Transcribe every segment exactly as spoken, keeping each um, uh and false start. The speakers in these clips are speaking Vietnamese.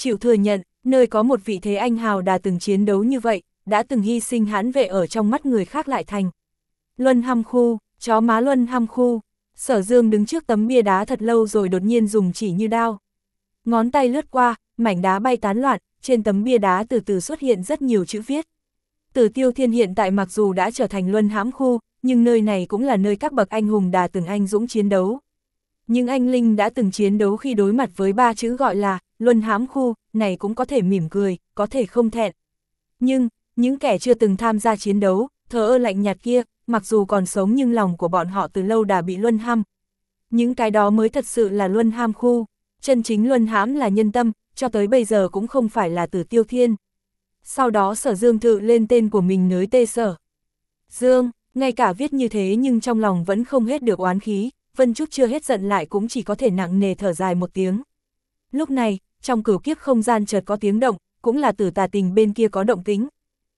chịu thừa nhận, nơi có một vị thế anh hào đã từng chiến đấu như vậy, đã từng hy sinh hãn vệ ở trong mắt người khác lại thành Luân Hăm Khu, chó má Luân Hăm Khu. Sở Dương đứng trước tấm bia đá thật lâu rồi đột nhiên dùng chỉ như đao. Ngón tay lướt qua, mảnh đá bay tán loạn, trên tấm bia đá từ từ xuất hiện rất nhiều chữ viết. Tử Tiêu Thiên hiện tại mặc dù đã trở thành Luân Hãm Khu, nhưng nơi này cũng là nơi các bậc anh hùng đã từng anh dũng chiến đấu. Những anh linh đã từng chiến đấu khi đối mặt với ba chữ gọi là Luân Hãm Khu, này cũng có thể mỉm cười, có thể không thẹn. Nhưng, những kẻ chưa từng tham gia chiến đấu, thờ ơ lạnh nhạt kia, mặc dù còn sống nhưng lòng của bọn họ từ lâu đã bị luân hãm. Những cái đó mới thật sự là Luân Hãm Khu, chân chính luân hãm là nhân tâm, cho tới bây giờ cũng không phải là Tử Tiêu Thiên. Sau đó Sở Dương tự lên tên của mình nới tê Sở Dương, ngay cả viết như thế nhưng trong lòng vẫn không hết được oán khí, Vân Trúc chưa hết giận lại cũng chỉ có thể nặng nề thở dài một tiếng. Lúc này, trong cửu kiếp không gian chợt có tiếng động, cũng là Tử Tà Tình bên kia có động tĩnh.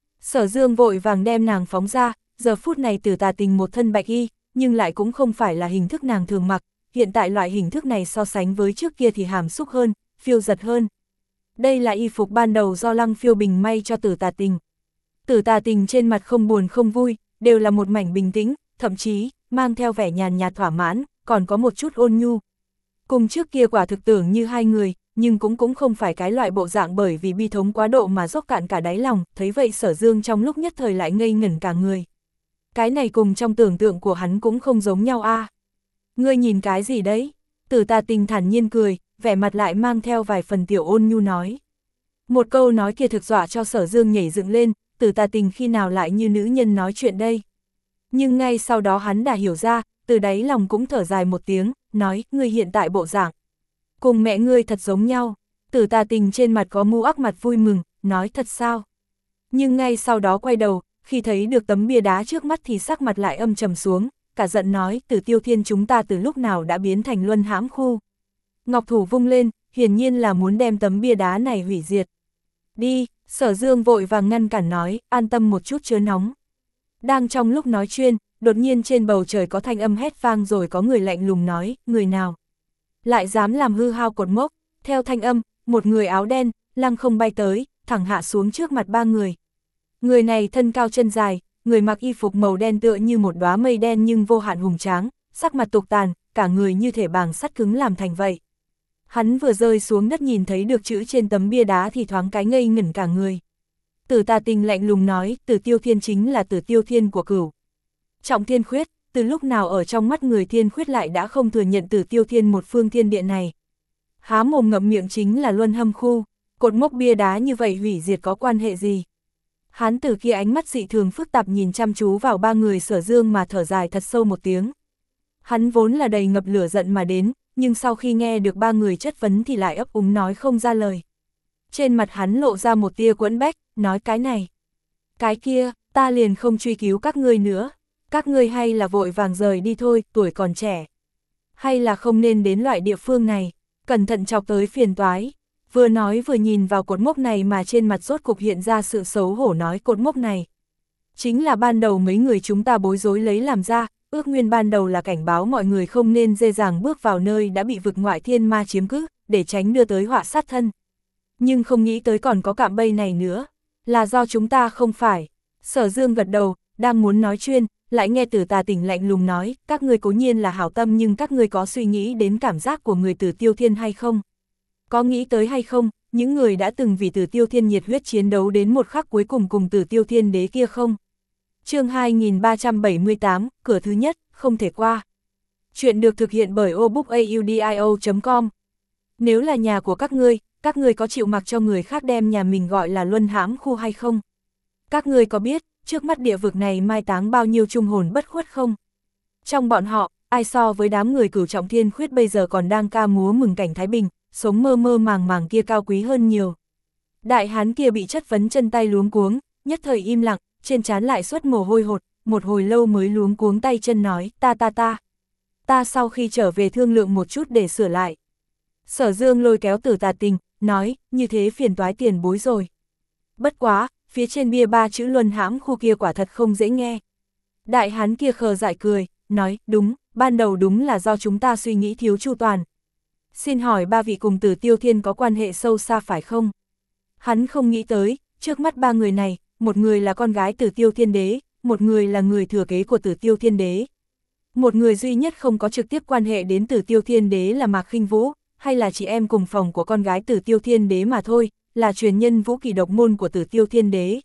Sở Dương vội vàng đem nàng phóng ra, giờ phút này Tử Tà Tình một thân bạch y, nhưng lại cũng không phải là hình thức nàng thường mặc, hiện tại loại hình thức này so sánh với trước kia thì hàm xúc hơn, phiêu giật hơn. Đây là y phục ban đầu do Lăng Phiêu Bình may cho Tử Tà Tình. Tử Tà Tình trên mặt không buồn không vui, đều là một mảnh bình tĩnh, thậm chí, mang theo vẻ nhàn nhạt thỏa mãn, còn có một chút ôn nhu. Cùng trước kia quả thực tưởng như hai người, nhưng cũng cũng không phải cái loại bộ dạng bởi vì bi thống quá độ mà dốc cạn cả đáy lòng, thấy vậy Sở Dương trong lúc nhất thời lại ngây ngẩn cả người. Cái này cùng trong tưởng tượng của hắn cũng không giống nhau a. À. Ngươi nhìn cái gì đấy? Tử Tà Tình thản nhiên cười, vẻ mặt lại mang theo vài phần tiểu ôn nhu nói. Một câu nói kia thực dọa cho Sở Dương nhảy dựng lên, Tử Tà Tình khi nào lại như nữ nhân nói chuyện đây? Nhưng ngay sau đó hắn đã hiểu ra, từ đáy lòng cũng thở dài một tiếng, nói, ngươi hiện tại bộ dạng cùng mẹ ngươi thật giống nhau. Tử Tà Tình trên mặt có mu ắc mặt vui mừng, nói thật sao? Nhưng ngay sau đó quay đầu, khi thấy được tấm bia đá trước mắt thì sắc mặt lại âm trầm xuống, cả giận nói, Tử Tiêu Thiên chúng ta từ lúc nào đã biến thành Luân Hãm Khu. Ngọc thủ vung lên, hiển nhiên là muốn đem tấm bia đá này hủy diệt. Đi, Sở Dương vội vàng ngăn cản nói, an tâm một chút chớ nóng. Đang trong lúc nói chuyện, đột nhiên trên bầu trời có thanh âm hét vang rồi có người lạnh lùng nói, người nào lại dám làm hư hao cột mốc. Theo thanh âm, một người áo đen, lăng không bay tới, thẳng hạ xuống trước mặt ba người. Người này thân cao chân dài, người mặc y phục màu đen tựa như một đóa mây đen nhưng vô hạn hùng tráng, sắc mặt tục tàn, cả người như thể bằng sắt cứng làm thành vậy. Hắn vừa rơi xuống đất nhìn thấy được chữ trên tấm bia đá thì thoáng cái ngây ngẩn cả người. Tử Tà Tình lạnh lùng nói, Tử Tiêu Thiên chính là Tử Tiêu Thiên của Cửu Trọng Thiên Khuyết, từ lúc nào ở trong mắt người Thiên Khuyết lại đã không thừa nhận Tử Tiêu Thiên một phương thiên địa này. Há mồm ngậm miệng chính là Luân Hâm Khu, cột mốc bia đá như vậy hủy diệt có quan hệ gì? Hắn từ kia ánh mắt dị thường phức tạp nhìn chăm chú vào ba người Sở Dương mà thở dài thật sâu một tiếng. Hắn vốn là đầy ngập lửa giận mà đến, nhưng sau khi nghe được ba người chất vấn thì lại ấp úng nói không ra lời. Trên mặt hắn lộ ra một tia quẫn bách, nói cái này, cái kia, ta liền không truy cứu các ngươi nữa. Các ngươi hay là vội vàng rời đi thôi, tuổi còn trẻ. Hay là không nên đến loại địa phương này, cẩn thận chọc tới phiền toái. Vừa nói vừa nhìn vào cột mốc này mà trên mặt rốt cục hiện ra sự xấu hổ nói cột mốc này. Chính là ban đầu mấy người chúng ta bối rối lấy làm ra, ước nguyên ban đầu là cảnh báo mọi người không nên dễ dàng bước vào nơi đã bị vực ngoại thiên ma chiếm cứ, để tránh đưa tới họa sát thân. Nhưng không nghĩ tới còn có cạm bẫy này nữa, là do chúng ta không phải. Sở Dương gật đầu, đang muốn nói chuyên, lại nghe Tử Tà Tình lạnh lùng nói, các ngươi cố nhiên là hảo tâm nhưng các ngươi có suy nghĩ đến cảm giác của người Tử Tiêu Thiên hay không? Có nghĩ tới hay không, những người đã từng vì Tử Tiêu Thiên nhiệt huyết chiến đấu đến một khắc cuối cùng cùng Tử Tiêu Thiên đế kia không? Chương hai nghìn ba trăm bảy mươi tám, cửa thứ nhất, không thể qua. Chuyện được thực hiện bởi obookaudio chấm com. Nếu là nhà của các ngươi, các ngươi có chịu mặc cho người khác đem nhà mình gọi là Luân Hãm Khu hay không? Các ngươi có biết, trước mắt địa vực này mai táng bao nhiêu trung hồn bất khuất không? Trong bọn họ, ai so với đám người Cửu Trọng Thiên Khuyết bây giờ còn đang ca múa mừng cảnh Thái Bình, sống mơ mơ màng màng kia cao quý hơn nhiều. Đại hán kia bị chất vấn chân tay luống cuống, nhất thời im lặng, trên trán lại xuất mồ hôi hột, một hồi lâu mới luống cuống tay chân nói, ta ta ta. Ta sau khi trở về thương lượng một chút để sửa lại. Sở Dương lôi kéo Tử Tà Tình, nói, như thế phiền toái tiền bối rồi. Bất quá, phía trên bia ba chữ Luân Hãm Khu kia quả thật không dễ nghe. Đại hán kia khờ dại cười, nói, đúng, ban đầu đúng là do chúng ta suy nghĩ thiếu chu toàn. Xin hỏi ba vị cùng Tử Tiêu Thiên có quan hệ sâu xa phải không? Hắn không nghĩ tới, trước mắt ba người này, một người là con gái Tử Tiêu Thiên Đế, một người là người thừa kế của Tử Tiêu Thiên Đế. Một người duy nhất không có trực tiếp quan hệ đến Tử Tiêu Thiên Đế là Mạc Khinh Vũ, hay là chị em cùng phòng của con gái Tử Tiêu Thiên Đế mà thôi, là truyền nhân vũ kỳ độc môn của Tử Tiêu Thiên Đế.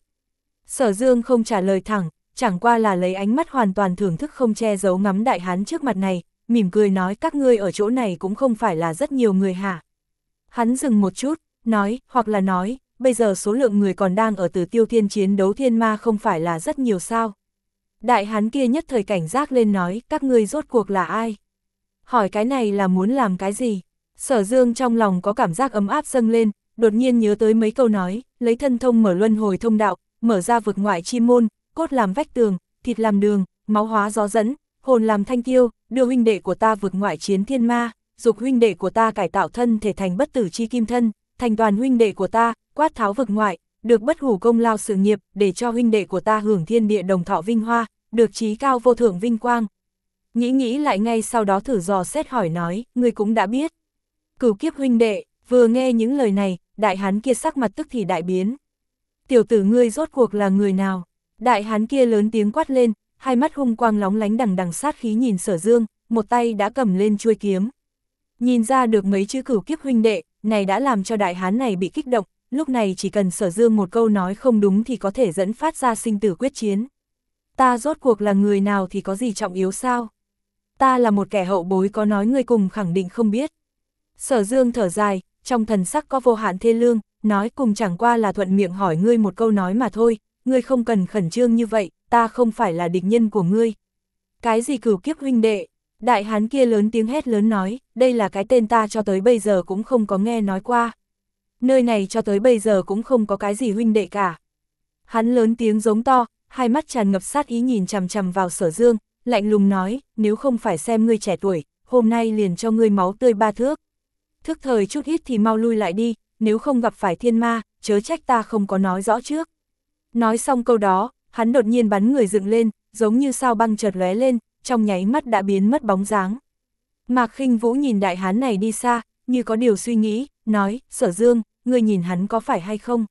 Sở Dương không trả lời thẳng, chẳng qua là lấy ánh mắt hoàn toàn thưởng thức không che giấu ngắm đại hán trước mặt này, mỉm cười nói các ngươi ở chỗ này cũng không phải là rất nhiều người hả. Hắn dừng một chút, nói, hoặc là nói, bây giờ số lượng người còn đang ở Tử Tiêu Thiên chiến đấu thiên ma không phải là rất nhiều sao. Đại hán kia nhất thời cảnh giác lên nói, các ngươi rốt cuộc là ai? Hỏi cái này là muốn làm cái gì? Sở Dương trong lòng có cảm giác ấm áp dâng lên, đột nhiên nhớ tới mấy câu nói, lấy thân thông mở luân hồi thông đạo, mở ra vực ngoại chi môn, cốt làm vách tường, thịt làm đường, máu hóa gió dẫn, hồn làm thanh tiêu, đưa huynh đệ của ta vực ngoại chiến thiên ma, dục huynh đệ của ta cải tạo thân thể thành bất tử chi kim thân, thành toàn huynh đệ của ta, quát tháo vực ngoại, được bất hủ công lao sự nghiệp, để cho huynh đệ của ta hưởng thiên địa đồng thọ vinh hoa, được trí cao vô thượng vinh quang. Nghĩ nghĩ lại ngay sau đó thử dò xét hỏi nói, ngươi cũng đã biết. Cửu kiếp huynh đệ, vừa nghe những lời này, đại hán kia sắc mặt tức thì đại biến. Tiểu tử ngươi rốt cuộc là người nào? Đại hán kia lớn tiếng quát lên, hai mắt hung quang lóng lánh đằng đằng sát khí nhìn Sở Dương, một tay đã cầm lên chuôi kiếm. Nhìn ra được mấy chữ cửu kiếp huynh đệ, này đã làm cho đại hán này bị kích động, lúc này chỉ cần Sở Dương một câu nói không đúng thì có thể dẫn phát ra sinh tử quyết chiến. Ta rốt cuộc là người nào thì có gì trọng yếu sao? Ta là một kẻ hậu bối có nói ngươi cùng khẳng định không biết. Sở Dương thở dài, trong thần sắc có vô hạn thê lương, nói cùng chẳng qua là thuận miệng hỏi ngươi một câu nói mà thôi, ngươi không cần khẩn trương như vậy, ta không phải là địch nhân của ngươi. Cái gì cửu kiếp huynh đệ? Đại hán kia lớn tiếng hét lớn nói, đây là cái tên ta cho tới bây giờ cũng không có nghe nói qua. Nơi này cho tới bây giờ cũng không có cái gì huynh đệ cả. Hắn lớn tiếng giống to, hai mắt tràn ngập sát ý nhìn chằm chằm vào Sở Dương, lạnh lùng nói, nếu không phải xem ngươi trẻ tuổi, hôm nay liền cho ngươi máu tươi ba thước. Thức thời chút ít thì mau lui lại đi, nếu không gặp phải thiên ma, chớ trách ta không có nói rõ trước. Nói xong câu đó, hắn đột nhiên bắn người dựng lên, giống như sao băng chợt lóe lên, trong nháy mắt đã biến mất bóng dáng. Mạc Khinh Vũ nhìn đại hán này đi xa, như có điều suy nghĩ, nói, Sở Dương, ngươi nhìn hắn có phải hay không?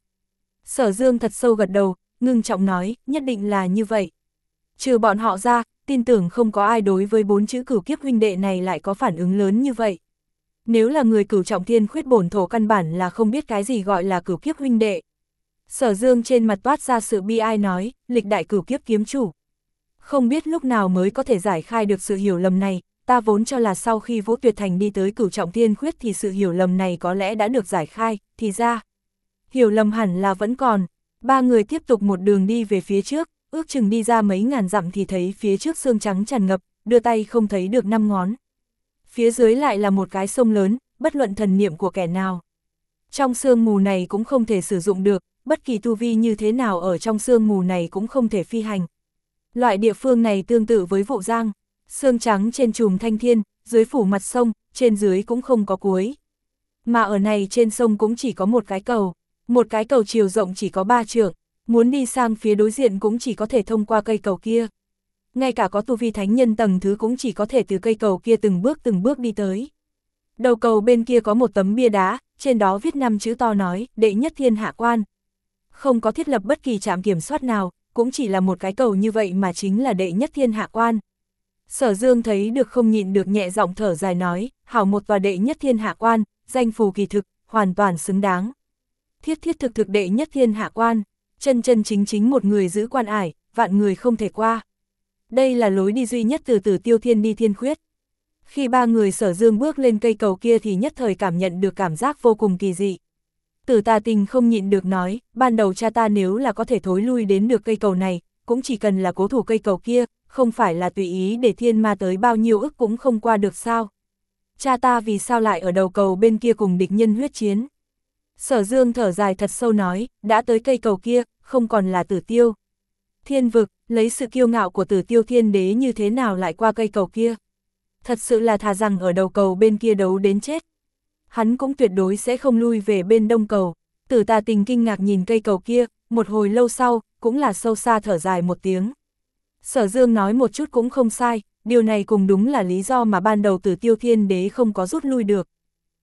Sở Dương thật sâu gật đầu, ngưng trọng nói, nhất định là như vậy. Trừ bọn họ ra, tin tưởng không có ai đối với bốn chữ cửu kiếp huynh đệ này lại có phản ứng lớn như vậy. Nếu là người cửu trọng thiên khuyết bổn thổ căn bản là không biết cái gì gọi là cửu kiếp huynh đệ. Sở Dương trên mặt toát ra sự bi ai nói, lịch đại cửu kiếp kiếm chủ. Không biết lúc nào mới có thể giải khai được sự hiểu lầm này, ta vốn cho là sau khi Vũ Tuyệt Thành đi tới cửu trọng thiên khuyết thì sự hiểu lầm này có lẽ đã được giải khai, thì ra. Hiểu lầm hẳn là vẫn còn. Ba người tiếp tục một đường đi về phía trước, ước chừng đi ra mấy ngàn dặm thì thấy phía trước sương trắng tràn ngập, đưa tay không thấy được năm ngón. Phía dưới lại là một cái sông lớn, bất luận thần niệm của kẻ nào. Trong sương mù này cũng không thể sử dụng được, bất kỳ tu vi như thế nào ở trong sương mù này cũng không thể phi hành. Loại địa phương này tương tự với Vụ Giang, sương trắng trên chùm thanh thiên, dưới phủ mặt sông, trên dưới cũng không có cuối. Mà ở này trên sông cũng chỉ có một cái cầu, một cái cầu chiều rộng chỉ có ba trượng, muốn đi sang phía đối diện cũng chỉ có thể thông qua cây cầu kia. Ngay cả có tu vi thánh nhân tầng thứ cũng chỉ có thể từ cây cầu kia từng bước từng bước đi tới. Đầu cầu bên kia có một tấm bia đá, trên đó viết năm chữ to nói, đệ nhất thiên hạ quan. Không có thiết lập bất kỳ trạm kiểm soát nào, cũng chỉ là một cái cầu như vậy mà chính là đệ nhất thiên hạ quan. Sở Dương thấy được không nhịn được nhẹ giọng thở dài nói, hảo một tòa đệ nhất thiên hạ quan, danh phù kỳ thực, hoàn toàn xứng đáng. Thiết thiết thực thực đệ nhất thiên hạ quan, chân chân chính chính một người giữ quan ải, vạn người không thể qua. Đây là lối đi duy nhất từ Tử Tiêu Thiên đi Thiên Khuyết. Khi ba người Sở Dương bước lên cây cầu kia thì nhất thời cảm nhận được cảm giác vô cùng kỳ dị. Tử Tà Tình không nhịn được nói, ban đầu cha ta nếu là có thể thối lui đến được cây cầu này, cũng chỉ cần là cố thủ cây cầu kia, không phải là tùy ý để thiên ma tới bao nhiêu ức cũng không qua được sao. Cha ta vì sao lại ở đầu cầu bên kia cùng địch nhân huyết chiến? Sở Dương thở dài thật sâu nói, đã tới cây cầu kia, không còn là Tử Tiêu Thiên vực, lấy sự kiêu ngạo của Tử Tiêu Thiên Đế như thế nào lại qua cây cầu kia? Thật sự là thà rằng ở đầu cầu bên kia đấu đến chết. Hắn cũng tuyệt đối sẽ không lui về bên đông cầu. Tử Tà Tình kinh ngạc nhìn cây cầu kia, một hồi lâu sau, cũng là sâu xa thở dài một tiếng. Sở Dương nói một chút cũng không sai, điều này cùng đúng là lý do mà ban đầu Tử Tiêu Thiên Đế không có rút lui được.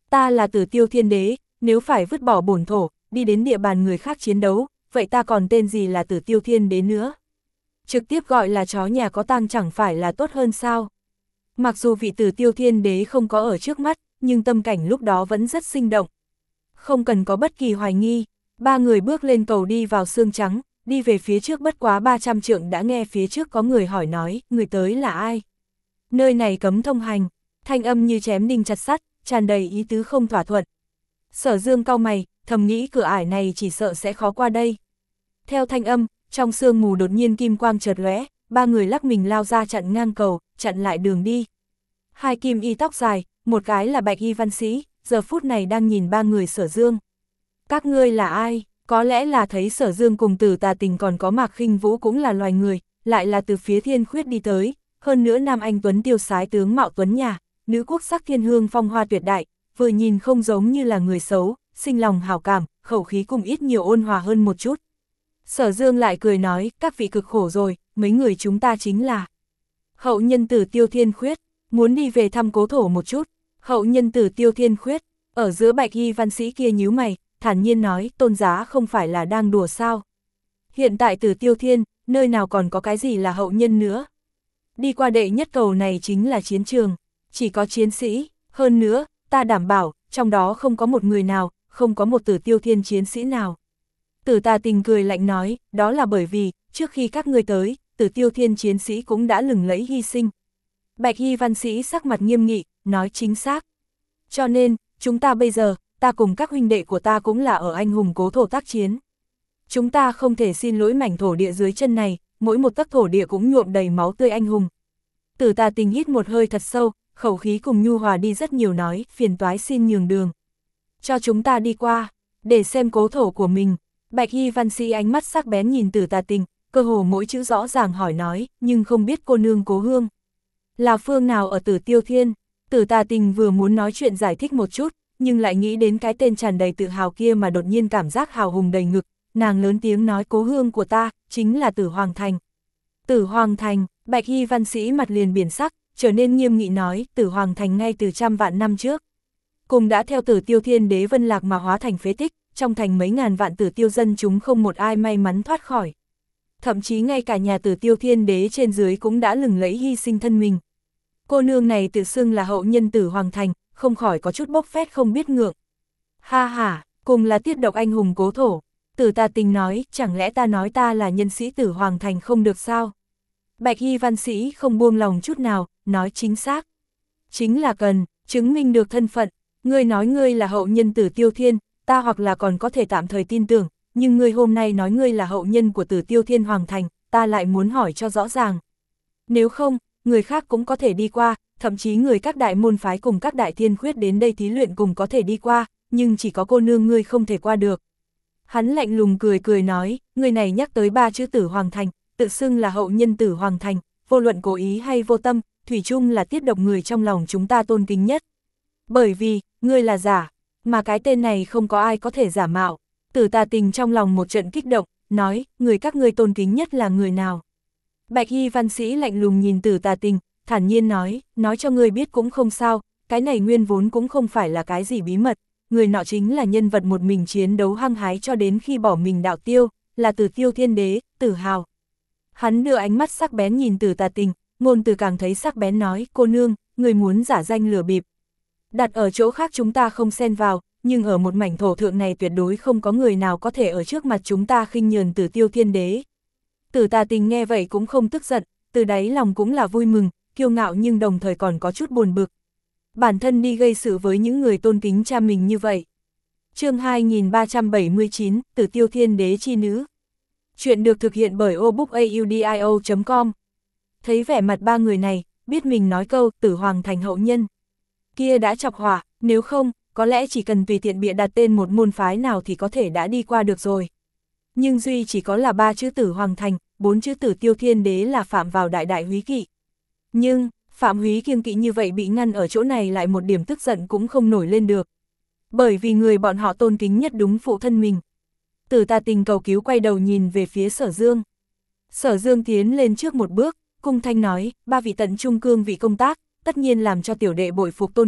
Ta là Tử Tiêu Thiên Đế, nếu phải vứt bỏ bổn thổ, đi đến địa bàn người khác chiến đấu, vậy ta còn tên gì là Tử Tiêu Thiên Đế nữa? Trực tiếp gọi là chó nhà có tang chẳng phải là tốt hơn sao? Mặc dù vị Tử Tiêu Thiên Đế không có ở trước mắt, nhưng tâm cảnh lúc đó vẫn rất sinh động. Không cần có bất kỳ hoài nghi, ba người bước lên cầu đi vào xương trắng, đi về phía trước bất quá ba trăm trượng đã nghe phía trước có người hỏi nói, người tới là ai? Nơi này cấm thông hành, thanh âm như chém đinh chặt sắt, tràn đầy ý tứ không thỏa thuận. Sở Dương cau mày, thầm nghĩ cửa ải này chỉ sợ sẽ khó qua đây. Theo thanh âm, trong sương mù đột nhiên kim quang chợt lóe, ba người lắc mình lao ra chặn ngang cầu, chặn lại đường đi. Hai kim y tóc dài, một cái là bạch y văn sĩ, giờ phút này đang nhìn ba người Sở Dương. Các ngươi là ai? Có lẽ là thấy Sở Dương cùng Tử Tà Tình còn có Mạc Khinh Vũ cũng là loài người, lại là từ phía Thiên Khuyết đi tới, hơn nữa nam anh tuấn tiêu sái tướng mạo tuấn nhà, nữ quốc sắc thiên hương phong hoa tuyệt đại, vừa nhìn không giống như là người xấu, sinh lòng hảo cảm, khẩu khí cùng ít nhiều ôn hòa hơn một chút. Sở Dương lại cười nói, các vị cực khổ rồi, mấy người chúng ta chính là hậu nhân Tử Tiêu Thiên Khuyết, muốn đi về thăm cố thổ một chút. Hậu nhân Tử Tiêu Thiên Khuyết, ở giữa bạch y văn sĩ kia nhíu mày, thản nhiên nói, Tôn giá không phải là đang đùa sao? Hiện tại Tử Tiêu Thiên, nơi nào còn có cái gì là hậu nhân nữa? Đi qua đệ nhất cầu này chính là chiến trường, chỉ có chiến sĩ, hơn nữa, ta đảm bảo, trong đó không có một người nào, không có một Tử Tiêu Thiên chiến sĩ nào. Tử Tà Tình cười lạnh nói, đó là bởi vì, trước khi các ngươi tới, Tử Tiêu Thiên chiến sĩ cũng đã lừng lẫy hy sinh. Bạch y văn sĩ sắc mặt nghiêm nghị, nói chính xác. Cho nên, chúng ta bây giờ, ta cùng các huynh đệ của ta cũng là ở anh hùng cố thổ tác chiến. Chúng ta không thể xin lỗi mảnh thổ địa dưới chân này, mỗi một tấc thổ địa cũng nhuộm đầy máu tươi anh hùng. Tử Tà Tình hít một hơi thật sâu, khẩu khí cùng nhu hòa đi rất nhiều nói, phiền toái xin nhường đường. Cho chúng ta đi qua, để xem cố thổ của mình. Bạch y văn sĩ ánh mắt sắc bén nhìn Tử Tà Tình, cơ hồ mỗi chữ rõ ràng hỏi nói, nhưng không biết cô nương cố hương là phương nào ở Tử Tiêu Thiên. Tử Tà Tình vừa muốn nói chuyện giải thích một chút, nhưng lại nghĩ đến cái tên tràn đầy tự hào kia mà đột nhiên cảm giác hào hùng đầy ngực, nàng lớn tiếng nói cố hương của ta, chính là Tử Hoàng Thành. Tử Hoàng Thành, bạch y văn sĩ mặt liền biển sắc, trở nên nghiêm nghị nói, Tử Hoàng Thành ngay từ trăm vạn năm trước. Cùng đã theo Tử Tiêu Thiên Đế vân lạc mà hóa thành phế tích, trong thành mấy ngàn vạn Tử Tiêu dân chúng không một ai may mắn thoát khỏi. Thậm chí ngay cả nhà Tử Tiêu Thiên Đế trên dưới cũng đã lừng lẫy hy sinh thân mình. Cô nương này tự xưng là hậu nhân Tử Hoàng Thành, không khỏi có chút bốc phét không biết ngượng. Ha ha, cùng là tiết độc anh hùng cố thổ. Tử Tà Tình nói, chẳng lẽ ta nói ta là nhân sĩ Tử Hoàng Thành không được sao? Bạch y văn sĩ không buông lòng chút nào, nói chính xác. Chính là cần, chứng minh được thân phận. Ngươi nói ngươi là hậu nhân Tử Tiêu Thiên, ta hoặc là còn có thể tạm thời tin tưởng, nhưng ngươi hôm nay nói ngươi là hậu nhân của Tử Tiêu Thiên Hoàng Thành, ta lại muốn hỏi cho rõ ràng. Nếu không, người khác cũng có thể đi qua, thậm chí người các đại môn phái cùng các đại thiên khuyết đến đây thí luyện cùng có thể đi qua, nhưng chỉ có cô nương ngươi không thể qua được. Hắn lạnh lùng cười cười nói, người này nhắc tới ba chữ Tử Hoàng Thành, tự xưng là hậu nhân Tử Hoàng Thành, vô luận cố ý hay vô tâm, thủy chung là tiết độc người trong lòng chúng ta tôn kính nhất. Bởi vì, ngươi là giả, mà cái tên này không có ai có thể giả mạo. Tử Tà Tình trong lòng một trận kích động, nói, người các ngươi tôn kính nhất là người nào? Bạch y văn sĩ lạnh lùng nhìn Tử Tà Tình, thản nhiên nói, nói cho ngươi biết cũng không sao, cái này nguyên vốn cũng không phải là cái gì bí mật, người nọ chính là nhân vật một mình chiến đấu hăng hái cho đến khi bỏ mình đạo tiêu, là Tử Tiêu Thiên Đế, Tử Hào. Hắn đưa ánh mắt sắc bén nhìn Tử Tà Tình, ngôn từ càng thấy sắc bén nói, cô nương, người muốn giả danh lừa bịp. Đặt ở chỗ khác chúng ta không xen vào, nhưng ở một mảnh thổ thượng này tuyệt đối không có người nào có thể ở trước mặt chúng ta khinh nhờn Tử Tiêu Thiên Đế. Tử Tà Tình nghe vậy cũng không tức giận, từ đáy lòng cũng là vui mừng, kiêu ngạo nhưng đồng thời còn có chút buồn bực. Bản thân đi gây sự với những người tôn kính cha mình như vậy. Chương hai nghìn ba trăm bảy mươi chín, Tử Tiêu Thiên Đế chi nữ. Chuyện được thực hiện bởi obookaudio chấm com. Thấy vẻ mặt ba người này, biết mình nói câu Tử Hoàng Thành hậu nhân kia đã chọc hỏa, nếu không, có lẽ chỉ cần tùy tiện bịa đặt tên một môn phái nào thì có thể đã đi qua được rồi. Nhưng duy chỉ có là ba chữ Tử Hoàng Thành, bốn chữ Tử Tiêu Thiên Đế là phạm vào đại đại húy kỵ. Nhưng, Phạm Húy kiêng kỵ như vậy bị ngăn ở chỗ này lại một điểm tức giận cũng không nổi lên được. Bởi vì người bọn họ tôn kính nhất đúng phụ thân mình. Tử Tà Tình cầu cứu quay đầu nhìn về phía Sở Dương. Sở Dương tiến lên trước một bước, cung thanh nói, ba vị tận trung cương vị công tác, tất nhiên làm cho tiểu đệ bội phục tôn kính,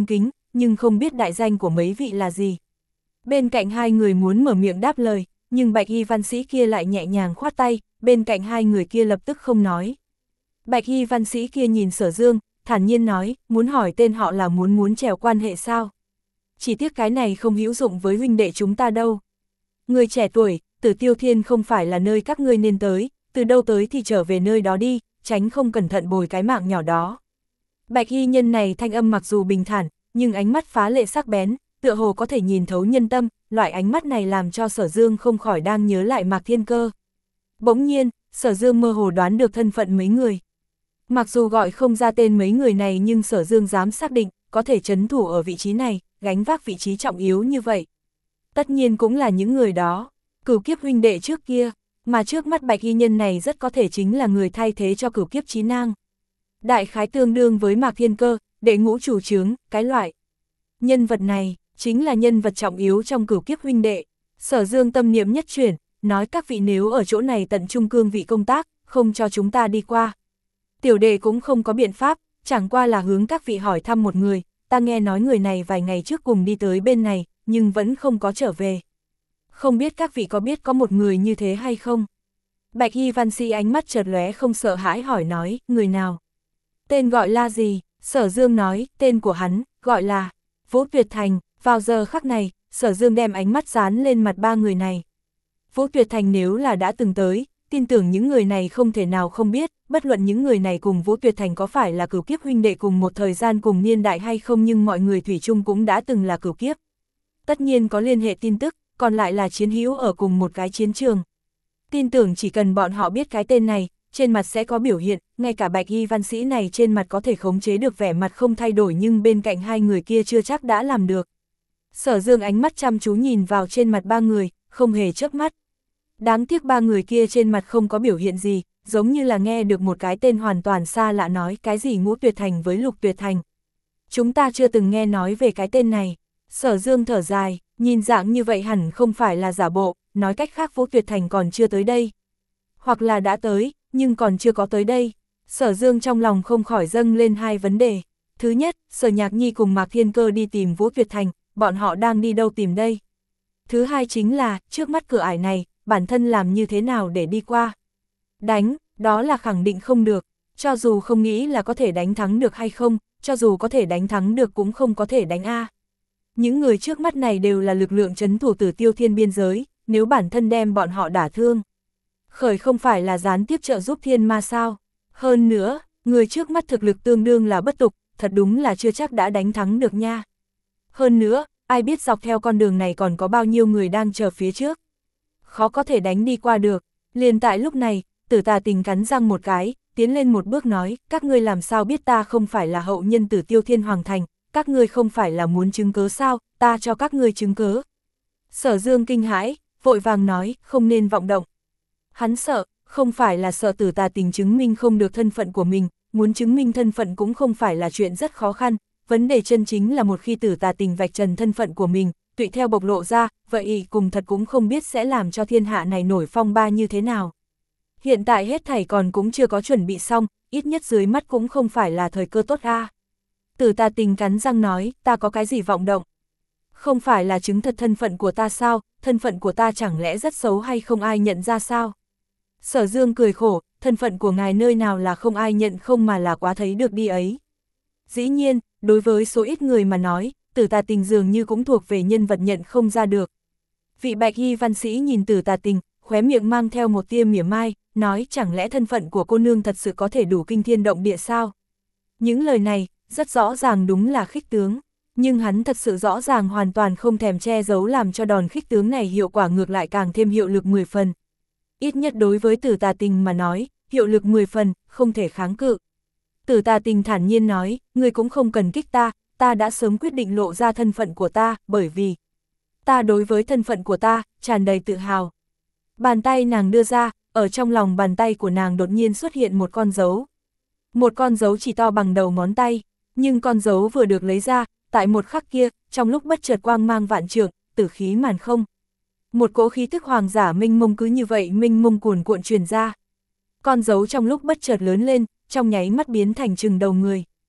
nhưng không biết đại danh của mấy vị là gì. Bên cạnh hai người muốn mở miệng đáp lời, nhưng bạch y văn sĩ kia lại nhẹ nhàng khoát tay, bên cạnh hai người kia lập tức không nói. Bạch y văn sĩ kia nhìn Sở Dương, thản nhiên nói, muốn hỏi tên họ là muốn muốn trèo quan hệ sao? Chỉ tiếc cái này không hữu dụng với huynh đệ chúng ta đâu. Người trẻ tuổi, Tử Tiêu Thiên không phải là nơi các ngươi nên tới, từ đâu tới thì trở về nơi đó đi, tránh không cẩn thận bồi cái mạng nhỏ đó. Bạch y nhân này thanh âm mặc dù bình thản, nhưng ánh mắt phá lệ sắc bén, tựa hồ có thể nhìn thấu nhân tâm, loại ánh mắt này làm cho Sở Dương không khỏi đang nhớ lại Mạc Thiên Cơ. Bỗng nhiên, Sở Dương mơ hồ đoán được thân phận mấy người. Mặc dù gọi không ra tên mấy người này nhưng Sở Dương dám xác định, có thể trấn thủ ở vị trí này, gánh vác vị trí trọng yếu như vậy. Tất nhiên cũng là những người đó, cửu kiếp huynh đệ trước kia, mà trước mắt bạch y nhân này rất có thể chính là người thay thế cho cửu kiếp Chí Nang. Đại khái tương đương với Mạc Thiên Cơ, đệ ngũ chủ chướng, cái loại. Nhân vật này, chính là nhân vật trọng yếu trong cửu kiếp huynh đệ. Sở Dương tâm niệm nhất chuyển, nói các vị nếu ở chỗ này tận trung cương vị công tác, không cho chúng ta đi qua. Tiểu đệ cũng không có biện pháp, chẳng qua là hướng các vị hỏi thăm một người, ta nghe nói người này vài ngày trước cùng đi tới bên này, nhưng vẫn không có trở về. Không biết các vị có biết có một người như thế hay không? Bạch y văn sĩ ánh mắt chợt lóe không sợ hãi hỏi nói, người nào? Tên gọi là gì? Sở Dương nói, tên của hắn, gọi là Vũ Tuyệt Thành. Vào giờ khắc này, Sở Dương đem ánh mắt dán lên mặt ba người này. Vũ Tuyệt Thành nếu là đã từng tới, tin tưởng những người này không thể nào không biết, bất luận những người này cùng Vũ Tuyệt Thành có phải là cửu kiếp huynh đệ cùng một thời gian cùng niên đại hay không, nhưng mọi người thủy chung cũng đã từng là cửu kiếp. Tất nhiên có liên hệ tin tức, còn lại là chiến hữu ở cùng một cái chiến trường. Tin tưởng chỉ cần bọn họ biết cái tên này, trên mặt sẽ có biểu hiện, ngay cả bạch y văn sĩ này trên mặt có thể khống chế được vẻ mặt không thay đổi, nhưng bên cạnh hai người kia chưa chắc đã làm được. Sở Dương ánh mắt chăm chú nhìn vào trên mặt ba người, không hề chớp mắt. Đáng tiếc ba người kia trên mặt không có biểu hiện gì, giống như là nghe được một cái tên hoàn toàn xa lạ nói cái gì Ngũ Tuyệt Thành với Lục Tuyệt Thành. Chúng ta chưa từng nghe nói về cái tên này. Sở Dương thở dài, nhìn dạng như vậy hẳn không phải là giả bộ, nói cách khác Vũ Tuyệt Thành còn chưa tới đây. Hoặc là đã tới, nhưng còn chưa có tới đây. Sở Dương trong lòng không khỏi dâng lên hai vấn đề. Thứ nhất, Sở Nhạc Nhi cùng Mạc Thiên Cơ đi tìm Vũ Tuyệt Thành, bọn họ đang đi đâu tìm đây? Thứ hai chính là, trước mắt cửa ải này, bản thân làm như thế nào để đi qua? Đánh, đó là khẳng định không được, cho dù không nghĩ là có thể đánh thắng được hay không, cho dù có thể đánh thắng được cũng không có thể đánh A. Những người trước mắt này đều là lực lượng trấn thủ Tử Tiêu Thiên biên giới, nếu bản thân đem bọn họ đả thương. Khởi không phải là gián tiếp trợ giúp thiên ma sao? Hơn nữa, người trước mắt thực lực tương đương là bất tục, thật đúng là chưa chắc đã đánh thắng được nha. Hơn nữa, ai biết dọc theo con đường này còn có bao nhiêu người đang chờ phía trước. Khó có thể đánh đi qua được. Liền tại lúc này, Tử Tà Tình cắn răng một cái, tiến lên một bước nói, các ngươi làm sao biết ta không phải là hậu nhân Tử Tiêu Thiên Hoàng Thành, các ngươi không phải là muốn chứng cớ sao, ta cho các ngươi chứng cớ. Sở Dương kinh hãi, vội vàng nói, không nên vọng động. Hắn sợ, không phải là sợ Tử Tà Tình chứng minh không được thân phận của mình, muốn chứng minh thân phận cũng không phải là chuyện rất khó khăn, vấn đề chân chính là một khi Tử Tà Tình vạch trần thân phận của mình, tùy theo bộc lộ ra, vậy cùng thật cũng không biết sẽ làm cho thiên hạ này nổi phong ba như thế nào. Hiện tại hết thảy còn cũng chưa có chuẩn bị xong, ít nhất dưới mắt cũng không phải là thời cơ tốt a. Tử Tà Tình cắn răng nói, ta có cái gì vọng động? Không phải là chứng thật thân phận của ta sao, thân phận của ta chẳng lẽ rất xấu hay không ai nhận ra sao? Sở Dương cười khổ, thân phận của ngài nơi nào là không ai nhận không mà là quá thấy được đi ấy. Dĩ nhiên, đối với số ít người mà nói, Tử Tà Tình dường như cũng thuộc về nhân vật nhận không ra được. Vị bạch y văn sĩ nhìn Tử Tà Tình, khóe miệng mang theo một tia mỉa mai, nói chẳng lẽ thân phận của cô nương thật sự có thể đủ kinh thiên động địa sao? Những lời này, rất rõ ràng đúng là khích tướng, nhưng hắn thật sự rõ ràng hoàn toàn không thèm che giấu làm cho đòn khích tướng này hiệu quả ngược lại càng thêm hiệu lực mười phần. Ít nhất đối với Tử Tà Tình mà nói, hiệu lực mười phần, không thể kháng cự. Tử Tà Tình thản nhiên nói, ngươi cũng không cần kích ta, ta đã sớm quyết định lộ ra thân phận của ta, bởi vì ta đối với thân phận của ta, tràn đầy tự hào. Bàn tay nàng đưa ra, ở trong lòng bàn tay của nàng đột nhiên xuất hiện một con dấu. Một con dấu chỉ to bằng đầu ngón tay, nhưng con dấu vừa được lấy ra, tại một khắc kia, trong lúc bất chợt quang mang vạn trượng, tử khí màn không. Một cỗ khí thức hoàng giả minh mông cứ như vậy minh mông cuồn cuộn truyền ra. Con dấu trong lúc bất chợt lớn lên, trong nháy mắt biến thành chừng đầu người.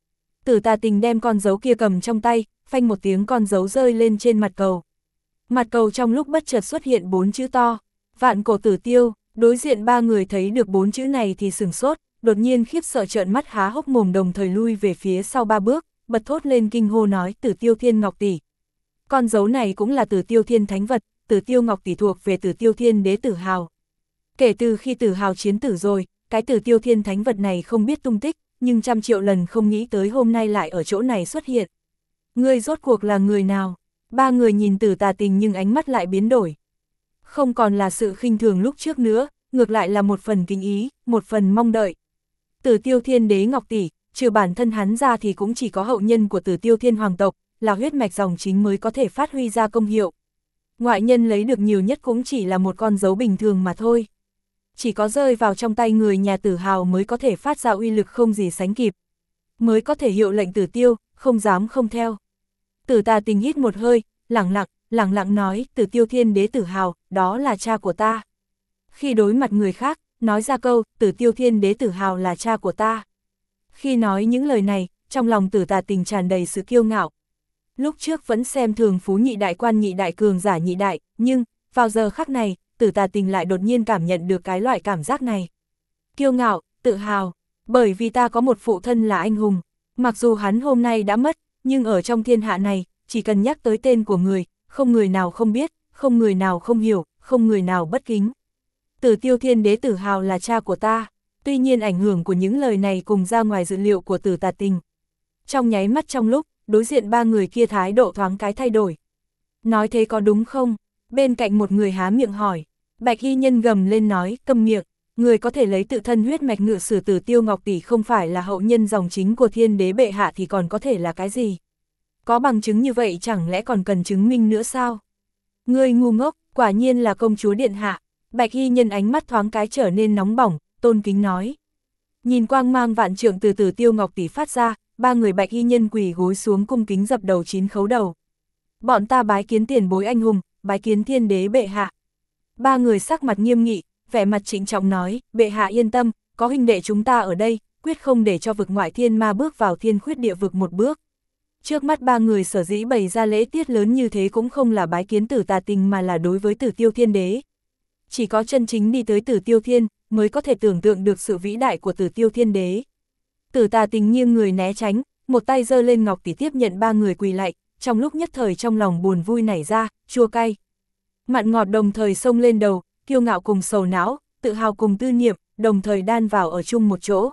Tử Tà Tình đem con dấu kia cầm trong tay, phanh một tiếng con dấu rơi lên trên mặt cầu. Mặt cầu trong lúc bất chợt xuất hiện bốn chữ to, Vạn Cổ Tử Tiêu. Đối diện ba người thấy được bốn chữ này thì sửng sốt, đột nhiên khiếp sợ trợn mắt há hốc mồm, đồng thời lui về phía sau ba bước, bật thốt lên kinh hô nói: Tử Tiêu Thiên Ngọc tỷ. Con dấu này cũng là Tử Tiêu Thiên thánh vật, Tử Tiêu Ngọc tỷ thuộc về Tử Tiêu Thiên đế Tử Hào. Kể từ khi Tử Hào chiến tử rồi, cái Tử Tiêu Thiên thánh vật này không biết tung tích, nhưng trăm triệu lần không nghĩ tới hôm nay lại ở chỗ này xuất hiện. Ngươi rốt cuộc là người nào? Ba người nhìn Tử Tà Tình nhưng ánh mắt lại biến đổi. Không còn là sự khinh thường lúc trước nữa, ngược lại là một phần kính ý, một phần mong đợi. Tử Tiêu Thiên đế Ngọc tỷ, trừ bản thân hắn ra thì cũng chỉ có hậu nhân của Tử Tiêu Thiên hoàng tộc, là huyết mạch dòng chính mới có thể phát huy ra công hiệu. Ngoại nhân lấy được nhiều nhất cũng chỉ là một con dấu bình thường mà thôi. Chỉ có rơi vào trong tay người nhà Tử Hào mới có thể phát ra uy lực không gì sánh kịp. Mới có thể hiệu lệnh Tử Tiêu, không dám không theo. Tử Tà Tình hít một hơi, lẳng lặng, lẳng lặng nói: Tử Tiêu Thiên đế Tử Hào, đó là cha của ta. Khi đối mặt người khác, nói ra câu Tử Tiêu Thiên đế Tử Hào là cha của ta. Khi nói những lời này, trong lòng Tử Tà Tình tràn đầy sự kiêu ngạo. Lúc trước vẫn xem thường phú nhị đại, quan nhị đại, cường giả nhị đại, nhưng vào giờ khắc này, Tử Tà Tình lại đột nhiên cảm nhận được cái loại cảm giác này. Kiêu ngạo, tự hào, bởi vì ta có một phụ thân là anh hùng. Mặc dù hắn hôm nay đã mất, nhưng ở trong thiên hạ này, chỉ cần nhắc tới tên của người, không người nào không biết, không người nào không hiểu, không người nào bất kính. Tử Tiêu Thiên đế Tử Hào là cha của ta. Tuy nhiên ảnh hưởng của những lời này cùng ra ngoài dự liệu của Tử Tà Tình. Trong nháy mắt trong lúc, đối diện ba người kia thái độ thoáng cái thay đổi. Nói thế có đúng không? Bên cạnh một người há miệng hỏi. Bạch y nhân gầm lên nói: câm miệng, người có thể lấy tự thân huyết mạch ngự sử Tử Tiêu Ngọc tỷ không phải là hậu nhân dòng chính của Thiên đế bệ hạ thì còn có thể là cái gì? Có bằng chứng như vậy chẳng lẽ còn cần chứng minh nữa sao? Ngươi ngu ngốc, quả nhiên là công chúa điện hạ. Bạch y nhân ánh mắt thoáng cái trở nên nóng bỏng, tôn kính nói. Nhìn quang mang vạn trượng từ Tử Tiêu Ngọc tỷ phát ra, ba người bạch y nhân quỳ gối xuống cung kính dập đầu chín khấu đầu. Bọn ta bái kiến tiền bối anh hùng, bái kiến thiên đế bệ hạ. Ba người sắc mặt nghiêm nghị, vẻ mặt trịnh trọng nói: bệ hạ yên tâm, có huynh đệ chúng ta ở đây, quyết không để cho vực ngoại thiên ma bước vào thiên khuyết địa vực một bước. Trước mắt ba người sở dĩ bày ra lễ tiết lớn như thế cũng không là bái kiến Tử Tà Tình mà là đối với Tử Tiêu Thiên đế. Chỉ có chân chính đi tới Tử Tiêu Thiên mới có thể tưởng tượng được sự vĩ đại của Tử Tiêu Thiên đế. Tử Tà Tình nghiêng người né tránh, một tay giơ lên ngọc tỷ tiếp nhận ba người quỳ lạy, trong lúc nhất thời trong lòng buồn vui nảy ra, chua cay. Mặn ngọt đồng thời xông lên đầu, kiêu ngạo cùng sầu não, tự hào cùng tư niệm, đồng thời đan vào ở chung một chỗ.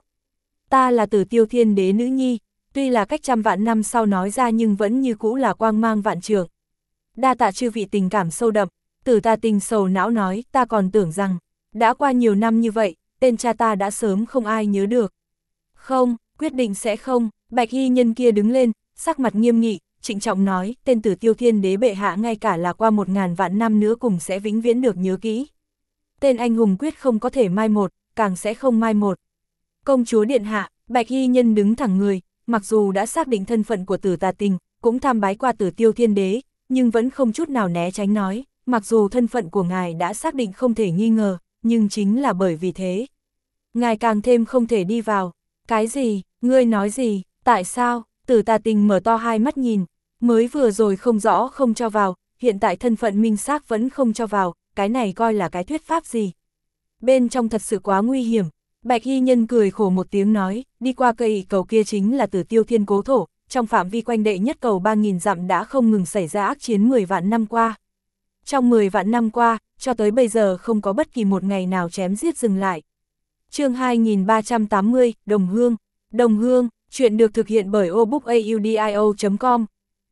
Ta là Tử Tiêu Thiên đế nữ nhi, tuy là cách trăm vạn năm sau nói ra nhưng vẫn như cũ là quang mang vạn trượng. Đa tạ chư vị tình cảm sâu đậm. Tử Tà Tình sầu não nói: ta còn tưởng rằng, đã qua nhiều năm như vậy, tên cha ta đã sớm không ai nhớ được. Không, quyết định sẽ không. Bạch y nhân kia đứng lên, sắc mặt nghiêm nghị, trịnh trọng nói: tên Tử Tiêu Thiên đế bệ hạ ngay cả là qua một ngàn vạn năm nữa cùng sẽ vĩnh viễn được nhớ kỹ. Tên anh hùng quyết không có thể mai một, càng sẽ không mai một. Công chúa điện hạ. Bạch y nhân đứng thẳng người, mặc dù đã xác định thân phận của Tử Tà Tình, cũng tham bái qua Tử Tiêu Thiên đế, nhưng vẫn không chút nào né tránh nói: mặc dù thân phận của ngài đã xác định không thể nghi ngờ, nhưng chính là bởi vì thế, ngài càng thêm không thể đi vào. Cái gì? Ngươi nói gì? Tại sao? Tử Tà Tình mở to hai mắt nhìn, mới vừa rồi không rõ không cho vào, hiện tại thân phận minh xác vẫn không cho vào, cái này coi là cái thuyết pháp gì? Bên trong thật sự quá nguy hiểm. Bạch y nhân cười khổ một tiếng nói: đi qua cây cầu kia chính là Tử Tiêu Thiên cố thổ, trong phạm vi quanh đệ nhất cầu ba nghìn dặm đã không ngừng xảy ra ác chiến mười vạn năm qua. Trong mười vạn năm qua, cho tới bây giờ không có bất kỳ một ngày nào chém giết dừng lại. Chương hai nghìn ba trăm tám mươi, Đồng Hương. Đồng Hương, chuyện được thực hiện bởi obookaudio chấm com.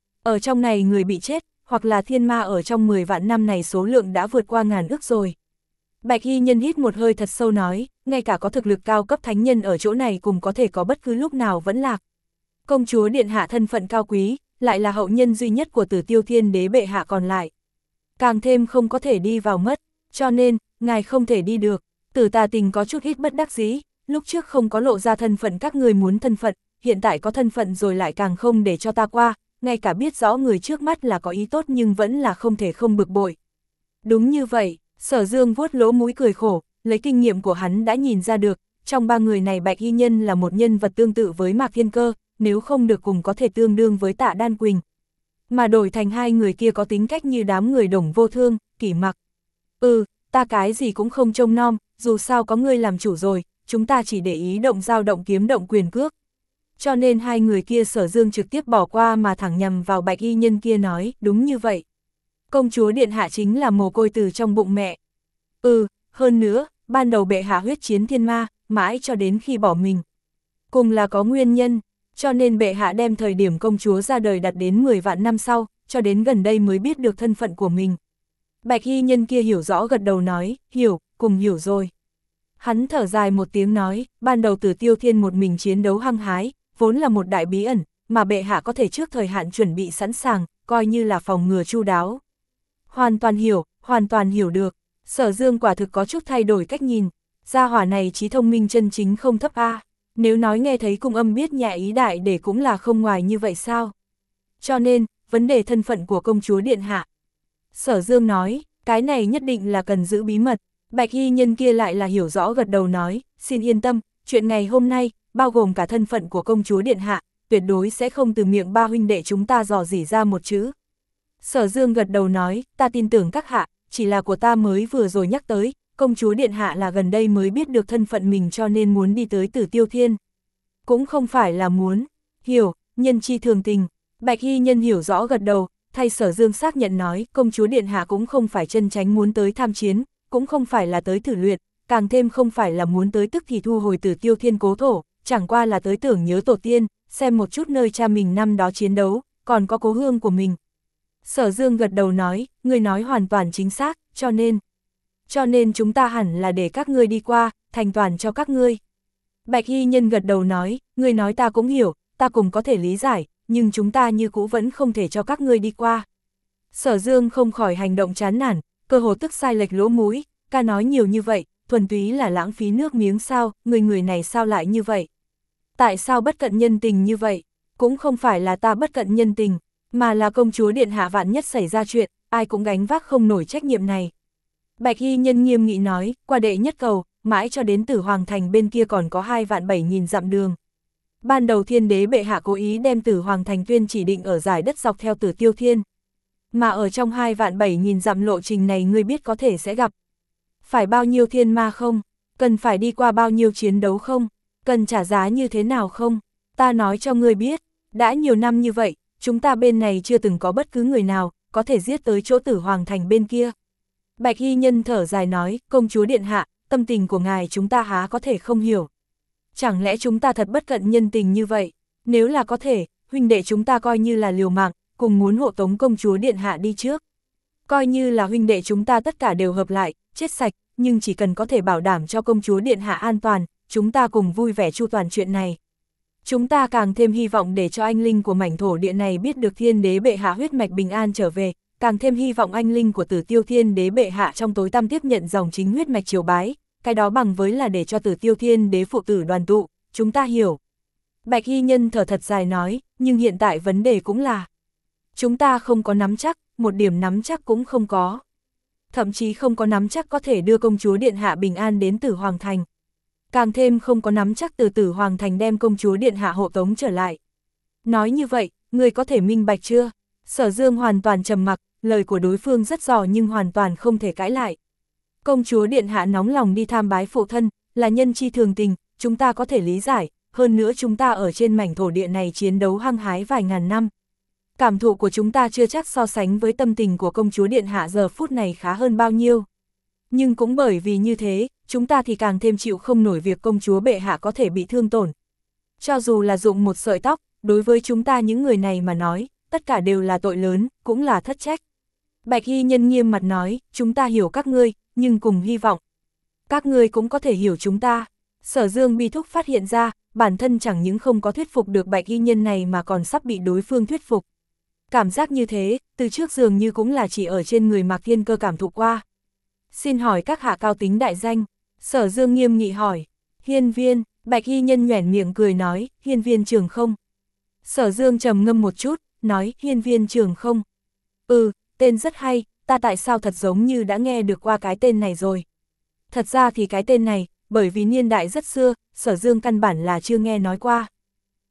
Ở trong này người bị chết, hoặc là thiên ma ở trong mười vạn năm này số lượng đã vượt qua ngàn ước rồi. Bạch y nhân hít một hơi thật sâu nói: ngay cả có thực lực cao cấp thánh nhân ở chỗ này cũng có thể có bất cứ lúc nào vẫn lạc. Công chúa điện hạ thân phận cao quý, lại là hậu nhân duy nhất của Tử Tiêu Thiên đế bệ hạ còn lại. Càng thêm không có thể đi vào mất, cho nên, ngài không thể đi được. Tử Tà Tình có chút ít bất đắc dĩ, lúc trước không có lộ ra thân phận các người muốn thân phận, hiện tại có thân phận rồi lại càng không để cho ta qua, ngay cả biết rõ người trước mắt là có ý tốt nhưng vẫn là không thể không bực bội. Đúng như vậy, Sở Dương vuốt lỗ mũi cười khổ, lấy kinh nghiệm của hắn đã nhìn ra được, trong ba người này Bạch y nhân là một nhân vật tương tự với Mạc Thiên Cơ, nếu không được cùng có thể tương đương với Tạ Đan Quỳnh. Mà đổi thành hai người kia có tính cách như đám người Đồng Vô Thương, Kỷ Mặc. Ừ, ta cái gì cũng không trông nom, dù sao có ngươi làm chủ rồi, chúng ta chỉ để ý động dao động kiếm động quyền cước. Cho nên hai người kia Sở Dương trực tiếp bỏ qua mà thẳng nhằm vào bạch y nhân kia nói, đúng như vậy. Công chúa điện hạ chính là mồ côi từ trong bụng mẹ. Ừ, hơn nữa, ban đầu bệ hạ huyết chiến thiên ma, mãi cho đến khi bỏ mình. Cùng là có nguyên nhân, cho nên bệ hạ đem thời điểm công chúa ra đời đặt đến mười vạn năm sau, cho đến gần đây mới biết được thân phận của mình. Bạch y nhân kia hiểu rõ gật đầu nói, hiểu, cùng hiểu rồi. Hắn thở dài một tiếng nói, ban đầu Tử Tiêu Thiên một mình chiến đấu hăng hái, vốn là một đại bí ẩn, mà bệ hạ có thể trước thời hạn chuẩn bị sẵn sàng, coi như là phòng ngừa chu đáo. Hoàn toàn hiểu, hoàn toàn hiểu được. Sở Dương quả thực có chút thay đổi cách nhìn, gia hỏa này trí thông minh chân chính không thấp a. Nếu nói nghe thấy cung âm biết nhẹ ý đại để cũng là không ngoài như vậy sao? Cho nên, vấn đề thân phận của công chúa điện hạ. Sở Dương nói, cái này nhất định là cần giữ bí mật. Bạch y nhân kia lại là hiểu rõ gật đầu nói, xin yên tâm, chuyện ngày hôm nay, bao gồm cả thân phận của công chúa điện hạ, tuyệt đối sẽ không từ miệng ba huynh đệ chúng ta dò dỉ ra một chữ. Sở Dương gật đầu nói, ta tin tưởng các hạ, chỉ là của ta mới vừa rồi nhắc tới, công chúa điện hạ là gần đây mới biết được thân phận mình cho nên muốn đi tới Tử Tiêu Thiên. Cũng không phải là muốn, hiểu, nhân chi thường tình. Bạch y nhân hiểu rõ gật đầu, thay Sở Dương xác nhận nói, công chúa điện hạ cũng không phải chân tránh muốn tới tham chiến, cũng không phải là tới thử luyện, càng thêm không phải là muốn tới tức thì thu hồi Tử Tiêu Thiên cố thổ, chẳng qua là tới tưởng nhớ tổ tiên, xem một chút nơi cha mình năm đó chiến đấu, còn có cố hương của mình. Sở Dương gật đầu nói, ngươi nói hoàn toàn chính xác, cho nên, cho nên chúng ta hẳn là để các ngươi đi qua, thành toàn cho các ngươi. Bạch y nhân gật đầu nói, ngươi nói ta cũng hiểu, ta cũng có thể lý giải, nhưng chúng ta như cũ vẫn không thể cho các ngươi đi qua. Sở Dương không khỏi hành động chán nản, cơ hồ tức sai lệch lỗ mũi, ca nói nhiều như vậy, thuần túy là lãng phí nước miếng sao, người người này sao lại như vậy? Tại sao bất cận nhân tình như vậy? Cũng không phải là ta bất cận nhân tình, mà là công chúa điện hạ vạn nhất xảy ra chuyện, ai cũng gánh vác không nổi trách nhiệm này. Bạch y nhân nghiêm nghị nói, qua đệ nhất cầu, mãi cho đến Tử Hoàng Thành bên kia còn có hai vạn bảy nghìn dặm đường. Ban đầu thiên đế bệ hạ cố ý đem Tử Hoàng Thành tuyên chỉ định ở giải đất dọc theo Tử Tiêu Thiên. Mà ở trong hai vạn bảy nghìn dặm lộ trình này ngươi biết có thể sẽ gặp. Phải bao nhiêu thiên ma không? Cần phải đi qua bao nhiêu chiến đấu không? Cần trả giá như thế nào không? Ta nói cho ngươi biết, đã nhiều năm như vậy, chúng ta bên này chưa từng có bất cứ người nào có thể giết tới chỗ Tử Hoàng Thành bên kia. Bạch y nhân thở dài nói, công chúa điện hạ, tâm tình của ngài chúng ta há có thể không hiểu. Chẳng lẽ chúng ta thật bất cận nhân tình như vậy? Nếu là có thể, huynh đệ chúng ta coi như là liều mạng, cùng muốn hộ tống công chúa điện hạ đi trước. Coi như là huynh đệ chúng ta tất cả đều hợp lại, chết sạch, nhưng chỉ cần có thể bảo đảm cho công chúa điện hạ an toàn, chúng ta cùng vui vẻ chu toàn chuyện này. Chúng ta càng thêm hy vọng để cho anh linh của mảnh thổ địa này biết được thiên đế bệ hạ huyết mạch bình an trở về, càng thêm hy vọng anh linh của Tử Tiêu Thiên đế bệ hạ trong tối tăm tiếp nhận dòng chính huyết mạch triều bái, cái đó bằng với là để cho Tử Tiêu Thiên đế phụ tử đoàn tụ, chúng ta hiểu. Bạch y nhân thở thật dài nói, nhưng hiện tại vấn đề cũng là, chúng ta không có nắm chắc, một điểm nắm chắc cũng không có. Thậm chí không có nắm chắc có thể đưa công chúa điện hạ bình an đến Tử Hoàng Thành. Càng thêm không có nắm chắc từ Tử Hoàng Thành đem công chúa điện hạ hộ tống trở lại. Nói như vậy, người có thể minh bạch chưa? Sở Dương hoàn toàn trầm mặc, lời của đối phương rất dò nhưng hoàn toàn không thể cãi lại. Công chúa điện hạ nóng lòng đi tham bái phụ thân, là nhân chi thường tình, chúng ta có thể lý giải, hơn nữa chúng ta ở trên mảnh thổ địa này chiến đấu hăng hái vài ngàn năm. Cảm thụ của chúng ta chưa chắc so sánh với tâm tình của công chúa điện hạ giờ phút này khá hơn bao nhiêu. Nhưng cũng bởi vì như thế, chúng ta thì càng thêm chịu không nổi việc công chúa bệ hạ có thể bị thương tổn. Cho dù là dụng một sợi tóc, đối với chúng ta những người này mà nói, tất cả đều là tội lớn, cũng là thất trách. Bạch y nhân nghiêm mặt nói, chúng ta hiểu các ngươi, nhưng cùng hy vọng. Các ngươi cũng có thể hiểu chúng ta. Sở Dương bi thúc phát hiện ra, bản thân chẳng những không có thuyết phục được bạch y nhân này mà còn sắp bị đối phương thuyết phục. Cảm giác như thế, từ trước dường như cũng là chỉ ở trên người Mạc Thiên Cơ cảm thụ qua. Xin hỏi các hạ cao tính đại danh. Sở Dương nghiêm nghị hỏi. Hiên Viên, bạch y nhân nhoẻn miệng cười nói, Hiên Viên Trường Không. Sở Dương trầm ngâm một chút, nói, Hiên Viên Trường Không. Ừ, tên rất hay, ta tại sao thật giống như đã nghe được qua cái tên này rồi. Thật ra thì cái tên này, bởi vì niên đại rất xưa, Sở Dương căn bản là chưa nghe nói qua.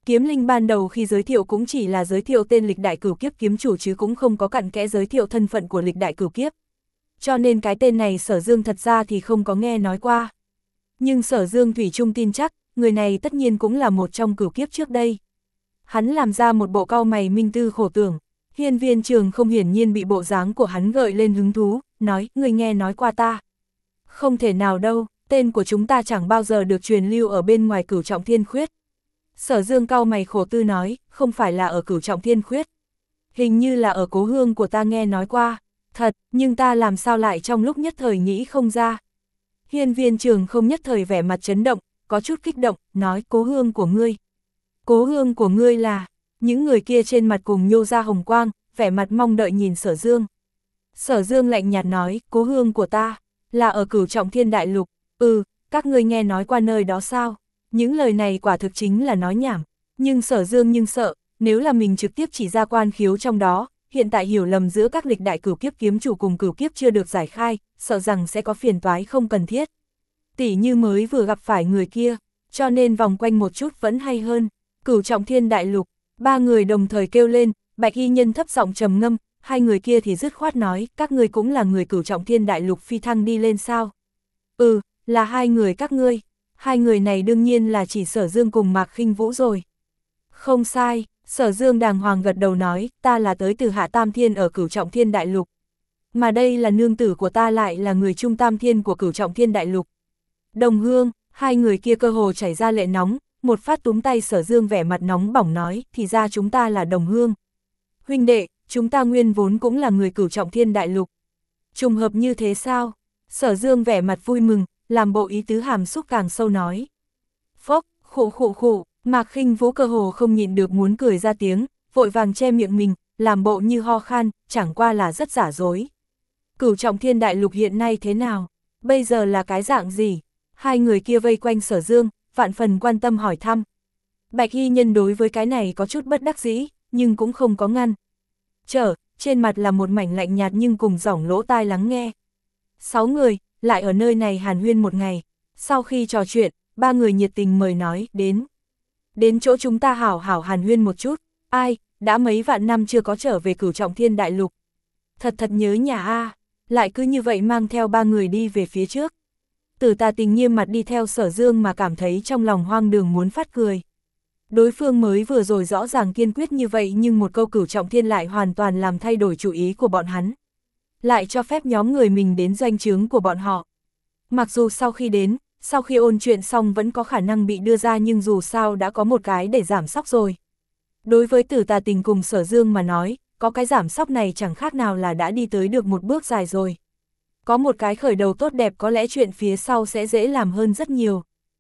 Kiếm Linh ban đầu khi giới thiệu cũng chỉ là giới thiệu tên lịch đại cửu kiếp kiếm chủ chứ cũng không có cặn kẽ giới thiệu thân phận của lịch đại cửu kiếp. Cho nên cái tên này Sở Dương thật ra thì không có nghe nói qua. Nhưng Sở Dương thủy chung tin chắc, người này tất nhiên cũng là một trong cửu kiếp trước đây. Hắn làm ra một bộ cau mày minh tư khổ tưởng. Hiên Viên Trường không hiển nhiên bị bộ dáng của hắn gợi lên hứng thú, nói, người nghe nói qua ta. Không thể nào đâu, tên của chúng ta chẳng bao giờ được truyền lưu ở bên ngoài Cửu Trọng Thiên Khuyết. Sở Dương cau mày khổ tư nói, không phải là ở Cửu Trọng Thiên Khuyết. Hình như là ở cố hương của ta nghe nói qua. Thật, nhưng ta làm sao lại trong lúc nhất thời nghĩ không ra. Hiên Viên Trường không nhất thời vẻ mặt chấn động, có chút kích động, nói cố hương của ngươi. Cố hương của ngươi là, những người kia trên mặt cùng nhô ra hồng quang, vẻ mặt mong đợi nhìn Sở Dương. Sở Dương lạnh nhạt nói, cố hương của ta, là ở Cửu Trọng Thiên Đại Lục. Ừ, các ngươi nghe nói qua nơi đó sao? Những lời này quả thực chính là nói nhảm. Nhưng Sở Dương nhưng sợ, nếu là mình trực tiếp chỉ ra quan khiếu trong đó, hiện tại hiểu lầm giữa các lịch đại cửu kiếp kiếm chủ cùng cửu kiếp chưa được giải khai, sợ rằng sẽ có phiền toái không cần thiết. Tỷ như mới vừa gặp phải người kia, cho nên vòng quanh một chút vẫn hay hơn. Cửu Trọng Thiên Đại Lục, ba người đồng thời kêu lên, Bạch Y Nhân thấp giọng trầm ngâm, hai người kia thì dứt khoát nói, các ngươi cũng là người Cửu Trọng Thiên Đại Lục phi thăng đi lên sao? Ừ, là hai người các ngươi. Hai người này đương nhiên là chỉ Sở Dương cùng Mạc Khinh Vũ rồi. Không sai, Sở Dương đàng hoàng gật đầu nói, ta là tới từ Hạ Tam Thiên ở Cửu Trọng Thiên Đại Lục. Mà đây là nương tử của ta lại là người Trung Tam Thiên của Cửu Trọng Thiên Đại Lục. Đồng hương, hai người kia cơ hồ chảy ra lệ nóng, một phát túm tay Sở Dương vẻ mặt nóng bỏng nói, thì ra chúng ta là đồng hương. Huynh đệ, chúng ta nguyên vốn cũng là người Cửu Trọng Thiên Đại Lục. Trùng hợp như thế sao? Sở Dương vẻ mặt vui mừng, làm bộ ý tứ hàm xúc càng sâu nói. Phốc, khụ khụ khụ, Mạc Khinh Vũ cơ hồ không nhịn được muốn cười ra tiếng, vội vàng che miệng mình, làm bộ như ho khan, chẳng qua là rất giả dối. Cửu Trọng Thiên Đại Lục hiện nay thế nào? Bây giờ là cái dạng gì? Hai người kia vây quanh Sở Dương, vạn phần quan tâm hỏi thăm. Bạch Y Nhân đối với cái này có chút bất đắc dĩ, nhưng cũng không có ngăn. Trở, trên mặt là một mảnh lạnh nhạt nhưng cùng giỏng lỗ tai lắng nghe. Sáu người, lại ở nơi này hàn huyên một ngày. Sau khi trò chuyện, ba người nhiệt tình mời nói, đến. Đến chỗ chúng ta hảo hảo hàn huyên một chút. Ai, đã mấy vạn năm chưa có trở về Cửu Trọng Thiên Đại Lục. Thật thật nhớ nhà a. Lại cứ như vậy mang theo ba người đi về phía trước. Tử Tà Tình nghiêm mặt đi theo Sở Dương mà cảm thấy trong lòng hoang đường muốn phát cười. Đối phương mới vừa rồi rõ ràng kiên quyết như vậy nhưng một câu Cửu Trọng Thiên lại hoàn toàn làm thay đổi chủ ý của bọn hắn. Lại cho phép nhóm người mình đến doanh trướng của bọn họ. Mặc dù sau khi đến, sau khi ôn chuyện xong vẫn có khả năng bị đưa ra nhưng dù sao đã có một cái để giảm sóc rồi. Đối với Tử Tà Tình cùng Sở Dương mà nói, có cái giảm sóc này chẳng khác nào là đã đi tới được một bước dài rồi. Có một cái khởi đầu tốt đẹp có lẽ chuyện phía sau sẽ dễ làm hơn rất nhiều.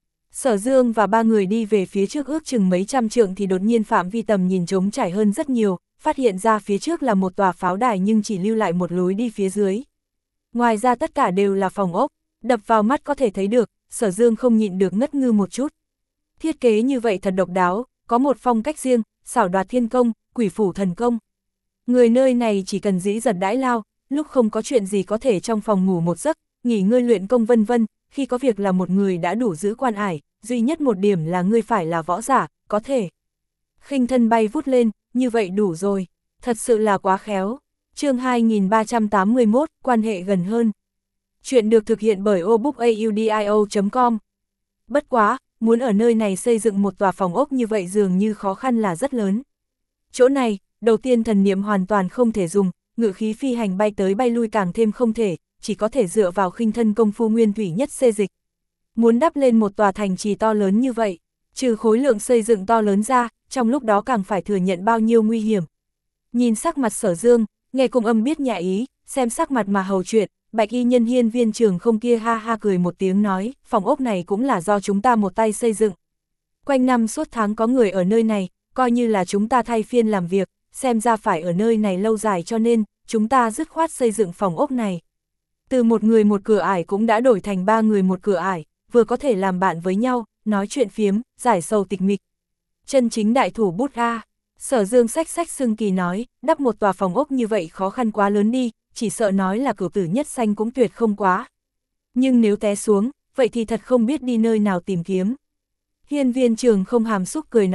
Sở Dương và ba người đi về phía trước ước chừng mấy trăm trượng thì đột nhiên phạm vi tầm nhìn trống trải hơn rất nhiều, phát hiện ra phía trước là một tòa pháo đài nhưng chỉ lưu lại một lối đi phía dưới. Ngoài ra tất cả đều là phòng ốc, đập vào mắt có thể thấy được, Sở Dương không nhịn được ngất ngư một chút. Thiết kế như vậy thật độc đáo, có một phong cách riêng, xảo đoạt thiên công, quỷ phủ thần công. Người nơi này chỉ cần dĩ dật đãi lao, lúc không có chuyện gì có thể trong phòng ngủ một giấc, nghỉ ngơi luyện công vân vân, khi có việc là một người đã đủ giữ quan ải, duy nhất một điểm là ngươi phải là võ giả, có thể. Khinh thân bay vút lên, như vậy đủ rồi, thật sự là quá khéo. Chương hai nghìn ba trăm tám mươi mốt, quan hệ gần hơn. Chuyện được thực hiện bởi obookaudio chấm com. Bất quá, muốn ở nơi này xây dựng một tòa phòng ốc như vậy dường như khó khăn là rất lớn. Chỗ này, đầu tiên thần niệm hoàn toàn không thể dùng, ngự khí phi hành bay tới bay lui càng thêm không thể, chỉ có thể dựa vào khinh thân công phu nguyên thủy nhất xê dịch. Muốn đắp lên một tòa thành trì to lớn như vậy, trừ khối lượng xây dựng to lớn ra, trong lúc đó càng phải thừa nhận bao nhiêu nguy hiểm. Nhìn sắc mặt Sở Dương, nghe cùng âm biết nhã ý, xem sắc mặt mà hầu chuyện, Bạch Y Nhân Hiên Viên Trường không kia ha ha cười một tiếng nói, phòng ốc này cũng là do chúng ta một tay xây dựng. Quanh năm suốt tháng có người ở nơi này, coi như là chúng ta thay phiên làm việc, xem ra phải ở nơi này lâu dài cho nên, chúng ta dứt khoát xây dựng phòng ốc này. Từ một người một cửa ải cũng đã đổi thành ba người một cửa ải, vừa có thể làm bạn với nhau, nói chuyện phiếm, giải sầu tịch mịch. Chân chính đại thủ bút A, Sở Dương sách sách xưng kỳ nói, đắp một tòa phòng ốc như vậy khó khăn quá lớn đi, chỉ sợ nói là cửu tử nhất sanh cũng tuyệt không quá. Nhưng nếu té xuống, vậy thì thật không biết đi nơi nào tìm kiếm. Hiên Viên Trường không hàm xúc cười nói,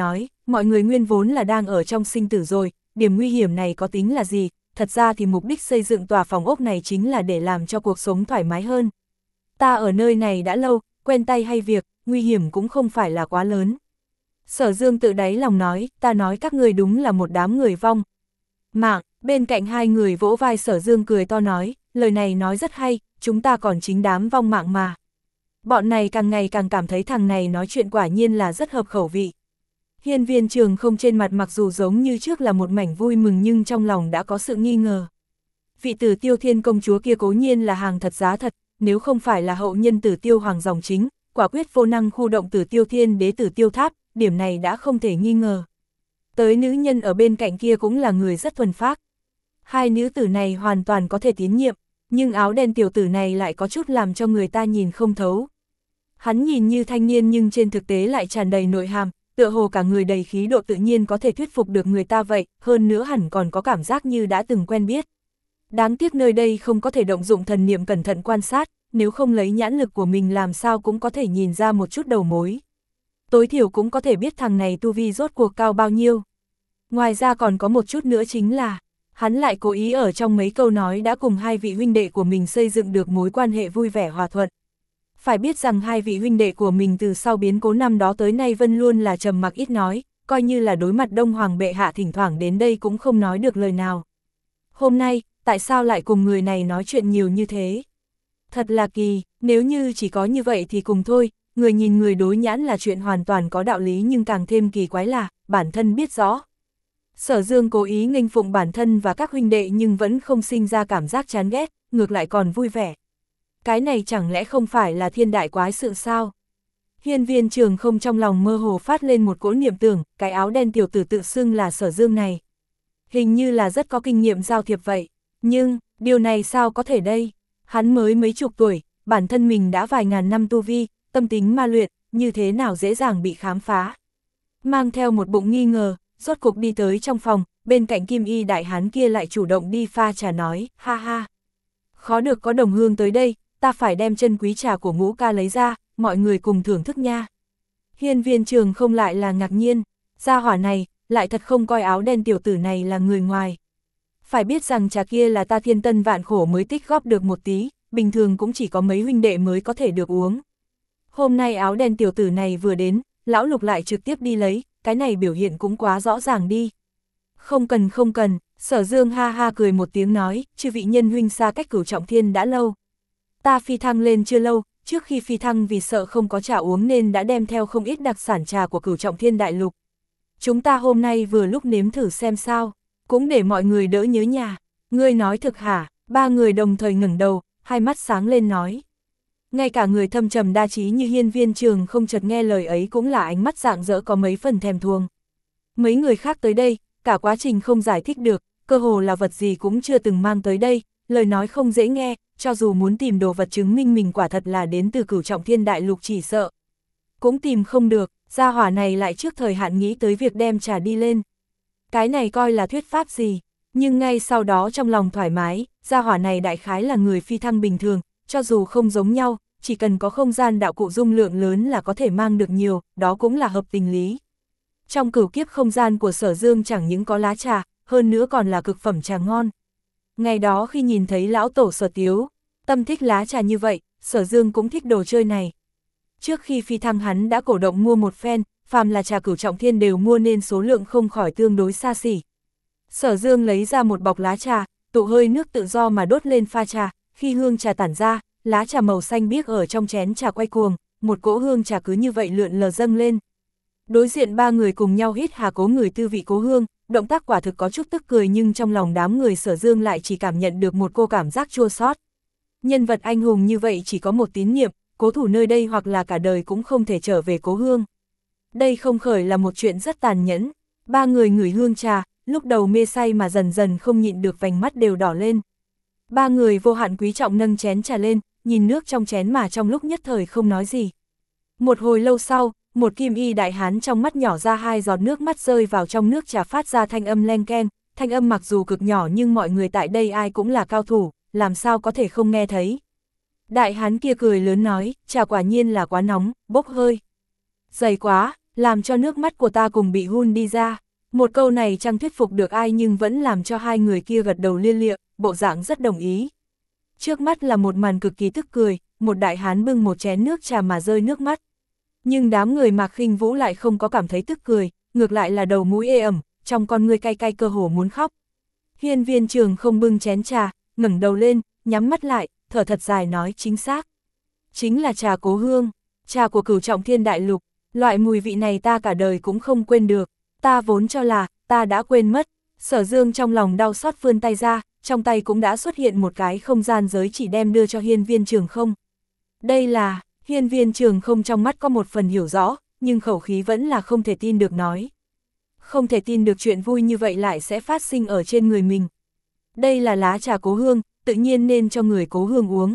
mọi người nguyên vốn là đang ở trong sinh tử rồi, điểm nguy hiểm này có tính là gì, thật ra thì mục đích xây dựng tòa phòng ốc này chính là để làm cho cuộc sống thoải mái hơn. Ta ở nơi này đã lâu, quen tay hay việc, nguy hiểm cũng không phải là quá lớn. Sở Dương tự đáy lòng nói, ta nói các người đúng là một đám người vong mạng. Bên cạnh hai người vỗ vai Sở Dương cười to nói, lời này nói rất hay, chúng ta còn chính đám vong mạng mà. Bọn này càng ngày càng cảm thấy thằng này nói chuyện quả nhiên là rất hợp khẩu vị. Hiên Viên Trường không trên mặt mặc dù giống như trước là một mảnh vui mừng nhưng trong lòng đã có sự nghi ngờ. Vị Tử Tiêu Thiên công chúa kia cố nhiên là hàng thật giá thật, nếu không phải là hậu nhân Tử Tiêu hoàng dòng chính, quả quyết vô năng khu động Tử Tiêu Thiên đế Tử Tiêu tháp, điểm này đã không thể nghi ngờ. Tới nữ nhân ở bên cạnh kia cũng là người rất thuần phác. Hai nữ tử này hoàn toàn có thể tín nhiệm, nhưng áo đen tiểu tử này lại có chút làm cho người ta nhìn không thấu. Hắn nhìn như thanh niên nhưng trên thực tế lại tràn đầy nội hàm, tựa hồ cả người đầy khí độ tự nhiên có thể thuyết phục được người ta vậy, hơn nữa hẳn còn có cảm giác như đã từng quen biết. Đáng tiếc nơi đây không có thể động dụng thần niệm cẩn thận quan sát, nếu không lấy nhãn lực của mình làm sao cũng có thể nhìn ra một chút đầu mối. Tối thiểu cũng có thể biết thằng này tu vi rốt cuộc cao bao nhiêu. Ngoài ra còn có một chút nữa chính là, hắn lại cố ý ở trong mấy câu nói đã cùng hai vị huynh đệ của mình xây dựng được mối quan hệ vui vẻ hòa thuận. Phải biết rằng hai vị huynh đệ của mình từ sau biến cố năm đó tới nay vẫn luôn là trầm mặc ít nói, coi như là đối mặt Đông Hoàng bệ hạ thỉnh thoảng đến đây cũng không nói được lời nào. Hôm nay, tại sao lại cùng người này nói chuyện nhiều như thế? Thật là kỳ, nếu như chỉ có như vậy thì cùng thôi, người nhìn người đối nhãn là chuyện hoàn toàn có đạo lý nhưng càng thêm kỳ quái là, bản thân biết rõ. Sở Dương cố ý nghênh phụng bản thân và các huynh đệ nhưng vẫn không sinh ra cảm giác chán ghét, ngược lại còn vui vẻ. Cái này chẳng lẽ không phải là thiên đại quái sự sao? Hiên Viên Trường không trong lòng mơ hồ phát lên một cỗ niệm tưởng, cái áo đen tiểu tử tự xưng là Sở Dương này. Hình như là rất có kinh nghiệm giao thiệp vậy, nhưng, điều này sao có thể đây? Hắn mới mấy chục tuổi, bản thân mình đã vài ngàn năm tu vi, tâm tính ma luyện, như thế nào dễ dàng bị khám phá. Mang theo một bụng nghi ngờ, rốt cục đi tới trong phòng, bên cạnh Kim Y đại hán kia lại chủ động đi pha trà nói, ha ha. Khó được có đồng hương tới đây, ta phải đem chân quý trà của Ngũ ca lấy ra, mọi người cùng thưởng thức nha. Hiên Viên Trường không lại là ngạc nhiên, gia hỏa này, lại thật không coi áo đen tiểu tử này là người ngoài. Phải biết rằng trà kia là ta thiên tân vạn khổ mới tích góp được một tí, bình thường cũng chỉ có mấy huynh đệ mới có thể được uống. Hôm nay áo đen tiểu tử này vừa đến, lão Lục lại trực tiếp đi lấy, cái này biểu hiện cũng quá rõ ràng đi. Không cần không cần, Sở Dương ha ha cười một tiếng nói, chư vị nhân huynh xa cách Cửu Trọng Thiên đã lâu. Ta phi thăng lên chưa lâu, trước khi phi thăng vì sợ không có trà uống nên đã đem theo không ít đặc sản trà của Cửu Trọng Thiên đại lục. Chúng ta hôm nay vừa lúc nếm thử xem sao, cũng để mọi người đỡ nhớ nhà. Ngươi nói thực hả? Ba người đồng thời ngẩng đầu, hai mắt sáng lên nói. Ngay cả người thâm trầm đa trí như Hiên Viên Trường không chợt nghe lời ấy cũng là ánh mắt rạng rỡ có mấy phần thèm thuồng. Mấy người khác tới đây, cả quá trình không giải thích được, cơ hồ là vật gì cũng chưa từng mang tới đây, lời nói không dễ nghe, cho dù muốn tìm đồ vật chứng minh mình quả thật là đến từ Cửu Trọng Thiên đại lục chỉ sợ. Cũng tìm không được, gia hỏa này lại trước thời hạn nghĩ tới việc đem trà đi lên. Cái này coi là thuyết pháp gì, nhưng ngay sau đó trong lòng thoải mái, gia hỏa này đại khái là người phi thăng bình thường, cho dù không giống nhau, chỉ cần có không gian đạo cụ dung lượng lớn là có thể mang được nhiều, đó cũng là hợp tình lý. Trong cửu kiếp không gian của Sở Dương chẳng những có lá trà, hơn nữa còn là cực phẩm trà ngon. Ngày đó khi nhìn thấy lão tổ Sở Tiếu, tâm thích lá trà như vậy, Sở Dương cũng thích đồ chơi này. Trước khi phi thăng hắn đã cổ động mua một phen, phàm là trà Cửu Trọng Thiên đều mua nên số lượng không khỏi tương đối xa xỉ. Sở Dương lấy ra một bọc lá trà, tụ hơi nước tự do mà đốt lên pha trà, khi hương trà tản ra, lá trà màu xanh biếc ở trong chén trà quay cuồng, một cỗ hương trà cứ như vậy lượn lờ dâng lên. Đối diện ba người cùng nhau hít hà cố người tư vị cố hương, động tác quả thực có chút tức cười nhưng trong lòng đám người Sở Dương lại chỉ cảm nhận được một cô cảm giác chua xót. Nhân vật anh hùng như vậy chỉ có một tín niệm, cố thủ nơi đây hoặc là cả đời cũng không thể trở về cố hương. Đây không khởi là một chuyện rất tàn nhẫn. Ba người ngửi hương trà, lúc đầu mê say mà dần dần không nhịn được vành mắt đều đỏ lên. Ba người vô hạn quý trọng nâng chén trà lên, nhìn nước trong chén mà trong lúc nhất thời không nói gì. Một hồi lâu sau, một Kim Y đại hán trong mắt nhỏ ra hai giọt nước mắt rơi vào trong nước trà phát ra thanh âm len keng, thanh âm mặc dù cực nhỏ nhưng mọi người tại đây ai cũng là cao thủ, làm sao có thể không nghe thấy. Đại hán kia cười lớn nói, trà quả nhiên là quá nóng, bốc hơi. Dày quá, làm cho nước mắt của ta cùng bị hun đi ra. Một câu này chẳng thuyết phục được ai nhưng vẫn làm cho hai người kia gật đầu lia lịa, bộ dạng rất đồng ý. Trước mắt là một màn cực kỳ tức cười, một đại hán bưng một chén nước trà mà rơi nước mắt. Nhưng đám người Mạc Khinh Vũ lại không có cảm thấy tức cười, ngược lại là đầu mũi ê ẩm, trong con ngươi cay cay cơ hồ muốn khóc. Hiên Viên Trường không bưng chén trà, ngẩng đầu lên, nhắm mắt lại, thở thật dài nói chính xác. Chính là trà Cố Hương, trà của Cửu Trọng Thiên Đại Lục, loại mùi vị này ta cả đời cũng không quên được, ta vốn cho là, ta đã quên mất. Sở Dương trong lòng đau xót vươn tay ra, trong tay cũng đã xuất hiện một cái không gian giới chỉ đem đưa cho Hiên Viên Trường không. Đây là, Hiên Viên Trường không trong mắt có một phần hiểu rõ, nhưng khẩu khí vẫn là không thể tin được nói. Không thể tin được chuyện vui như vậy lại sẽ phát sinh ở trên người mình. Đây là lá trà Cố Hương, tự nhiên nên cho người Cố Hương uống.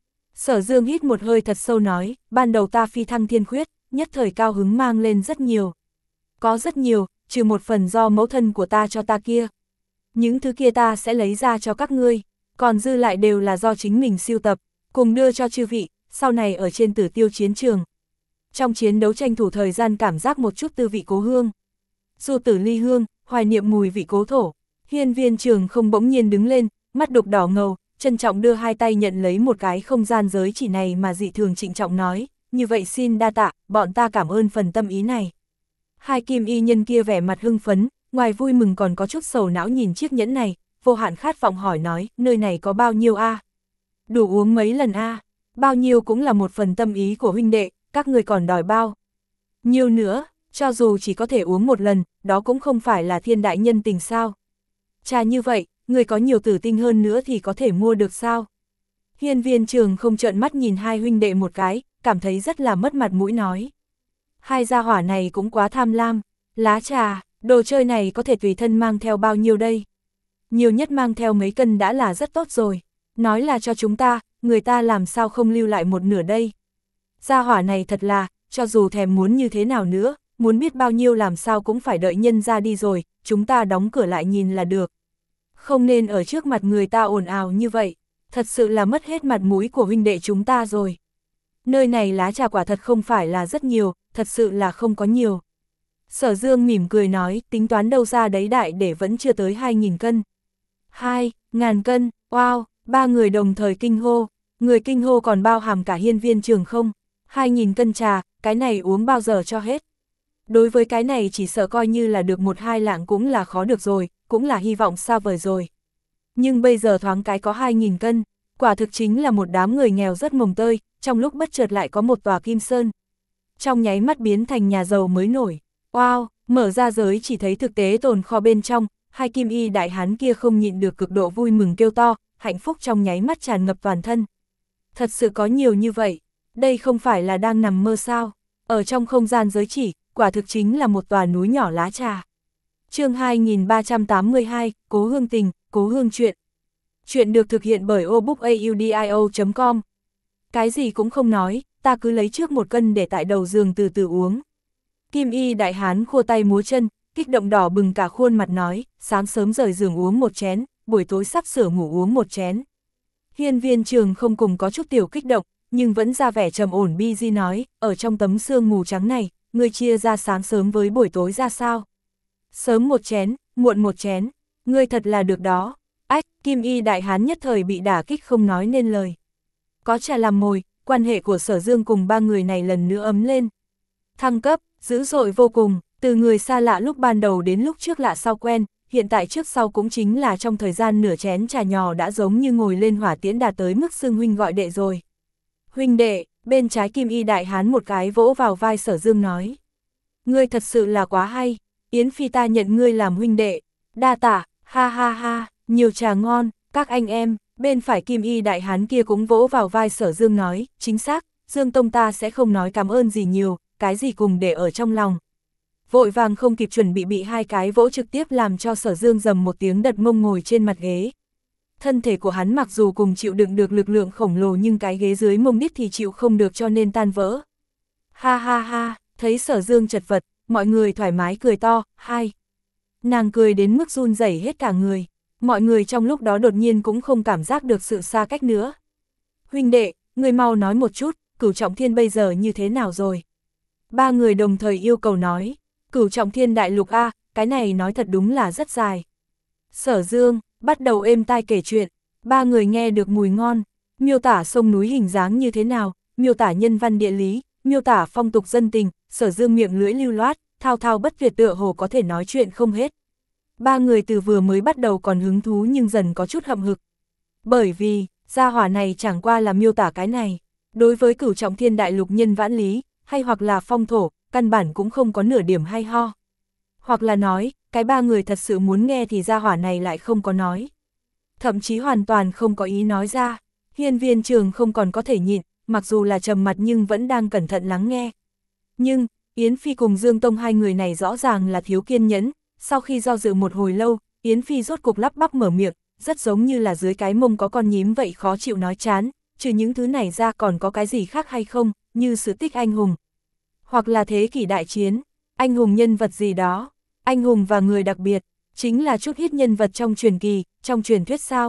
Sở Dương hít một hơi thật sâu nói, ban đầu ta phi thăng thiên khuyết, nhất thời cao hứng mang lên rất nhiều. Có rất nhiều, trừ một phần do mẫu thân của ta cho ta kia. Những thứ kia ta sẽ lấy ra cho các ngươi, còn dư lại đều là do chính mình sưu tập, cùng đưa cho chư vị, sau này ở trên Tử Tiêu chiến trường. Trong chiến đấu tranh thủ thời gian cảm giác một chút tư vị Cố Hương. Du tử ly hương, hoài niệm mùi vị cố thổ. Hiên Viên Trường không bỗng nhiên đứng lên, mắt đục đỏ ngầu, trân trọng đưa hai tay nhận lấy một cái không gian giới chỉ này mà dị thường trịnh trọng nói, như vậy xin đa tạ, bọn ta cảm ơn phần tâm ý này. Hai kim y nhân kia vẻ mặt hưng phấn, ngoài vui mừng còn có chút sầu não nhìn chiếc nhẫn này, vô hạn khát vọng hỏi nói, nơi này có bao nhiêu a? Đủ uống mấy lần a? Bao nhiêu cũng là một phần tâm ý của huynh đệ, các người còn đòi bao nhiêu nữa, cho dù chỉ có thể uống một lần, đó cũng không phải là thiên đại nhân tình sao. Trà như vậy, người có nhiều tử tinh hơn nữa thì có thể mua được sao? Hiên Viên Trường không trợn mắt nhìn hai huynh đệ một cái, cảm thấy rất là mất mặt mũi nói. Hai gia hỏa này cũng quá tham lam, lá trà, đồ chơi này có thể tùy thân mang theo bao nhiêu đây? Nhiều nhất mang theo mấy cân đã là rất tốt rồi, nói là cho chúng ta, người ta làm sao không lưu lại một nửa đây? Gia hỏa này thật là, cho dù thèm muốn như thế nào nữa, muốn biết bao nhiêu làm sao cũng phải đợi nhân ra đi rồi, chúng ta đóng cửa lại nhìn là được. Không nên ở trước mặt người ta ồn ào như vậy, thật sự là mất hết mặt mũi của huynh đệ chúng ta rồi. Nơi này lá trà quả thật không phải là rất nhiều, thật sự là không có nhiều. Sở Dương mỉm cười nói, tính toán đâu ra đấy đại để vẫn chưa tới hai nghìn cân. Hai ngàn cân, wow, ba người đồng thời kinh hô, người kinh hô còn bao hàm cả Hiên Viên Trường không. Hai nghìn cân trà, cái này uống bao giờ cho hết. Đối với cái này chỉ sợ coi như là được một hai lạng cũng là khó được rồi, cũng là hy vọng xa vời rồi. Nhưng bây giờ thoáng cái có hai nghìn cân, quả thực chính là một đám người nghèo rất mồng tơi, trong lúc bất chợt lại có một tòa kim sơn. Trong nháy mắt biến thành nhà giàu mới nổi. Wow, mở ra giới chỉ thấy thực tế tồn kho bên trong, hai kim y đại hán kia không nhịn được cực độ vui mừng kêu to, hạnh phúc trong nháy mắt tràn ngập toàn thân. Thật sự có nhiều như vậy, đây không phải là đang nằm mơ sao, ở trong không gian giới chỉ, quả thực chính là một tòa núi nhỏ lá trà. Chương hai nghìn ba trăm tám mươi hai, Cố Hương Tình, Cố Hương Chuyện. Chuyện được thực hiện bởi obookaudio chấm com. Cái gì cũng không nói, ta cứ lấy trước một cân để tại đầu giường từ từ uống. Kim y đại hán khua tay múa chân, kích động đỏ bừng cả khuôn mặt nói, sáng sớm rời giường uống một chén, buổi tối sắp sửa ngủ uống một chén. Hiên Viên Trường không cùng có chút tiểu kích động, nhưng vẫn ra vẻ trầm ổn bi di nói, ở trong tấm sương mù trắng này, ngươi chia ra sáng sớm với buổi tối ra sao? Sớm một chén, muộn một chén, ngươi thật là được đó. Ách, Kim y đại hán nhất thời bị đả kích không nói nên lời. Có trà làm mồi, quan hệ của Sở Dương cùng ba người này lần nữa ấm lên. Thăng cấp, dữ dội vô cùng, từ người xa lạ lúc ban đầu đến lúc trước lạ sau quen, hiện tại trước sau cũng chính là trong thời gian nửa chén trà nhỏ đã giống như ngồi lên hỏa tiễn đạt tới mức xưng huynh gọi đệ rồi. Huynh đệ, bên trái Kim y đại hán một cái vỗ vào vai Sở Dương nói. Ngươi thật sự là quá hay, Yến Phi ta nhận ngươi làm huynh đệ, đa tạ, ha ha ha, nhiều trà ngon, các anh em. Bên phải Kim y đại hán kia cũng vỗ vào vai Sở Dương nói, chính xác, Dương Tông ta sẽ không nói cảm ơn gì nhiều, cái gì cùng để ở trong lòng. Vội vàng không kịp chuẩn bị bị hai cái vỗ trực tiếp làm cho Sở Dương dầm một tiếng đật mông ngồi trên mặt ghế. Thân thể của hắn mặc dù cùng chịu đựng được lực lượng khổng lồ nhưng cái ghế dưới mông đít thì chịu không được cho nên tan vỡ. Ha ha ha, thấy Sở Dương chật vật, mọi người thoải mái cười to, hai. Nàng cười đến mức run rẩy hết cả người. Mọi người trong lúc đó đột nhiên cũng không cảm giác được sự xa cách nữa. Huynh đệ, người mau nói một chút, Cửu Trọng Thiên bây giờ như thế nào rồi? Ba người đồng thời yêu cầu nói, Cửu Trọng Thiên Đại Lục a, cái này nói thật đúng là rất dài. Sở Dương bắt đầu êm tai kể chuyện, ba người nghe được mùi ngon, miêu tả sông núi hình dáng như thế nào, miêu tả nhân văn địa lý, miêu tả phong tục dân tình, Sở Dương miệng lưỡi lưu loát, thao thao bất tuyệt tựa hồ có thể nói chuyện không hết. Ba người từ vừa mới bắt đầu còn hứng thú nhưng dần có chút hậm hực. Bởi vì, gia hỏa này chẳng qua là miêu tả cái này, đối với Cửu Trọng Thiên Đại Lục nhân vãn lý, hay hoặc là phong thổ, căn bản cũng không có nửa điểm hay ho. Hoặc là nói, cái ba người thật sự muốn nghe thì gia hỏa này lại không có nói. Thậm chí hoàn toàn không có ý nói ra. Hiên Viên Trường không còn có thể nhịn, mặc dù là trầm mặt nhưng vẫn đang cẩn thận lắng nghe. Nhưng, Yến Phi cùng Dương Tông hai người này rõ ràng là thiếu kiên nhẫn, sau khi do dự một hồi lâu, Yến Phi rốt cục lắp bắp mở miệng, rất giống như là dưới cái mông có con nhím vậy khó chịu nói chán, trừ những thứ này ra còn có cái gì khác hay không, như sự tích anh hùng. Hoặc là thế kỷ đại chiến, anh hùng nhân vật gì đó, anh hùng và người đặc biệt, chính là chút ít nhân vật trong truyền kỳ, trong truyền thuyết sao.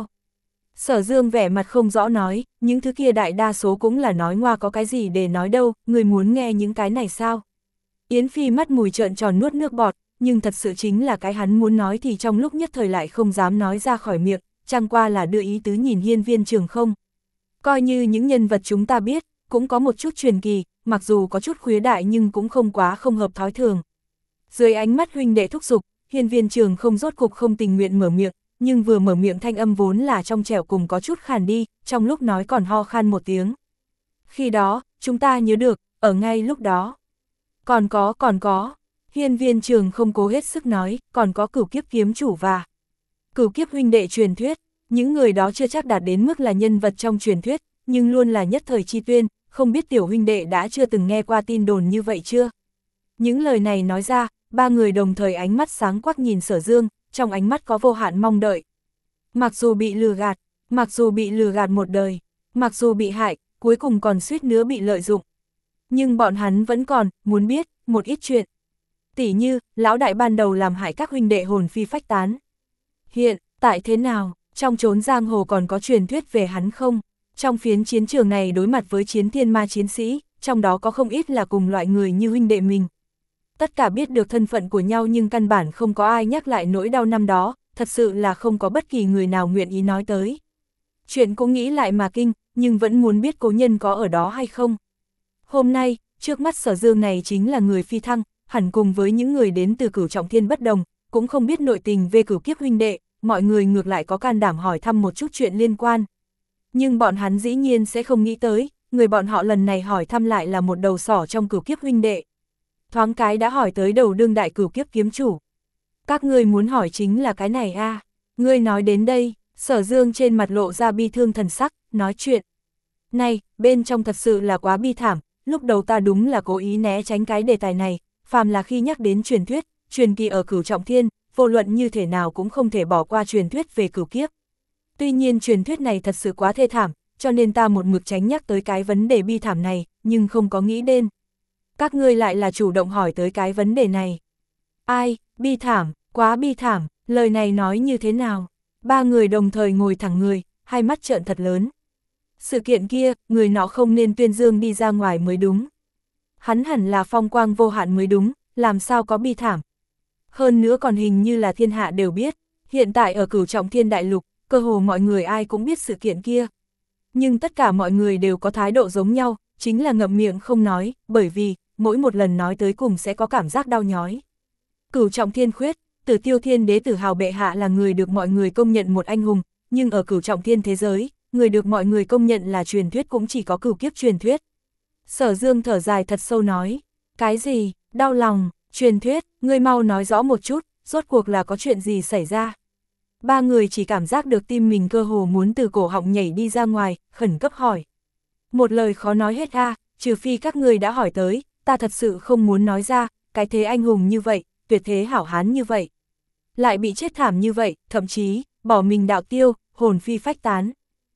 Sở Dương vẻ mặt không rõ nói, những thứ kia đại đa số cũng là nói ngoa có cái gì để nói đâu, người muốn nghe những cái này sao. Yến Phi mắt mùi trợn tròn nuốt nước bọt, nhưng thật sự chính là cái hắn muốn nói thì trong lúc nhất thời lại không dám nói ra khỏi miệng, chẳng qua là đưa ý tứ nhìn Hiên Viên Trường không. Coi như những nhân vật chúng ta biết, cũng có một chút truyền kỳ, mặc dù có chút khuya đại nhưng cũng không quá không hợp thói thường. Dưới ánh mắt huynh đệ thúc giục, Hiên Viên Trường không rốt cục không tình nguyện mở miệng, nhưng vừa mở miệng thanh âm vốn là trong trẻo cùng có chút khàn đi, trong lúc nói còn ho khan một tiếng. Khi đó, chúng ta nhớ được, ở ngay lúc đó. Còn có, còn có, Hiên Viên Trường không cố hết sức nói, còn có Cửu Kiếp kiếm chủ và Cửu Kiếp huynh đệ truyền thuyết, những người đó chưa chắc đạt đến mức là nhân vật trong truyền thuyết, nhưng luôn là nhất thời chi tuyên, không biết tiểu huynh đệ đã chưa từng nghe qua tin đồn như vậy chưa? Những lời này nói ra, ba người đồng thời ánh mắt sáng quắc nhìn Sở Dương, trong ánh mắt có vô hạn mong đợi. Mặc dù bị lừa gạt, mặc dù bị lừa gạt một đời, mặc dù bị hại, cuối cùng còn suýt nữa bị lợi dụng. Nhưng bọn hắn vẫn còn, muốn biết, một ít chuyện. Tỉ như, lão đại ban đầu làm hại các huynh đệ hồn phi phách tán. Hiện, tại thế nào, trong chốn giang hồ còn có truyền thuyết về hắn không? Trong phiến chiến trường này đối mặt với chiến thiên ma chiến sĩ, trong đó có không ít là cùng loại người như huynh đệ mình. Tất cả biết được thân phận của nhau nhưng căn bản không có ai nhắc lại nỗi đau năm đó, thật sự là không có bất kỳ người nào nguyện ý nói tới. Chuyện cũng nghĩ lại mà kinh, nhưng vẫn muốn biết cố nhân có ở đó hay không. Hôm nay, trước mắt Sở Dương này chính là người phi thăng, hẳn cùng với những người đến từ Cửu Trọng Thiên bất đồng, cũng không biết nội tình về Cửu Kiếp huynh đệ, mọi người ngược lại có can đảm hỏi thăm một chút chuyện liên quan. Nhưng bọn hắn dĩ nhiên sẽ không nghĩ tới, người bọn họ lần này hỏi thăm lại là một đầu sỏ trong Cửu Kiếp huynh đệ. Thoáng cái đã hỏi tới đầu đương đại Cửu Kiếp kiếm chủ. Các ngươi muốn hỏi chính là cái này a? À? Ngươi nói đến đây, Sở Dương trên mặt lộ ra bi thương thần sắc, nói chuyện. Này, bên trong thật sự là quá bi thảm, lúc đầu ta đúng là cố ý né tránh cái đề tài này, phàm là khi nhắc đến truyền thuyết, truyền kỳ ở Cửu Trọng Thiên, vô luận như thể nào cũng không thể bỏ qua truyền thuyết về Cửu Kiếp. Tuy nhiên truyền thuyết này thật sự quá thê thảm, cho nên ta một mực tránh nhắc tới cái vấn đề bi thảm này, nhưng không có nghĩ đến. Các ngươi lại là chủ động hỏi tới cái vấn đề này. Ai, bi thảm, quá bi thảm, lời này nói như thế nào? Ba người đồng thời ngồi thẳng người, hai mắt trợn thật lớn. Sự kiện kia, người nọ không nên tuyên dương đi ra ngoài mới đúng. Hắn hẳn là phong quang vô hạn mới đúng, làm sao có bi thảm. Hơn nữa còn hình như là thiên hạ đều biết, hiện tại ở Cửu Trọng Thiên Đại Lục, cơ hồ mọi người ai cũng biết sự kiện kia. Nhưng tất cả mọi người đều có thái độ giống nhau, chính là ngậm miệng không nói, bởi vì, mỗi một lần nói tới cùng sẽ có cảm giác đau nhói. Cửu Trọng Thiên khuyết, Tử Tiêu Thiên Đế Tử Hào bệ hạ là người được mọi người công nhận một anh hùng, nhưng ở Cửu Trọng Thiên thế giới, người được mọi người công nhận là truyền thuyết cũng chỉ có Cửu Kiếp truyền thuyết. Sở Dương thở dài thật sâu nói, cái gì, đau lòng, truyền thuyết, ngươi mau nói rõ một chút, rốt cuộc là có chuyện gì xảy ra. Ba người chỉ cảm giác được tim mình cơ hồ muốn từ cổ họng nhảy đi ra ngoài, khẩn cấp hỏi. Một lời khó nói hết a, trừ phi các người đã hỏi tới, ta thật sự không muốn nói ra, cái thế anh hùng như vậy, tuyệt thế hảo hán như vậy. Lại bị chết thảm như vậy, thậm chí, bỏ mình đạo tiêu, hồn phi phách tán.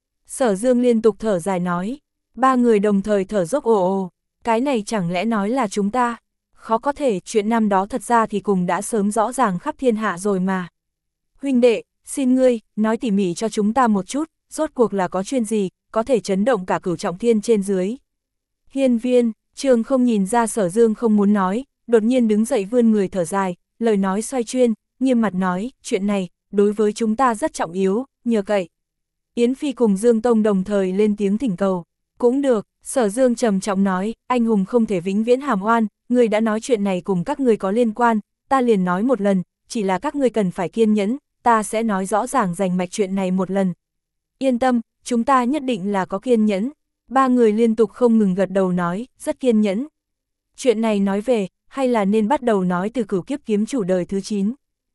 Sở Dương liên tục thở dài nói, ba người đồng thời thở dốc ồ ồ, cái này chẳng lẽ nói là chúng ta, khó có thể, chuyện năm đó thật ra thì cùng đã sớm rõ ràng khắp thiên hạ rồi mà. Huynh đệ, xin ngươi, nói tỉ mỉ cho chúng ta một chút, rốt cuộc là có chuyện gì, có thể chấn động cả Cửu Trọng Thiên trên dưới. Hiên Viên, Trường không nhìn ra Sở Dương không muốn nói, đột nhiên đứng dậy vươn người thở dài, lời nói xoay chuyên, nghiêm mặt nói, chuyện này, đối với chúng ta rất trọng yếu, nhờ cậy. Yến Phi cùng Dương Tông đồng thời lên tiếng thỉnh cầu. Cũng được, Sở Dương trầm trọng nói, anh hùng không thể vĩnh viễn hàm oan, người đã nói chuyện này cùng các người có liên quan, ta liền nói một lần, chỉ là các ngươi cần phải kiên nhẫn, ta sẽ nói rõ ràng rành mạch chuyện này một lần. Yên tâm, chúng ta nhất định là có kiên nhẫn. Ba người liên tục không ngừng gật đầu nói, rất kiên nhẫn. Chuyện này nói về, hay là nên bắt đầu nói từ cửu kiếp kiếm chủ đời thứ chín.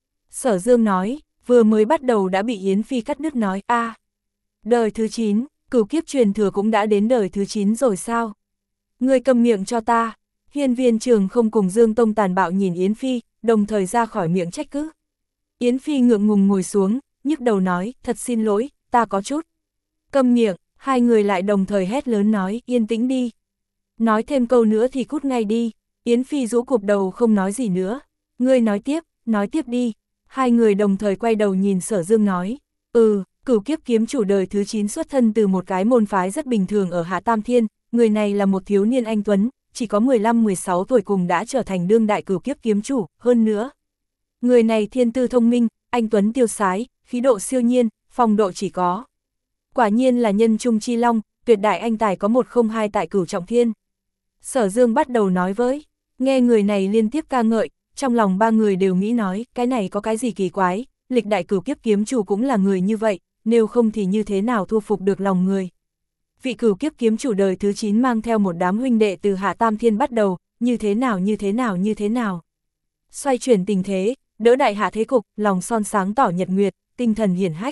Sở Dương nói, vừa mới bắt đầu đã bị Yến Phi cắt đứt nói, a à, đời thứ chín, cửu kiếp truyền thừa cũng đã đến đời thứ chín rồi sao? Ngươi cầm miệng cho ta. Hiên Viên Trường không cùng Dương Tông tàn bạo nhìn Yến Phi, đồng thời ra khỏi miệng trách cứ. Yến Phi ngượng ngùng ngồi xuống, nhức đầu nói, thật xin lỗi, ta có chút. Câm miệng, hai người lại đồng thời hét lớn nói, yên tĩnh đi. Nói thêm câu nữa thì cút ngay đi. Yến Phi rũ cụp đầu không nói gì nữa. Ngươi nói tiếp, nói tiếp đi. Hai người đồng thời quay đầu nhìn Sở Dương nói, ừ, cửu kiếp kiếm chủ đời thứ chín xuất thân từ một cái môn phái rất bình thường ở Hạ Tam Thiên, người này là một thiếu niên anh tuấn, chỉ có mười lăm mười sáu tuổi cùng đã trở thành đương đại cửu kiếp kiếm chủ, hơn nữa. Người này thiên tư thông minh, anh tuấn tiêu sái, khí độ siêu nhiên, phong độ chỉ có. Quả nhiên là nhân trung chi long, tuyệt đại anh tài có một không hai tại cửu trọng thiên. Sở Dương bắt đầu nói với, nghe người này liên tiếp ca ngợi, trong lòng ba người đều nghĩ nói, cái này có cái gì kỳ quái, lịch đại cửu kiếp kiếm chủ cũng là người như vậy, nếu không thì như thế nào thu phục được lòng người. Vị cửu kiếp kiếm chủ đời thứ chín mang theo một đám huynh đệ từ Hạ Tam Thiên bắt đầu, như thế nào như thế nào như thế nào. Xoay chuyển tình thế, đỡ đại hạ thế cục, lòng son sáng tỏ nhật nguyệt, tinh thần hiển hách.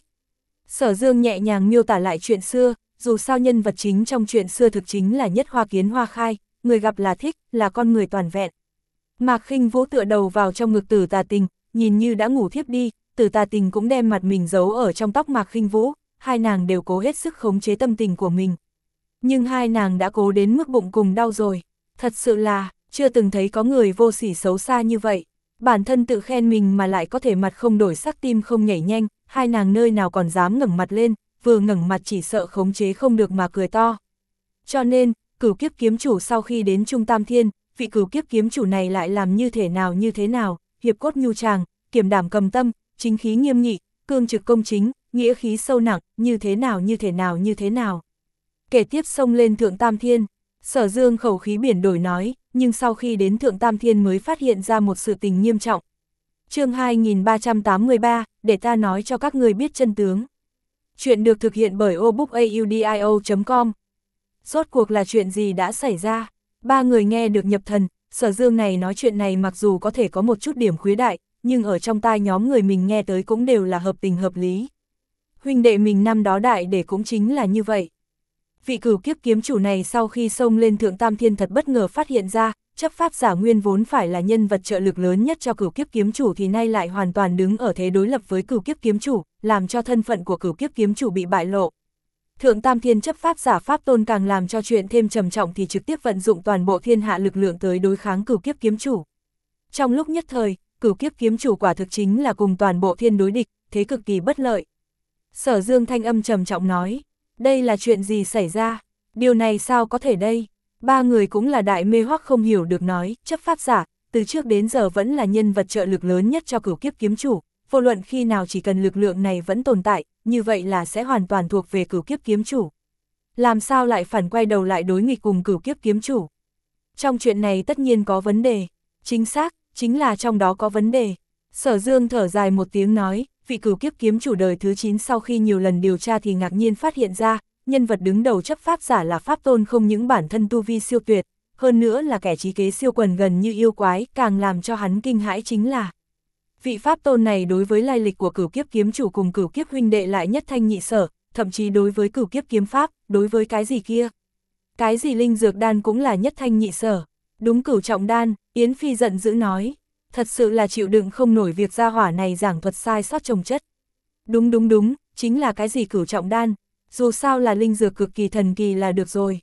Sở Dương nhẹ nhàng miêu tả lại chuyện xưa, dù sao nhân vật chính trong chuyện xưa thực chính là nhất hoa kiến hoa khai, người gặp là thích, là con người toàn vẹn. Mạc Khinh Vũ tựa đầu vào trong ngực Tử Tà Tình, nhìn như đã ngủ thiếp đi, Tử Tà Tình cũng đem mặt mình giấu ở trong tóc Mạc Khinh Vũ, hai nàng đều cố hết sức khống chế tâm tình của mình. Nhưng hai nàng đã cố đến mức bụng cùng đau rồi, thật sự là, chưa từng thấy có người vô sỉ xấu xa như vậy. Bản thân tự khen mình mà lại có thể mặt không đổi sắc tim không nhảy nhanh, hai nàng nơi nào còn dám ngẩng mặt lên, vừa ngẩng mặt chỉ sợ khống chế không được mà cười to. Cho nên, cửu kiếp kiếm chủ sau khi đến Trung Tam Thiên, vị cửu kiếp kiếm chủ này lại làm như thế nào như thế nào, hiệp cốt nhu tràng, kiềm đảm cầm tâm, chính khí nghiêm nghị, cương trực công chính, nghĩa khí sâu nặng, như thế nào như thế nào như thế nào. Kể tiếp xông lên Thượng Tam Thiên, Sở Dương khẩu khí biển đổi nói, nhưng sau khi đến Thượng Tam Thiên mới phát hiện ra một sự tình nghiêm trọng. Chương hai nghìn ba trăm tám mươi ba, để ta nói cho các người biết chân tướng. Chuyện được thực hiện bởi obookaudio chấm com. Rốt cuộc là chuyện gì đã xảy ra? Ba người nghe được nhập thần, Sở Dương này nói chuyện này mặc dù có thể có một chút điểm khuấy đại, nhưng ở trong tai nhóm người mình nghe tới cũng đều là hợp tình hợp lý. Huynh đệ mình năm đó đại để cũng chính là như vậy. Vị cửu kiếp kiếm chủ này sau khi xông lên Thượng Tam Thiên thật bất ngờ phát hiện ra, chấp pháp giả nguyên vốn phải là nhân vật trợ lực lớn nhất cho cửu kiếp kiếm chủ thì nay lại hoàn toàn đứng ở thế đối lập với cửu kiếp kiếm chủ, làm cho thân phận của cửu kiếp kiếm chủ bị bại lộ. Thượng Tam Thiên chấp pháp giả pháp tôn càng làm cho chuyện thêm trầm trọng thì trực tiếp vận dụng toàn bộ thiên hạ lực lượng tới đối kháng cửu kiếp kiếm chủ. Trong lúc nhất thời, cửu kiếp kiếm chủ quả thực chính là cùng toàn bộ thiên đối địch, thế cực kỳ bất lợi. Sở Dương thanh âm trầm trọng nói, đây là chuyện gì xảy ra? Điều này sao có thể đây? Ba người cũng là đại mê hoặc không hiểu được nói, chấp pháp giả, từ trước đến giờ vẫn là nhân vật trợ lực lớn nhất cho cửu kiếp kiếm chủ, vô luận khi nào chỉ cần lực lượng này vẫn tồn tại, như vậy là sẽ hoàn toàn thuộc về cửu kiếp kiếm chủ. Làm sao lại phản quay đầu lại đối nghịch cùng cửu kiếp kiếm chủ? Trong chuyện này tất nhiên có vấn đề, chính xác, chính là trong đó có vấn đề. Sở Dương thở dài một tiếng nói, vị cửu kiếp kiếm chủ đời thứ chín sau khi nhiều lần điều tra thì ngạc nhiên phát hiện ra, nhân vật đứng đầu chấp pháp giả là pháp tôn không những bản thân tu vi siêu tuyệt, hơn nữa là kẻ trí kế siêu quần gần như yêu quái, càng làm cho hắn kinh hãi chính là vị pháp tôn này đối với lai lịch của cửu kiếp kiếm chủ cùng cửu kiếp huynh đệ lại nhất thanh nhị sở, thậm chí đối với cửu kiếp kiếm pháp, đối với cái gì kia. Cái gì linh dược đan cũng là nhất thanh nhị sở. Đúng cửu trọng đan, Yến Phi giận dữ nói. Thật sự là chịu đựng không nổi việc gia hỏa này giảng thuật sai sót trồng chất. Đúng đúng đúng, chính là cái gì cửu trọng đan, dù sao là linh dược cực kỳ thần kỳ là được rồi.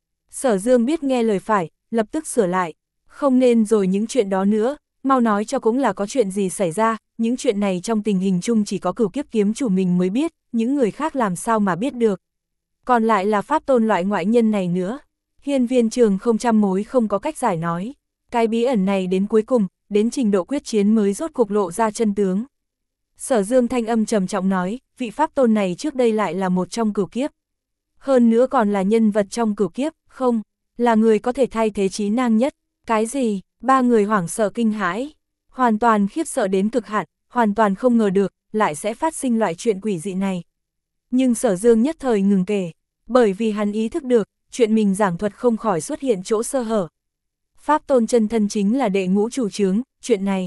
Sở Dương biết nghe lời phải, lập tức sửa lại. Không nên rồi những chuyện đó nữa, mau nói cho cũng là có chuyện gì xảy ra, những chuyện này trong tình hình chung chỉ có cửu kiếp kiếm chủ mình mới biết, những người khác làm sao mà biết được. Còn lại là pháp tôn loại ngoại nhân này nữa. Hiên Viên Trường không trăm mối không có cách giải nói. Cái bí ẩn này đến cuối cùng, đến trình độ quyết chiến mới rốt cục lộ ra chân tướng. Sở Dương thanh âm trầm trọng nói, vị pháp tôn này trước đây lại là một trong cửu kiếp. Hơn nữa còn là nhân vật trong cửu kiếp, không, là người có thể thay thế trí năng nhất. Cái gì? Ba người hoảng sợ kinh hãi, hoàn toàn khiếp sợ đến cực hạn, hoàn toàn không ngờ được, lại sẽ phát sinh loại chuyện quỷ dị này. Nhưng Sở Dương nhất thời ngừng kể, bởi vì hắn ý thức được, chuyện mình giảng thuật không khỏi xuất hiện chỗ sơ hở. Pháp tôn chân thân chính là đệ ngũ chủ chướng, chuyện này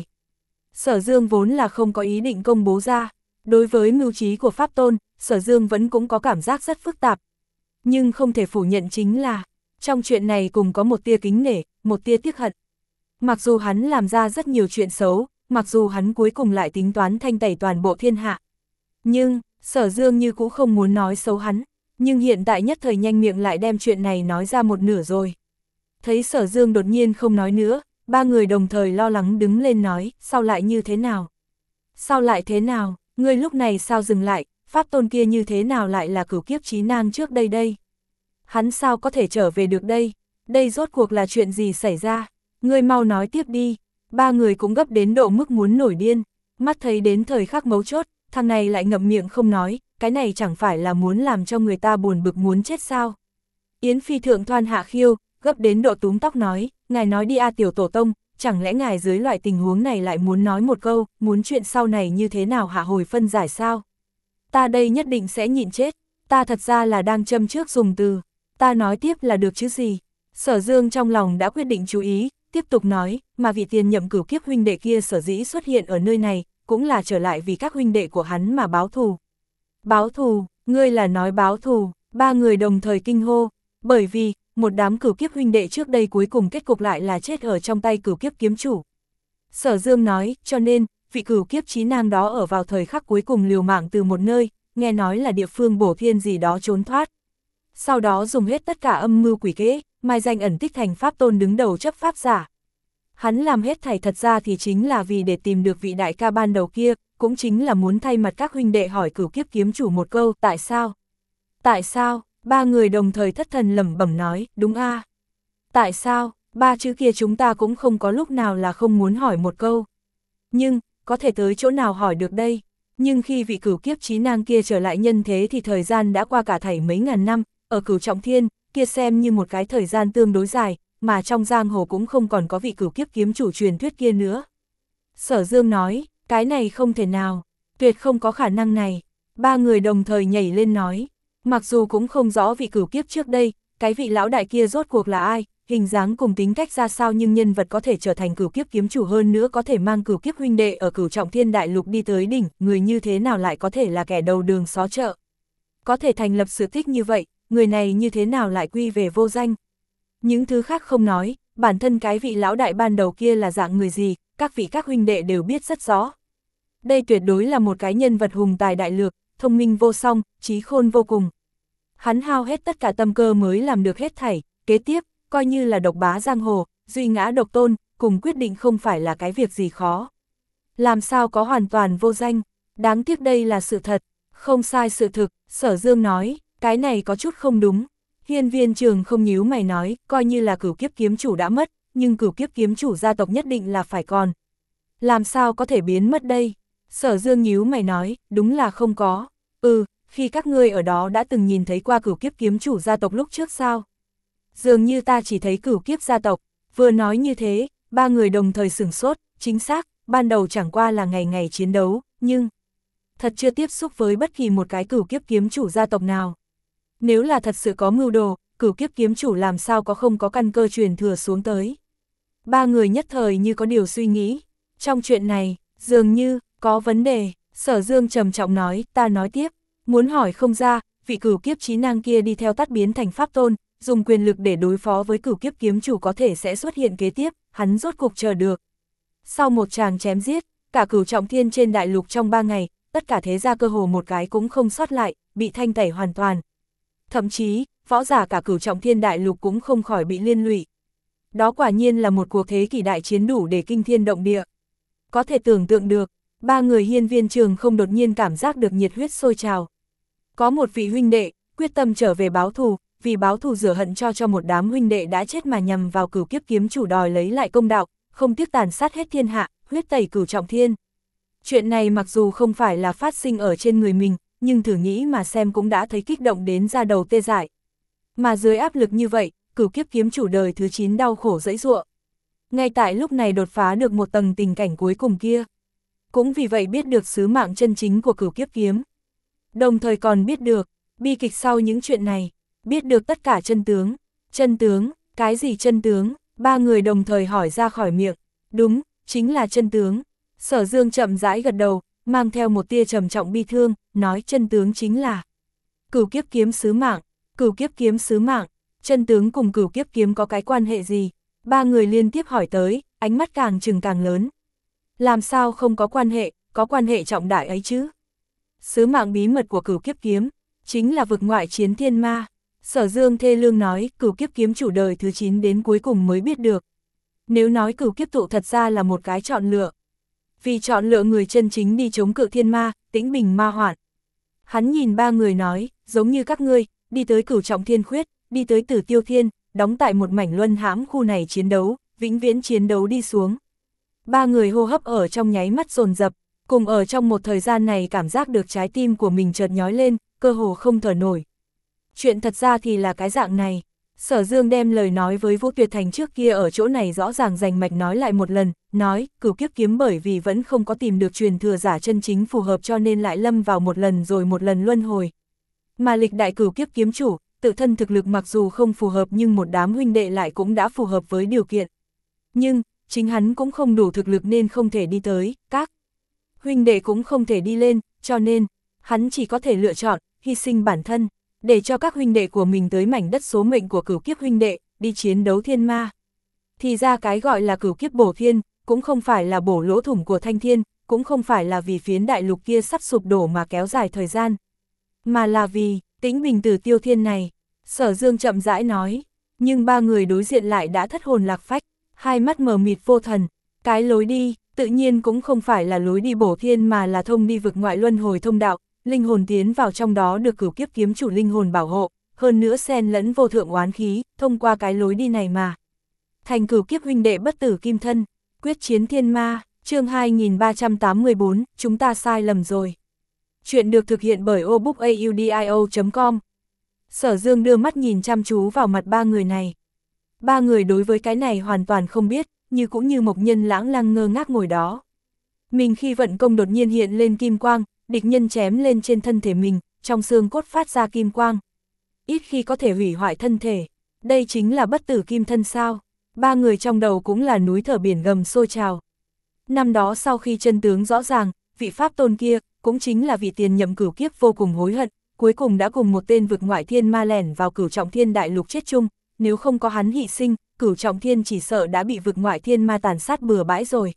Sở Dương vốn là không có ý định công bố ra. Đối với mưu trí của Pháp tôn, Sở Dương vẫn cũng có cảm giác rất phức tạp. Nhưng không thể phủ nhận chính là, trong chuyện này cùng có một tia kính nể, một tia tiếc hận. Mặc dù hắn làm ra rất nhiều chuyện xấu, mặc dù hắn cuối cùng lại tính toán thanh tẩy toàn bộ thiên hạ. Nhưng, Sở Dương như cũng không muốn nói xấu hắn, nhưng hiện tại nhất thời nhanh miệng lại đem chuyện này nói ra một nửa rồi. Thấy Sở Dương đột nhiên không nói nữa, ba người đồng thời lo lắng đứng lên nói, sao lại như thế nào? Sao lại thế nào? Ngươi lúc này sao dừng lại, pháp tôn kia như thế nào lại là cửu kiếp chí nang trước đây đây? Hắn sao có thể trở về được đây? Đây rốt cuộc là chuyện gì xảy ra? Ngươi mau nói tiếp đi. Ba người cũng gấp đến độ mức muốn nổi điên, mắt thấy đến thời khắc mấu chốt, thằng này lại ngậm miệng không nói, cái này chẳng phải là muốn làm cho người ta buồn bực muốn chết sao? Yến Phi thượng thoan hạ khiêu, gấp đến độ túm tóc nói, ngài nói đi a tiểu tổ tông, chẳng lẽ ngài dưới loại tình huống này lại muốn nói một câu, muốn chuyện sau này như thế nào hạ hồi phân giải sao? Ta đây nhất định sẽ nhịn chết, ta thật ra là đang châm trước dùng từ, ta nói tiếp là được chứ gì? Sở Dương trong lòng đã quyết định chú ý, tiếp tục nói, mà vị tiền nhậm cửu kiếp huynh đệ kia sở dĩ xuất hiện ở nơi này, cũng là trở lại vì các huynh đệ của hắn mà báo thù. Báo thù, ngươi là nói báo thù, ba người đồng thời kinh hô, bởi vì, một đám cửu kiếp huynh đệ trước đây cuối cùng kết cục lại là chết ở trong tay cửu kiếp kiếm chủ. Sở Dương nói, cho nên, vị cửu kiếp chí nang đó ở vào thời khắc cuối cùng liều mạng từ một nơi, nghe nói là địa phương bổ thiên gì đó trốn thoát. Sau đó dùng hết tất cả âm mưu quỷ kế, mai danh ẩn tích thành pháp tôn đứng đầu chấp pháp giả. Hắn làm hết thảy thật ra thì chính là vì để tìm được vị đại ca ban đầu kia, cũng chính là muốn thay mặt các huynh đệ hỏi cửu kiếp kiếm chủ một câu, tại sao? Tại sao? Ba người đồng thời thất thần lẩm bẩm nói, đúng a à? Tại sao? Ba chữ kia chúng ta cũng không có lúc nào là không muốn hỏi một câu. Nhưng, có thể tới chỗ nào hỏi được đây? Nhưng khi vị cửu kiếp chí nang kia trở lại nhân thế thì thời gian đã qua cả thảy mấy ngàn năm, ở cửu trọng thiên, kia xem như một cái thời gian tương đối dài, mà trong giang hồ cũng không còn có vị cửu kiếp kiếm chủ truyền thuyết kia nữa. Sở Dương nói, cái này không thể nào, tuyệt không có khả năng này. Ba người đồng thời nhảy lên nói, mặc dù cũng không rõ vị cửu kiếp trước đây, cái vị lão đại kia rốt cuộc là ai, hình dáng cùng tính cách ra sao, nhưng nhân vật có thể trở thành cửu kiếp kiếm chủ, hơn nữa có thể mang cửu kiếp huynh đệ ở cửu trọng thiên đại lục đi tới đỉnh, người như thế nào lại có thể là kẻ đầu đường xó chợ. Có thể thành lập sự tích như vậy, người này như thế nào lại quy về vô danh. Những thứ khác không nói, bản thân cái vị lão đại ban đầu kia là dạng người gì, các vị các huynh đệ đều biết rất rõ. Đây tuyệt đối là một cái nhân vật hùng tài đại lược, thông minh vô song, trí khôn vô cùng. Hắn hao hết tất cả tâm cơ mới làm được hết thảy, kế tiếp, coi như là độc bá giang hồ, duy ngã độc tôn, cùng quyết định không phải là cái việc gì khó. Làm sao có hoàn toàn vô danh, đáng tiếc đây là sự thật, không sai sự thực. Sở Dương nói, cái này có chút không đúng. Hiên Viên Trường không nhíu mày nói, coi như là cửu kiếp kiếm chủ đã mất, nhưng cửu kiếp kiếm chủ gia tộc nhất định là phải còn. Làm sao có thể biến mất đây? Sở Dương nhíu mày nói, đúng là không có. Ừ, khi các ngươi ở đó đã từng nhìn thấy qua cửu kiếp kiếm chủ gia tộc lúc trước sao? Dường như ta chỉ thấy cửu kiếp gia tộc. Vừa nói như thế, ba người đồng thời sửng sốt, chính xác, ban đầu chẳng qua là ngày ngày chiến đấu, nhưng thật chưa tiếp xúc với bất kỳ một cái cửu kiếp kiếm chủ gia tộc nào. Nếu là thật sự có mưu đồ, cửu kiếp kiếm chủ làm sao có không có căn cơ truyền thừa xuống tới. Ba người nhất thời như có điều suy nghĩ, trong chuyện này, dường như, có vấn đề. Sở Dương trầm trọng nói, ta nói tiếp, muốn hỏi không ra, vị cửu kiếp chí nang kia đi theo tắt biến thành pháp tôn, dùng quyền lực để đối phó với cửu kiếp kiếm chủ có thể sẽ xuất hiện kế tiếp, hắn rốt cục chờ được. Sau một tràng chém giết, cả cửu trọng thiên trên đại lục trong ba ngày, tất cả thế gia cơ hồ một cái cũng không sót lại, bị thanh tẩy hoàn toàn. Thậm chí, võ giả cả cửu trọng thiên đại lục cũng không khỏi bị liên lụy. Đó quả nhiên là một cuộc thế kỷ đại chiến đủ để kinh thiên động địa. Có thể tưởng tượng được, ba người Hiên Viên Trường không đột nhiên cảm giác được nhiệt huyết sôi trào. Có một vị huynh đệ, quyết tâm trở về báo thù, vì báo thù rửa hận cho cho một đám huynh đệ đã chết mà nhằm vào Cửu Kiếp kiếm chủ đòi lấy lại công đạo, không tiếc tàn sát hết thiên hạ, huyết tẩy Cửu Trọng Thiên. Chuyện này mặc dù không phải là phát sinh ở trên người mình, nhưng thử nghĩ mà xem cũng đã thấy kích động đến da đầu tê dại. Mà dưới áp lực như vậy, Cửu Kiếp kiếm chủ đời thứ chín đau khổ dẫy giụa. Ngay tại lúc này đột phá được một tầng tình cảnh cuối cùng kia. Cũng vì vậy biết được sứ mạng chân chính của Cửu Kiếp kiếm. Đồng thời còn biết được, bi kịch sau những chuyện này, biết được tất cả chân tướng. Chân tướng, cái gì chân tướng? Ba người đồng thời hỏi ra khỏi miệng. Đúng, chính là chân tướng. Sở Dương chậm rãi gật đầu, mang theo một tia trầm trọng bi thương, nói chân tướng chính là Cửu Kiếp kiếm sứ mạng. Cửu Kiếp kiếm sứ mạng, chân tướng cùng Cửu Kiếp kiếm có cái quan hệ gì? Ba người liên tiếp hỏi tới, ánh mắt càng trừng càng lớn. Làm sao không có quan hệ, có quan hệ trọng đại ấy chứ? Sứ mạng bí mật của Cửu Kiếp kiếm, chính là vực ngoại chiến thiên ma. Sở Dương thê lương nói, Cửu Kiếp kiếm chủ đời thứ chín đến cuối cùng mới biết được. Nếu nói Cửu Kiếp tụ thật ra là một cái chọn lựa. Vì chọn lựa người chân chính đi chống cự thiên ma, tĩnh bình ma hoạn. Hắn nhìn ba người nói, giống như các ngươi, đi tới Cửu Trọng Thiên khuyết, đi tới Tử Tiêu Thiên, đóng tại một mảnh luân hãm khu này chiến đấu, vĩnh viễn chiến đấu đi xuống. Ba người hô hấp ở trong nháy mắt dồn dập, cùng ở trong một thời gian này cảm giác được trái tim của mình chợt nhói lên, cơ hồ không thở nổi. Chuyện thật ra thì là cái dạng này. Sở Dương đem lời nói với Vũ Tuyệt Thành trước kia ở chỗ này rõ ràng rành mạch nói lại một lần, nói, Cửu Kiếp kiếm bởi vì vẫn không có tìm được truyền thừa giả chân chính phù hợp cho nên lại lâm vào một lần rồi một lần luân hồi. Mà lịch đại Cửu Kiếp kiếm chủ, tự thân thực lực mặc dù không phù hợp nhưng một đám huynh đệ lại cũng đã phù hợp với điều kiện. Nhưng, chính hắn cũng không đủ thực lực nên không thể đi tới, các huynh đệ cũng không thể đi lên, cho nên, hắn chỉ có thể lựa chọn, hy sinh bản thân, để cho các huynh đệ của mình tới mảnh đất số mệnh của Cửu Kiếp huynh đệ, đi chiến đấu thiên ma. Thì ra cái gọi là Cửu Kiếp bổ thiên, cũng không phải là bổ lỗ thủng của thanh thiên, cũng không phải là vì phiến đại lục kia sắp sụp đổ mà kéo dài thời gian, mà là vì tĩnh bình Tử Tiêu Thiên này. Sở Dương chậm rãi nói, nhưng ba người đối diện lại đã thất hồn lạc phách, hai mắt mờ mịt vô thần. Cái lối đi, tự nhiên cũng không phải là lối đi bổ thiên mà là thông đi vực ngoại luân hồi thông đạo, linh hồn tiến vào trong đó được Cửu Kiếp kiếm chủ linh hồn bảo hộ, hơn nữa xen lẫn vô thượng oán khí, thông qua cái lối đi này mà thành Cửu Kiếp huynh đệ bất tử kim thân, quyết chiến thiên ma. Chương hai nghìn ba trăm tám mươi bốn, chúng ta sai lầm rồi. Chuyện được thực hiện bởi obookaudio chấm com. Sở Dương đưa mắt nhìn chăm chú vào mặt ba người này. Ba người đối với cái này hoàn toàn không biết, như cũng như Mộc Nhân lãng lăng ngơ ngác ngồi đó. Mình khi vận công đột nhiên hiện lên kim quang, địch nhân chém lên trên thân thể mình, trong xương cốt phát ra kim quang. Ít khi có thể hủy hoại thân thể. Đây chính là bất tử kim thân sao? Ba người trong đầu cũng là núi thở biển gầm sôi trào. Năm đó sau khi chân tướng rõ ràng, vị pháp tôn kia, cũng chính là vị tiền nhậm Cửu Kiếp vô cùng hối hận, cuối cùng đã cùng một tên vực ngoại thiên ma lẻn vào Cửu Trọng Thiên đại lục chết chung, nếu không có hắn hy sinh, Cửu Trọng Thiên chỉ sợ đã bị vực ngoại thiên ma tàn sát bừa bãi rồi.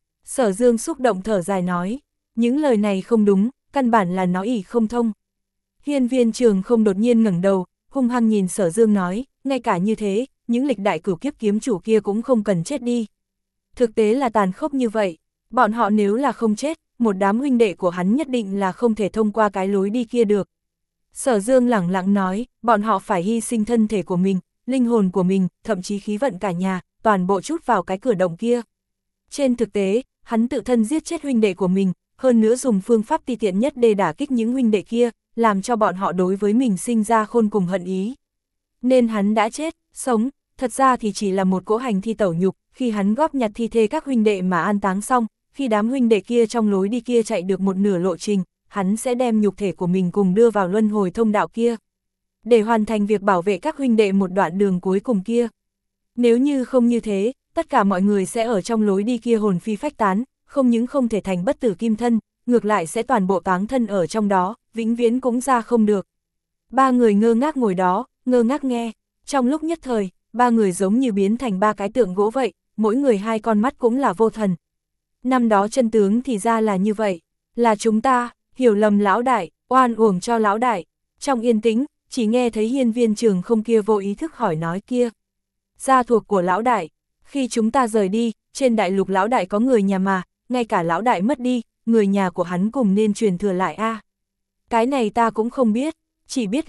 Sở Dương xúc động thở dài nói, những lời này không đúng, căn bản là nói ỷ không thông. Hiên Viên Trường không đột nhiên ngẩng đầu, hung hăng nhìn Sở Dương nói, ngay cả như thế, những lịch đại Cửu Kiếp kiếm chủ kia cũng không cần chết đi. Thực tế là tàn khốc như vậy, bọn họ nếu là không chết, một đám huynh đệ của hắn nhất định là không thể thông qua cái lối đi kia được. Sở Dương lẳng lặng nói, bọn họ phải hy sinh thân thể của mình, linh hồn của mình, thậm chí khí vận cả nhà, toàn bộ chút vào cái cửa động kia. Trên thực tế, hắn tự thân giết chết huynh đệ của mình, hơn nữa dùng phương pháp ti tiện nhất để đả kích những huynh đệ kia, làm cho bọn họ đối với mình sinh ra khôn cùng hận ý. Nên hắn đã chết, sống, thật ra thì chỉ là một cỗ hành thi tẩu nhục, khi hắn góp nhặt thi thể các huynh đệ mà an táng xong, khi đám huynh đệ kia trong lối đi kia chạy được một nửa lộ trình, hắn sẽ đem nhục thể của mình cùng đưa vào luân hồi thông đạo kia, để hoàn thành việc bảo vệ các huynh đệ một đoạn đường cuối cùng kia. Nếu như không như thế, tất cả mọi người sẽ ở trong lối đi kia hồn phi phách tán, không những không thể thành bất tử kim thân, ngược lại sẽ toàn bộ táng thân ở trong đó, vĩnh viễn cũng ra không được. Ba người ngơ ngác ngồi đó, ngơ ngác nghe, trong lúc nhất thời, ba người giống như biến thành ba cái tượng gỗ vậy, mỗi người hai con mắt cũng là vô thần. Năm đó chân tướng thì ra là như vậy, là chúng ta, hiểu lầm lão đại, oan uổng cho lão đại. Trong yên tĩnh, chỉ nghe thấy Hiên Viên Trường không kia vô ý thức hỏi nói kia. Gia thuộc của lão đại, khi chúng ta rời đi, trên đại lục lão đại có người nhà mà, ngay cả lão đại mất đi, người nhà của hắn cùng nên truyền thừa lại a. À. Cái này ta cũng không biết, chỉ biết là,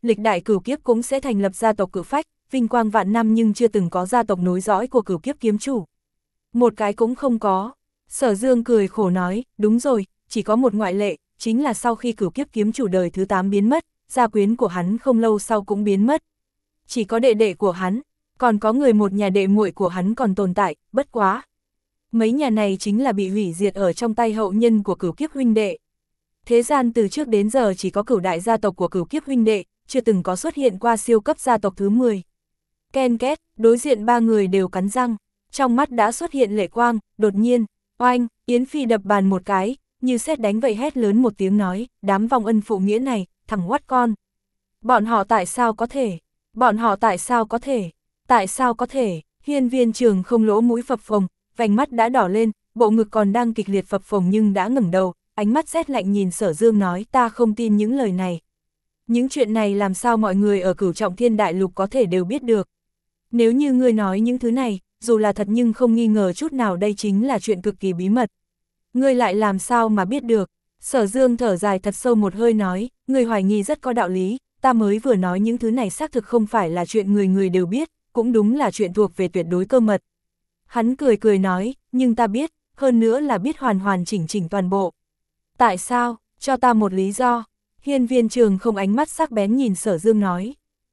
lịch đại cửu kiếp cũng sẽ thành lập gia tộc cự phách, vinh quang vạn năm nhưng chưa từng có gia tộc nối dõi của cửu kiếp kiếm chủ. Một cái cũng không có. Sở Dương cười khổ nói, đúng rồi, chỉ có một ngoại lệ, chính là sau khi cửu kiếp kiếm chủ đời thứ tám biến mất, gia quyến của hắn không lâu sau cũng biến mất. Chỉ có đệ đệ của hắn, còn có người một nhà đệ muội của hắn còn tồn tại, bất quá. Mấy nhà này chính là bị hủy diệt ở trong tay hậu nhân của cửu kiếp huynh đệ. Thế gian từ trước đến giờ chỉ có cửu đại gia tộc của cửu kiếp huynh đệ, chưa từng có xuất hiện qua siêu cấp gia tộc thứ mười. Ken két, đối diện ba người đều cắn răng, trong mắt đã xuất hiện lệ quang, đột nhiên, oanh, Yến Phi đập bàn một cái, như sét đánh vậy hét lớn một tiếng nói, đám vong ân phụ nghĩa này, thằng oắt con. Bọn họ tại sao có thể? Bọn họ tại sao có thể? Tại sao có thể? Hiên Viên Trường không lỗ mũi phập phồng, vành mắt đã đỏ lên, bộ ngực còn đang kịch liệt phập phồng nhưng đã ngẩng đầu, ánh mắt rét lạnh nhìn Sở Dương nói, ta không tin những lời này. Những chuyện này làm sao mọi người ở Cửu Trọng Thiên Đại Lục có thể đều biết được. Nếu như ngươi nói những thứ này, dù là thật nhưng không nghi ngờ chút nào đây chính là chuyện cực kỳ bí mật. Ngươi lại làm sao mà biết được? Sở Dương thở dài thật sâu một hơi nói, ngươi hoài nghi rất có đạo lý, ta mới vừa nói những thứ này xác thực không phải là chuyện người người đều biết, cũng đúng là chuyện thuộc về tuyệt đối cơ mật. Hắn cười cười nói, nhưng ta biết, hơn nữa là biết hoàn hoàn chỉnh chỉnh toàn bộ. Tại sao? Cho ta một lý do. Hiên Viên Trường không ánh mắt sắc bén nhìn Sở Dương nói.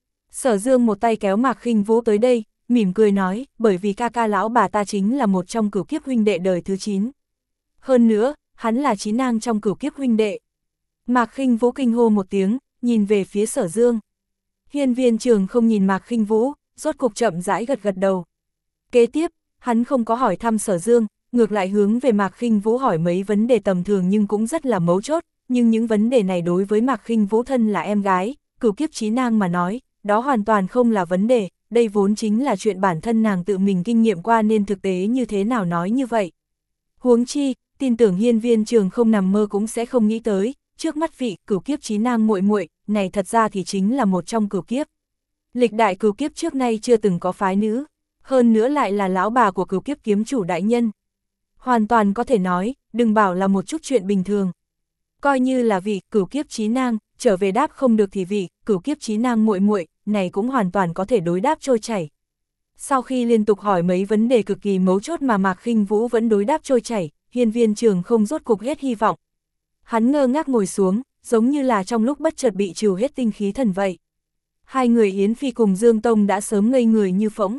Sở Dương một tay kéo Mạc Khinh Vũ tới đây, mỉm cười nói, bởi vì ca ca lão bà ta chính là một trong cửu kiếp huynh đệ đời thứ chín. Hơn nữa, hắn là chí nang trong cửu kiếp huynh đệ. Mạc Khinh Vũ kinh hô một tiếng, nhìn về phía Sở Dương. Hiên Viên Trường không nhìn Mạc Khinh Vũ, rốt cục chậm rãi gật gật đầu. Kế tiếp, hắn không có hỏi thăm Sở Dương, ngược lại hướng về Mạc Khinh Vũ hỏi mấy vấn đề tầm thường nhưng cũng rất là mấu chốt, nhưng những vấn đề này đối với Mạc Khinh Vũ thân là em gái, cửu kiếp chí nang mà nói, đó hoàn toàn không là vấn đề, đây vốn chính là chuyện bản thân nàng tự mình kinh nghiệm qua nên thực tế như thế nào nói như vậy. Huống chi, tin tưởng Hiên Viên Trường không nằm mơ cũng sẽ không nghĩ tới, trước mắt vị cửu kiếp chí nang muội muội này thật ra thì chính là một trong cửu kiếp. Lịch đại cửu kiếp trước nay chưa từng có phái nữ, hơn nữa lại là lão bà của cửu kiếp kiếm chủ đại nhân. Hoàn toàn có thể nói, đừng bảo là một chút chuyện bình thường. Coi như là vị cửu kiếp chí nang, trở về đáp không được thì vị cửu kiếp chí nang muội muội này cũng hoàn toàn có thể đối đáp trôi chảy. Sau khi liên tục hỏi mấy vấn đề cực kỳ mấu chốt mà Mạc Khinh Vũ vẫn đối đáp trôi chảy, Hiên Viên Trường không rốt cục hết hy vọng. Hắn ngơ ngác ngồi xuống, giống như là trong lúc bất chợt bị trừ hết tinh khí thần vậy. Hai người Yến Phi cùng Dương Tông đã sớm ngây người như phỗng.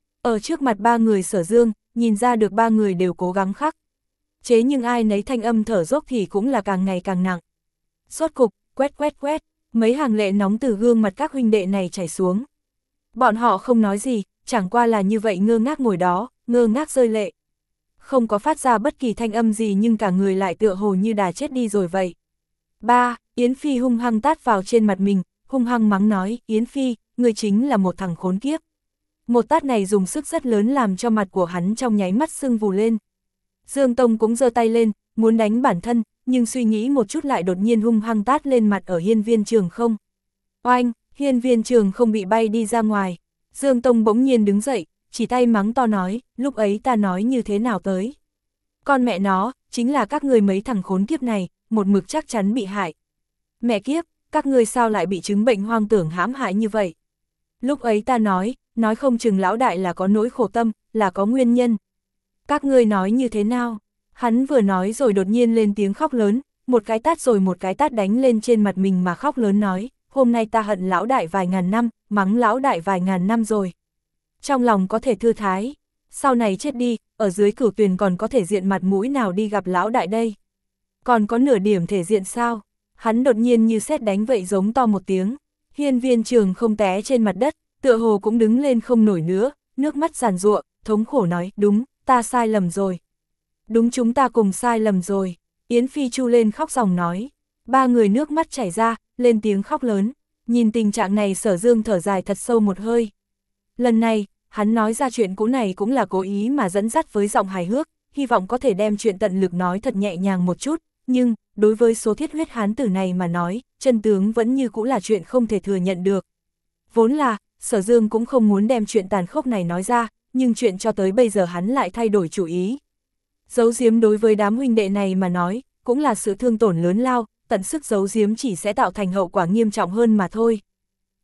Ở trước mặt ba người Sở Dương, nhìn ra được ba người đều cố gắng khắc chế nhưng ai nấy thanh âm thở dốc thì cũng là càng ngày càng nặng. Rốt cục, quét quét quét, mấy hàng lệ nóng từ gương mặt các huynh đệ này chảy xuống. Bọn họ không nói gì, chẳng qua là như vậy ngơ ngác ngồi đó, ngơ ngác rơi lệ. Không có phát ra bất kỳ thanh âm gì nhưng cả người lại tựa hồ như đà chết đi rồi vậy. Ba, Yến Phi hung hăng tát vào trên mặt mình, hung hăng mắng nói, Yến Phi, ngươi chính là một thằng khốn kiếp. Một tát này dùng sức rất lớn làm cho mặt của hắn trong nháy mắt sưng vù lên. Dương Tông cũng giơ tay lên, muốn đánh bản thân, nhưng suy nghĩ một chút lại đột nhiên hung hăng tát lên mặt ở Hiên Viên Trường không. Oanh, Hiên Viên Trường không bị bay đi ra ngoài. Dương Tông bỗng nhiên đứng dậy, chỉ tay mắng to nói, lúc ấy ta nói như thế nào tới. Con mẹ nó, chính là các người mấy thằng khốn kiếp này, một mực chắc chắn bị hại. Mẹ kiếp, các ngươi sao lại bị chứng bệnh hoang tưởng hãm hại như vậy? Lúc ấy ta nói, nói không chừng lão đại là có nỗi khổ tâm, là có nguyên nhân. Các ngươi nói như thế nào? Hắn vừa nói rồi đột nhiên lên tiếng khóc lớn, một cái tát rồi một cái tát đánh lên trên mặt mình mà khóc lớn nói, hôm nay ta hận lão đại vài ngàn năm, mắng lão đại vài ngàn năm rồi. Trong lòng có thể thư thái, sau này chết đi, ở dưới cửu tuyền còn có thể diện mặt mũi nào đi gặp lão đại đây? Còn có nửa điểm thể diện sao? Hắn đột nhiên như sét đánh vậy giống to một tiếng, Hiên Viên Trường không té trên mặt đất, tựa hồ cũng đứng lên không nổi nữa, nước mắt giàn giụa, thống khổ nói, đúng, ta sai lầm rồi. Đúng chúng ta cùng sai lầm rồi. Yến Phi chu lên khóc ròng nói. Ba người nước mắt chảy ra, lên tiếng khóc lớn. Nhìn tình trạng này Sở Dương thở dài thật sâu một hơi. Lần này, hắn nói ra chuyện cũ này cũng là cố ý mà dẫn dắt với giọng hài hước, hy vọng có thể đem chuyện tận lực nói thật nhẹ nhàng một chút. Nhưng, đối với số thiết huyết hán tử này mà nói, chân tướng vẫn như cũ là chuyện không thể thừa nhận được. Vốn là, Sở Dương cũng không muốn đem chuyện tàn khốc này nói ra, nhưng chuyện cho tới bây giờ hắn lại thay đổi chủ ý. Giấu giếm đối với đám huynh đệ này mà nói, cũng là sự thương tổn lớn lao, tận sức giấu giếm chỉ sẽ tạo thành hậu quả nghiêm trọng hơn mà thôi.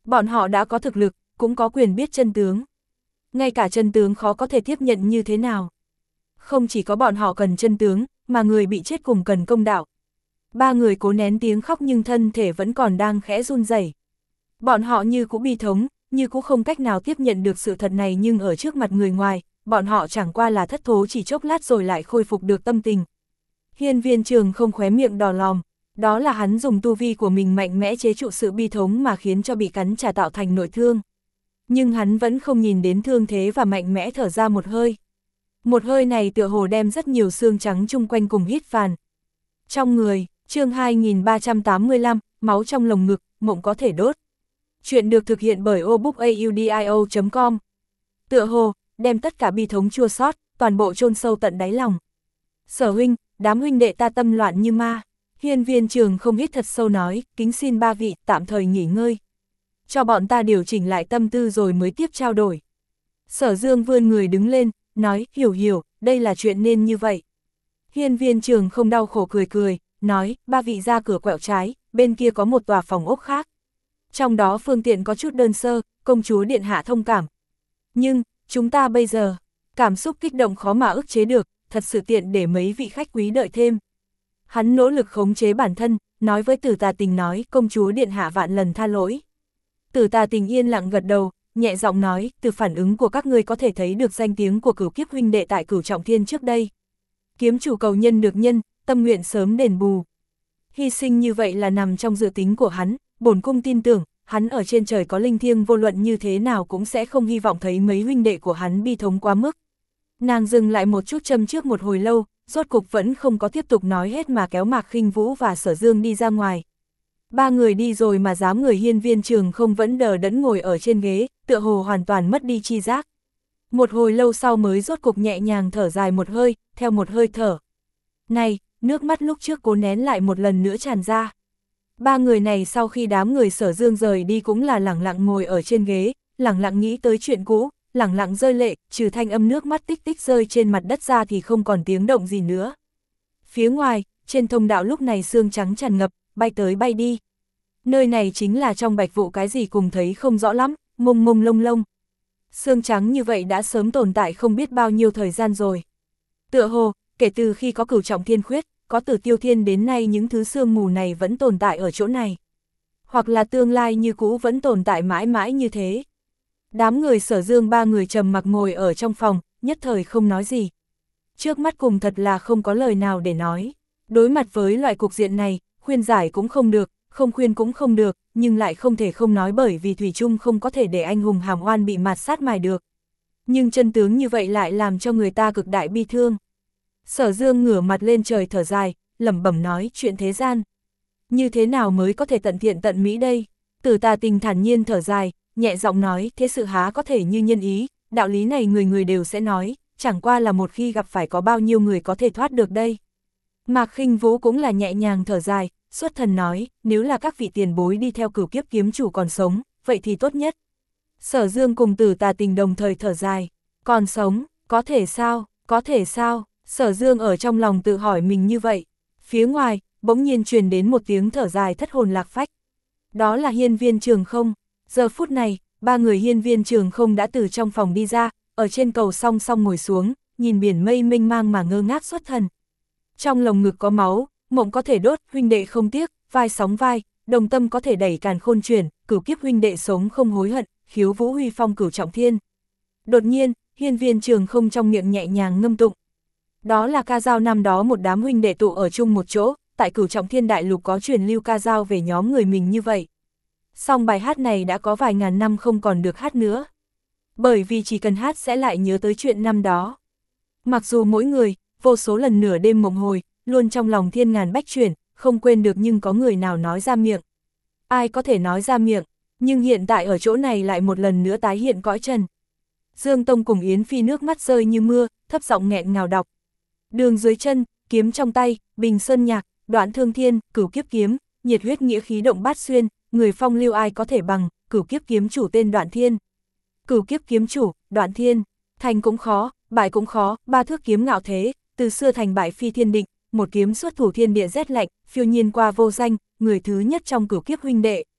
Bọn họ đã có thực lực, cũng có quyền biết chân tướng. Ngay cả chân tướng khó có thể tiếp nhận như thế nào. Không chỉ có bọn họ cần chân tướng, mà người bị chết cùng cần công đạo. Ba người cố nén tiếng khóc nhưng thân thể vẫn còn đang khẽ run rẩy. Bọn họ như cũ bi thống, như cũ không cách nào tiếp nhận được sự thật này, nhưng ở trước mặt người ngoài, bọn họ chẳng qua là thất thố chỉ chốc lát rồi lại khôi phục được tâm tình. Hiên Viên Trường không khóe miệng đỏ lòm, đó là hắn dùng tu vi của mình mạnh mẽ chế trụ sự bi thống mà khiến cho bị cắn trả tạo thành nội thương. Nhưng hắn vẫn không nhìn đến thương thế và mạnh mẽ thở ra một hơi. Một hơi này tựa hồ đem rất nhiều xương trắng chung quanh cùng hít phàn. Trong người, chương hai nghìn ba trăm tám mươi lăm, máu trong lồng ngực, mộng có thể đốt. Chuyện được thực hiện bởi obookaudio chấm com. Tựa hồ, đem tất cả bi thống chua xót, toàn bộ chôn sâu tận đáy lòng. Sở huynh, đám huynh đệ ta tâm loạn như ma. Hiên Viên Trường không hít thật sâu nói, kính xin ba vị tạm thời nghỉ ngơi. Cho bọn ta điều chỉnh lại tâm tư rồi mới tiếp trao đổi. Sở Dương vươn người đứng lên, nói, hiểu hiểu, đây là chuyện nên như vậy. Hiên Viên Trường không đau khổ cười cười, nói, ba vị ra cửa quẹo trái, bên kia có một tòa phòng ốc khác. Trong đó phương tiện có chút đơn sơ, công chúa điện hạ thông cảm. Nhưng, chúng ta bây giờ, cảm xúc kích động khó mà ức chế được, thật sự tiện để mấy vị khách quý đợi thêm. Hắn nỗ lực khống chế bản thân, nói với Tử Tà Tình nói, công chúa điện hạ vạn lần tha lỗi. Tử Tà Tình yên lặng gật đầu, nhẹ giọng nói, từ phản ứng của các ngươi có thể thấy được danh tiếng của Cửu Kiếp huynh đệ tại Cửu Trọng Thiên trước đây. Kiếm chủ cầu nhân được nhân, tâm nguyện sớm đền bù. Hy sinh như vậy là nằm trong dự tính của hắn, bổn cung tin tưởng, hắn ở trên trời có linh thiêng vô luận như thế nào cũng sẽ không hy vọng thấy mấy huynh đệ của hắn bi thống quá mức. Nàng dừng lại một chút châm trước một hồi lâu, rốt cục vẫn không có tiếp tục nói hết mà kéo Mạc Khinh Vũ và Sở Dương đi ra ngoài. Ba người đi rồi mà dám người Hiên Viên Trường không vẫn đờ đẫn ngồi ở trên ghế, tựa hồ hoàn toàn mất đi chi giác. Một hồi lâu sau mới rốt cục nhẹ nhàng thở dài một hơi, theo một hơi thở. Này, nước mắt lúc trước cố nén lại một lần nữa tràn ra. Ba người này sau khi đám người Sở Dương rời đi cũng là lẳng lặng ngồi ở trên ghế, lẳng lặng nghĩ tới chuyện cũ, lẳng lặng rơi lệ, trừ thanh âm nước mắt tích tích rơi trên mặt đất ra thì không còn tiếng động gì nữa. Phía ngoài, trên thông đạo lúc này sương trắng tràn ngập, bay tới bay đi. Nơi này chính là trong Bạch Vụ cái gì cùng thấy không rõ lắm, mông mông lông lông. Sương trắng như vậy đã sớm tồn tại không biết bao nhiêu thời gian rồi. Tựa hồ, kể từ khi có Cửu Trọng Thiên khuyết, có Tử Tiêu Thiên đến nay những thứ sương mù này vẫn tồn tại ở chỗ này. Hoặc là tương lai như cũ vẫn tồn tại mãi mãi như thế. Đám người Sở Dương ba người trầm mặc ngồi ở trong phòng, nhất thời không nói gì. Trước mắt cùng thật là không có lời nào để nói. Đối mặt với loại cục diện này, khuyên giải cũng không được, không khuyên cũng không được, nhưng lại không thể không nói bởi vì thủy chung không có thể để anh hùng hàm oan bị mạt sát mài được. Nhưng chân tướng như vậy lại làm cho người ta cực đại bi thương. Sở Dương ngửa mặt lên trời thở dài, lẩm bẩm nói chuyện thế gian. Như thế nào mới có thể tận thiện tận mỹ đây? Tử Tà Tình thản nhiên thở dài, nhẹ giọng nói thế sự há có thể như nhân ý, đạo lý này người người đều sẽ nói, chẳng qua là một khi gặp phải có bao nhiêu người có thể thoát được đây. Mạc Khinh Vũ cũng là nhẹ nhàng thở dài, xuất thần nói, nếu là các vị tiền bối đi theo Cửu Kiếp kiếm chủ còn sống, vậy thì tốt nhất. Sở Dương cùng Tử Tà Tình đồng thời thở dài, còn sống, có thể sao, có thể sao, Sở Dương ở trong lòng tự hỏi mình như vậy. Phía ngoài, bỗng nhiên truyền đến một tiếng thở dài thất hồn lạc phách. Đó là Hiên Viên Trường không. Giờ phút này, ba người Hiên Viên Trường không đã từ trong phòng đi ra, ở trên cầu song song ngồi xuống, nhìn biển mây mênh mang mà ngơ ngác xuất thần. Trong lồng ngực có máu, mộng có thể đốt, huynh đệ không tiếc, vai sóng vai, đồng tâm có thể đẩy càn khôn chuyển, Cửu Kiếp huynh đệ sống không hối hận, khiếu vũ huy phong Cửu Trọng Thiên. Đột nhiên, Hiên Viên Trường không trong miệng nhẹ nhàng ngâm tụng. Đó là ca dao năm đó một đám huynh đệ tụ ở chung một chỗ, tại Cửu Trọng Thiên đại lục có truyền lưu ca dao về nhóm người mình như vậy. Song bài hát này đã có vài ngàn năm không còn được hát nữa. Bởi vì chỉ cần hát sẽ lại nhớ tới chuyện năm đó. Mặc dù mỗi người, vô số lần nửa đêm mộng hồi, luôn trong lòng thiên ngàn bách chuyển, không quên được nhưng có người nào nói ra miệng. Ai có thể nói ra miệng, nhưng hiện tại ở chỗ này lại một lần nữa tái hiện cõi trần. Dương Tông cùng Yến Phi nước mắt rơi như mưa, thấp giọng nghẹn ngào đọc. Đường dưới chân, kiếm trong tay, bình sơn nhạc, đoạn thương thiên, Cửu Kiếp kiếm, nhiệt huyết nghĩa khí động bát xuyên, người phong lưu ai có thể bằng, Cửu Kiếp kiếm chủ tên Đoạn Thiên. Cửu Kiếp kiếm chủ, Đoạn Thiên, thành cũng khó, bại cũng khó, ba thước kiếm ngạo thế, từ xưa thành bại phi thiên định, một kiếm xuất thủ thiên địa rét lạnh, phiêu nhiên qua vô danh, người thứ nhất trong Cửu Kiếp huynh đệ.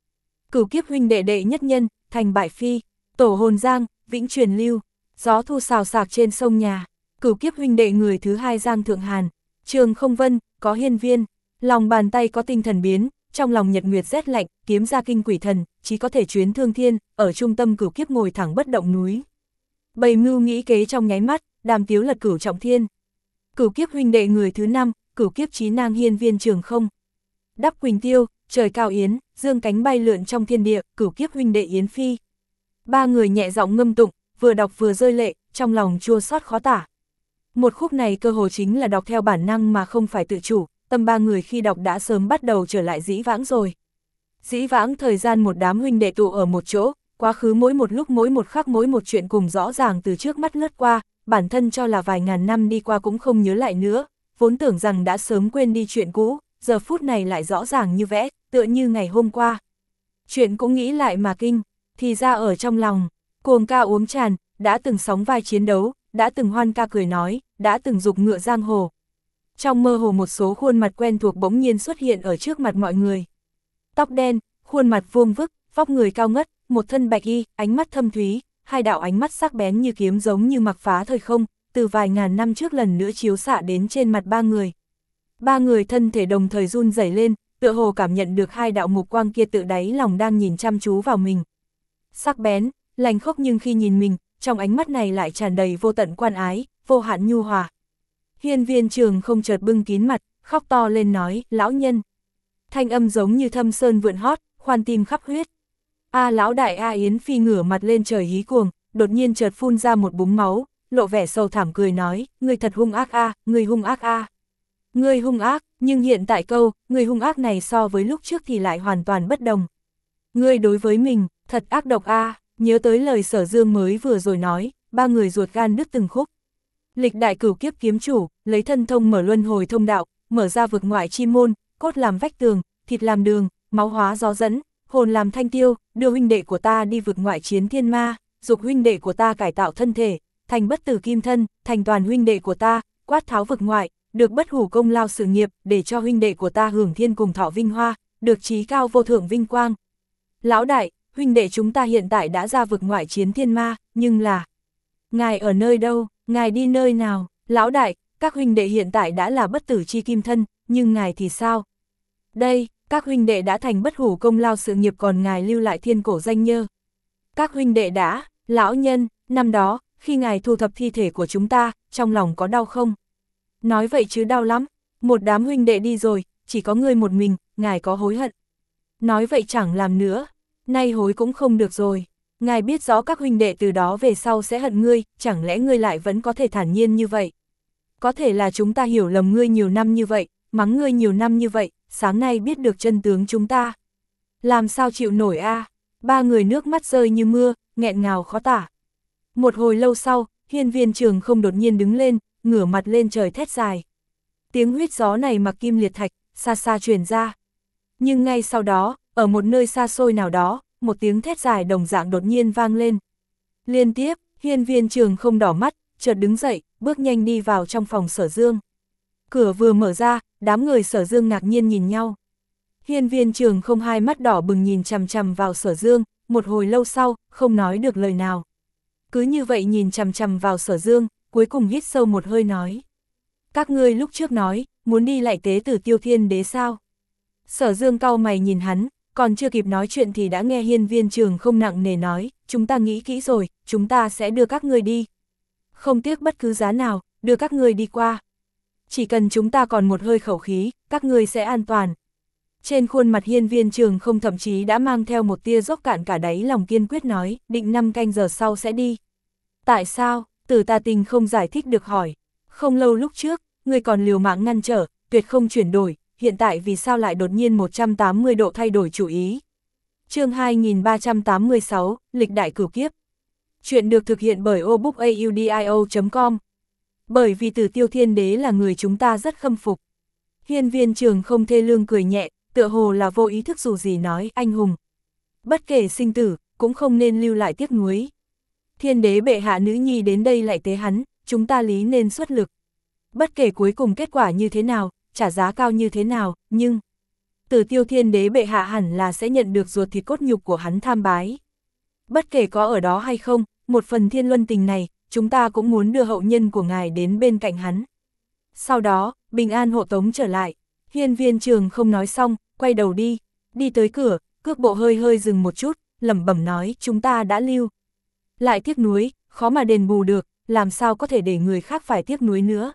Cửu kiếp huynh đệ đệ nhất nhân, thành bại phi, tổ hồn giang, vĩnh truyền lưu, gió thu xào xạc trên sông nhà. Cửu kiếp huynh đệ người thứ hai Giang Thượng Hàn, Trường Không Vân, có hiên viên, lòng bàn tay có tinh thần biến, trong lòng nhật nguyệt rét lạnh, kiếm ra kinh quỷ thần, chỉ có thể chuyến thương thiên, ở trung tâm cửu kiếp ngồi thẳng bất động núi. Bầy mưu nghĩ kế trong nháy mắt, đàm tiếu lật cửu trọng thiên. Cửu kiếp huynh đệ người thứ năm, cửu kiếp chí nang hiên viên Trường Không. Đắp Quỳnh Tiêu, trời cao yến, dương cánh bay lượn trong thiên địa, cửu kiếp huynh đệ Yến Phi. Ba người nhẹ giọng ngâm tụng, vừa đọc vừa rơi lệ, trong lòng chua xót khó tả. Một khúc này cơ hồ chính là đọc theo bản năng mà không phải tự chủ, tâm ba người khi đọc đã sớm bắt đầu trở lại dĩ vãng rồi. Dĩ vãng thời gian một đám huynh đệ tụ ở một chỗ, quá khứ mỗi một lúc mỗi một khắc mỗi một chuyện cùng rõ ràng từ trước mắt lướt qua, bản thân cho là vài ngàn năm đi qua cũng không nhớ lại nữa, vốn tưởng rằng đã sớm quên đi chuyện cũ, giờ phút này lại rõ ràng như vẽ, tựa như ngày hôm qua. Chuyện cũng nghĩ lại mà kinh, thì ra ở trong lòng, cuồng ca uống tràn, đã từng sóng vai chiến đấu, đã từng hoan ca cười nói, đã từng dục ngựa giang hồ. Trong mơ hồ một số khuôn mặt quen thuộc bỗng nhiên xuất hiện ở trước mặt mọi người. Tóc đen, khuôn mặt vuông vức, vóc người cao ngất, một thân bạch y, ánh mắt thâm thúy, hai đạo ánh mắt sắc bén như kiếm giống như mặc phá thời không, từ vài ngàn năm trước lần nữa chiếu xạ đến trên mặt ba người. Ba người thân thể đồng thời run rẩy lên, tựa hồ cảm nhận được hai đạo mục quang kia tự đáy lòng đang nhìn chăm chú vào mình. Sắc bén, lành khốc nhưng khi nhìn mình, trong ánh mắt này lại tràn đầy vô tận quan ái, vô hạn nhu hòa. Hiên viên Trường Không chợt bưng kín mặt, khóc to lên nói, lão nhân. Thanh âm giống như thâm sơn vượn hót, khoan tim khắp huyết. A lão đại A Yến Phi ngửa mặt lên trời hí cuồng, đột nhiên chợt phun ra một búng máu, lộ vẻ sầu thảm cười nói, ngươi thật hung ác a, ngươi hung ác a. Ngươi hung ác, nhưng hiện tại câu, ngươi hung ác này so với lúc trước thì lại hoàn toàn bất đồng. Ngươi đối với mình, thật ác độc a, nhớ tới lời Sở Dương mới vừa rồi nói, ba người ruột gan đứt từng khúc. Lịch đại cửu kiếp kiếm chủ, lấy thân thông mở luân hồi thông đạo, mở ra vực ngoại chi môn, cốt làm vách tường, thịt làm đường, máu hóa gió dẫn, hồn làm thanh tiêu, đưa huynh đệ của ta đi vực ngoại chiến thiên ma, dục huynh đệ của ta cải tạo thân thể, thành bất tử kim thân, thành toàn huynh đệ của ta, quát tháo vực ngoại, được bất hủ công lao sự nghiệp, để cho huynh đệ của ta hưởng thiên cùng thọ vinh hoa, được trí cao vô thượng vinh quang. Lão đại, huynh đệ chúng ta hiện tại đã ra vực ngoại chiến thiên ma, nhưng là... Ngài ở nơi đâu, ngài đi nơi nào? Lão đại, các huynh đệ hiện tại đã là bất tử chi kim thân, nhưng ngài thì sao? Đây, các huynh đệ đã thành bất hủ công lao sự nghiệp còn ngài lưu lại thiên cổ danh nhơ. Các huynh đệ đã, lão nhân, năm đó, khi ngài thu thập thi thể của chúng ta, trong lòng có đau không? Nói vậy chứ đau lắm, một đám huynh đệ đi rồi, chỉ có ngươi một mình, ngài có hối hận. Nói vậy chẳng làm nữa, nay hối cũng không được rồi. Ngài biết rõ các huynh đệ từ đó về sau sẽ hận ngươi, chẳng lẽ ngươi lại vẫn có thể thản nhiên như vậy? Có thể là chúng ta hiểu lầm ngươi nhiều năm như vậy, mắng ngươi nhiều năm như vậy, sáng nay biết được chân tướng chúng ta. Làm sao chịu nổi a? Ba người nước mắt rơi như mưa, nghẹn ngào khó tả. Một hồi lâu sau, hiên viên Trường Không đột nhiên đứng lên, ngửa mặt lên trời thét dài. Tiếng huýt gió này mặc kim liệt thạch, xa xa truyền ra. Nhưng ngay sau đó, ở một nơi xa xôi nào đó, một tiếng thét dài đồng dạng đột nhiên vang lên. Liên tiếp, hiên viên Trường Không đỏ mắt, chợt đứng dậy, bước nhanh đi vào trong phòng Sở Dương. Cửa vừa mở ra, đám người Sở Dương ngạc nhiên nhìn nhau. Hiên viên Trường Không hai mắt đỏ bừng nhìn chằm chằm vào Sở Dương, một hồi lâu sau, không nói được lời nào. Cứ như vậy nhìn chằm chằm vào Sở Dương, cuối cùng hít sâu một hơi nói. Các ngươi lúc trước nói, muốn đi lại tế tử Tiêu Thiên Đế sao? Sở Dương cau mày nhìn hắn, còn chưa kịp nói chuyện thì đã nghe hiên viên Trường Không nặng nề nói, chúng ta nghĩ kỹ rồi, chúng ta sẽ đưa các ngươi đi. Không tiếc bất cứ giá nào, đưa các ngươi đi qua. Chỉ cần chúng ta còn một hơi khẩu khí, các ngươi sẽ an toàn. Trên khuôn mặt hiên viên Trường Không thậm chí đã mang theo một tia dốc cạn cả đáy lòng kiên quyết nói, định năm canh giờ sau sẽ đi. Tại sao? Tử Tà Tình không giải thích được hỏi. Không lâu lúc trước, ngươi còn liều mạng ngăn trở, tuyệt không chuyển đổi, hiện tại vì sao lại đột nhiên một trăm tám mươi độ thay đổi chủ ý? Chương hai nghìn ba trăm tám mươi sáu, Lịch đại cửu kiếp. Chuyện được thực hiện bởi obookaudio chấm com. Bởi vì Tử Tiêu Thiên Đế là người chúng ta rất khâm phục. Hiên viên Trường Không thê lương cười nhẹ, tựa hồ là vô ý thức dù gì nói, anh hùng. Bất kể sinh tử, cũng không nên lưu lại tiếc nuối. Thiên đế bệ hạ nữ nhi đến đây lại tế hắn, chúng ta lý nên xuất lực. Bất kể cuối cùng kết quả như thế nào, trả giá cao như thế nào, nhưng... Tử Tiêu Thiên Đế bệ hạ hẳn là sẽ nhận được ruột thịt cốt nhục của hắn tham bái. Bất kể có ở đó hay không, một phần thiên luân tình này, chúng ta cũng muốn đưa hậu nhân của ngài đến bên cạnh hắn. Sau đó, bình an hộ tống trở lại. Hiên Viên Trường không nói xong, quay đầu đi, đi tới cửa, cước bộ hơi hơi dừng một chút, lẩm bẩm nói chúng ta đã lưu. Lại tiếc nuối, khó mà đền bù được, làm sao có thể để người khác phải tiếc nuối nữa.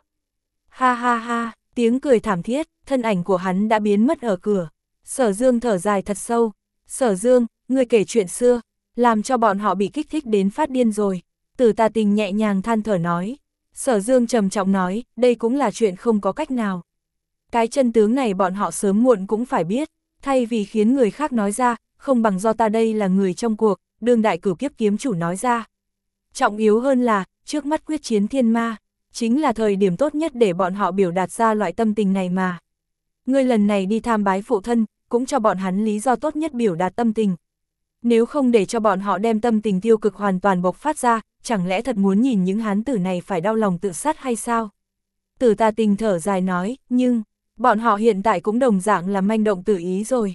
Ha ha ha, tiếng cười thảm thiết, thân ảnh của hắn đã biến mất ở cửa. Sở Dương thở dài thật sâu. Sở Dương, ngươi kể chuyện xưa, làm cho bọn họ bị kích thích đến phát điên rồi. Tử Tà Tình nhẹ nhàng than thở nói. Sở Dương trầm trọng nói, đây cũng là chuyện không có cách nào. Cái chân tướng này bọn họ sớm muộn cũng phải biết, thay vì khiến người khác nói ra, không bằng do ta đây là người trong cuộc, đương đại cửu kiếp kiếm chủ nói ra. Trọng yếu hơn là, trước mắt quyết chiến thiên ma, chính là thời điểm tốt nhất để bọn họ biểu đạt ra loại tâm tình này mà. Ngươi lần này đi tham bái phụ thân, cũng cho bọn hắn lý do tốt nhất biểu đạt tâm tình. Nếu không để cho bọn họ đem tâm tình tiêu cực hoàn toàn bộc phát ra, chẳng lẽ thật muốn nhìn những hán tử này phải đau lòng tự sát hay sao? Tử Tà Tình thở dài nói, nhưng, bọn họ hiện tại cũng đồng dạng là manh động tự ý rồi.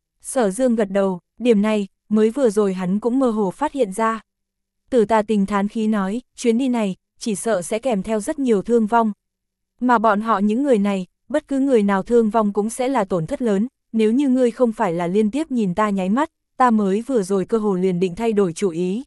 Sở Dương gật đầu, điểm này, mới vừa rồi hắn cũng mơ hồ phát hiện ra. Tử Tà Tình thán khí nói, chuyến đi này, chỉ sợ sẽ kèm theo rất nhiều thương vong. Mà bọn họ những người này, bất cứ người nào thương vong cũng sẽ là tổn thất lớn, nếu như ngươi không phải là liên tiếp nhìn ta nháy mắt, ta mới vừa rồi cơ hồ liền định thay đổi chủ ý.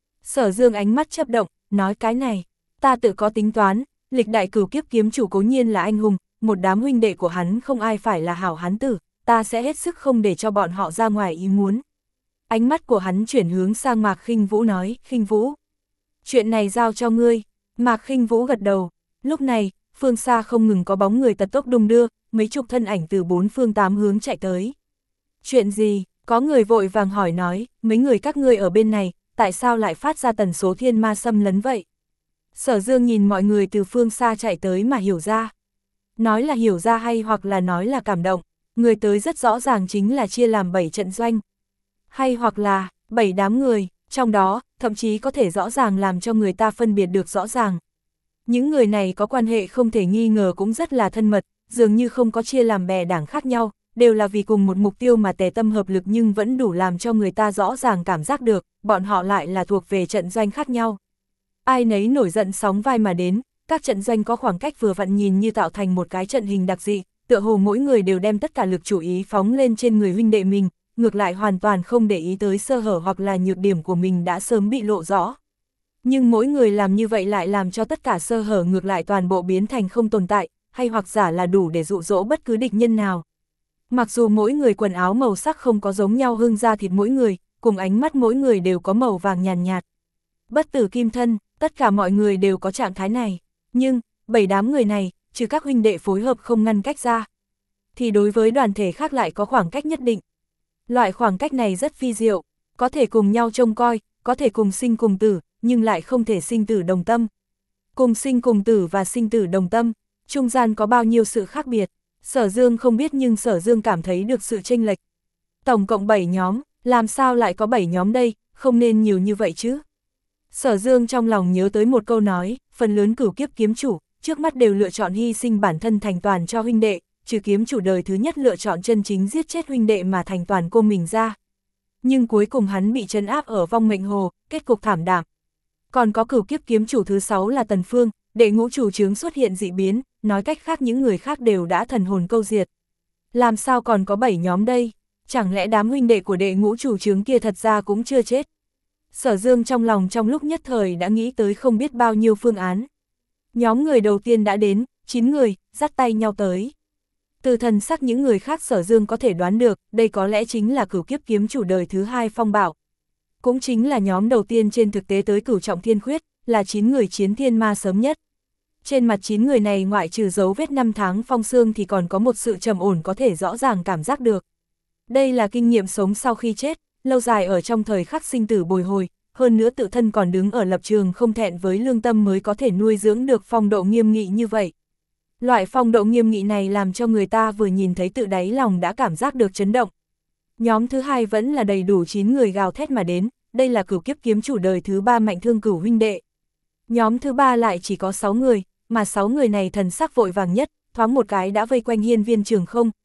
Sở Dương ánh mắt chớp động, nói cái này, ta tự có tính toán, lịch đại cửu kiếp kiếm chủ cố nhiên là anh hùng, một đám huynh đệ của hắn không ai phải là hảo hán tử, ta sẽ hết sức không để cho bọn họ ra ngoài ý muốn. Ánh mắt của hắn chuyển hướng sang Mạc Khinh Vũ nói, Khinh Vũ, chuyện này giao cho ngươi. Mạc Khinh Vũ gật đầu, lúc này, phương xa không ngừng có bóng người tật tốc đung đưa, mấy chục thân ảnh từ bốn phương tám hướng chạy tới. Chuyện gì? Có người vội vàng hỏi nói, mấy người các ngươi ở bên này, tại sao lại phát ra tần số thiên ma xâm lấn vậy? Sở Dương nhìn mọi người từ phương xa chạy tới mà hiểu ra. Nói là hiểu ra hay hoặc là nói là cảm động, người tới rất rõ ràng chính là chia làm bảy trận doanh. Hay hoặc là, bảy đám người, trong đó, thậm chí có thể rõ ràng làm cho người ta phân biệt được rõ ràng. Những người này có quan hệ không thể nghi ngờ cũng rất là thân mật, dường như không có chia làm bè đảng khác nhau, đều là vì cùng một mục tiêu mà tề tâm hợp lực nhưng vẫn đủ làm cho người ta rõ ràng cảm giác được, bọn họ lại là thuộc về trận doanh khác nhau. Ai nấy nổi giận sóng vai mà đến, các trận doanh có khoảng cách vừa vặn nhìn như tạo thành một cái trận hình đặc dị, tựa hồ mỗi người đều đem tất cả lực chú ý phóng lên trên người huynh đệ mình, ngược lại hoàn toàn không để ý tới sơ hở hoặc là nhược điểm của mình đã sớm bị lộ rõ. Nhưng mỗi người làm như vậy lại làm cho tất cả sơ hở ngược lại toàn bộ biến thành không tồn tại, hay hoặc giả là đủ để dụ dỗ bất cứ địch nhân nào. Mặc dù mỗi người quần áo màu sắc không có giống nhau hương da thịt mỗi người, cùng ánh mắt mỗi người đều có màu vàng nhàn nhạt, nhạt. Bất tử kim thân, tất cả mọi người đều có trạng thái này, nhưng, bảy đám người này, trừ các huynh đệ phối hợp không ngăn cách ra, thì đối với đoàn thể khác lại có khoảng cách nhất định. Loại khoảng cách này rất phi diệu, có thể cùng nhau trông coi, có thể cùng sinh cùng tử, nhưng lại không thể sinh tử đồng tâm. Cùng sinh cùng tử và sinh tử đồng tâm, trung gian có bao nhiêu sự khác biệt, Sở Dương không biết nhưng Sở Dương cảm thấy được sự chênh lệch. Tổng cộng bảy nhóm, làm sao lại có bảy nhóm đây, không nên nhiều như vậy chứ. Sở Dương trong lòng nhớ tới một câu nói, phần lớn cửu kiếp kiếm chủ, trước mắt đều lựa chọn hy sinh bản thân thành toàn cho huynh đệ, trừ kiếm chủ đời thứ nhất lựa chọn chân chính giết chết huynh đệ mà thành toàn cô mình ra. Nhưng cuối cùng hắn bị trấn áp ở vong mệnh hồ, kết cục thảm đạm. Còn có cửu kiếp kiếm chủ thứ sáu là Tần Phương, đệ ngũ chủ chướng xuất hiện dị biến, nói cách khác những người khác đều đã thần hồn câu diệt. Làm sao còn có bảy nhóm đây? Chẳng lẽ đám huynh đệ của đệ ngũ chủ chướng kia thật ra cũng chưa chết? Sở Dương trong lòng trong lúc nhất thời đã nghĩ tới không biết bao nhiêu phương án. Nhóm người đầu tiên đã đến, chín người, dắt tay nhau tới. Từ thần sắc những người khác Sở Dương có thể đoán được, đây có lẽ chính là cửu kiếp kiếm chủ đời thứ hai Phong Bảo. Cũng chính là nhóm đầu tiên trên thực tế tới cửu trọng thiên khuyết, là chín người chiến thiên ma sớm nhất. Trên mặt chín người này ngoại trừ dấu vết năm tháng phong xương thì còn có một sự trầm ổn có thể rõ ràng cảm giác được. Đây là kinh nghiệm sống sau khi chết, lâu dài ở trong thời khắc sinh tử bồi hồi, hơn nữa tự thân còn đứng ở lập trường không thẹn với lương tâm mới có thể nuôi dưỡng được phong độ nghiêm nghị như vậy. Loại phong độ nghiêm nghị này làm cho người ta vừa nhìn thấy tự đáy lòng đã cảm giác được chấn động. Nhóm thứ hai vẫn là đầy đủ chín người gào thét mà đến, đây là cửu kiếp kiếm chủ đời thứ ba Mạnh Thương Cửu huynh đệ. Nhóm thứ ba lại chỉ có sáu người, mà sáu người này thần sắc vội vàng nhất, thoáng một cái đã vây quanh Hiên Viên Trường Không,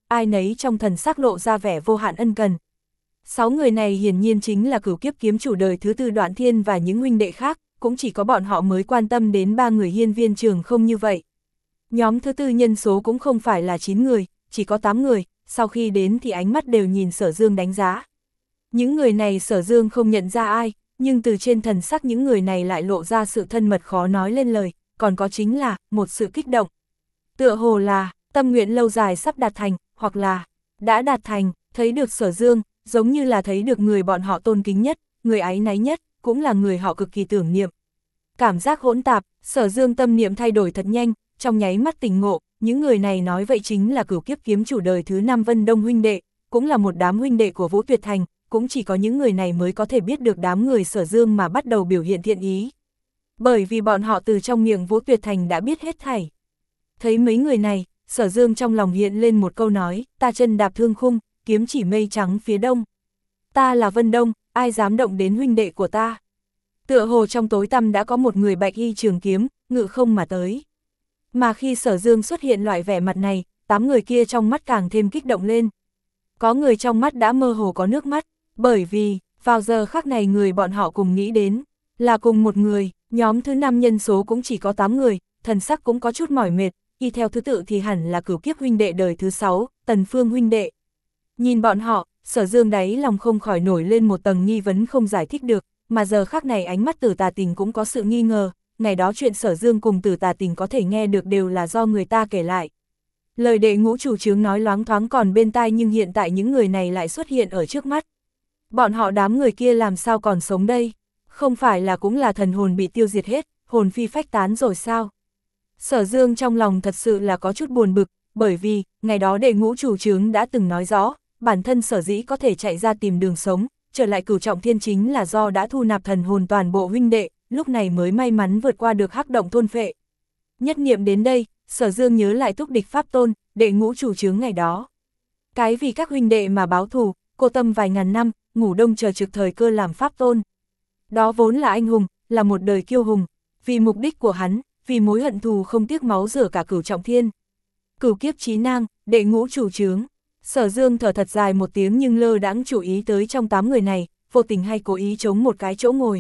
ai nấy trong thần sắc lộ ra vẻ vô hạn ân cần. Sáu người này hiển nhiên chính là cửu kiếp kiếm chủ đời thứ tư Đoạn Thiên và những huynh đệ khác, cũng chỉ có bọn họ mới quan tâm đến ba người hiên viên trường không như vậy. Nhóm thứ tư nhân số cũng không phải là chín người, chỉ có tám người, sau khi đến thì ánh mắt đều nhìn Sở Dương đánh giá. Những người này Sở Dương không nhận ra ai, nhưng từ trên thần sắc những người này lại lộ ra sự thân mật khó nói lên lời, còn có chính là, một sự kích động. Tựa hồ là, tâm nguyện lâu dài sắp đạt thành, hoặc là, đã đạt thành, thấy được Sở Dương, giống như là thấy được người bọn họ tôn kính nhất, người áy náy nhất, cũng là người họ cực kỳ tưởng niệm. Cảm giác hỗn tạp, Sở Dương tâm niệm thay đổi thật nhanh, trong nháy mắt tỉnh ngộ, những người này nói vậy chính là cửu kiếp kiếm chủ đời thứ năm Vân Đông huynh đệ, cũng là một đám huynh đệ của Vũ Tuyệt Thành, cũng chỉ có những người này mới có thể biết được đám người Sở Dương mà bắt đầu biểu hiện thiện ý. Bởi vì bọn họ từ trong miệng Vũ Tuyệt Thành đã biết hết thảy. Thấy mấy người này, Sở Dương trong lòng hiện lên một câu nói, ta chân đạp thương khung, kiếm chỉ mây trắng phía đông. Ta là Vân Đông, ai dám động đến huynh đệ của ta. Tựa hồ trong tối tăm đã có một người bạch y trường kiếm, ngự không mà tới. Mà khi Sở Dương xuất hiện loại vẻ mặt này, tám người kia trong mắt càng thêm kích động lên. Có người trong mắt đã mơ hồ có nước mắt, bởi vì, vào giờ khắc này người bọn họ cùng nghĩ đến, là cùng một người, nhóm thứ năm nhân số cũng chỉ có tám người, thần sắc cũng có chút mỏi mệt, y theo thứ tự thì hẳn là cửu kiếp huynh đệ đời thứ sáu, Tần Phương huynh đệ. Nhìn bọn họ, Sở Dương đáy lòng không khỏi nổi lên một tầng nghi vấn không giải thích được, mà giờ khắc này ánh mắt Tử Tà Tình cũng có sự nghi ngờ, ngày đó chuyện Sở Dương cùng Tử Tà Tình có thể nghe được đều là do người ta kể lại. Lời đệ ngũ chủ chướng nói loáng thoáng còn bên tai nhưng hiện tại những người này lại xuất hiện ở trước mắt. Bọn họ đám người kia làm sao còn sống đây? Không phải là cũng là thần hồn bị tiêu diệt hết, hồn phi phách tán rồi sao? Sở Dương trong lòng thật sự là có chút buồn bực, bởi vì, ngày đó đệ ngũ chủ chướng đã từng nói rõ, bản thân Sở dĩ có thể chạy ra tìm đường sống, trở lại Cửu Trọng Thiên chính là do đã thu nạp thần hồn toàn bộ huynh đệ, lúc này mới may mắn vượt qua được hắc động thôn phệ. Nhất niệm đến đây, Sở Dương nhớ lại túc địch pháp tôn, đệ ngũ chủ chướng ngày đó. Cái vì các huynh đệ mà báo thù, cô tâm vài ngàn năm, ngủ đông chờ trực thời cơ làm pháp tôn. Đó vốn là anh hùng, là một đời kiêu hùng, vì mục đích của hắn, vì mối hận thù không tiếc máu rửa cả Cửu Trọng Thiên. Cửu kiếp chí nang, đệ ngũ chủ chướng. Sở Dương thở thật dài một tiếng nhưng lơ đãng chú ý tới trong tám người này, vô tình hay cố ý chống một cái chỗ ngồi.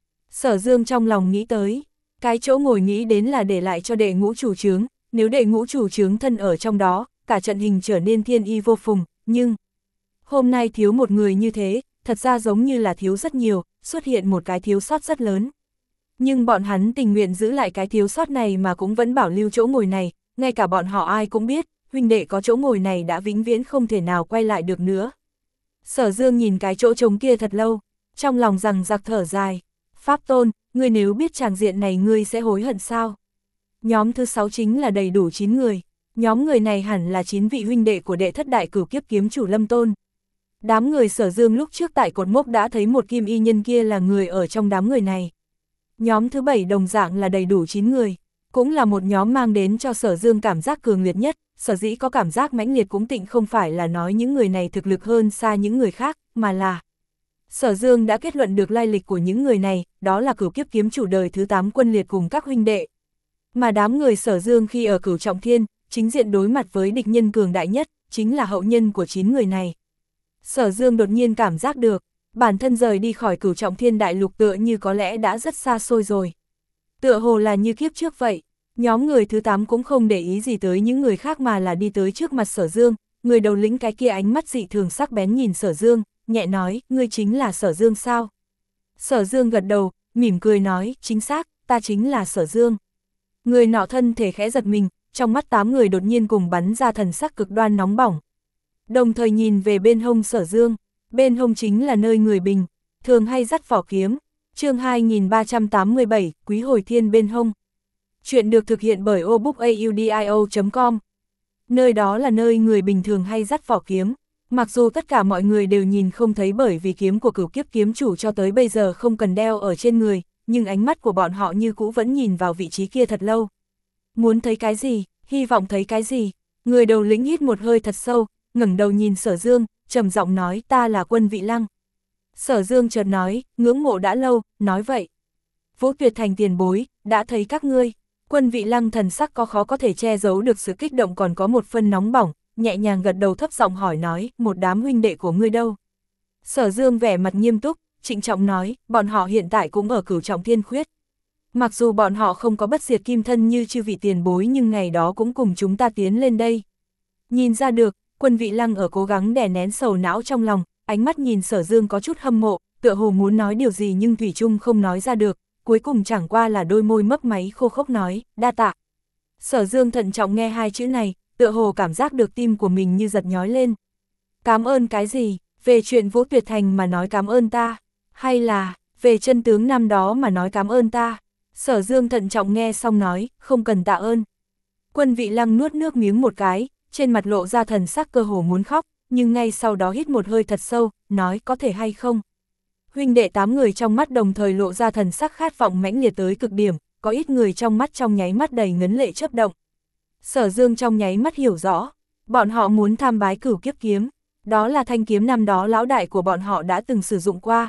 Sở Dương trong lòng nghĩ tới, cái chỗ ngồi nghĩ đến là để lại cho đệ ngũ chủ chướng, nếu đệ ngũ chủ chướng thân ở trong đó, cả trận hình trở nên thiên y vô phùng, nhưng hôm nay thiếu một người như thế, thật ra giống như là thiếu rất nhiều, xuất hiện một cái thiếu sót rất lớn. Nhưng bọn hắn tình nguyện giữ lại cái thiếu sót này mà cũng vẫn bảo lưu chỗ ngồi này, ngay cả bọn họ ai cũng biết, huynh đệ có chỗ ngồi này đã vĩnh viễn không thể nào quay lại được nữa. Sở Dương nhìn cái chỗ trống kia thật lâu, trong lòng rằng giặc thở dài. Pháp Tôn, ngươi nếu biết tràng diện này ngươi sẽ hối hận sao? Nhóm thứ sáu chính là đầy đủ chín người, nhóm người này hẳn là chín vị huynh đệ của đệ thất đại cửu kiếp kiếm chủ Lâm Tôn. Đám người Sở Dương lúc trước tại cột mốc đã thấy một kim y nhân kia là người ở trong đám người này. Nhóm thứ bảy đồng dạng là đầy đủ chín người, cũng là một nhóm mang đến cho Sở Dương cảm giác cường liệt nhất, sở dĩ có cảm giác mãnh liệt cũng tịnh không phải là nói những người này thực lực hơn xa những người khác, mà là Sở Dương đã kết luận được lai lịch của những người này, đó là cửu kiếp kiếm chủ đời thứ tám Quân Liệt cùng các huynh đệ. Mà đám người Sở Dương khi ở Cửu Trọng Thiên, chính diện đối mặt với địch nhân cường đại nhất, chính là hậu nhân của chín người này. Sở Dương đột nhiên cảm giác được, bản thân rời đi khỏi Cửu Trọng Thiên đại lục tựa như có lẽ đã rất xa xôi rồi. Tựa hồ là như kiếp trước vậy, nhóm người thứ tám cũng không để ý gì tới những người khác mà là đi tới trước mặt Sở Dương, người đầu lĩnh cái kia ánh mắt dị thường sắc bén nhìn Sở Dương, nhẹ nói, ngươi chính là Sở Dương sao? Sở Dương gật đầu, mỉm cười nói, chính xác, ta chính là Sở Dương. Người nọ thân thể khẽ giật mình, trong mắt tám người đột nhiên cùng bắn ra thần sắc cực đoan nóng bỏng. Đồng thời nhìn về bên hông Sở Dương, bên hông chính là nơi người bình, thường hay dắt vỏ kiếm. Chương hai nghìn ba trăm tám mươi bảy, Quý Hồi Thiên bên hông. Chuyện được thực hiện bởi obookaudio chấm com. Nơi đó là nơi người bình thường hay dắt vỏ kiếm. Mặc dù tất cả mọi người đều nhìn không thấy bởi vì kiếm của cửu kiếp kiếm chủ cho tới bây giờ không cần đeo ở trên người, nhưng ánh mắt của bọn họ như cũ vẫn nhìn vào vị trí kia thật lâu. Muốn thấy cái gì, hy vọng thấy cái gì. Người đầu lĩnh hít một hơi thật sâu, ngẩng đầu nhìn Sở Dương, trầm giọng nói, ta là Quân Vị Lăng. Sở Dương chợt nói, ngưỡng mộ đã lâu, nói vậy. Vũ Tuyệt Thành tiền bối, đã thấy các ngươi. Quân Vị Lăng thần sắc có khó có thể che giấu được sự kích động còn có một phân nóng bỏng, nhẹ nhàng gật đầu thấp giọng hỏi nói, một đám huynh đệ của ngươi đâu? Sở Dương vẻ mặt nghiêm túc, trịnh trọng nói, bọn họ hiện tại cũng ở Cửu Trọng Thiên Khuyết. Mặc dù bọn họ không có bất diệt kim thân như chư vị tiền bối nhưng ngày đó cũng cùng chúng ta tiến lên đây. Nhìn ra được, Quân Vị Lăng ở cố gắng đè nén sầu não trong lòng, ánh mắt nhìn Sở Dương có chút hâm mộ, tựa hồ muốn nói điều gì nhưng thủy chung không nói ra được, cuối cùng chẳng qua là đôi môi mấp máy khô khốc nói, đa tạ. Sở Dương thận trọng nghe hai chữ này, tựa hồ cảm giác được tim của mình như giật nhói lên. Cảm ơn cái gì? Về chuyện Vũ Tuyệt Thành mà nói cảm ơn ta? Hay là, về chân tướng năm đó mà nói cảm ơn ta? Sở Dương thận trọng nghe xong nói, không cần tạ ơn. Quân Vị Lăng nuốt nước miếng một cái, trên mặt lộ ra thần sắc cơ hồ muốn khóc, nhưng ngay sau đó hít một hơi thật sâu, nói có thể hay không? Huynh đệ tám người trong mắt đồng thời lộ ra thần sắc khát vọng mãnh liệt tới cực điểm, có ít người trong mắt trong nháy mắt đầy ngấn lệ chớp động. Sở Dương trong nháy mắt hiểu rõ, bọn họ muốn tham bái Cửu Kiếp Kiếm, đó là thanh kiếm năm đó lão đại của bọn họ đã từng sử dụng qua.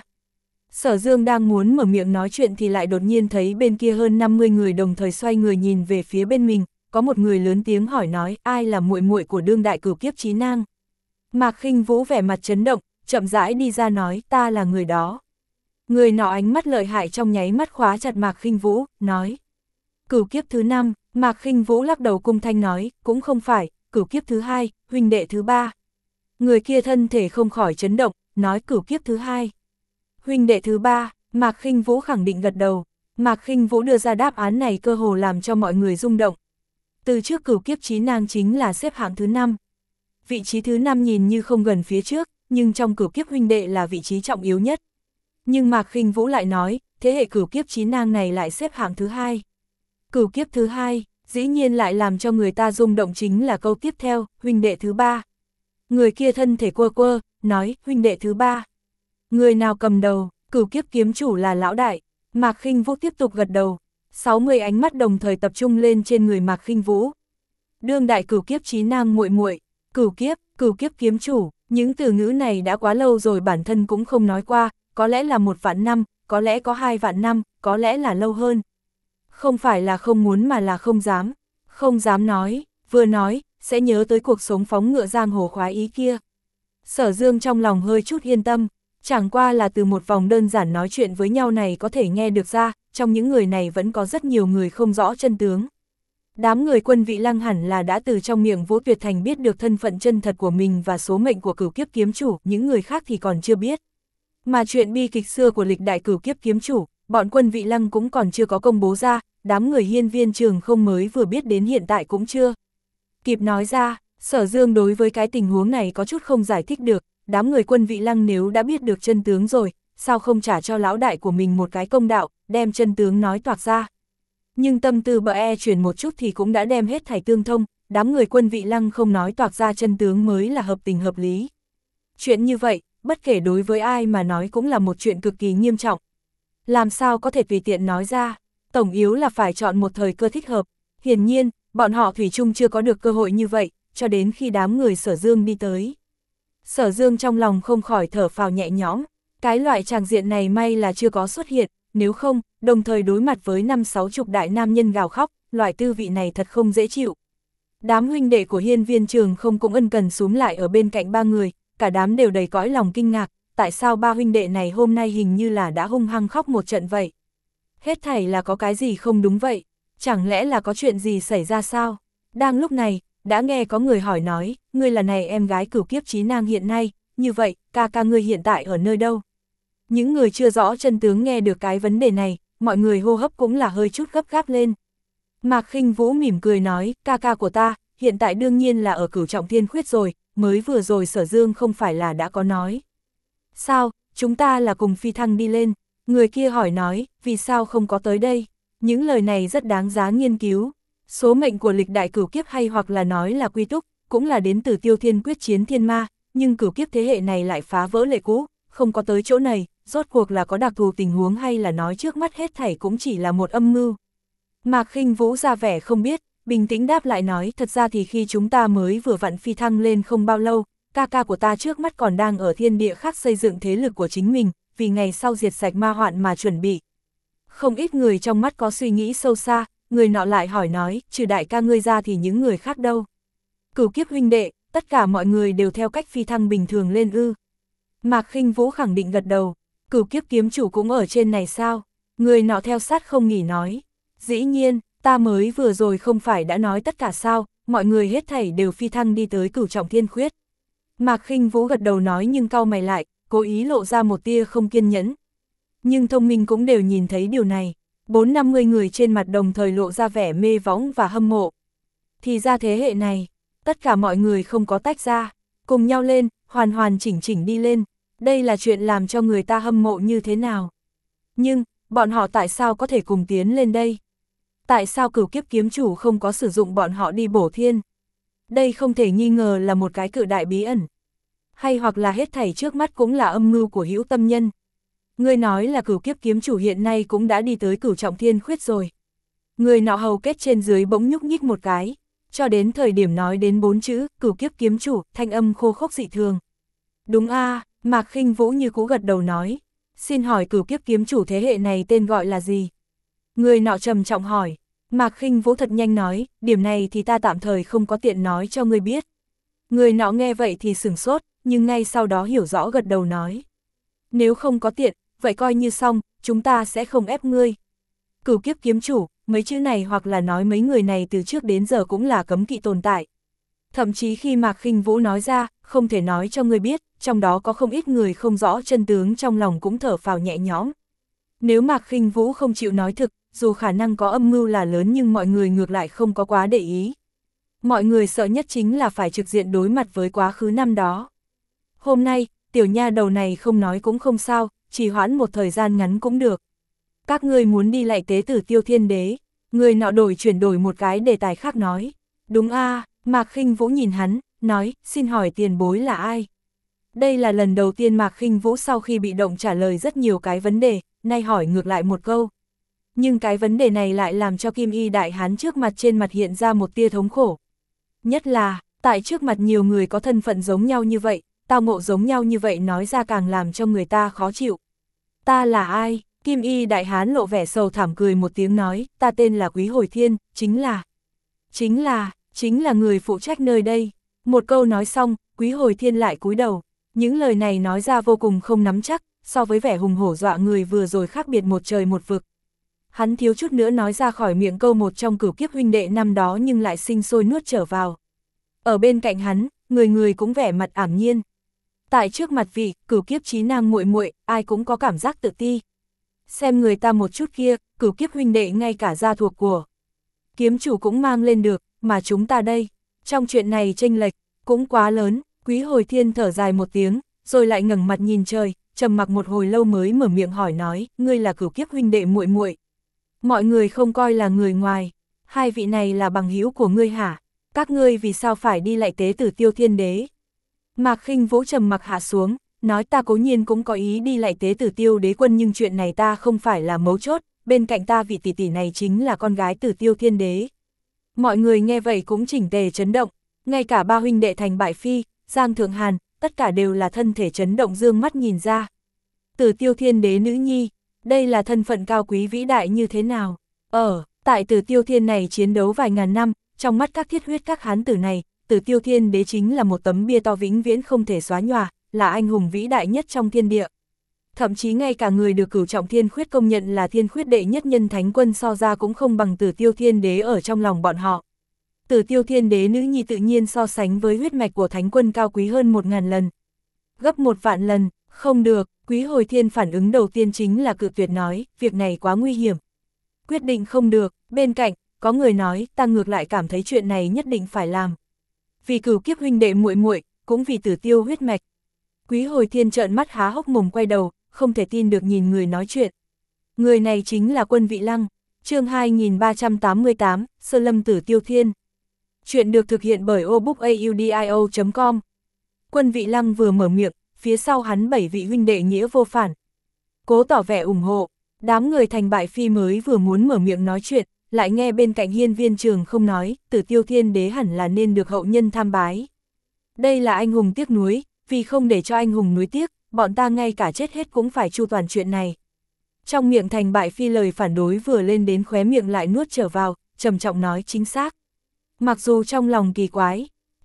Sở Dương đang muốn mở miệng nói chuyện thì lại đột nhiên thấy bên kia hơn năm mươi người đồng thời xoay người nhìn về phía bên mình, có một người lớn tiếng hỏi nói, ai là muội muội của đương đại Cửu Kiếp Chí Nang? Mạc Khinh Vũ vẻ mặt chấn động, chậm rãi đi ra nói, ta là người đó. Người nọ ánh mắt lợi hại trong nháy mắt khóa chặt Mạc Khinh Vũ, nói. Cửu kiếp thứ năm, Mạc Khinh Vũ lắc đầu cung thanh nói, cũng không phải, cửu kiếp thứ hai, huynh đệ thứ ba. Người kia thân thể không khỏi chấn động, nói cửu kiếp thứ hai. Huynh đệ thứ ba, Mạc Khinh Vũ khẳng định gật đầu. Mạc Khinh Vũ đưa ra đáp án này cơ hồ làm cho mọi người rung động. Từ trước Cửu Kiếp Chí Nang chính là xếp hạng thứ năm. Vị trí thứ năm nhìn như không gần phía trước, nhưng trong cửu kiếp huynh đệ là vị trí trọng yếu nhất. Nhưng Mạc Khinh Vũ lại nói, thế hệ Cửu Kiếp Chí Nang này lại xếp hạng thứ hai. Cửu kiếp thứ hai, dĩ nhiên lại làm cho người ta rung động chính là câu tiếp theo, huynh đệ thứ ba. Người kia thân thể quơ quơ, nói, huynh đệ thứ ba. Người nào cầm đầu, Cửu Kiếp kiếm chủ là lão đại. Mạc Khinh Vũ tiếp tục gật đầu. sáu mươi ánh mắt đồng thời tập trung lên trên người Mạc Khinh Vũ. Đương đại Cửu Kiếp Chí Nang muội muội, Cửu kiếp, Cửu Kiếp kiếm chủ, những từ ngữ này đã quá lâu rồi bản thân cũng không nói qua, có lẽ là một vạn năm, có lẽ có hai vạn năm, có lẽ là lâu hơn. Không phải là không muốn mà là không dám, không dám nói, vừa nói, sẽ nhớ tới cuộc sống phóng ngựa giang hồ khoái ý kia. Sở Dương trong lòng hơi chút yên tâm, chẳng qua là từ một vòng đơn giản nói chuyện với nhau này có thể nghe được ra, trong những người này vẫn có rất nhiều người không rõ chân tướng. Đám người Quân Vị Lăng hẳn là đã từ trong miệng Vũ Tuyệt Thành biết được thân phận chân thật của mình và số mệnh của Cửu Kiếp kiếm chủ, những người khác thì còn chưa biết. Mà chuyện bi kịch xưa của lịch đại Cửu Kiếp kiếm chủ, bọn Quân Vị Lăng cũng còn chưa có công bố ra, đám người Hiên Viên Trường Không mới vừa biết đến hiện tại cũng chưa kịp nói ra. Sở Dương đối với cái tình huống này có chút không giải thích được, đám người Quân Vị Lăng nếu đã biết được chân tướng rồi, sao không trả cho lão đại của mình một cái công đạo, đem chân tướng nói toạc ra. Nhưng tâm tư bờ e chuyển một chút thì cũng đã đem hết thảy tương thông, đám người Quân Vị Lăng không nói toạc ra chân tướng mới là hợp tình hợp lý. Chuyện như vậy, bất kể đối với ai mà nói cũng là một chuyện cực kỳ nghiêm trọng. Làm sao có thể tùy tiện nói ra, tổng yếu là phải chọn một thời cơ thích hợp. Hiển nhiên, bọn họ thủy chung chưa có được cơ hội như vậy, cho đến khi đám người Sở Dương đi tới. Sở Dương trong lòng không khỏi thở phào nhẹ nhõm, cái loại tràng diện này may là chưa có xuất hiện, nếu không, đồng thời đối mặt với năm sáu chục đại nam nhân gào khóc, loại tư vị này thật không dễ chịu. Đám huynh đệ của Hiên Viên Trường Không cũng ân cần xúm lại ở bên cạnh ba người, cả đám đều đầy cõi lòng kinh ngạc, tại sao ba huynh đệ này hôm nay hình như là đã hung hăng khóc một trận vậy? Hết thảy là có cái gì không đúng vậy? Chẳng lẽ là có chuyện gì xảy ra sao? Đang lúc này, đã nghe có người hỏi nói, ngươi là này em gái Cửu Kiếp Chí Nang hiện nay, như vậy, ca ca ngươi hiện tại ở nơi đâu? Những người chưa rõ chân tướng nghe được cái vấn đề này, mọi người hô hấp cũng là hơi chút gấp gáp lên. Mạc Khinh Vũ mỉm cười nói, ca ca của ta, hiện tại đương nhiên là ở Cửu Trọng Thiên Khuyết rồi, mới vừa rồi Sở Dương không phải là đã có nói. Sao, chúng ta là cùng phi thăng đi lên, người kia hỏi nói, vì sao không có tới đây? Những lời này rất đáng giá nghiên cứu. Số mệnh của lịch đại cửu kiếp hay hoặc là nói là quy túc, cũng là đến từ Tiêu Thiên quyết chiến thiên ma, nhưng cửu kiếp thế hệ này lại phá vỡ lệ cũ, không có tới chỗ này, rốt cuộc là có đặc thù tình huống hay là nói trước mắt hết thảy cũng chỉ là một âm mưu. Mạc Khinh Vũ ra vẻ không biết, bình tĩnh đáp lại nói, thật ra thì khi chúng ta mới vừa vặn phi thăng lên không bao lâu, ca ca của ta trước mắt còn đang ở thiên địa khác xây dựng thế lực của chính mình, vì ngày sau diệt sạch ma hoạn mà chuẩn bị. Không ít người trong mắt có suy nghĩ sâu xa, người nọ lại hỏi nói, trừ đại ca ngươi ra thì những người khác đâu? Cửu kiếp huynh đệ, tất cả mọi người đều theo cách phi thăng bình thường lên ư? Mạc Khinh Vũ khẳng định gật đầu, Cửu Kiếp kiếm chủ cũng ở trên này sao? Người nọ theo sát không nghỉ nói. Dĩ nhiên, ta mới vừa rồi không phải đã nói tất cả sao, mọi người hết thảy đều phi thăng đi tới Cửu Trọng Thiên Khuyết. Mạc Khinh Vũ gật đầu nói nhưng cau mày lại, cố ý lộ ra một tia không kiên nhẫn. Nhưng thông minh cũng đều nhìn thấy điều này, bốn năm mươi người trên mặt đồng thời lộ ra vẻ mê võng và hâm mộ. Thì ra thế hệ này, tất cả mọi người không có tách ra, cùng nhau lên, hoàn hoàn chỉnh chỉnh đi lên, đây là chuyện làm cho người ta hâm mộ như thế nào. Nhưng, bọn họ tại sao có thể cùng tiến lên đây? Tại sao Cửu Kiếp kiếm chủ không có sử dụng bọn họ đi bổ thiên? Đây không thể nghi ngờ là một cái cự đại bí ẩn. Hay hoặc là hết thảy trước mắt cũng là âm mưu của Hữu Tâm Nhân. Ngươi nói là Cửu Kiếp kiếm chủ hiện nay cũng đã đi tới Cửu Trọng Thiên Khuyết rồi. Người nọ hầu kết trên dưới bỗng nhúc nhích một cái, cho đến thời điểm nói đến bốn chữ, Cửu Kiếp kiếm chủ, thanh âm khô khốc dị thường. Đúng a, à, Mạc Khinh Vũ như cũ gật đầu nói, xin hỏi Cửu Kiếp kiếm chủ thế hệ này tên gọi là gì? Người nọ trầm trọng hỏi, Mạc Khinh Vũ thật nhanh nói, điểm này thì ta tạm thời không có tiện nói cho ngươi biết. Người nọ nghe vậy thì sửng sốt, nhưng ngay sau đó hiểu rõ gật đầu nói. Nếu không có tiện, vậy coi như xong, chúng ta sẽ không ép ngươi. Cửu Kiếp kiếm chủ, mấy chữ này hoặc là nói mấy người này từ trước đến giờ cũng là cấm kỵ tồn tại. Thậm chí khi Mạc Khinh Vũ nói ra, không thể nói cho ngươi biết, trong đó có không ít người không rõ chân tướng trong lòng cũng thở phào nhẹ nhõm. Nếu Mạc Khinh Vũ không chịu nói thực, dù khả năng có âm mưu là lớn nhưng mọi người ngược lại không có quá để ý. Mọi người sợ nhất chính là phải trực diện đối mặt với quá khứ năm đó. Hôm nay, tiểu nha đầu này không nói cũng không sao, chỉ hoãn một thời gian ngắn cũng được. Các ngươi muốn đi lại tế tử Tiêu Thiên Đế, người nọ đổi chuyển đổi một cái đề tài khác nói. Đúng a, à, Mạc Khinh Vũ nhìn hắn, nói, xin hỏi tiền bối là ai? Đây là lần đầu tiên Mạc Khinh Vũ sau khi bị động trả lời rất nhiều cái vấn đề, nay hỏi ngược lại một câu. Nhưng cái vấn đề này lại làm cho Kim Y Đại Hán trước mặt trên mặt hiện ra một tia thống khổ. Nhất là, tại trước mặt nhiều người có thân phận giống nhau như vậy, tao ngộ giống nhau như vậy nói ra càng làm cho người ta khó chịu. Ta là ai? Kim Y Đại Hán lộ vẻ sầu thảm cười một tiếng nói, ta tên là Quý Hồi Thiên, chính là, chính là, chính là người phụ trách nơi đây. Một câu nói xong, Quý Hồi Thiên lại cúi đầu, những lời này nói ra vô cùng không nắm chắc, so với vẻ hùng hổ dọa người vừa rồi khác biệt một trời một vực. Hắn thiếu chút nữa nói ra khỏi miệng câu một trong Cửu Kiếp huynh đệ năm đó nhưng lại sinh sôi nuốt trở vào. Ở bên cạnh hắn, người người cũng vẻ mặt ảm nhiên. Tại trước mặt vị Cửu Kiếp trí năng muội muội, ai cũng có cảm giác tự ti. Xem người ta một chút kia, Cửu Kiếp huynh đệ ngay cả gia thuộc của kiếm chủ cũng mang lên được, mà chúng ta đây, trong chuyện này chênh lệch cũng quá lớn. Quý Hồi Thiên thở dài một tiếng, rồi lại ngẩng mặt nhìn trời, trầm mặc một hồi lâu mới mở miệng hỏi nói, ngươi là Cửu Kiếp huynh đệ muội muội. Mọi người không coi là người ngoài, hai vị này là bằng hữu của ngươi hả? Các ngươi vì sao phải đi lại tế tử Tiêu Thiên Đế? Mạc Khinh Vũ trầm mặc hạ xuống, nói ta cố nhiên cũng có ý đi lại tế tử Tiêu Đế quân nhưng chuyện này ta không phải là mấu chốt, bên cạnh ta vị tỷ tỷ này chính là con gái Tử Tiêu Thiên Đế. Mọi người nghe vậy cũng chỉnh tề chấn động, ngay cả ba huynh đệ Thành Bại Phi, Giang Thượng Hàn, tất cả đều là thân thể chấn động dương mắt nhìn ra. Tử Tiêu Thiên Đế nữ nhi, đây là thân phận cao quý vĩ đại như thế nào? Ở, tại Tử Tiêu Thiên này chiến đấu vài ngàn năm, trong mắt các thiết huyết các hán tử này, Tử Tiêu Thiên Đế chính là một tấm bia to vĩnh viễn không thể xóa nhòa, là anh hùng vĩ đại nhất trong thiên địa. Thậm chí ngay cả người được Cửu Trọng Thiên Khuyết công nhận là thiên khuyết đệ nhất nhân thánh quân so ra cũng không bằng Tử Tiêu Thiên Đế ở trong lòng bọn họ. Tử Tiêu Thiên Đế nữ nhi tự nhiên so sánh với huyết mạch của thánh quân cao quý hơn một ngàn lần. Gấp một vạn lần, không được. Quý Hồi Thiên phản ứng đầu tiên chính là cự tuyệt nói, việc này quá nguy hiểm. Quyết định không được, bên cạnh, có người nói, ta ngược lại cảm thấy chuyện này nhất định phải làm. Vì Cửu Kiếp huynh đệ muội muội, cũng vì Tử Tiêu huyết mạch. Quý Hồi Thiên trợn mắt há hốc mồm quay đầu, không thể tin được nhìn người nói chuyện. Người này chính là Quân Vị Lăng, chương hai nghìn ba trăm tám mươi tám, Sơ Lâm Tử Tiêu Thiên. Chuyện được thực hiện bởi obookaudio chấm com. Quân Vị Lăng vừa mở miệng, phía sau hắn bảy vị huynh đệ nghĩa vô phản. Cố tỏ vẻ ủng hộ, đám người Thành Bại Phi mới vừa muốn mở miệng nói chuyện, lại nghe bên cạnh Hiên Viên Trường không nói, Tử Tiêu Thiên Đế hẳn là nên được hậu nhân tham bái. Đây là anh hùng tiếc nuối, vì không để cho anh hùng nuối tiếc, bọn ta ngay cả chết hết cũng phải chu toàn chuyện này. Trong miệng Thành Bại Phi lời phản đối vừa lên đến khóe miệng lại nuốt trở vào, trầm trọng nói chính xác. Mặc dù trong lòng kỳ quái,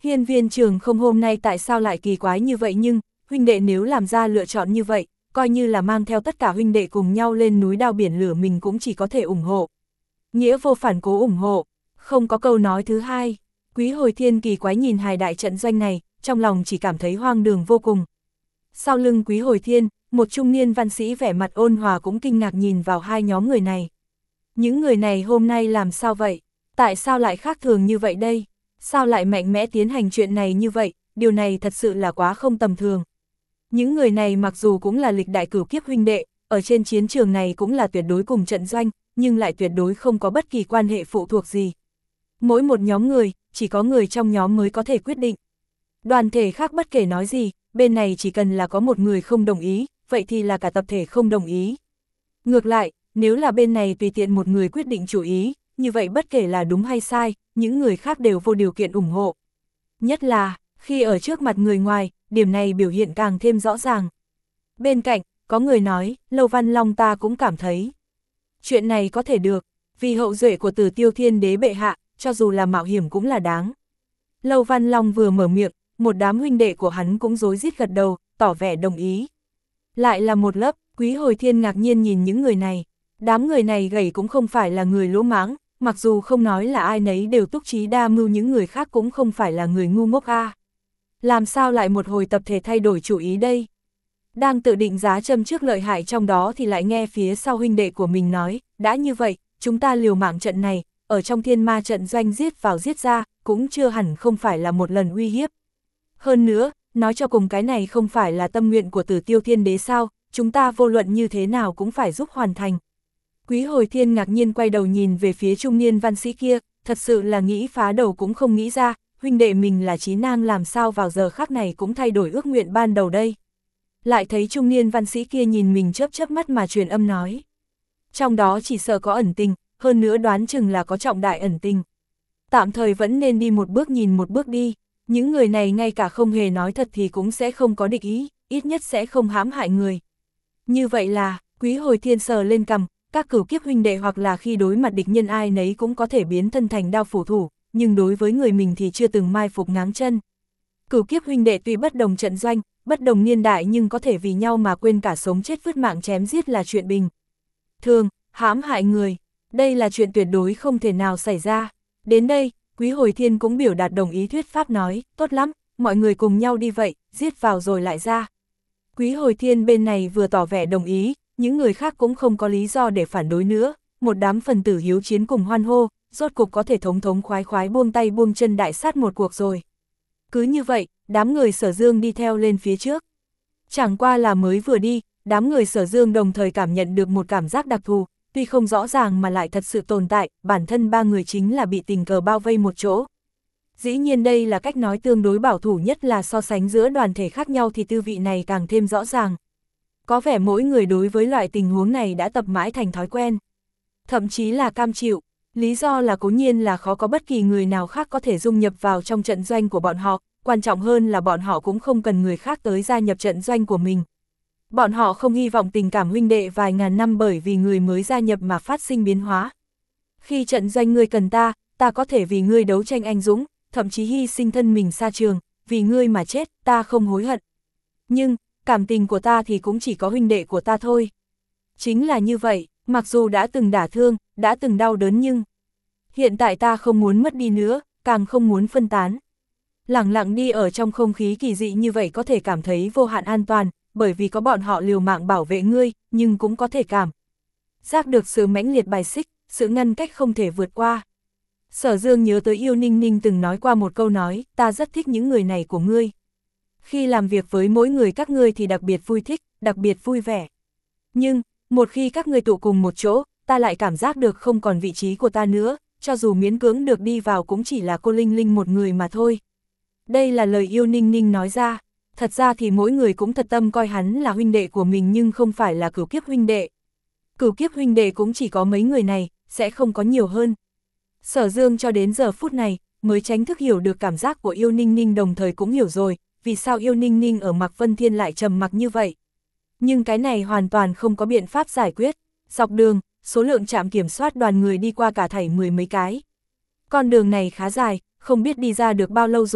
Hiên Viên Trường không hôm nay tại sao lại kỳ quái như vậy, nhưng huynh đệ nếu làm ra lựa chọn như vậy, coi như là mang theo tất cả huynh đệ cùng nhau lên núi đao biển lửa mình cũng chỉ có thể ủng hộ. Nghĩa vô phản cố ủng hộ, không có câu nói thứ hai. Quý Hồi Thiên kỳ quái nhìn hài đại trận doanh này, trong lòng chỉ cảm thấy hoang đường vô cùng. Sau lưng Quý Hồi Thiên, một trung niên văn sĩ vẻ mặt ôn hòa cũng kinh ngạc nhìn vào hai nhóm người này. Những người này hôm nay làm sao vậy? Tại sao lại khác thường như vậy đây? Sao lại mạnh mẽ tiến hành chuyện này như vậy? Điều này thật sự là quá không tầm thường. Những người này mặc dù cũng là lịch đại cửu kiếp huynh đệ, ở trên chiến trường này cũng là tuyệt đối cùng trận doanh, nhưng lại tuyệt đối không có bất kỳ quan hệ phụ thuộc gì. Mỗi một nhóm người, chỉ có người trong nhóm mới có thể quyết định. Đoàn thể khác bất kể nói gì, bên này chỉ cần là có một người không đồng ý, vậy thì là cả tập thể không đồng ý. Ngược lại, nếu là bên này tùy tiện một người quyết định chủ ý, như vậy bất kể là đúng hay sai, những người khác đều vô điều kiện ủng hộ. Nhất là, khi ở trước mặt người ngoài, điểm này biểu hiện càng thêm rõ ràng. Bên cạnh, có người nói, Lâu Văn Long ta cũng cảm thấy. Chuyện này có thể được, vì hậu duệ của Tử Tiêu Thiên Đế bệ hạ, cho dù là mạo hiểm cũng là đáng. Lâu Văn Long vừa mở miệng, một đám huynh đệ của hắn cũng rối rít gật đầu, tỏ vẻ đồng ý. Lại là một lớp, Quý Hồi Thiên ngạc nhiên nhìn những người này. Đám người này gầy cũng không phải là người lỗ mãng, mặc dù không nói là ai nấy đều túc trí đa mưu, những người khác cũng không phải là người ngu ngốc a. Làm sao lại một hồi tập thể thay đổi chủ ý đây? Đang tự định giá châm trước lợi hại trong đó thì lại nghe phía sau huynh đệ của mình nói, đã như vậy, chúng ta liều mạng trận này, ở trong thiên ma trận doanh giết vào giết ra, cũng chưa hẳn không phải là một lần uy hiếp. Hơn nữa, nói cho cùng cái này không phải là tâm nguyện của Tử Tiêu Thiên Đế sao, chúng ta vô luận như thế nào cũng phải giúp hoàn thành. Quý Hồi Thiên ngạc nhiên quay đầu nhìn về phía trung niên văn sĩ kia, thật sự là nghĩ phá đầu cũng không nghĩ ra, huynh đệ mình là trí năng làm sao vào giờ khắc này cũng thay đổi ước nguyện ban đầu đây. Lại thấy trung niên văn sĩ kia nhìn mình chớp chớp mắt mà truyền âm nói. Trong đó chỉ sợ có ẩn tình, hơn nữa đoán chừng là có trọng đại ẩn tình. Tạm thời vẫn nên đi một bước nhìn một bước đi, những người này ngay cả không hề nói thật thì cũng sẽ không có địch ý, ít nhất sẽ không hãm hại người. Như vậy là, Quý Hồi Thiên sờ lên cằm, các cửu kiếp huynh đệ hoặc là khi đối mặt địch nhân ai nấy cũng có thể biến thân thành đao phủ thủ, nhưng đối với người mình thì chưa từng mai phục ngáng chân. Cửu kiếp huynh đệ tuy bất đồng trận doanh, bất đồng niên đại nhưng có thể vì nhau mà quên cả sống chết vứt mạng chém giết là chuyện bình thường, hãm hại người, đây là chuyện tuyệt đối không thể nào xảy ra. Đến đây, Quý Hồi Thiên cũng biểu đạt đồng ý thuyết pháp nói, tốt lắm, mọi người cùng nhau đi vậy, giết vào rồi lại ra. Quý Hồi Thiên bên này vừa tỏ vẻ đồng ý, những người khác cũng không có lý do để phản đối nữa, một đám phần tử hiếu chiến cùng hoan hô, rốt cục có thể thống thống khoái khoái buông tay buông chân đại sát một cuộc rồi. Cứ như vậy, đám người Sở Dương đi theo lên phía trước. Chẳng qua là mới vừa đi, đám người Sở Dương đồng thời cảm nhận được một cảm giác đặc thù, tuy không rõ ràng mà lại thật sự tồn tại, bản thân ba người chính là bị tình cờ bao vây một chỗ. Dĩ nhiên đây là cách nói tương đối bảo thủ, nhất là so sánh giữa đoàn thể khác nhau thì tư vị này càng thêm rõ ràng. Có vẻ mỗi người đối với loại tình huống này đã tập mãi thành thói quen. Thậm chí là cam chịu, lý do là cố nhiên là khó có bất kỳ người nào khác có thể dung nhập vào trong trận doanh của bọn họ, quan trọng hơn là bọn họ cũng không cần người khác tới gia nhập trận doanh của mình. Bọn họ không hy vọng tình cảm huynh đệ vài ngàn năm bởi vì người mới gia nhập mà phát sinh biến hóa. Khi trận doanh ngươi cần ta, ta có thể vì ngươi đấu tranh anh dũng, thậm chí hy sinh thân mình xa trường, vì ngươi mà chết, ta không hối hận. Nhưng, cảm tình của ta thì cũng chỉ có huynh đệ của ta thôi. Chính là như vậy, mặc dù đã từng đả thương, đã từng đau đớn nhưng hiện tại ta không muốn mất đi nữa, càng không muốn phân tán. Lặng lặng đi ở trong không khí kỳ dị như vậy có thể cảm thấy vô hạn an toàn, bởi vì có bọn họ liều mạng bảo vệ ngươi, nhưng cũng có thể cảm giác được sự mãnh liệt bài xích, sự ngăn cách không thể vượt qua. Sở Dương nhớ tới Yêu Ninh Ninh từng nói qua một câu nói, ta rất thích những người này của ngươi. Khi làm việc với mỗi người các ngươi thì đặc biệt vui thích, đặc biệt vui vẻ. Nhưng, một khi các ngươi tụ cùng một chỗ, ta lại cảm giác được không còn vị trí của ta nữa, cho dù miễn cưỡng được đi vào cũng chỉ là cô Linh Linh một người mà thôi. Đây là lời Yêu Ninh Ninh nói ra, thật ra thì mỗi người cũng thật tâm coi hắn là huynh đệ của mình nhưng không phải là cửu kiếp huynh đệ. Cửu kiếp huynh đệ cũng chỉ có mấy người này, sẽ không có nhiều hơn. Sở Dương cho đến giờ phút này, mới chính thức hiểu được cảm giác của Yêu Ninh Ninh, đồng thời cũng hiểu rồi, vì sao Yêu Ninh Ninh ở Mạc Vân Thiên lại trầm mặc như vậy. Nhưng cái này hoàn toàn không có biện pháp giải quyết, dọc đường, số lượng trạm kiểm soát đoàn người đi qua cả thảy mười mấy cái. Con đường này khá dài, không biết đi ra được bao lâu rồi,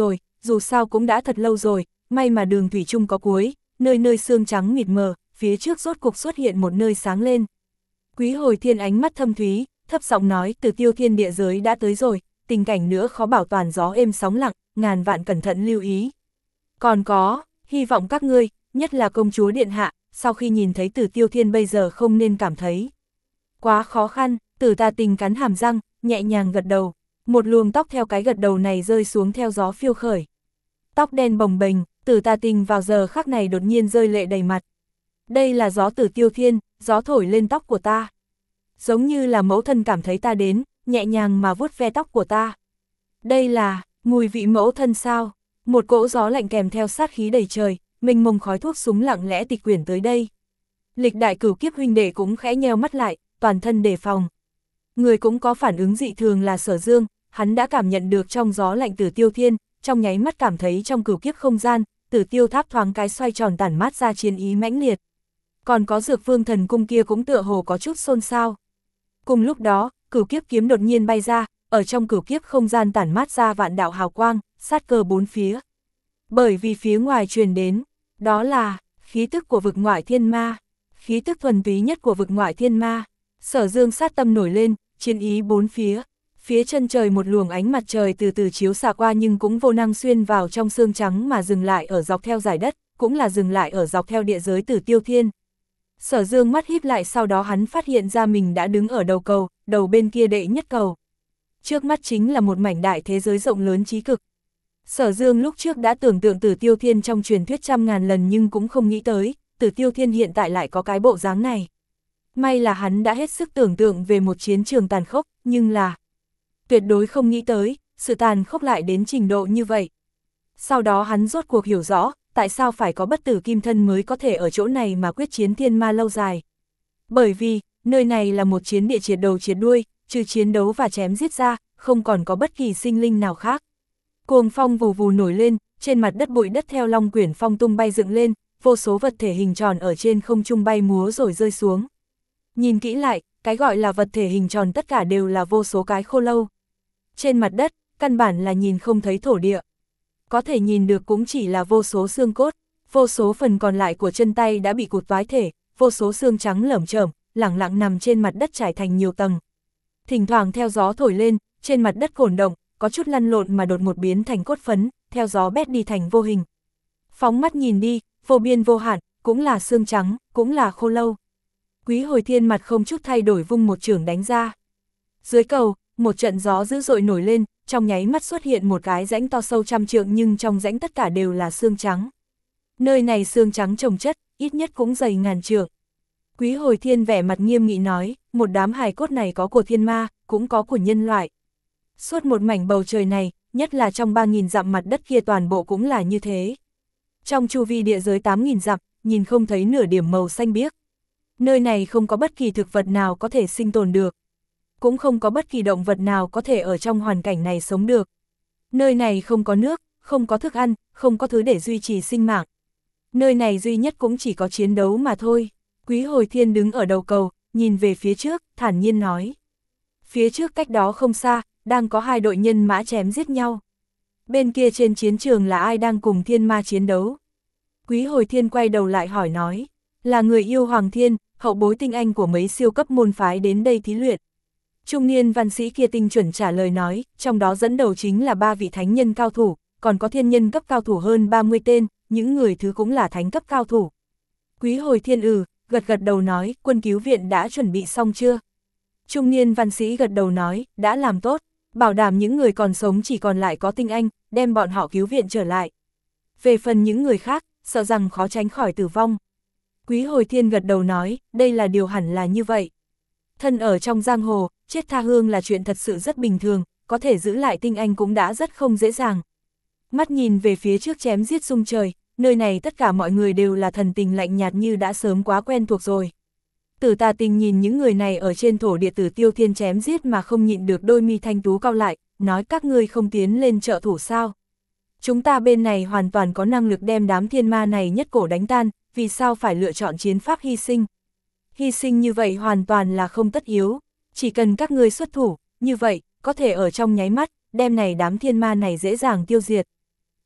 dù sao cũng đã thật lâu rồi, may mà đường thủy chung có cuối, nơi nơi sương trắng mịt mờ, phía trước rốt cục xuất hiện một nơi sáng lên. Quý Hồi Thiên ánh mắt thâm thúy, thấp giọng nói, Tử Tiêu Thiên địa giới đã tới rồi, tình cảnh nữa khó bảo toàn, gió êm sóng lặng, ngàn vạn cẩn thận lưu ý. Còn có, hy vọng các ngươi, nhất là công chúa điện hạ, sau khi nhìn thấy Tử Tiêu Thiên bây giờ không nên cảm thấy quá khó khăn. Tử Tà Tình cắn hàm răng, nhẹ nhàng gật đầu, một luồng tóc theo cái gật đầu này rơi xuống theo gió phiêu khởi. Tóc đen bồng bềnh, Tử Tà Tình vào giờ khắc này đột nhiên rơi lệ đầy mặt. Đây là gió Tử Tiêu Thiên, gió thổi lên tóc của ta. Giống như là mẫu thân cảm thấy ta đến, nhẹ nhàng mà vuốt ve tóc của ta. Đây là, mùi vị mẫu thân sao? Một cỗ gió lạnh kèm theo sát khí đầy trời, mênh mông khói thuốc súng lặng lẽ tịch quyển tới đây. Lịch đại cửu kiếp huynh đệ cũng khẽ nheo mắt lại, toàn thân đề phòng. Người cũng có phản ứng dị thường là Sở Dương, hắn đã cảm nhận được trong gió lạnh Tử Tiêu Thiên, trong nháy mắt cảm thấy trong cửu kiếp không gian, Tử Tiêu tháp thoáng cái xoay tròn tản mát ra chiến ý mãnh liệt. Còn có Dược Vương Thần Cung kia cũng tựa hồ có chút xôn xao. Cùng lúc đó, cửu kiếp kiếm đột nhiên bay ra, ở trong cửu kiếp không gian tản mát ra vạn đạo hào quang, sát cơ bốn phía. Bởi vì phía ngoài truyền đến, đó là khí tức của vực ngoại thiên ma, khí tức thuần túy nhất của vực ngoại thiên ma. Sở Dương sát tâm nổi lên, chiến ý bốn phía. Phía chân trời một luồng ánh mặt trời từ từ chiếu xạ qua nhưng cũng vô năng xuyên vào trong sương trắng mà dừng lại ở dọc theo dải đất, cũng là dừng lại ở dọc theo địa giới Tử Tiêu Thiên. Sở Dương mắt híp lại, sau đó hắn phát hiện ra mình đã đứng ở đầu cầu, đầu bên kia đệ nhất cầu. Trước mắt chính là một mảnh đại thế giới rộng lớn trí cực. Sở Dương lúc trước đã tưởng tượng Tử Tiêu Thiên trong truyền thuyết trăm ngàn lần nhưng cũng không nghĩ tới, Tử Tiêu Thiên hiện tại lại có cái bộ dáng này. May là hắn đã hết sức tưởng tượng về một chiến trường tàn khốc, nhưng là tuyệt đối không nghĩ tới, sự tàn khốc lại đến trình độ như vậy. Sau đó hắn rốt cuộc hiểu rõ, tại sao phải có bất tử kim thân mới có thể ở chỗ này mà quyết chiến thiên ma lâu dài. Bởi vì, nơi này là một chiến địa triệt đầu triệt đuôi, trừ chiến đấu và chém giết ra, không còn có bất kỳ sinh linh nào khác. Cuồng phong vù vù nổi lên, trên mặt đất bụi đất theo long quyển phong tung bay dựng lên, vô số vật thể hình tròn ở trên không trung bay múa rồi rơi xuống. Nhìn kỹ lại, cái gọi là vật thể hình tròn tất cả đều là vô số cái khô lâu. Trên mặt đất, căn bản là nhìn không thấy thổ địa. Có thể nhìn được cũng chỉ là vô số xương cốt, vô số phần còn lại của chân tay đã bị cụt toái thể, vô số xương trắng lởm chởm, lẳng lặng nằm trên mặt đất trải thành nhiều tầng. Thỉnh thoảng theo gió thổi lên, trên mặt đất cổn động, có chút lăn lộn mà đột một biến thành cốt phấn, theo gió bét đi thành vô hình. Phóng mắt nhìn đi, vô biên vô hạn, cũng là xương trắng, cũng là khô lâu. Quý Hồi Thiên mặt không chút thay đổi vung một chưởng đánh ra. Dưới cầu, một trận gió dữ dội nổi lên, trong nháy mắt xuất hiện một cái rãnh to sâu trăm trượng nhưng trong rãnh tất cả đều là xương trắng. Nơi này xương trắng chồng chất, ít nhất cũng dày ngàn trượng. Quý Hồi Thiên vẻ mặt nghiêm nghị nói, một đám hài cốt này có của thiên ma, cũng có của nhân loại. Suốt một mảnh bầu trời này, nhất là trong ba nghìn dặm mặt đất kia toàn bộ cũng là như thế. Trong chu vi địa giới tám nghìn dặm, nhìn không thấy nửa điểm màu xanh biếc. Nơi này không có bất kỳ thực vật nào có thể sinh tồn được. Cũng không có bất kỳ động vật nào có thể ở trong hoàn cảnh này sống được. Nơi này không có nước, không có thức ăn, không có thứ để duy trì sinh mạng. Nơi này duy nhất cũng chỉ có chiến đấu mà thôi. Quý Hồi Thiên đứng ở đầu cầu, nhìn về phía trước, thản nhiên nói. Phía trước cách đó không xa, đang có hai đội nhân mã chém giết nhau. Bên kia trên chiến trường là ai đang cùng thiên ma chiến đấu? Quý Hồi Thiên quay đầu lại hỏi nói. Là người yêu Hoàng Thiên, hậu bối tinh anh của mấy siêu cấp môn phái đến đây thí luyện. Trung niên văn sĩ kia tinh chuẩn trả lời nói, trong đó dẫn đầu chính là ba vị thánh nhân cao thủ, còn có thiên nhân cấp cao thủ hơn ba mươi tên, những người thứ cũng là thánh cấp cao thủ. Quý Hồi Thiên ừ, gật gật đầu nói, quân cứu viện đã chuẩn bị xong chưa? Trung niên văn sĩ gật đầu nói, đã làm tốt, bảo đảm những người còn sống chỉ còn lại có tinh anh, đem bọn họ cứu viện trở lại. Về phần những người khác, sợ rằng khó tránh khỏi tử vong. Quý Hồi Thiên gật đầu nói, đây là điều hẳn là như vậy. Thân ở trong giang hồ, chết tha hương là chuyện thật sự rất bình thường, có thể giữ lại tinh anh cũng đã rất không dễ dàng. Mắt nhìn về phía trước chém giết rung trời, nơi này tất cả mọi người đều là thần tình lạnh nhạt như đã sớm quá quen thuộc rồi. Tử Tà Tình nhìn những người này ở trên thổ địa Tử Tiêu Thiên chém giết mà không nhịn được đôi mi thanh tú cau lại, nói các ngươi không tiến lên trợ thủ sao. Chúng ta bên này hoàn toàn có năng lực đem đám thiên ma này nhất cổ đánh tan, vì sao phải lựa chọn chiến pháp hy sinh? Hy sinh như vậy hoàn toàn là không tất yếu, chỉ cần các ngươi xuất thủ, như vậy, có thể ở trong nháy mắt, đem này đám thiên ma này dễ dàng tiêu diệt.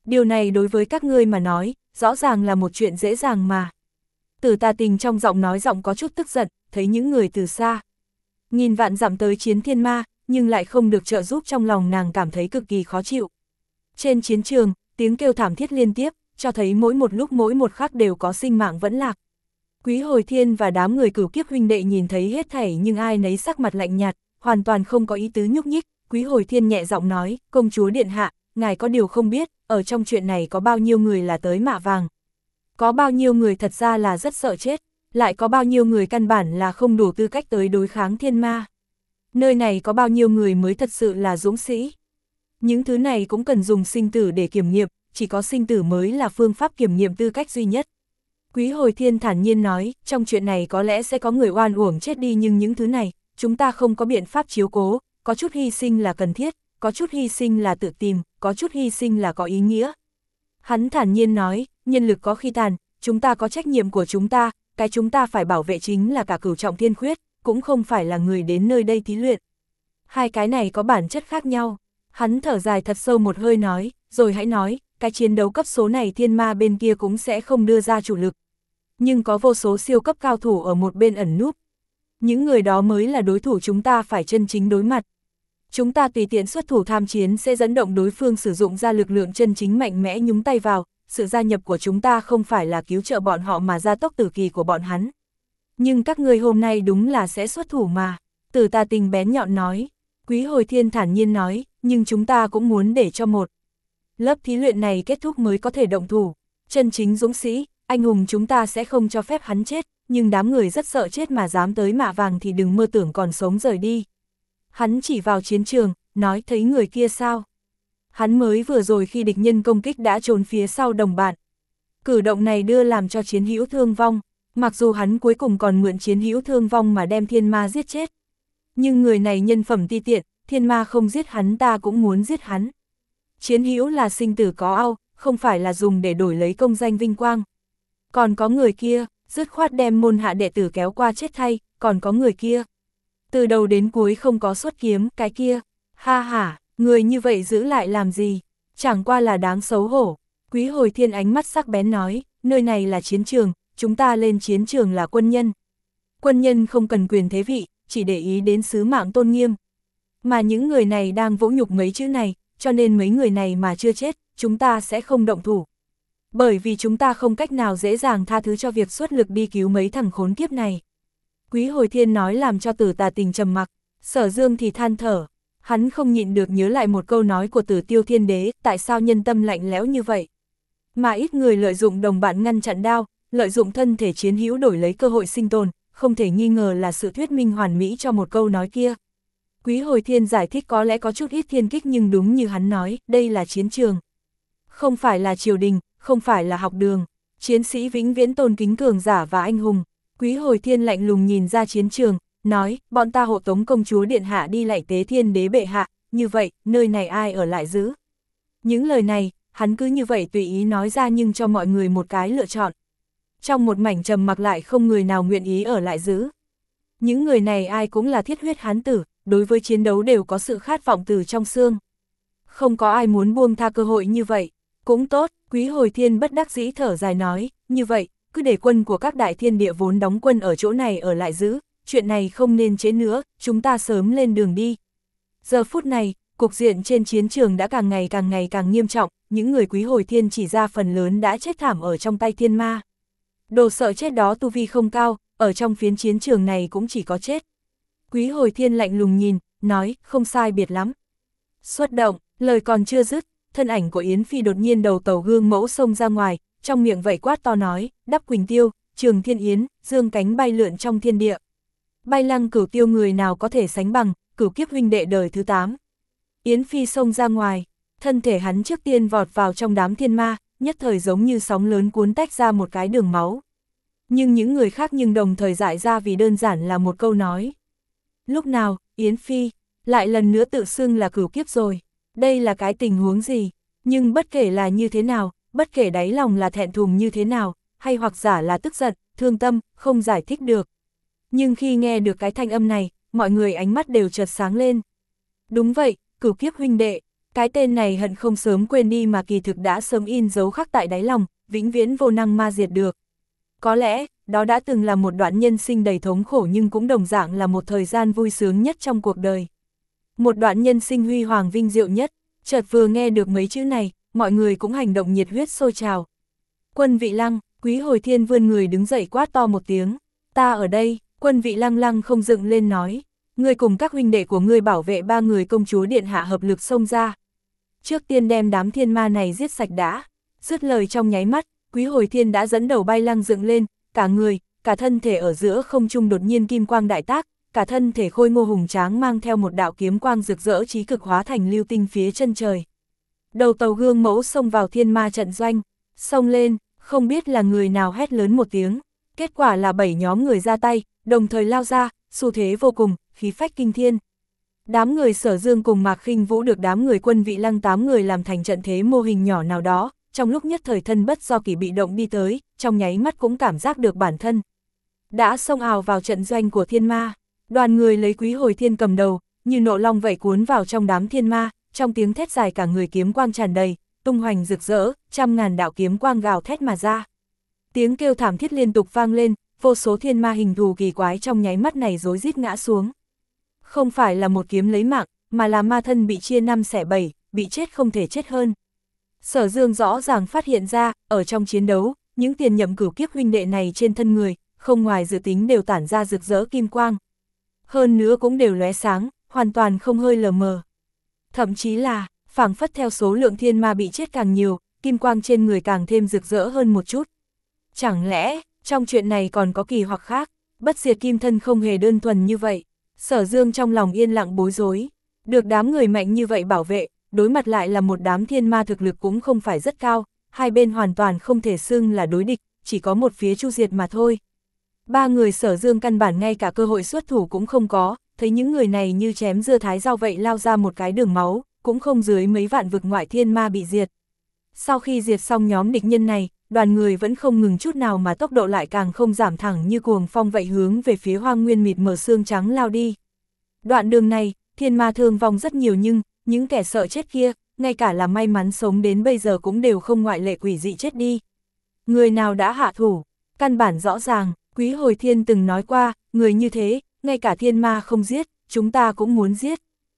Điều này đối với các ngươi mà nói, rõ ràng là một chuyện dễ dàng mà. Tử Tà Tình trong giọng nói giọng có chút tức giận, thấy những người từ xa. Nghìn vạn dặm tới chiến thiên ma, nhưng lại không được trợ giúp, trong lòng nàng cảm thấy cực kỳ khó chịu. Trên chiến trường, tiếng kêu thảm thiết liên tiếp, cho thấy mỗi một lúc mỗi một khắc đều có sinh mạng vẫn lạc. Quý Hồi Thiên và đám người Cửu Kiếp huynh đệ nhìn thấy hết thảy nhưng ai nấy sắc mặt lạnh nhạt, hoàn toàn không có ý tứ nhúc nhích. Quý Hồi Thiên nhẹ giọng nói, công chúa điện hạ, ngài có điều không biết, ở trong chuyện này có bao nhiêu người là tới Mạ Vàng. Có bao nhiêu người thật ra là rất sợ chết, lại có bao nhiêu người căn bản là không đủ tư cách tới đối kháng thiên ma. Nơi này có bao nhiêu người mới thật sự là dũng sĩ. Những thứ này cũng cần dùng sinh tử để kiểm nghiệm, chỉ có sinh tử mới là phương pháp kiểm nghiệm tư cách duy nhất. Quý Hồi Thiên thản nhiên nói, trong chuyện này có lẽ sẽ có người oan uổng chết đi nhưng những thứ này, chúng ta không có biện pháp chiếu cố, có chút hy sinh là cần thiết, có chút hy sinh là tự tìm, có chút hy sinh là có ý nghĩa. Hắn thản nhiên nói, nhân lực có khi tàn, chúng ta có trách nhiệm của chúng ta, cái chúng ta phải bảo vệ chính là cả cửu trọng thiên khuyết, cũng không phải là người đến nơi đây thí luyện. Hai cái này có bản chất khác nhau. Hắn thở dài thật sâu một hơi nói, rồi hãy nói, cái chiến đấu cấp số này thiên ma bên kia cũng sẽ không đưa ra chủ lực. Nhưng có vô số siêu cấp cao thủ ở một bên ẩn núp. Những người đó mới là đối thủ chúng ta phải chân chính đối mặt. Chúng ta tùy tiện xuất thủ tham chiến sẽ dẫn động đối phương sử dụng ra lực lượng chân chính mạnh mẽ nhúng tay vào, sự gia nhập của chúng ta không phải là cứu trợ bọn họ mà gia tốc tử kỳ của bọn hắn. Nhưng các ngươi hôm nay đúng là sẽ xuất thủ mà, Tử Tà Tình bén nhọn nói. Quý Hồi Thiên thản nhiên nói, nhưng chúng ta cũng muốn để cho một lớp thí luyện này kết thúc mới có thể động thủ. Chân chính dũng sĩ, anh hùng chúng ta sẽ không cho phép hắn chết, nhưng đám người rất sợ chết mà dám tới Mạ Vàng thì đừng mơ tưởng còn sống rời đi. Hắn chỉ vào chiến trường, nói thấy người kia sao? Hắn mới vừa rồi khi địch nhân công kích đã trốn phía sau đồng bạn. Cử động này đưa làm cho chiến hữu thương vong, mặc dù hắn cuối cùng còn mượn chiến hữu thương vong mà đem thiên ma giết chết. Nhưng người này nhân phẩm ti tiện, thiên ma không giết hắn ta cũng muốn giết hắn. Chiến hữu là sinh tử có ao, không phải là dùng để đổi lấy công danh vinh quang. Còn có người kia, dứt khoát đem môn hạ đệ tử kéo qua chết thay, còn có người kia. Từ đầu đến cuối không có xuất kiếm, cái kia. Ha ha, người như vậy giữ lại làm gì? Chẳng qua là đáng xấu hổ. Quý Hồi Thiên ánh mắt sắc bén nói, nơi này là chiến trường, chúng ta lên chiến trường là quân nhân. Quân nhân không cần quyền thế vị, chỉ để ý đến sứ mạng tôn nghiêm. Mà những người này đang vỗ nhục mấy chữ này, cho nên mấy người này mà chưa chết, chúng ta sẽ không động thủ. Bởi vì chúng ta không cách nào dễ dàng tha thứ cho việc xuất lực đi cứu mấy thằng khốn kiếp này. Quý Hồi Thiên nói làm cho Tử Tà Tình trầm mặc, Sở Dương thì than thở. Hắn không nhịn được nhớ lại một câu nói của Tử Tiêu Thiên Đế, tại sao nhân tâm lạnh lẽo như vậy? Mà ít người lợi dụng đồng bạn ngăn chặn đao, lợi dụng thân thể chiến hữu đổi lấy cơ hội sinh tồn, không thể nghi ngờ là sự thuyết minh hoàn mỹ cho một câu nói kia. Quý Hồi Thiên giải thích có lẽ có chút ít thiên kích nhưng đúng như hắn nói, đây là chiến trường. Không phải là triều đình, không phải là học đường, chiến sĩ vĩnh viễn tôn kính cường giả và anh hùng. Quý Hồi Thiên lạnh lùng nhìn ra chiến trường, nói, bọn ta hộ tống công chúa điện hạ đi lạy tế thiên đế bệ hạ, như vậy, nơi này ai ở lại giữ? Những lời này, hắn cứ như vậy tùy ý nói ra nhưng cho mọi người một cái lựa chọn. Trong một mảnh trầm mặc lại không người nào nguyện ý ở lại giữ. Những người này ai cũng là thiết huyết hán tử, đối với chiến đấu đều có sự khát vọng từ trong xương. Không có ai muốn buông tha cơ hội như vậy. Cũng tốt, Quý Hồi Thiên bất đắc dĩ thở dài nói, như vậy, cứ để quân của các đại thiên địa vốn đóng quân ở chỗ này ở lại giữ, chuyện này không nên trễ nữa, chúng ta sớm lên đường đi. Giờ phút này, cục diện trên chiến trường đã càng ngày càng ngày càng nghiêm trọng, những người Quý Hồi Thiên chỉ ra phần lớn đã chết thảm ở trong tay thiên ma. Đồ sợ chết đó tu vi không cao, ở trong phiến chiến trường này cũng chỉ có chết. Quý Hồi Thiên lạnh lùng nhìn, nói, không sai biệt lắm. Xuất động, lời còn chưa dứt, thân ảnh của Yến Phi đột nhiên đầu tàu gương mẫu xông ra ngoài, trong miệng vẫy quát to nói, Đắp Quỳnh Tiêu, Trường Thiên Yến, dương cánh bay lượn trong thiên địa. Bay lăng Cửu Tiêu người nào có thể sánh bằng, Cửu Kiếp huynh đệ đời thứ tám. Yến Phi xông ra ngoài, thân thể hắn trước tiên vọt vào trong đám thiên ma, nhất thời giống như sóng lớn cuốn tách ra một cái đường máu. Nhưng những người khác nhưng đồng thời dại ra vì đơn giản là một câu nói. Lúc nào, Yến Phi, lại lần nữa tự xưng là Cửu Kiếp rồi. Đây là cái tình huống gì? Nhưng bất kể là như thế nào, bất kể đáy lòng là thẹn thùng như thế nào, hay hoặc giả là tức giận, thương tâm, không giải thích được. Nhưng khi nghe được cái thanh âm này, mọi người ánh mắt đều chợt sáng lên. Đúng vậy, Cửu Kiếp huynh đệ, Cái tên này hận không sớm quên đi mà kỳ thực đã sớm in dấu khắc tại đáy lòng, vĩnh viễn vô năng ma diệt được. Có lẽ, đó đã từng là một đoạn nhân sinh đầy thống khổ nhưng cũng đồng dạng là một thời gian vui sướng nhất trong cuộc đời. Một đoạn nhân sinh huy hoàng vinh diệu nhất, chợt vừa nghe được mấy chữ này, mọi người cũng hành động nhiệt huyết sôi trào. Quân Vị Lăng, Quý Hồi Thiên vươn người đứng dậy quát to một tiếng, ta ở đây. Quân Vị Lăng lăng không dựng lên nói, ngươi cùng các huynh đệ của ngươi bảo vệ ba người công chúa điện hạ hợp lực xông ra. Trước tiên đem đám thiên ma này giết sạch đã. Dứt lời trong nháy mắt, Quý Hồi Thiên đã dẫn đầu bay lăng dựng lên, cả người, cả thân thể ở giữa không trung đột nhiên kim quang đại tác, cả thân thể khôi ngô hùng tráng mang theo một đạo kiếm quang rực rỡ chí cực hóa thành lưu tinh phía chân trời. Đầu tàu gương mẫu xông vào thiên ma trận doanh, xông lên, không biết là người nào hét lớn một tiếng. Kết quả là bảy nhóm người ra tay, đồng thời lao ra, xu thế vô cùng, khí phách kinh thiên. Đám người Sở Dương cùng Mạc Khinh Vũ được đám người Quân Vị Lăng tám người làm thành trận thế mô hình nhỏ nào đó, trong lúc nhất thời thân bất do kỷ bị động đi tới, trong nháy mắt cũng cảm giác được bản thân. Đã xông ào vào trận doanh của thiên ma, đoàn người lấy Quý Hồi Thiên cầm đầu, như nộ long vậy cuốn vào trong đám thiên ma, trong tiếng thét dài cả người kiếm quang tràn đầy, tung hoành rực rỡ, trăm ngàn đạo kiếm quang gào thét mà ra. Tiếng kêu thảm thiết liên tục vang lên, vô số thiên ma hình thù kỳ quái trong nháy mắt này rối rít ngã xuống. Không phải là một kiếm lấy mạng, mà là ma thân bị chia năm xẻ bảy, bị chết không thể chết hơn. Sở Dương rõ ràng phát hiện ra, ở trong chiến đấu, những tiền nhậm cửu kiếp huynh đệ này trên thân người, không ngoài dự tính đều tản ra rực rỡ kim quang. Hơn nữa cũng đều lóe sáng, hoàn toàn không hơi lờ mờ. Thậm chí là, phảng phất theo số lượng thiên ma bị chết càng nhiều, kim quang trên người càng thêm rực rỡ hơn một chút. Chẳng lẽ, trong chuyện này còn có kỳ hoặc khác, bất diệt kim thân không hề đơn thuần như vậy. Sở Dương trong lòng yên lặng bối rối, được đám người mạnh như vậy bảo vệ, đối mặt lại là một đám thiên ma thực lực cũng không phải rất cao, hai bên hoàn toàn không thể xưng là đối địch, chỉ có một phía chu diệt mà thôi. Ba người Sở Dương căn bản ngay cả cơ hội xuất thủ cũng không có, thấy những người này như chém dưa thái rau vậy lao ra một cái đường máu, cũng không dưới mấy vạn vực ngoại thiên ma bị diệt. Sau khi diệt xong nhóm địch nhân này, đoàn người vẫn không ngừng chút nào mà tốc độ lại càng không giảm thẳng như cuồng phong vậy hướng về phía hoang nguyên mịt mờ xương trắng lao đi. Đoạn đường này, thiên ma thương vong rất nhiều nhưng, những kẻ sợ chết kia, ngay cả là may mắn sống đến bây giờ cũng đều không ngoại lệ quỷ dị chết đi. Người nào đã hạ thủ, căn bản rõ ràng, Quý Hồi Thiên từng nói qua, người như thế, ngay cả thiên ma không giết, chúng ta cũng muốn giết.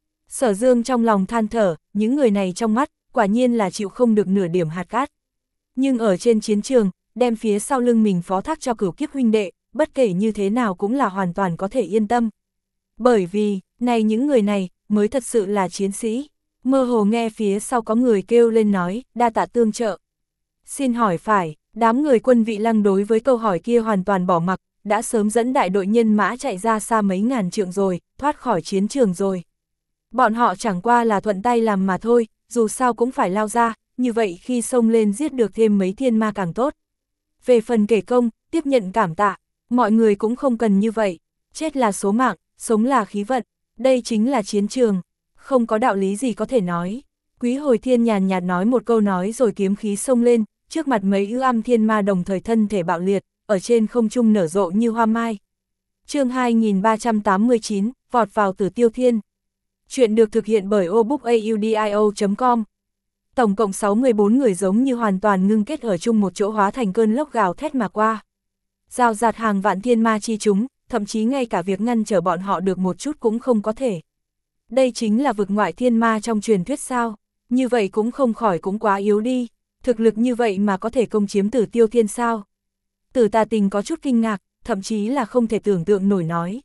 Sở Dương trong lòng than thở, những người này trong mắt, quả nhiên là chịu không được nửa điểm hạt cát. Nhưng ở trên chiến trường, đem phía sau lưng mình phó thác cho cửu kiếp huynh đệ, bất kể như thế nào cũng là hoàn toàn có thể yên tâm. Bởi vì, này những người này, mới thật sự là chiến sĩ. Mơ hồ nghe phía sau có người kêu lên nói, đa tạ tương trợ. Xin hỏi phải, đám người Quân Vị Lăng đối với câu hỏi kia hoàn toàn bỏ mặc, đã sớm dẫn đại đội nhân mã chạy ra xa mấy ngàn trượng rồi, thoát khỏi chiến trường rồi. Bọn họ chẳng qua là thuận tay làm mà thôi, dù sao cũng phải lao ra, như vậy khi xông lên giết được thêm mấy thiên ma càng tốt. Về phần kể công, tiếp nhận cảm tạ, mọi người cũng không cần như vậy, chết là số mạng, sống là khí vận, đây chính là chiến trường, không có đạo lý gì có thể nói. Quý Hồi Thiên nhàn nhạt nói một câu nói rồi kiếm khí xông lên, trước mặt mấy ư âm thiên ma đồng thời thân thể bạo liệt, ở trên không trung nở rộ như hoa mai. Chương hai nghìn ba trăm tám mươi chín, vọt vào Tử Tiêu Thiên. Chuyện được thực hiện bởi obookaudio chấm com. Tổng cộng sáu mươi bốn người giống như hoàn toàn ngưng kết ở chung một chỗ hóa thành cơn lốc gào thét mà qua. Rào rạt hàng vạn thiên ma chi chúng, thậm chí ngay cả việc ngăn trở bọn họ được một chút cũng không có thể. Đây chính là vực ngoại thiên ma trong truyền thuyết sao, như vậy cũng không khỏi cũng quá yếu đi, thực lực như vậy mà có thể công chiếm Tử Tiêu Thiên sao. Tử Tà Tình có chút kinh ngạc, thậm chí là không thể tưởng tượng nổi nói.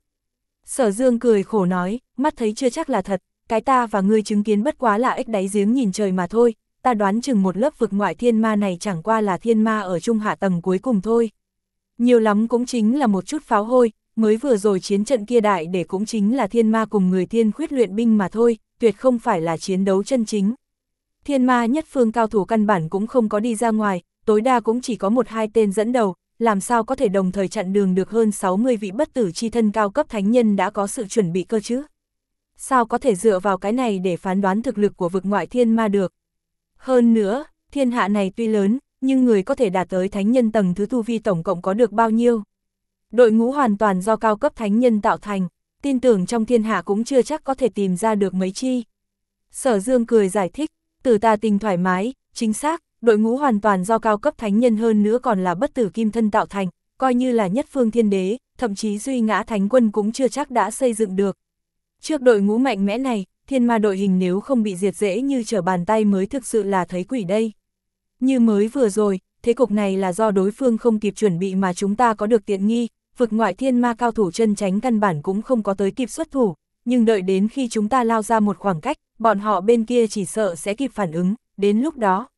Sở Dương cười khổ nói, mắt thấy chưa chắc là thật, cái ta và ngươi chứng kiến bất quá là ếch đáy giếng nhìn trời mà thôi, ta đoán chừng một lớp vực ngoại thiên ma này chẳng qua là thiên ma ở trung hạ tầng cuối cùng thôi. Nhiều lắm cũng chính là một chút pháo hôi, mới vừa rồi chiến trận kia đại để cũng chính là thiên ma cùng người thiên khuyết luyện binh mà thôi, tuyệt không phải là chiến đấu chân chính. Thiên ma nhất phương cao thủ căn bản cũng không có đi ra ngoài, tối đa cũng chỉ có một hai tên dẫn đầu, làm sao có thể đồng thời chặn đường được hơn sáu mươi vị bất tử chi thân cao cấp thánh nhân đã có sự chuẩn bị cơ chứ? Sao có thể dựa vào cái này để phán đoán thực lực của vực ngoại thiên ma được? Hơn nữa, thiên hạ này tuy lớn, nhưng người có thể đạt tới thánh nhân tầng thứ tu vi tổng cộng có được bao nhiêu? Đội ngũ hoàn toàn do cao cấp thánh nhân tạo thành, tin tưởng trong thiên hạ cũng chưa chắc có thể tìm ra được mấy chi. Sở Dương cười giải thích, Tử Tà Tình thoải mái, chính xác, đội ngũ hoàn toàn do cao cấp thánh nhân hơn nữa còn là bất tử kim thân tạo thành, coi như là nhất phương thiên đế, thậm chí duy ngã thánh quân cũng chưa chắc đã xây dựng được. Trước đội ngũ mạnh mẽ này, thiên ma đội hình nếu không bị diệt dễ như trở bàn tay mới thực sự là thấy quỷ đây. Như mới vừa rồi, thế cục này là do đối phương không kịp chuẩn bị mà chúng ta có được tiện nghi, vực ngoại thiên ma cao thủ chân chánh căn bản cũng không có tới kịp xuất thủ, nhưng đợi đến khi chúng ta lao ra một khoảng cách, bọn họ bên kia chỉ sợ sẽ kịp phản ứng, đến lúc đó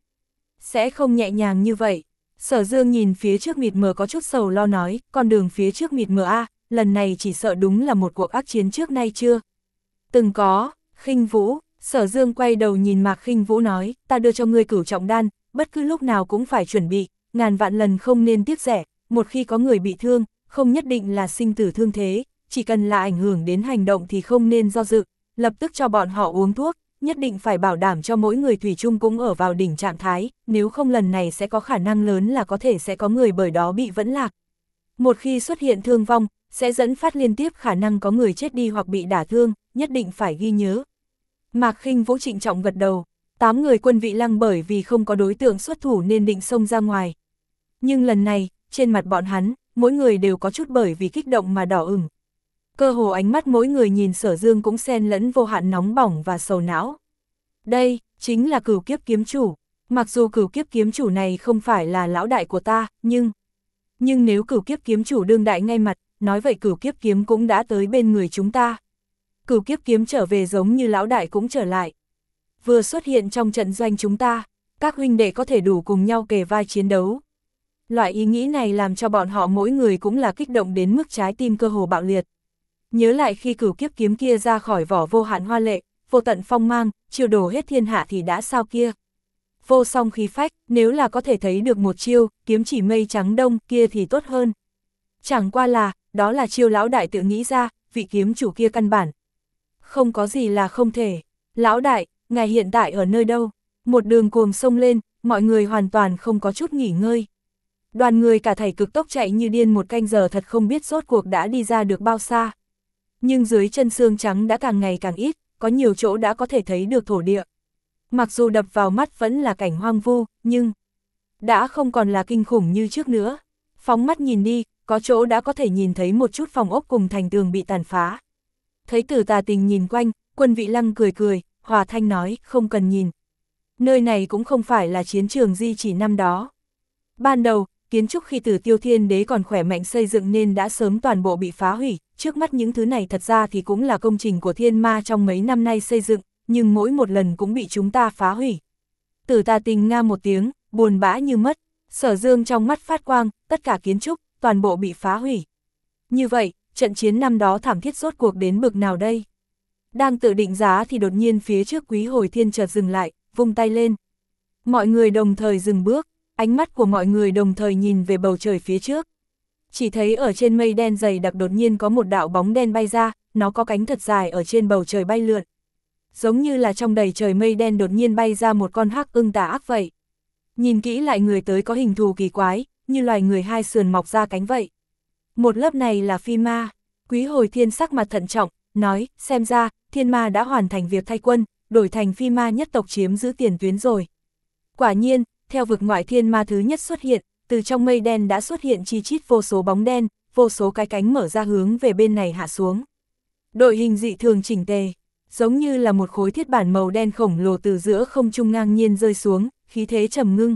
sẽ không nhẹ nhàng như vậy. Sở Dương nhìn phía trước mịt mờ có chút sầu lo nói, con đường phía trước mịt mờ a, lần này chỉ sợ đúng là một cuộc ác chiến trước nay chưa từng có. Khinh Vũ, Sở Dương quay đầu nhìn Mạc Khinh Vũ nói, ta đưa cho ngươi cửu trọng đan, bất cứ lúc nào cũng phải chuẩn bị, ngàn vạn lần không nên tiếc rẻ, một khi có người bị thương, không nhất định là sinh tử thương thế, chỉ cần là ảnh hưởng đến hành động thì không nên do dự, lập tức cho bọn họ uống thuốc, nhất định phải bảo đảm cho mỗi người thủy chung cũng ở vào đỉnh trạng thái, nếu không lần này sẽ có khả năng lớn là có thể sẽ có người bởi đó bị vẫn lạc. Một khi xuất hiện thương vong, sẽ dẫn phát liên tiếp khả năng có người chết đi hoặc bị đả thương, nhất định phải ghi nhớ. Mạc Khinh Vũ trịnh trọng gật đầu, tám người quân Vị Lăng bởi vì không có đối tượng xuất thủ nên định xông ra ngoài. Nhưng lần này, trên mặt bọn hắn, mỗi người đều có chút bởi vì kích động mà đỏ ửng. Cơ hồ ánh mắt mỗi người nhìn Sở Dương cũng xen lẫn vô hạn nóng bỏng và sầu não. Đây, chính là Cửu Kiếp kiếm chủ. Mặc dù Cửu Kiếp kiếm chủ này không phải là lão đại của ta, nhưng... Nhưng nếu Cửu Kiếp kiếm chủ đương đại ngay mặt, nói vậy Cửu Kiếp kiếm cũng đã tới bên người chúng ta. Cửu Kiếp kiếm trở về giống như lão đại cũng trở lại. Vừa xuất hiện trong trận doanh chúng ta, các huynh đệ có thể đủ cùng nhau kề vai chiến đấu. Loại ý nghĩ này làm cho bọn họ mỗi người cũng là kích động đến mức trái tim cơ hồ bạo liệt. Nhớ lại khi Cửu Kiếp kiếm kia ra khỏi vỏ vô hạn hoa lệ, vô tận phong mang, chiêu đổ hết thiên hạ thì đã sao kia. Vô song khí phách, nếu là có thể thấy được một chiêu, kiếm chỉ mây trắng đông kia thì tốt hơn. Chẳng qua là, đó là chiêu lão đại tự nghĩ ra, vị kiếm chủ kia căn bản. Không có gì là không thể. Lão đại, ngài hiện tại ở nơi đâu? Một đường cuồng sông lên, mọi người hoàn toàn không có chút nghỉ ngơi. Đoàn người cả thảy cực tốc chạy như điên một canh giờ thật không biết rốt cuộc đã đi ra được bao xa. Nhưng dưới chân xương trắng đã càng ngày càng ít, có nhiều chỗ đã có thể thấy được thổ địa. Mặc dù đập vào mắt vẫn là cảnh hoang vu, nhưng đã không còn là kinh khủng như trước nữa. Phóng mắt nhìn đi, có chỗ đã có thể nhìn thấy một chút phòng ốc cùng thành tường bị tàn phá. Thấy Tử Tà Tình nhìn quanh, quân Vị Lăng cười cười, hòa thanh nói, không cần nhìn. Nơi này cũng không phải là chiến trường di chỉ năm đó. Ban đầu, kiến trúc khi Tử Tiêu Thiên Đế còn khỏe mạnh xây dựng nên đã sớm toàn bộ bị phá hủy, trước mắt những thứ này thật ra thì cũng là công trình của thiên ma trong mấy năm nay xây dựng, nhưng mỗi một lần cũng bị chúng ta phá hủy. Tử Tà Tình nga một tiếng, buồn bã như mất, Sở Dương trong mắt phát quang, tất cả kiến trúc, toàn bộ bị phá hủy. Như vậy, trận chiến năm đó thảm thiết rốt cuộc đến bực nào đây? Đang tự định giá thì đột nhiên phía trước Quý Hồi Thiên chợt dừng lại, vung tay lên. Mọi người đồng thời dừng bước, ánh mắt của mọi người đồng thời nhìn về bầu trời phía trước. Chỉ thấy ở trên mây đen dày đặc đột nhiên có một đạo bóng đen bay ra, nó có cánh thật dài ở trên bầu trời bay lượn. Giống như là trong đầy trời mây đen đột nhiên bay ra một con hắc ưng tà ác vậy. Nhìn kỹ lại người tới có hình thù kỳ quái, như loài người hai sườn mọc ra cánh vậy. Một lớp này là phi ma. Quý Hồi Thiên sắc mặt thận trọng, nói, xem ra, thiên ma đã hoàn thành việc thay quân, đổi thành phi ma nhất tộc chiếm giữ tiền tuyến rồi. Quả nhiên, theo vực ngoại thiên ma thứ nhất xuất hiện, từ trong mây đen đã xuất hiện chi chít vô số bóng đen, vô số cái cánh mở ra hướng về bên này hạ xuống. Đội hình dị thường chỉnh tề, giống như là một khối thiết bản màu đen khổng lồ từ giữa không trung ngang nhiên rơi xuống, khí thế trầm ngưng.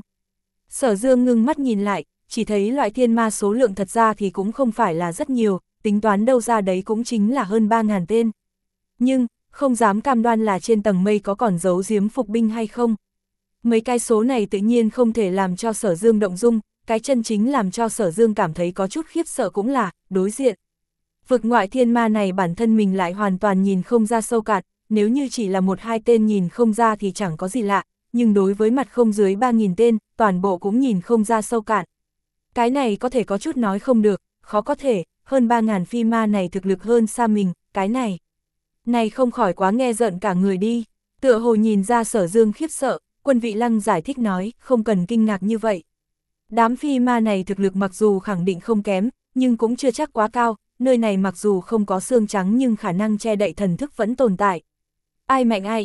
Sở Dương ngưng mắt nhìn lại, chỉ thấy loại thiên ma số lượng thật ra thì cũng không phải là rất nhiều, tính toán đâu ra đấy cũng chính là hơn ba ngàn tên. Nhưng, không dám cam đoan là trên tầng mây có còn giấu giếm phục binh hay không. Mấy cái số này tự nhiên không thể làm cho Sở Dương động dung, cái chân chính làm cho Sở Dương cảm thấy có chút khiếp sợ cũng là, đối diện. Vực ngoại thiên ma này bản thân mình lại hoàn toàn nhìn không ra sâu cạn, nếu như chỉ là một hai tên nhìn không ra thì chẳng có gì lạ, nhưng đối với mặt không dưới ba nghìn tên, toàn bộ cũng nhìn không ra sâu cạn. Cái này có thể có chút nói không được, khó có thể, hơn ba ngàn phi ma này thực lực hơn xa mình, cái này. Này không khỏi quá nghe giận cả người đi, tựa hồ nhìn ra Sở Dương khiếp sợ, quân Vị Lăng giải thích nói, không cần kinh ngạc như vậy. Đám phi ma này thực lực mặc dù khẳng định không kém, nhưng cũng chưa chắc quá cao, nơi này mặc dù không có xương trắng nhưng khả năng che đậy thần thức vẫn tồn tại. Ai mạnh ai yếu,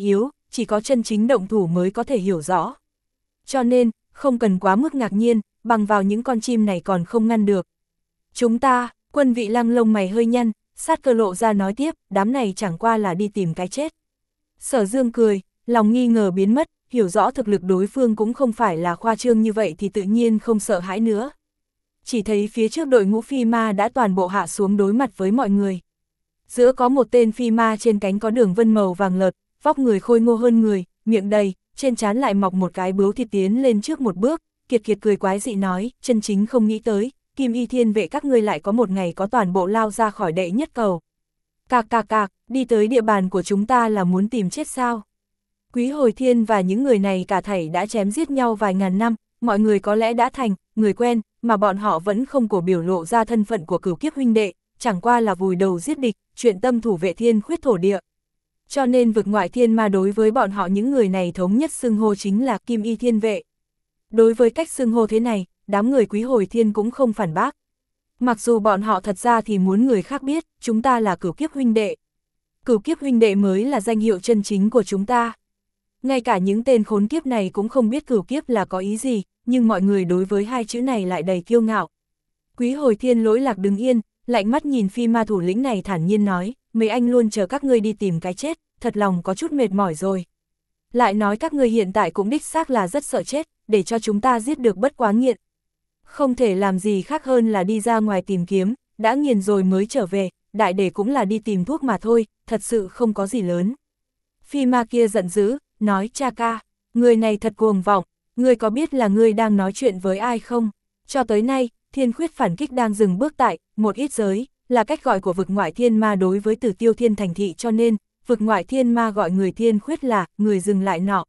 chỉ có chân chính động thủ mới có thể hiểu rõ. Cho nên, không cần quá mức ngạc nhiên, bằng vào những con chim này còn không ngăn được. Chúng ta, Quân Vị Lăng lông mày hơi nhăn, sát cơ lộ ra nói tiếp, đám này chẳng qua là đi tìm cái chết. Sở Dương cười, lòng nghi ngờ biến mất, hiểu rõ thực lực đối phương cũng không phải là khoa trương như vậy thì tự nhiên không sợ hãi nữa. Chỉ thấy phía trước đội ngũ phi ma đã toàn bộ hạ xuống đối mặt với mọi người. Giữa có một tên phi ma trên cánh có đường vân màu vàng lợt, vóc người khôi ngô hơn người, miệng đầy, trên trán lại mọc một cái bướu thịt tiến lên trước một bước, kiệt kiệt cười quái dị nói, chân chính không nghĩ tới, Kim Y Thiên vệ các ngươi lại có một ngày có toàn bộ lao ra khỏi đệ nhất cầu. Cạc cạc cạc, đi tới địa bàn của chúng ta là muốn tìm chết sao? Quý Hồi Thiên và những người này cả thảy đã chém giết nhau vài ngàn năm, mọi người có lẽ đã thành người quen, mà bọn họ vẫn không cổ biểu lộ ra thân phận của Cửu Kiếp huynh đệ, chẳng qua là vùi đầu giết địch, chuyện tâm thủ vệ thiên khuyết thổ địa. Cho nên vực ngoại thiên ma đối với bọn họ những người này thống nhất xưng hô chính là Kim Y Thiên vệ. Đối với cách xưng hô thế này, đám người Quý Hồi Thiên cũng không phản bác. Mặc dù bọn họ thật ra thì muốn người khác biết, chúng ta là Cửu Kiếp huynh đệ. Cửu Kiếp huynh đệ mới là danh hiệu chân chính của chúng ta. Ngay cả những tên khốn kiếp này cũng không biết Cửu Kiếp là có ý gì, nhưng mọi người đối với hai chữ này lại đầy kiêu ngạo. Quý Hồi Thiên lỗi lạc đứng yên, lạnh mắt nhìn phi ma thủ lĩnh này thản nhiên nói, mấy anh luôn chờ các ngươi đi tìm cái chết, thật lòng có chút mệt mỏi rồi. Lại nói các ngươi hiện tại cũng đích xác là rất sợ chết, để cho chúng ta giết được bất quá nghiện. Không thể làm gì khác hơn là đi ra ngoài tìm kiếm, đã nghiền rồi mới trở về, đại để cũng là đi tìm thuốc mà thôi, thật sự không có gì lớn. Phi ma kia giận dữ, nói cha ca, người này thật cuồng vọng, người có biết là người đang nói chuyện với ai không? Cho tới nay, Thiên Khuyết phản kích đang dừng bước tại một ít giới, là cách gọi của vực ngoại thiên ma đối với Tử Tiêu Thiên thành thị, cho nên, vực ngoại thiên ma gọi người Thiên Khuyết là người dừng lại nọ.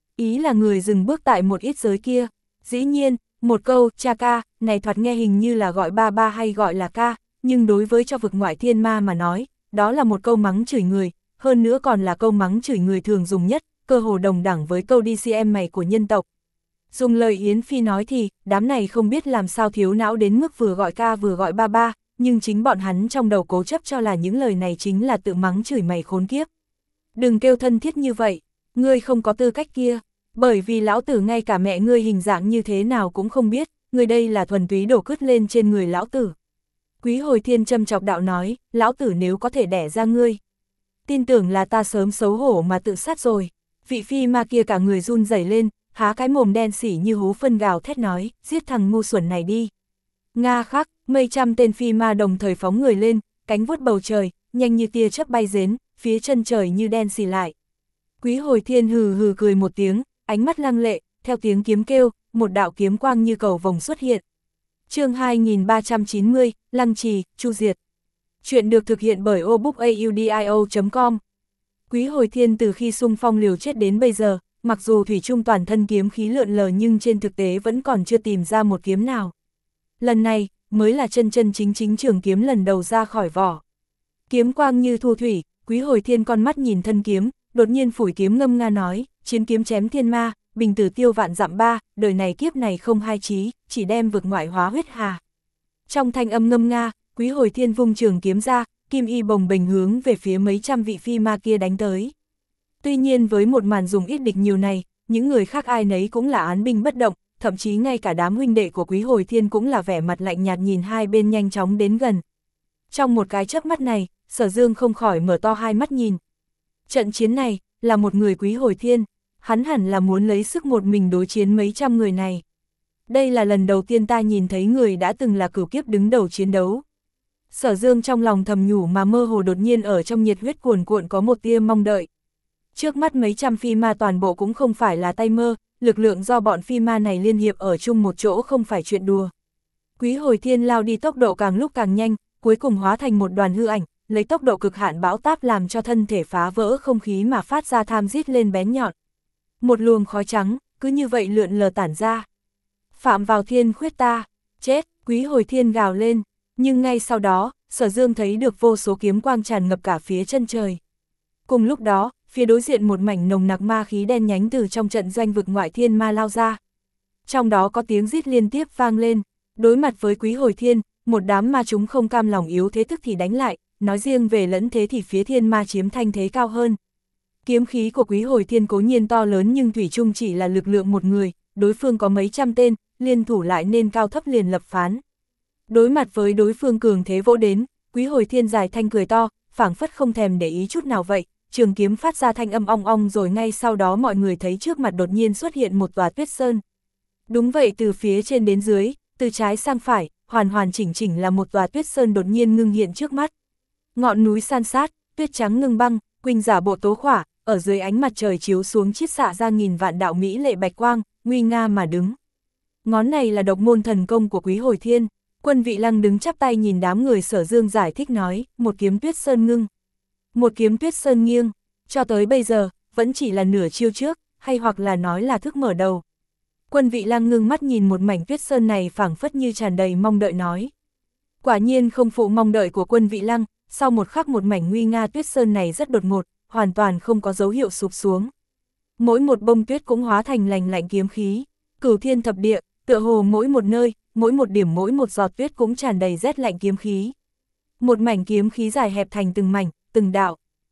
Ý là người dừng bước tại một ít giới kia. Dĩ nhiên, một câu cha ca này thoạt nghe hình như là gọi ba ba hay gọi là ca, nhưng đối với cho vực ngoại thiên ma mà nói, đó là một câu mắng chửi người, hơn nữa còn là câu mắng chửi người thường dùng nhất, cơ hồ đồng đẳng với câu đi xem mày của nhân tộc. Dùng lời Yến Phi nói thì, đám này không biết làm sao thiếu não đến mức vừa gọi ca vừa gọi ba ba, nhưng chính bọn hắn trong đầu cố chấp cho là những lời này chính là tự mắng chửi mày khốn kiếp. Đừng kêu thân thiết như vậy, ngươi không có tư cách kia, bởi vì lão tử ngay cả mẹ ngươi hình dạng như thế nào cũng không biết, ngươi đây là thuần túy đổ cứt lên trên người lão tử. Quý Hồi Thiên châm chọc đạo nói, lão tử nếu có thể đẻ ra ngươi, tin tưởng là ta sớm xấu hổ mà tự sát rồi. Vị phi ma kia cả người run rẩy lên, há cái mồm đen sỉ như hú phân gào thét nói, giết thằng ngu xuẩn này đi. Nga khắc, mấy trăm tên phi ma đồng thời phóng người lên, cánh vuốt bầu trời, nhanh như tia chớp bay đến, phía chân trời như đen xì lại. Quý Hồi Thiên hừ hừ cười một tiếng, ánh mắt lăng lệ, theo tiếng kiếm kêu, một đạo kiếm quang như cầu vồng xuất hiện. Chương hai nghìn ba trăm chín mươi, Lăng Trì, chu diệt. Chuyện được thực hiện bởi obookaudio chấm com. Quý Hồi Thiên từ khi xung phong liều chết đến bây giờ, mặc dù thủy chung toàn thân kiếm khí lượn lờ nhưng trên thực tế vẫn còn chưa tìm ra một kiếm nào. Lần này, mới là chân chân chính chính trường kiếm lần đầu ra khỏi vỏ. Kiếm quang như thu thủy, Quý Hồi Thiên con mắt nhìn thân kiếm, đột nhiên phủi kiếm ngâm nga nói, chiến kiếm chém thiên ma, bình tử tiêu vạn dặm ba, đời này kiếp này không hai chí, chỉ đem vực ngoại hóa huyết hà. Trong thanh âm ngâm nga, Quý Hồi Thiên vung trường kiếm ra, kim y bồng bềnh hướng về phía mấy trăm vị phi ma kia đánh tới. Tuy nhiên với một màn dùng ít địch nhiều này, những người khác ai nấy cũng là án binh bất động, thậm chí ngay cả đám huynh đệ của Quý Hồi Thiên cũng là vẻ mặt lạnh nhạt nhìn hai bên nhanh chóng đến gần. Trong một cái chớp mắt này, Sở Dương không khỏi mở to hai mắt nhìn. Trận chiến này, là một người Quý Hồi Thiên, hắn hẳn là muốn lấy sức một mình đối chiến mấy trăm người này. Đây là lần đầu tiên ta nhìn thấy người đã từng là cửu kiếp đứng đầu chiến đấu. Sở Dương trong lòng thầm nhủ mà mơ hồ đột nhiên ở trong nhiệt huyết cuồn cuộn có một tia mong đợi. Trước mắt mấy trăm phi ma toàn bộ cũng không phải là tay mơ, lực lượng do bọn phi ma này liên hiệp ở chung một chỗ không phải chuyện đùa. Quý Hồi Thiên lao đi tốc độ càng lúc càng nhanh, cuối cùng hóa thành một đoàn hư ảnh, lấy tốc độ cực hạn bão táp làm cho thân thể phá vỡ không khí mà phát ra tham rít lên bén nhọn. Một luồng khói trắng, cứ như vậy lượn lờ tản ra. Phạm vào Thiên Khuyết ta, chết, Quý Hồi Thiên gào lên, nhưng ngay sau đó, Sở Dương thấy được vô số kiếm quang tràn ngập cả phía chân trời. Cùng lúc đó, phía đối diện một mảnh nồng nặc ma khí đen nhánh từ trong trận doanh vực ngoại thiên ma lao ra. Trong đó có tiếng rít liên tiếp vang lên, đối mặt với Quý Hồi Thiên, một đám ma chúng không cam lòng yếu thế tức thì đánh lại, nói riêng về lẫn thế thì phía thiên ma chiếm thanh thế cao hơn. Kiếm khí của Quý Hồi Thiên cố nhiên to lớn nhưng thủy chung chỉ là lực lượng một người, đối phương có mấy trăm tên, liên thủ lại nên cao thấp liền lập phán. Đối mặt với đối phương cường thế vỗ đến, Quý Hồi Thiên dài thanh cười to, phảng phất không thèm để ý chút nào vậy, trường kiếm phát ra thanh âm ong ong rồi ngay sau đó mọi người thấy trước mặt đột nhiên xuất hiện một tòa tuyết sơn. Đúng vậy, từ phía trên đến dưới, từ trái sang phải, hoàn hoàn chỉnh chỉnh là một tòa tuyết sơn đột nhiên ngưng hiện trước mắt. Ngọn núi san sát, tuyết trắng ngưng băng, quỳnh giả bộ tố khỏa, ở dưới ánh mặt trời chiếu xuống chiết xạ ra nghìn vạn đạo mỹ lệ bạch quang, nguy nga mà đứng. Ngón này là độc môn thần công của Quý Hồi Thiên. Quân Vị Lăng đứng chắp tay nhìn đám người Sở Dương giải thích nói, một kiếm tuyết sơn ngưng, một kiếm tuyết sơn nghiêng, cho tới bây giờ, vẫn chỉ là nửa chiêu trước, hay hoặc là nói là thức mở đầu. Quân Vị Lăng ngưng mắt nhìn một mảnh tuyết sơn này phảng phất như tràn đầy mong đợi nói. Quả nhiên không phụ mong đợi của Quân Vị Lăng, sau một khắc một mảnh nguy nga tuyết sơn này rất đột ngột, hoàn toàn không có dấu hiệu sụp xuống. Mỗi một bông tuyết cũng hóa thành lành lạnh kiếm khí, cửu thiên thập địa, tựa hồ mỗi một nơi, mỗi một điểm mỗi một giọt tuyết cũng tràn đầy rét lạnh kiếm khí. Một mảnh kiếm khí dài hẹp thành từng mảnh, từng đạo.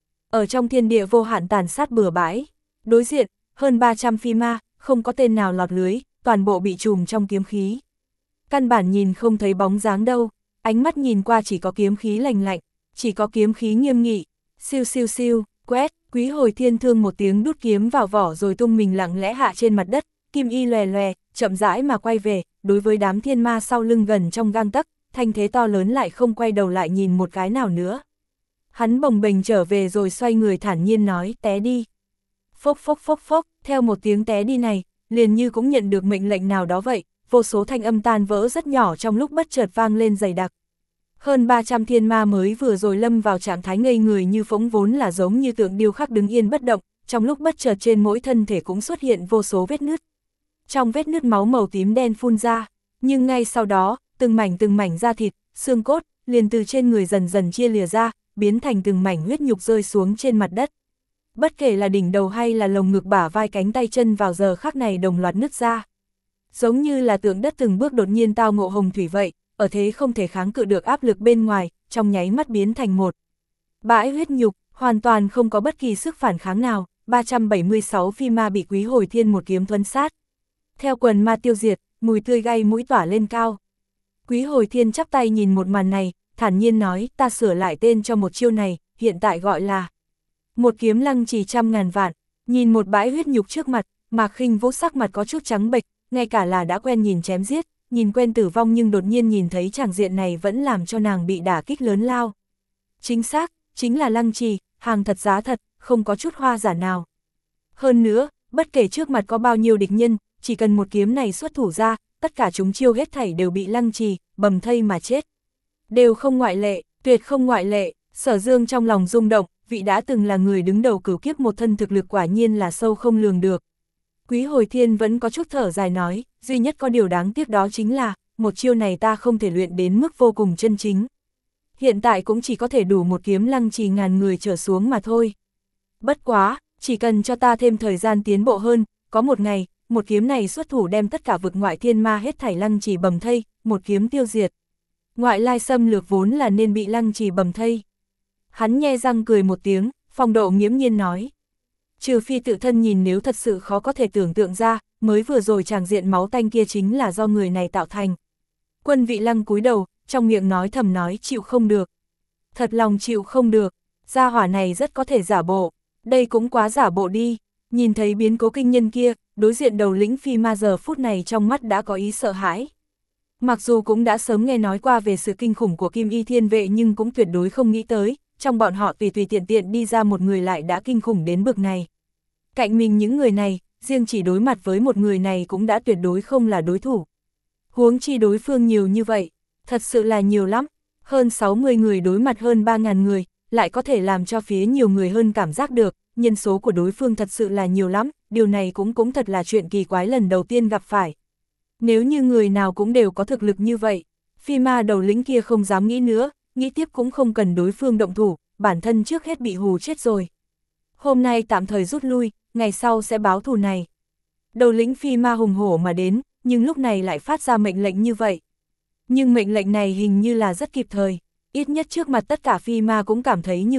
Ở trong thiên địa vô hạn tàn sát bừa bãi, đối diện, hơn ba trăm phi ma, không có tên nào lọt lưới, toàn bộ bị trùm trong kiếm khí. Căn bản nhìn không thấy bóng dáng đâu, ánh mắt nhìn qua chỉ có kiếm khí lành lạnh, chỉ có kiếm khí nghiêm nghị, siêu siêu siêu, quét, Quý Hồi Thiên thương một tiếng đút kiếm vào vỏ rồi tung mình lặng lẽ hạ trên mặt đất, kim y lòe lòe, chậm rãi mà quay về, đối với đám thiên ma sau lưng gần trong gang tấc, thanh thế to lớn lại không quay đầu lại nhìn một cái nào nữa. Hắn bồng bềnh trở về rồi xoay người thản nhiên nói, té đi. Phốc phốc phốc phốc, theo một tiếng té đi này, liền như cũng nhận được mệnh lệnh nào đó vậy, vô số thanh âm tan vỡ rất nhỏ trong lúc bất chợt vang lên dày đặc. Hơn ba trăm thiên ma mới vừa rồi lâm vào trạng thái ngây người như phỗng vốn là giống như tượng điêu khắc đứng yên bất động, trong lúc bất chợt trên mỗi thân thể cũng xuất hiện vô số vết nứt. Trong vết nứt máu màu tím đen phun ra, nhưng ngay sau đó, từng mảnh từng mảnh da thịt, xương cốt, liền từ trên người dần dần chia lìa ra, biến thành từng mảnh huyết nhục rơi xuống trên mặt đất. Bất kể là đỉnh đầu hay là lồng ngực bả vai cánh tay chân vào giờ khắc này đồng loạt nứt ra. Giống như là tượng đất từng bước đột nhiên tao ngộ hồng thủy vậy, ở thế không thể kháng cự được áp lực bên ngoài, trong nháy mắt biến thành một bãi huyết nhục, hoàn toàn không có bất kỳ sức phản kháng nào, ba trăm bảy mươi sáu phi ma bị Quý Hồi Thiên một kiếm thuấn sát. Theo quần ma tiêu diệt, mùi tươi gây mũi tỏa lên cao. Quý Hồi Thiên chắp tay nhìn một màn này, thản nhiên nói, ta sửa lại tên cho một chiêu này, hiện tại gọi là một kiếm lăng trì trăm ngàn vạn. Nhìn một bãi huyết nhục trước mặt, Mạc Khinh Vũ sắc mặt có chút trắng bệch, ngay cả là đã quen nhìn chém giết, nhìn quen tử vong nhưng đột nhiên nhìn thấy tràng diện này vẫn làm cho nàng bị đả kích lớn lao. Chính xác, chính là lăng trì, hàng thật giá thật, không có chút hoa giả nào. Hơn nữa, bất kể trước mặt có bao nhiêu địch nhân, chỉ cần một kiếm này xuất thủ ra, tất cả chúng chiêu hết thảy đều bị lăng trì, bầm thây mà chết. Đều không ngoại lệ, tuyệt không ngoại lệ. Sở Dương trong lòng rung động, vị đã từng là người đứng đầu cửu kiếp một thân thực lực quả nhiên là sâu không lường được. Quý Hồi Thiên vẫn có chút thở dài nói, duy nhất có điều đáng tiếc đó chính là, một chiêu này ta không thể luyện đến mức vô cùng chân chính. Hiện tại cũng chỉ có thể đủ một kiếm lăng trì ngàn người trở xuống mà thôi. Bất quá, chỉ cần cho ta thêm thời gian tiến bộ hơn, có một ngày, một kiếm này xuất thủ đem tất cả vực ngoại thiên ma hết thảy lăng trì bầm thây, một kiếm tiêu diệt. Ngoại lai xâm lược vốn là nên bị lăng trì bầm thây. Hắn nhe răng cười một tiếng, phong độ nghiễm nhiên nói. Trừ phi tự thân nhìn, nếu thật sự khó có thể tưởng tượng ra, mới vừa rồi tràng diện máu tanh kia chính là do người này tạo thành. Quân Vị Lăng cúi đầu, trong miệng nói thầm nói chịu không được. Thật lòng chịu không được, gia hỏa này rất có thể giả bộ, đây cũng quá giả bộ đi. Nhìn thấy biến cố kinh nhân kia, đối diện đầu lĩnh phi ma giờ phút này trong mắt đã có ý sợ hãi. Mặc dù cũng đã sớm nghe nói qua về sự kinh khủng của Kim Y Thiên Vệ nhưng cũng tuyệt đối không nghĩ tới, trong bọn họ tùy tùy tiện tiện đi ra một người lại đã kinh khủng đến bực này. Cạnh mình những người này, riêng chỉ đối mặt với một người này cũng đã tuyệt đối không là đối thủ. Huống chi đối phương nhiều như vậy, thật sự là nhiều lắm, hơn sáu mươi người đối mặt hơn ba nghìn người, lại có thể làm cho phía nhiều người hơn cảm giác được, nhân số của đối phương thật sự là nhiều lắm, điều này cũng cũng thật là chuyện kỳ quái lần đầu tiên gặp phải. Nếu như người nào cũng đều có thực lực như vậy, phi ma đầu lĩnh kia không dám nghĩ nữa, nghĩ tiếp cũng không cần đối phương động thủ, bản thân trước hết bị hù chết rồi. Hôm nay tạm thời rút lui, ngày sau sẽ báo thù này. Đầu lĩnh phi ma hùng hổ mà đến, nhưng lúc này lại phát ra mệnh lệnh như vậy. Nhưng mệnh lệnh này hình như là rất kịp thời, ít nhất trước mặt tất cả phi ma cũng cảm thấy như vậy,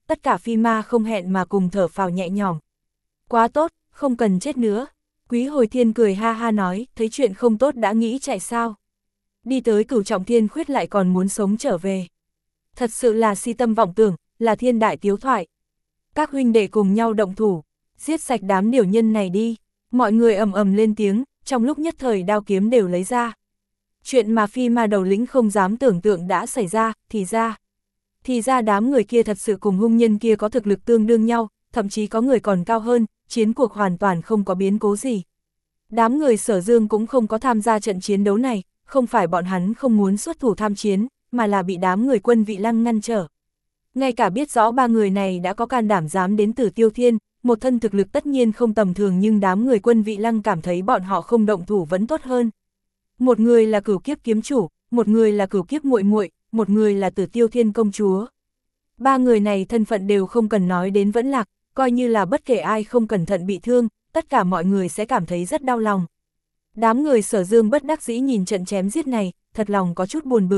tất cả phi ma không hẹn mà cùng thở phào nhẹ nhõm. Quá tốt, không cần chết nữa. Quý Hồi Thiên cười ha ha nói, thấy chuyện không tốt đã nghĩ chạy sao. Đi tới Cửu Trọng Thiên Khuyết lại còn muốn sống trở về. Thật sự là si tâm vọng tưởng, là thiên đại tiếu thoại. Các huynh đệ cùng nhau động thủ, giết sạch đám điều nhân này đi. Mọi người ầm ầm lên tiếng, trong lúc nhất thời đao kiếm đều lấy ra. Chuyện mà phi ma đầu lĩnh không dám tưởng tượng đã xảy ra, thì ra. Thì ra đám người kia thật sự cùng hung nhân kia có thực lực tương đương nhau, thậm chí có người còn cao hơn, chiến cuộc hoàn toàn không có biến cố gì. Đám người Sở Dương cũng không có tham gia trận chiến đấu này, không phải bọn hắn không muốn xuất thủ tham chiến, mà là bị đám người Quân Vị Lăng ngăn trở. Ngay cả biết rõ ba người này đã có can đảm dám đến Tử Tiêu Thiên, một thân thực lực tất nhiên không tầm thường, nhưng đám người Quân Vị Lăng cảm thấy bọn họ không động thủ vẫn tốt hơn. Một người là Cửu Kiếp kiếm chủ, một người là Cửu Kiếp muội muội, một người là Tử Tiêu Thiên công chúa. Ba người này thân phận đều không cần nói đến vẫn lạc, coi như là bất kể ai không cẩn thận bị thương, tất cả mọi người sẽ cảm thấy rất đau lòng. Đám người Sở Dương bất đắc dĩ nhìn trận chém giết này, thật lòng có chút buồn bực.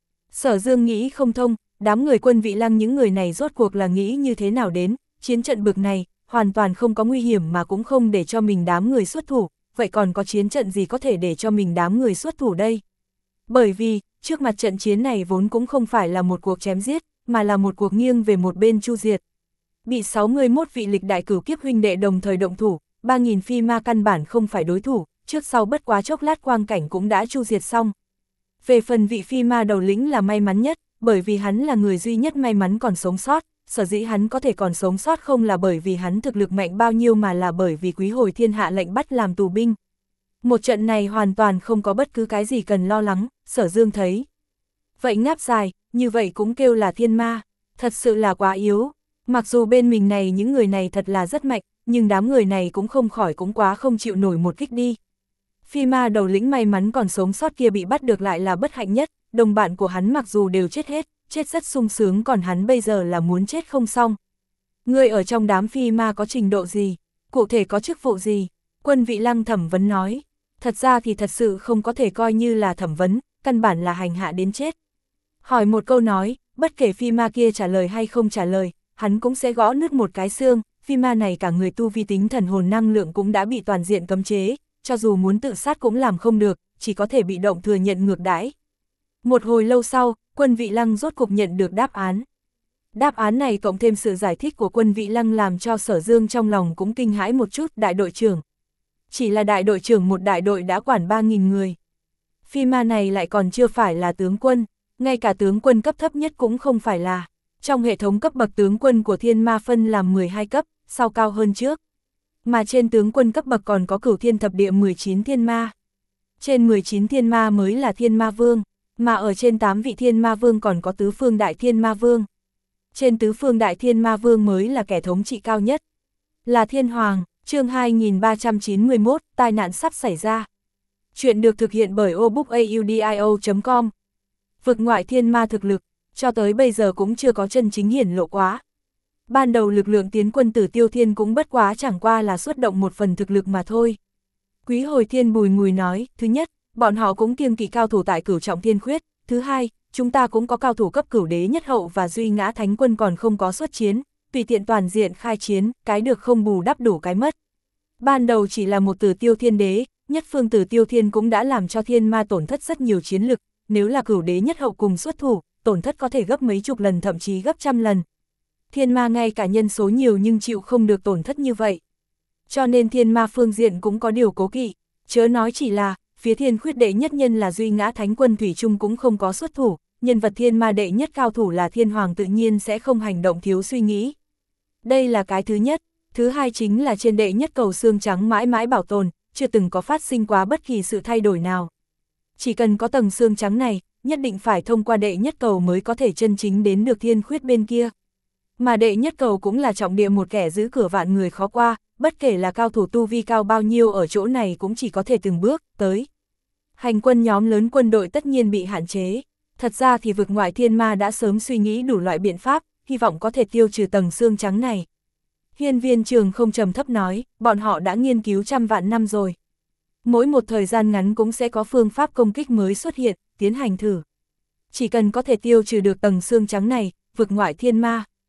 Sở Dương nghĩ không thông, đám người Quân Vị Lăng những người này rốt cuộc là nghĩ như thế nào đến, chiến trận bực này, hoàn toàn không có nguy hiểm mà cũng không để cho mình đám người xuất thủ, vậy còn có chiến trận gì có thể để cho mình đám người xuất thủ đây? Bởi vì, trước mặt trận chiến này vốn cũng không phải là một cuộc chém giết, mà là một cuộc nghiêng về một bên chu diệt. Bị sáu mươi mốt vị lịch đại cửu kiếp huynh đệ đồng thời động thủ, ba nghìn phi ma căn bản không phải đối thủ, trước sau bất quá chốc lát quang cảnh cũng đã chu diệt xong. Về phần vị phi ma đầu lĩnh là may mắn nhất, bởi vì hắn là người duy nhất may mắn còn sống sót, sở dĩ hắn có thể còn sống sót không là bởi vì hắn thực lực mạnh bao nhiêu mà là bởi vì Quý Hồi Thiên hạ lệnh bắt làm tù binh. Một trận này hoàn toàn không có bất cứ cái gì cần lo lắng, Sở Dương thấy. Vậy ngáp dài, như vậy cũng kêu là thiên ma, thật sự là quá yếu. Mặc dù bên mình này những người này thật là rất mạnh, nhưng đám người này cũng không khỏi cũng quá không chịu nổi một kích đi. Phi ma đầu lĩnh may mắn còn sống sót kia bị bắt được lại là bất hạnh nhất, đồng bạn của hắn mặc dù đều chết hết, chết rất sung sướng, còn hắn bây giờ là muốn chết không xong. Người ở trong đám phi ma có trình độ gì? Cụ thể có chức vụ gì? Quân Vị Lăng thẩm vấn nói. Thật ra thì thật sự không có thể coi như là thẩm vấn, căn bản là hành hạ đến chết. Hỏi một câu nói, bất kể phi ma kia trả lời hay không trả lời, hắn cũng sẽ gõ nứt một cái xương. Phi ma này cả người tu vi tính thần hồn năng lượng cũng đã bị toàn diện cấm chế, cho dù muốn tự sát cũng làm không được, chỉ có thể bị động thừa nhận ngược đãi. Một hồi lâu sau, Quân Vị Lăng rốt cục nhận được đáp án. Đáp án này cộng thêm sự giải thích của Quân Vị Lăng làm cho Sở Dương trong lòng cũng kinh hãi một chút. Đại đội trưởng. Chỉ là đại đội trưởng một đại đội đã quản ba nghìn người. Phi ma này lại còn chưa phải là tướng quân, ngay cả tướng quân cấp thấp nhất cũng không phải là. Trong hệ thống cấp bậc tướng quân của thiên ma phân làm mười hai cấp, sau cao hơn trước. Mà trên tướng quân cấp bậc còn có Cửu Thiên Thập Địa mười chín thiên ma. Trên mười chín thiên ma mới là thiên ma vương, mà ở trên tám vị thiên ma vương còn có tứ phương đại thiên ma vương. Trên tứ phương đại thiên ma vương mới là kẻ thống trị cao nhất. Là thiên hoàng. Chương hai nghìn ba trăm chín mươi mốt, tai nạn sắp xảy ra. Chuyện được thực hiện bởi obookaudio chấm com. Vực ngoại thiên ma thực lực, cho tới bây giờ cũng chưa có chân chính hiển lộ quá. Ban đầu lực lượng tiến quân Tử Tiêu Thiên cũng bất quá chẳng qua là xuất động một phần thực lực mà thôi. Quý Hồi Thiên bùi ngùi nói, thứ nhất, bọn họ cũng kiêng kỵ cao thủ tại Cửu Trọng Thiên Khuyết, thứ hai, chúng ta cũng có cao thủ cấp cửu đế nhất hậu và duy ngã thánh quân còn không có xuất chiến, tùy tiện toàn diện khai chiến, cái được không bù đắp đủ cái mất. Ban đầu chỉ là một Tử Tiêu Thiên đế, nhất phương Tử Tiêu Thiên cũng đã làm cho thiên ma tổn thất rất nhiều chiến lực, nếu là cửu đế nhất hậu cùng xuất thủ, tổn thất có thể gấp mấy chục lần thậm chí gấp trăm lần. Thiên ma ngay cả nhân số nhiều nhưng chịu không được tổn thất như vậy. Cho nên thiên ma phương diện cũng có điều cố kỵ, chớ nói chỉ là, phía Thiên Khuyết đệ nhất nhân là duy ngã thánh quân thủy chung cũng không có xuất thủ, nhân vật thiên ma đệ nhất cao thủ là thiên hoàng tự nhiên sẽ không hành động thiếu suy nghĩ. Đây là cái thứ nhất, thứ hai chính là trên đệ nhất cầu xương trắng mãi mãi bảo tồn, chưa từng có phát sinh quá bất kỳ sự thay đổi nào. Chỉ cần có tầng xương trắng này, nhất định phải thông qua đệ nhất cầu mới có thể chân chính đến được Thiên Khuyết bên kia. Mà đệ nhất cầu cũng là trọng địa một kẻ giữ cửa vạn người khó qua, bất kể là cao thủ tu vi cao bao nhiêu ở chỗ này cũng chỉ có thể từng bước tới. Hành quân nhóm lớn quân đội tất nhiên bị hạn chế. Thật ra thì vực ngoại thiên ma đã sớm suy nghĩ đủ loại biện pháp, hy vọng có thể tiêu trừ tầng xương trắng này. Hiên Viên Trường không trầm thấp nói, bọn họ đã nghiên cứu trăm vạn năm rồi. Mỗi một thời gian ngắn cũng sẽ có phương pháp công kích mới xuất hiện, tiến hành thử. Chỉ cần có thể tiêu trừ được tầng xương trắng này, vực ngoại thiên ma.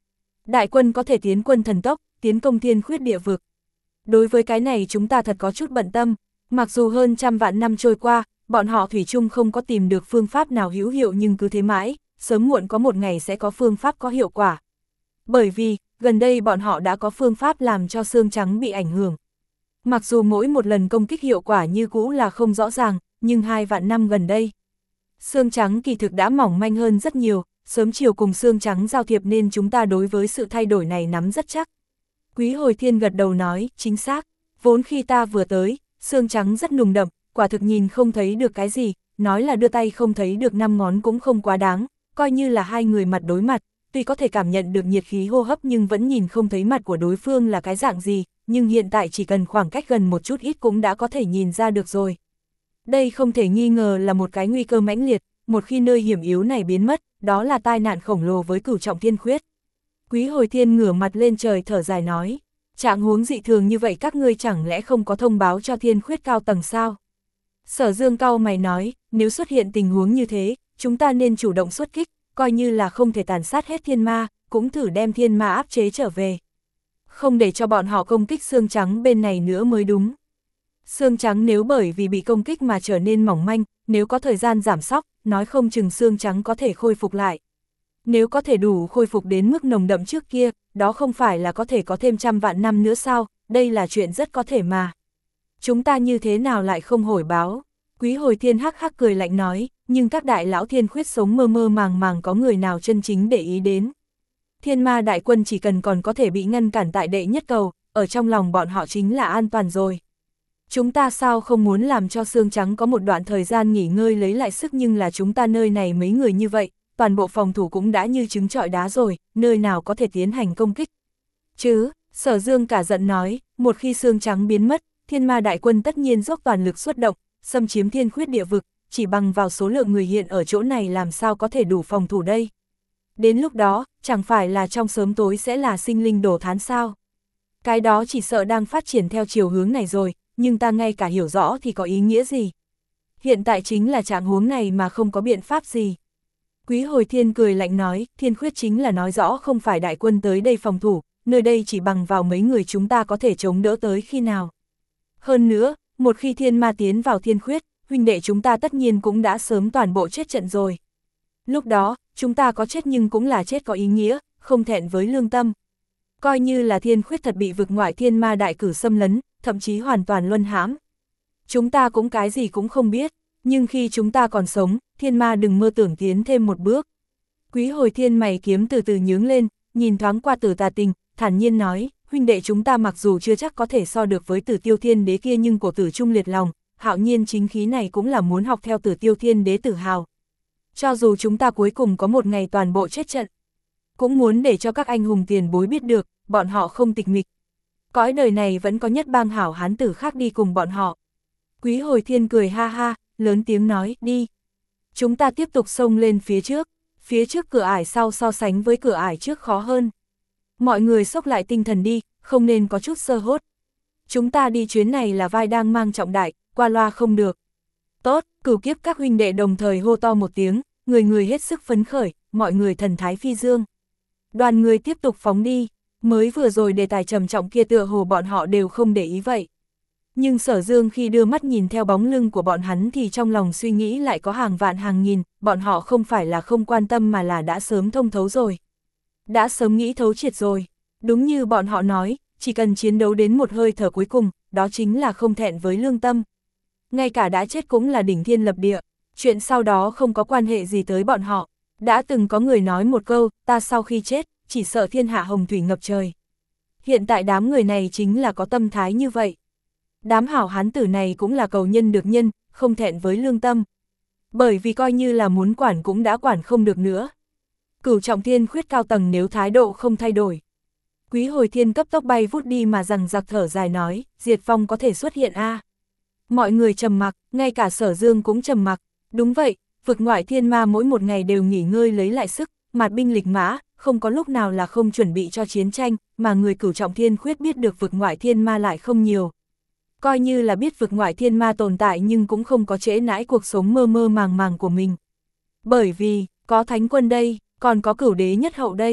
Đại quân có thể tiến quân thần tốc, tiến công thiên khuyết địa vực. Đối với cái này chúng ta thật có chút bận tâm, mặc dù hơn trăm vạn năm trôi qua, bọn họ thủy chung không có tìm được phương pháp nào hữu hiệu nhưng cứ thế mãi, sớm muộn có một ngày sẽ có phương pháp có hiệu quả. Bởi vì, gần đây bọn họ đã có phương pháp làm cho xương trắng bị ảnh hưởng. Mặc dù mỗi một lần công kích hiệu quả như cũ là không rõ ràng, nhưng hai vạn năm gần đây, xương trắng kỳ thực đã mỏng manh hơn rất nhiều, sớm chiều cùng xương trắng giao thiệp nên chúng ta đối với sự thay đổi này nắm rất chắc. Quý Hồi Thiên gật đầu nói, chính xác, vốn khi ta vừa tới, xương trắng rất nùng đậm, quả thực nhìn không thấy được cái gì, nói là đưa tay không thấy được năm ngón cũng không quá đáng, coi như là hai người mặt đối mặt, tuy có thể cảm nhận được nhiệt khí hô hấp nhưng vẫn nhìn không thấy mặt của đối phương là cái dạng gì, nhưng hiện tại chỉ cần khoảng cách gần một chút ít cũng đã có thể nhìn ra được rồi. Đây không thể nghi ngờ là một cái nguy cơ mãnh liệt, một khi nơi hiểm yếu này biến mất, đó là tai nạn khổng lồ với cửu trọng thiên khuyết. Quý Hồi Thiên ngửa mặt lên trời thở dài nói, trạng huống dị thường như vậy các ngươi chẳng lẽ không có thông báo cho thiên khuyết cao tầng sao? Sở Dương cau mày nói, nếu xuất hiện tình huống như thế, chúng ta nên chủ động xuất kích, coi như là không thể tàn sát hết thiên ma, cũng thử đem thiên ma áp chế trở về. Không để cho bọn họ công kích xương trắng bên này nữa mới đúng. Xương trắng nếu bởi vì bị công kích mà trở nên mỏng manh, nếu có thời gian giảm sóc, nói không chừng xương trắng có thể khôi phục lại. Nếu có thể đủ khôi phục đến mức nồng đậm trước kia, đó không phải là có thể có thêm trăm vạn năm nữa sao, đây là chuyện rất có thể mà. Chúng ta như thế nào lại không hồi báo? Quý Hồi Thiên hắc hắc cười lạnh nói, nhưng các đại lão thiên khuyết sống mơ mơ màng màng có người nào chân chính để ý đến. Thiên ma đại quân chỉ cần còn có thể bị ngăn cản tại đệ nhất cầu, ở trong lòng bọn họ chính là an toàn rồi. Chúng ta sao không muốn làm cho xương trắng có một đoạn thời gian nghỉ ngơi lấy lại sức, nhưng là chúng ta nơi này mấy người như vậy, toàn bộ phòng thủ cũng đã như trứng trọi đá rồi, nơi nào có thể tiến hành công kích. Chứ, Sở Dương cả giận nói, một khi xương trắng biến mất, thiên ma đại quân tất nhiên dốc toàn lực xuất động, xâm chiếm thiên khuyết địa vực, chỉ bằng vào số lượng người hiện ở chỗ này làm sao có thể đủ phòng thủ đây. Đến lúc đó, chẳng phải là trong sớm tối sẽ là sinh linh đổ thán sao. Cái đó chỉ sợ đang phát triển theo chiều hướng này rồi, nhưng ta ngay cả hiểu rõ thì có ý nghĩa gì. Hiện tại chính là trạng huống này mà không có biện pháp gì. Quý Hồi Thiên cười lạnh nói, thiên khuyết chính là nói rõ không phải đại quân tới đây phòng thủ, nơi đây chỉ bằng vào mấy người chúng ta có thể chống đỡ tới khi nào. Hơn nữa, một khi thiên ma tiến vào thiên khuyết, huynh đệ chúng ta tất nhiên cũng đã sớm toàn bộ chết trận rồi. Lúc đó, chúng ta có chết nhưng cũng là chết có ý nghĩa, không thẹn với lương tâm. Coi như là thiên khuyết thật bị vực ngoại thiên ma đại cử xâm lấn, thậm chí hoàn toàn luân hãm. Chúng ta cũng cái gì cũng không biết, nhưng khi chúng ta còn sống, thiên ma đừng mơ tưởng tiến thêm một bước. Quý Hồi Thiên mày kiếm từ từ nhướng lên, nhìn thoáng qua Tử Tà Tình, thản nhiên nói, huynh đệ chúng ta mặc dù chưa chắc có thể so được với Tử Tiêu Thiên Đế kia nhưng cổ tử trung liệt lòng, hạo nhiên chính khí này cũng là muốn học theo Tử Tiêu Thiên Đế tự hào. Cho dù chúng ta cuối cùng có một ngày toàn bộ chết trận, cũng muốn để cho các anh hùng tiền bối biết được, bọn họ không tịch mịch. Cõi đời này vẫn có nhất bang hảo hán tử khác đi cùng bọn họ. Quý Hồi Thiên cười ha ha, lớn tiếng nói, đi. Chúng ta tiếp tục xông lên phía trước, phía trước cửa ải sau so sánh với cửa ải trước khó hơn. Mọi người xốc lại tinh thần đi, không nên có chút sơ hốt. Chúng ta đi chuyến này là vai đang mang trọng đại, qua loa không được. Tốt, Cửu Kiếp các huynh đệ đồng thời hô to một tiếng, người người hết sức phấn khởi, mọi người thần thái phi dương. Đoàn người tiếp tục phóng đi, mới vừa rồi đề tài trầm trọng kia tựa hồ bọn họ đều không để ý vậy. Nhưng Sở Dương khi đưa mắt nhìn theo bóng lưng của bọn hắn thì trong lòng suy nghĩ lại có hàng vạn hàng nghìn, bọn họ không phải là không quan tâm mà là đã sớm thông thấu rồi. Đã sớm nghĩ thấu triệt rồi. Đúng như bọn họ nói, chỉ cần chiến đấu đến một hơi thở cuối cùng, đó chính là không thẹn với lương tâm. Ngay cả đã chết cũng là đỉnh thiên lập địa, chuyện sau đó không có quan hệ gì tới bọn họ. Đã từng có người nói một câu, ta sau khi chết, chỉ sợ thiên hạ hồng thủy ngập trời. Hiện tại đám người này chính là có tâm thái như vậy. Đám hảo hán tử này cũng là cầu nhân được nhân, không thẹn với lương tâm. Bởi vì coi như là muốn quản cũng đã quản không được nữa. Cửu trọng thiên khuyết cao tầng nếu thái độ không thay đổi. Quý Hồi Thiên cấp tốc bay vút đi mà rằng giặc thở dài nói, diệt vong có thể xuất hiện a. À. Mọi người trầm mặc, ngay cả Sở Dương cũng trầm mặc. Đúng vậy, vực ngoại thiên ma mỗi một ngày đều nghỉ ngơi lấy lại sức, mạt binh lịch mã, không có lúc nào là không chuẩn bị cho chiến tranh, mà người cửu trọng thiên khuyết biết được vực ngoại thiên ma lại không nhiều. Coi như là biết vực ngoại thiên ma tồn tại nhưng cũng không có trễ nãi cuộc sống mơ mơ màng màng của mình. Bởi vì, có thánh quân đây, còn có cửu đế nhất hậu đây.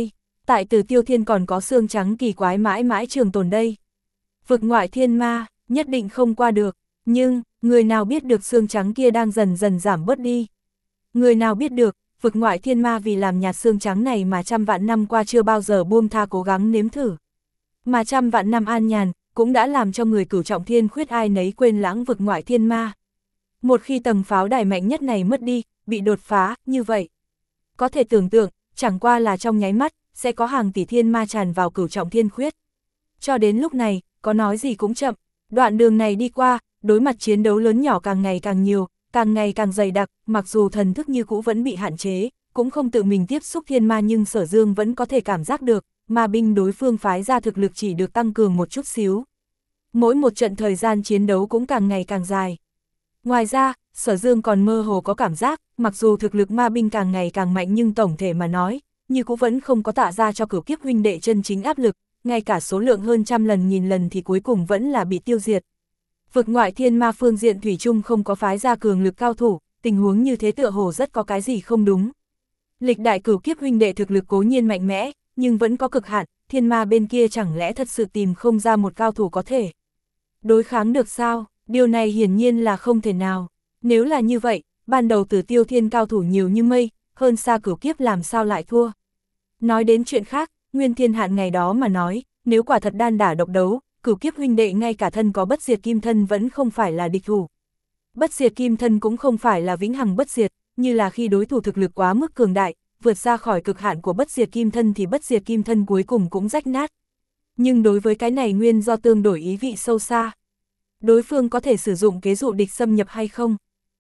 tại Tử Tiêu Thiên còn có xương trắng kỳ quái mãi mãi trường tồn đây. Vực ngoại thiên ma, nhất định không qua được, nhưng, người nào biết được xương trắng kia đang dần dần giảm bớt đi. Người nào biết được, vực ngoại thiên ma vì làm nhạt xương trắng này mà trăm vạn năm qua chưa bao giờ buông tha cố gắng nếm thử. Mà trăm vạn năm an nhàn, cũng đã làm cho người cửu trọng thiên khuyết ai nấy quên lãng vực ngoại thiên ma. Một khi tầng pháo đài mạnh nhất này mất đi, bị đột phá, như vậy. Có thể tưởng tượng, chẳng qua là trong nháy mắt, sẽ có hàng tỷ thiên ma tràn vào cửu trọng thiên khuyết. Cho đến lúc này, có nói gì cũng chậm, đoạn đường này đi qua, đối mặt chiến đấu lớn nhỏ càng ngày càng nhiều, càng ngày càng dày đặc, mặc dù thần thức như cũ vẫn bị hạn chế, cũng không tự mình tiếp xúc thiên ma nhưng Sở Dương vẫn có thể cảm giác được, mà binh đối phương phái ra thực lực chỉ được tăng cường một chút xíu. Mỗi một trận thời gian chiến đấu cũng càng ngày càng dài. Ngoài ra, Sở Dương còn mơ hồ có cảm giác, mặc dù thực lực ma binh càng ngày càng mạnh nhưng tổng thể mà nói, như cũng vẫn không có tạo ra cho cửu kiếp huynh đệ chân chính áp lực, ngay cả số lượng hơn trăm lần nghìn lần thì cuối cùng vẫn là bị tiêu diệt. Vực ngoại thiên ma phương diện thủy chung không có phái ra cường lực cao thủ, tình huống như thế tựa hồ rất có cái gì không đúng. Lịch đại cửu kiếp huynh đệ thực lực cố nhiên mạnh mẽ, nhưng vẫn có cực hạn, thiên ma bên kia chẳng lẽ thật sự tìm không ra một cao thủ có thể đối kháng được sao? Điều này hiển nhiên là không thể nào. Nếu là như vậy, ban đầu Tử Tiêu Thiên cao thủ nhiều như mây, hơn xa cửu kiếp làm sao lại thua. Nói đến chuyện khác, Nguyên Thiên Hạn ngày đó mà nói, nếu quả thật đan đả độc đấu, cửu kiếp huynh đệ ngay cả thân có bất diệt kim thân vẫn không phải là địch thủ. Bất diệt kim thân cũng không phải là vĩnh hằng bất diệt, như là khi đối thủ thực lực quá mức cường đại, vượt ra khỏi cực hạn của bất diệt kim thân thì bất diệt kim thân cuối cùng cũng rách nát. Nhưng đối với cái này nguyên do tương đổi ý vị sâu xa. Đối phương có thể sử dụng kế dụ địch xâm nhập hay không?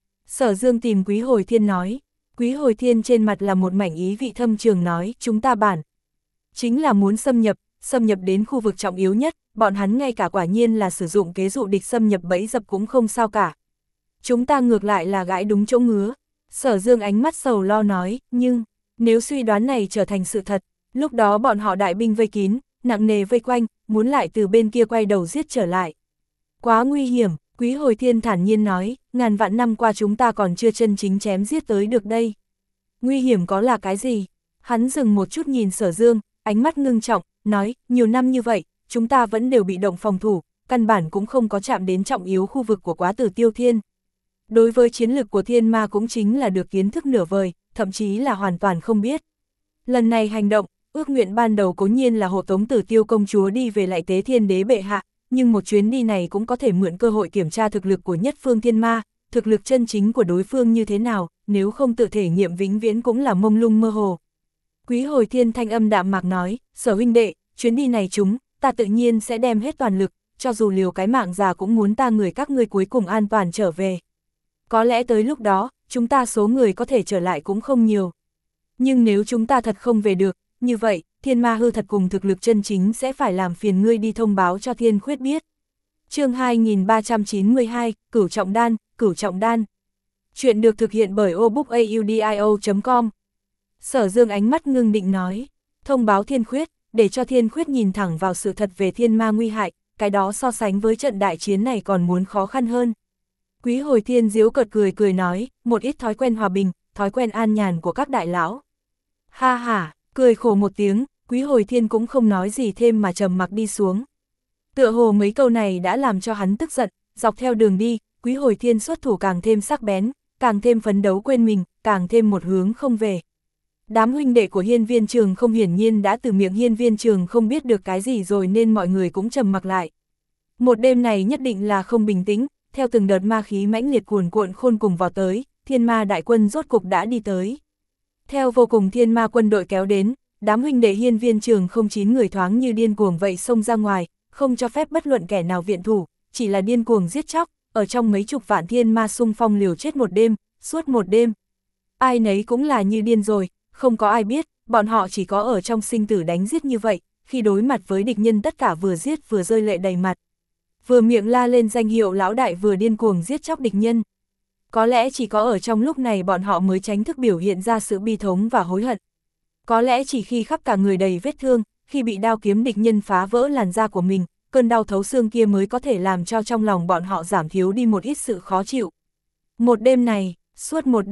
Sở Dương tìm Quý Hồi Thiên nói. Quý Hồi Thiên trên mặt là một mảnh ý vị thâm trường nói, chúng ta bản chính là muốn xâm nhập, xâm nhập đến khu vực trọng yếu nhất, bọn hắn ngay cả quả nhiên là sử dụng kế dụ địch xâm nhập bẫy dập cũng không sao cả. Chúng ta ngược lại là gãi đúng chỗ ngứa. Sở Dương ánh mắt sầu lo nói, nhưng, nếu suy đoán này trở thành sự thật, lúc đó bọn họ đại binh vây kín, nặng nề vây quanh, muốn lại từ bên kia quay đầu giết trở lại. Quá nguy hiểm, Quý Hồi Thiên thản nhiên nói, ngàn vạn năm qua chúng ta còn chưa chân chính chém giết tới được đây. Nguy hiểm có là cái gì? Hắn dừng một chút nhìn Sở Dương, ánh mắt ngưng trọng, nói, nhiều năm như vậy, chúng ta vẫn đều bị động phòng thủ, căn bản cũng không có chạm đến trọng yếu khu vực của Quá Tử Tiêu Thiên. Đối với chiến lược của thiên ma cũng chính là được kiến thức nửa vời, thậm chí là hoàn toàn không biết. Lần này hành động, ước nguyện ban đầu cố nhiên là hộ tống Tử Tiêu công chúa đi về lại tế thiên đế bệ hạ, nhưng một chuyến đi này cũng có thể mượn cơ hội kiểm tra thực lực của nhất phương thiên ma, thực lực chân chính của đối phương như thế nào, nếu không tự thể nghiệm vĩnh viễn cũng là mông lung mơ hồ. Quý Hồi Thiên thanh âm đạm mạc nói, Sở huynh đệ, chuyến đi này chúng, ta tự nhiên sẽ đem hết toàn lực, cho dù liều cái mạng già cũng muốn ta người các ngươi cuối cùng an toàn trở về. Có lẽ tới lúc đó, chúng ta số người có thể trở lại cũng không nhiều. Nhưng nếu chúng ta thật không về được, như vậy, thiên ma hư thật cùng thực lực chân chính sẽ phải làm phiền ngươi đi thông báo cho Thiên Khuyết biết. Chương hai nghìn ba trăm chín mươi hai, Cửu Trọng Đan, Cửu Trọng Đan. Chuyện được thực hiện bởi obookaudio chấm com. Sở Dương ánh mắt ngưng định nói, thông báo Thiên Khuyết, để cho Thiên Khuyết nhìn thẳng vào sự thật về thiên ma nguy hại, cái đó so sánh với trận đại chiến này còn muốn khó khăn hơn. Quý Hồi Thiên giễu cợt cười cười nói, một ít thói quen hòa bình, thói quen an nhàn của các đại lão. Ha ha, cười khổ một tiếng, Quý Hồi Thiên cũng không nói gì thêm mà trầm mặc đi xuống. Tựa hồ mấy câu này đã làm cho hắn tức giận, dọc theo đường đi, Quý Hồi Thiên xuất thủ càng thêm sắc bén, càng thêm phấn đấu quên mình, càng thêm một hướng không về. Đám huynh đệ của Hiên Viên Trường không hiển nhiên đã từ miệng Hiên Viên Trường không biết được cái gì rồi nên mọi người cũng trầm mặc lại. Một đêm này nhất định là không bình tĩnh, theo từng đợt ma khí mãnh liệt cuồn cuộn khôn cùng vào tới, thiên ma đại quân rốt cục đã đi tới. Theo vô cùng thiên ma quân đội kéo đến, đám huynh đệ Hiên Viên Trường không chín người thoáng như điên cuồng vậy xông ra ngoài, không cho phép bất luận kẻ nào viện thủ, chỉ là điên cuồng giết chóc, ở trong mấy chục vạn thiên ma xung phong liều chết một đêm, suốt một đêm. Ai nấy cũng là như điên rồi, không có ai biết, bọn họ chỉ có ở trong sinh tử đánh giết như vậy, khi đối mặt với địch nhân tất cả vừa giết vừa rơi lệ đầy mặt. Vừa miệng la lên danh hiệu lão đại vừa điên cuồng giết chóc địch nhân. Có lẽ chỉ có ở trong lúc này bọn họ mới tránh thức biểu hiện ra sự bi thống và hối hận. Có lẽ chỉ khi khắp cả người đầy vết thương, khi bị đao kiếm địch nhân phá vỡ làn da của mình, cơn đau thấu xương kia mới có thể làm cho trong lòng bọn họ giảm thiếu đi một ít sự khó chịu. Một đêm này, suốt một đêm,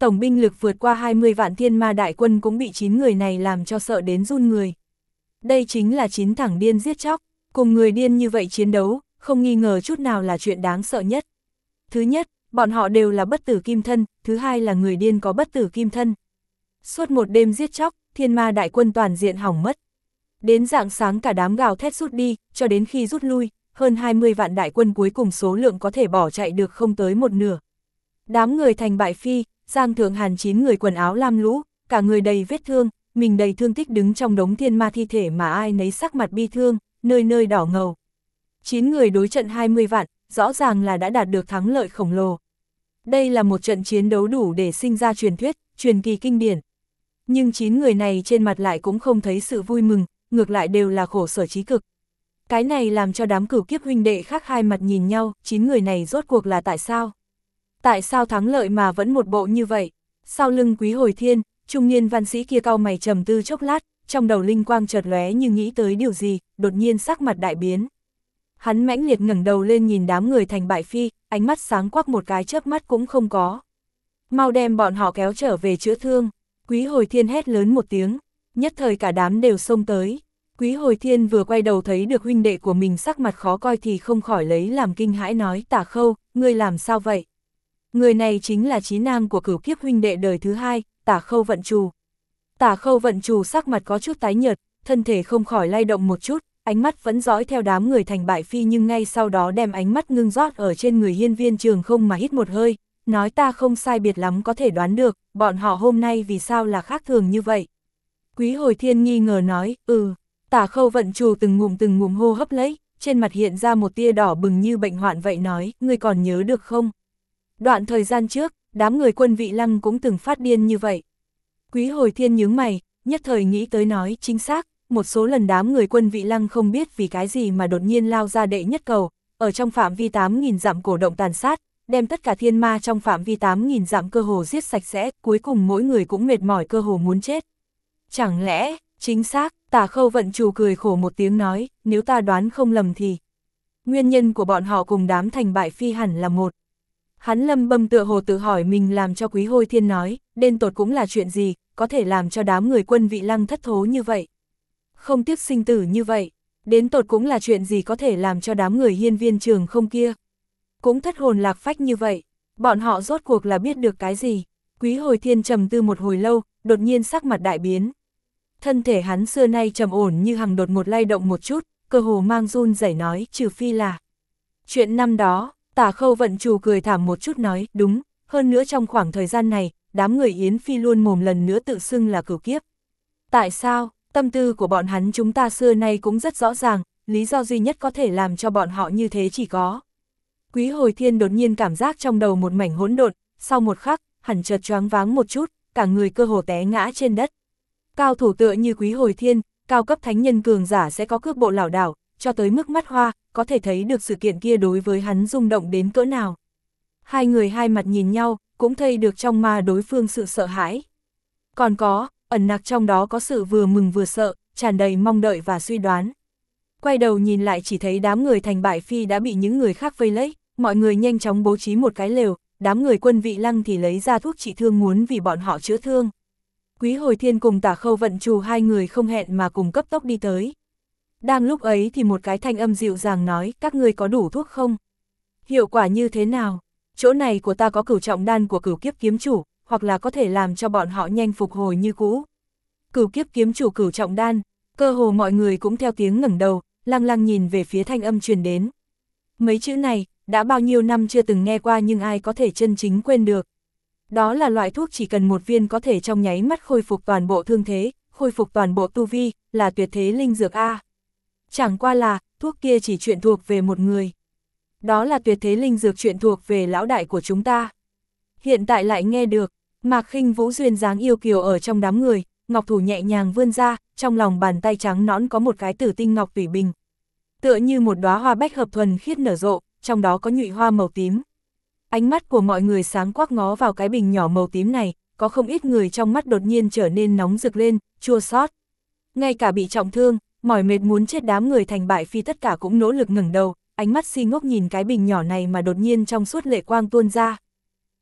Tổng binh lực vượt qua hai mươi vạn thiên ma đại quân cũng bị chín người này làm cho sợ đến run người. Đây chính là chín thằng điên giết chóc, cùng người điên như vậy chiến đấu, không nghi ngờ chút nào là chuyện đáng sợ nhất. Thứ nhất, bọn họ đều là bất tử kim thân, thứ hai là người điên có bất tử kim thân. Suốt một đêm giết chóc, thiên ma đại quân toàn diện hỏng mất. Đến rạng sáng cả đám gào thét rút đi, cho đến khi rút lui, hơn hai mươi vạn đại quân cuối cùng số lượng có thể bỏ chạy được không tới một nửa. Đám người thành bại phi, Giang Thượng Hàn chín người quần áo lam lũ, cả người đầy vết thương, mình đầy thương tích đứng trong đống thiên ma thi thể mà ai nấy sắc mặt bi thương, nơi nơi đỏ ngầu. chín người đối trận hai mươi vạn, rõ ràng là đã đạt được thắng lợi khổng lồ. Đây là một trận chiến đấu đủ để sinh ra truyền thuyết, truyền kỳ kinh điển. Nhưng chín người này trên mặt lại cũng không thấy sự vui mừng, ngược lại đều là khổ sở chí cực. Cái này làm cho đám cửu kiếp huynh đệ khác hai mặt nhìn nhau, chín người này rốt cuộc là tại sao? Tại sao thắng lợi mà vẫn một bộ như vậy? Sau lưng Quý Hồi Thiên, trung niên văn sĩ kia cau mày trầm tư chốc lát, trong đầu linh quang chợt lóe như nghĩ tới điều gì, đột nhiên sắc mặt đại biến. Hắn mãnh liệt ngẩng đầu lên nhìn đám người thành bại phi, ánh mắt sáng quắc một cái chớp mắt cũng không có. Mau đem bọn họ kéo trở về chữa thương. Quý Hồi Thiên hét lớn một tiếng, nhất thời cả đám đều xông tới. Quý Hồi Thiên vừa quay đầu thấy được huynh đệ của mình sắc mặt khó coi thì không khỏi lấy làm kinh hãi nói: Tả Khâu, ngươi làm sao vậy? Người này chính là chí nam của cửu kiếp huynh đệ đời thứ hai, Tả Khâu Vận Trù. Tả Khâu Vận Trù sắc mặt có chút tái nhợt, thân thể không khỏi lay động một chút, ánh mắt vẫn dõi theo đám người thành bại phi nhưng ngay sau đó đem ánh mắt ngưng rót ở trên người Hiên Viên Trường Không mà hít một hơi, nói: ta không sai biệt lắm có thể đoán được, bọn họ hôm nay vì sao là khác thường như vậy. Quý Hồi Thiên nghi ngờ nói: ừ. Tả Khâu Vận Trù từng ngụm từng ngụm hô hấp lấy, trên mặt hiện ra một tia đỏ bừng như bệnh hoạn vậy nói: ngươi còn nhớ được không? Đoạn thời gian trước, đám người Quân Vị Lăng cũng từng phát điên như vậy. Quý Hồi Thiên nhướng mày, nhất thời nghĩ tới nói: chính xác, một số lần đám người Quân Vị Lăng không biết vì cái gì mà đột nhiên lao ra đệ nhất cầu, ở trong phạm vi tám nghìn dặm cổ động tàn sát, đem tất cả thiên ma trong phạm vi tám nghìn dặm cơ hồ giết sạch sẽ, cuối cùng mỗi người cũng mệt mỏi cơ hồ muốn chết. Chẳng lẽ, chính xác, Tả Khâu Vận Trù cười khổ một tiếng nói: nếu ta đoán không lầm thì nguyên nhân của bọn họ cùng đám thành bại phi hẳn là một. Hắn lâm bâm tựa hồ tự hỏi mình, làm cho Quý Hồi Thiên nói: đến tột cũng là chuyện gì, có thể làm cho đám người Quân Vị Lăng thất thố như vậy, không tiếc sinh tử như vậy, đến tột cũng là chuyện gì có thể làm cho đám người Hiên Viên Trường Không kia cũng thất hồn lạc phách như vậy, bọn họ rốt cuộc là biết được cái gì? Quý Hồi Thiên trầm tư một hồi lâu, đột nhiên sắc mặt đại biến. Thân thể hắn xưa nay trầm ổn như hằng đột ngột lay động một chút, cơ hồ mang run rẩy nói: trừ phi là chuyện năm đó. Tả Khâu Vận Trù cười thảm một chút nói: đúng, hơn nữa trong khoảng thời gian này, đám người Yến Phi luôn mồm lần nữa tự xưng là cửu kiếp. Tại sao? Tâm tư của bọn hắn chúng ta xưa nay cũng rất rõ ràng, lý do duy nhất có thể làm cho bọn họ như thế chỉ có. Quý Hồi Thiên đột nhiên cảm giác trong đầu một mảnh hỗn độn, sau một khắc, hẳn chợt choáng váng một chút, cả người cơ hồ té ngã trên đất. Cao thủ tựa như Quý Hồi Thiên, cao cấp thánh nhân cường giả sẽ có cước bộ lảo đảo, cho tới mức mắt hoa, có thể thấy được sự kiện kia đối với hắn rung động đến cỡ nào. Hai người hai mặt nhìn nhau, cũng thấy được trong ma đối phương sự sợ hãi. Còn có, ẩn nặc trong đó có sự vừa mừng vừa sợ, tràn đầy mong đợi và suy đoán. Quay đầu nhìn lại chỉ thấy đám người thành bại phi đã bị những người khác vây lấy, mọi người nhanh chóng bố trí một cái lều, đám người Quân Vị Lăng thì lấy ra thuốc trị thương muốn vì bọn họ chữa thương. Quý Hồi Thiên cùng Tả Khâu Vận Trù hai người không hẹn mà cùng cấp tốc đi tới. Đang lúc ấy thì một cái thanh âm dịu dàng nói: các ngươi có đủ thuốc không? Hiệu quả như thế nào? Chỗ này của ta có cửu trọng đan của cửu kiếp kiếm chủ, hoặc là có thể làm cho bọn họ nhanh phục hồi như cũ. Cửu kiếp kiếm chủ cửu trọng đan, cơ hồ mọi người cũng theo tiếng ngẩng đầu, lăng lăng nhìn về phía thanh âm truyền đến. Mấy chữ này, đã bao nhiêu năm chưa từng nghe qua nhưng ai có thể chân chính quên được. Đó là loại thuốc chỉ cần một viên có thể trong nháy mắt khôi phục toàn bộ thương thế, khôi phục toàn bộ tu vi, là tuyệt thế linh dược A. Chẳng qua là, thuốc kia chỉ chuyện thuộc về một người. Đó là tuyệt thế linh dược chuyện thuộc về lão đại của chúng ta. Hiện tại lại nghe được, Mạc Khinh Vũ duyên dáng yêu kiều ở trong đám người, ngọc thủ nhẹ nhàng vươn ra, trong lòng bàn tay trắng nõn có một cái tử tinh ngọc tủy bình. Tựa như một đóa hoa bách hợp thuần khiết nở rộ, trong đó có nhụy hoa màu tím. Ánh mắt của mọi người sáng quắc ngó vào cái bình nhỏ màu tím này, có không ít người trong mắt đột nhiên trở nên nóng rực lên, chua xót. Ngay cả bị trọng thương, mỏi mệt muốn chết đám người thành bại phi tất cả cũng nỗ lực ngẩng đầu, ánh mắt si ngốc nhìn cái bình nhỏ này mà đột nhiên trong suốt lệ quang tuôn ra.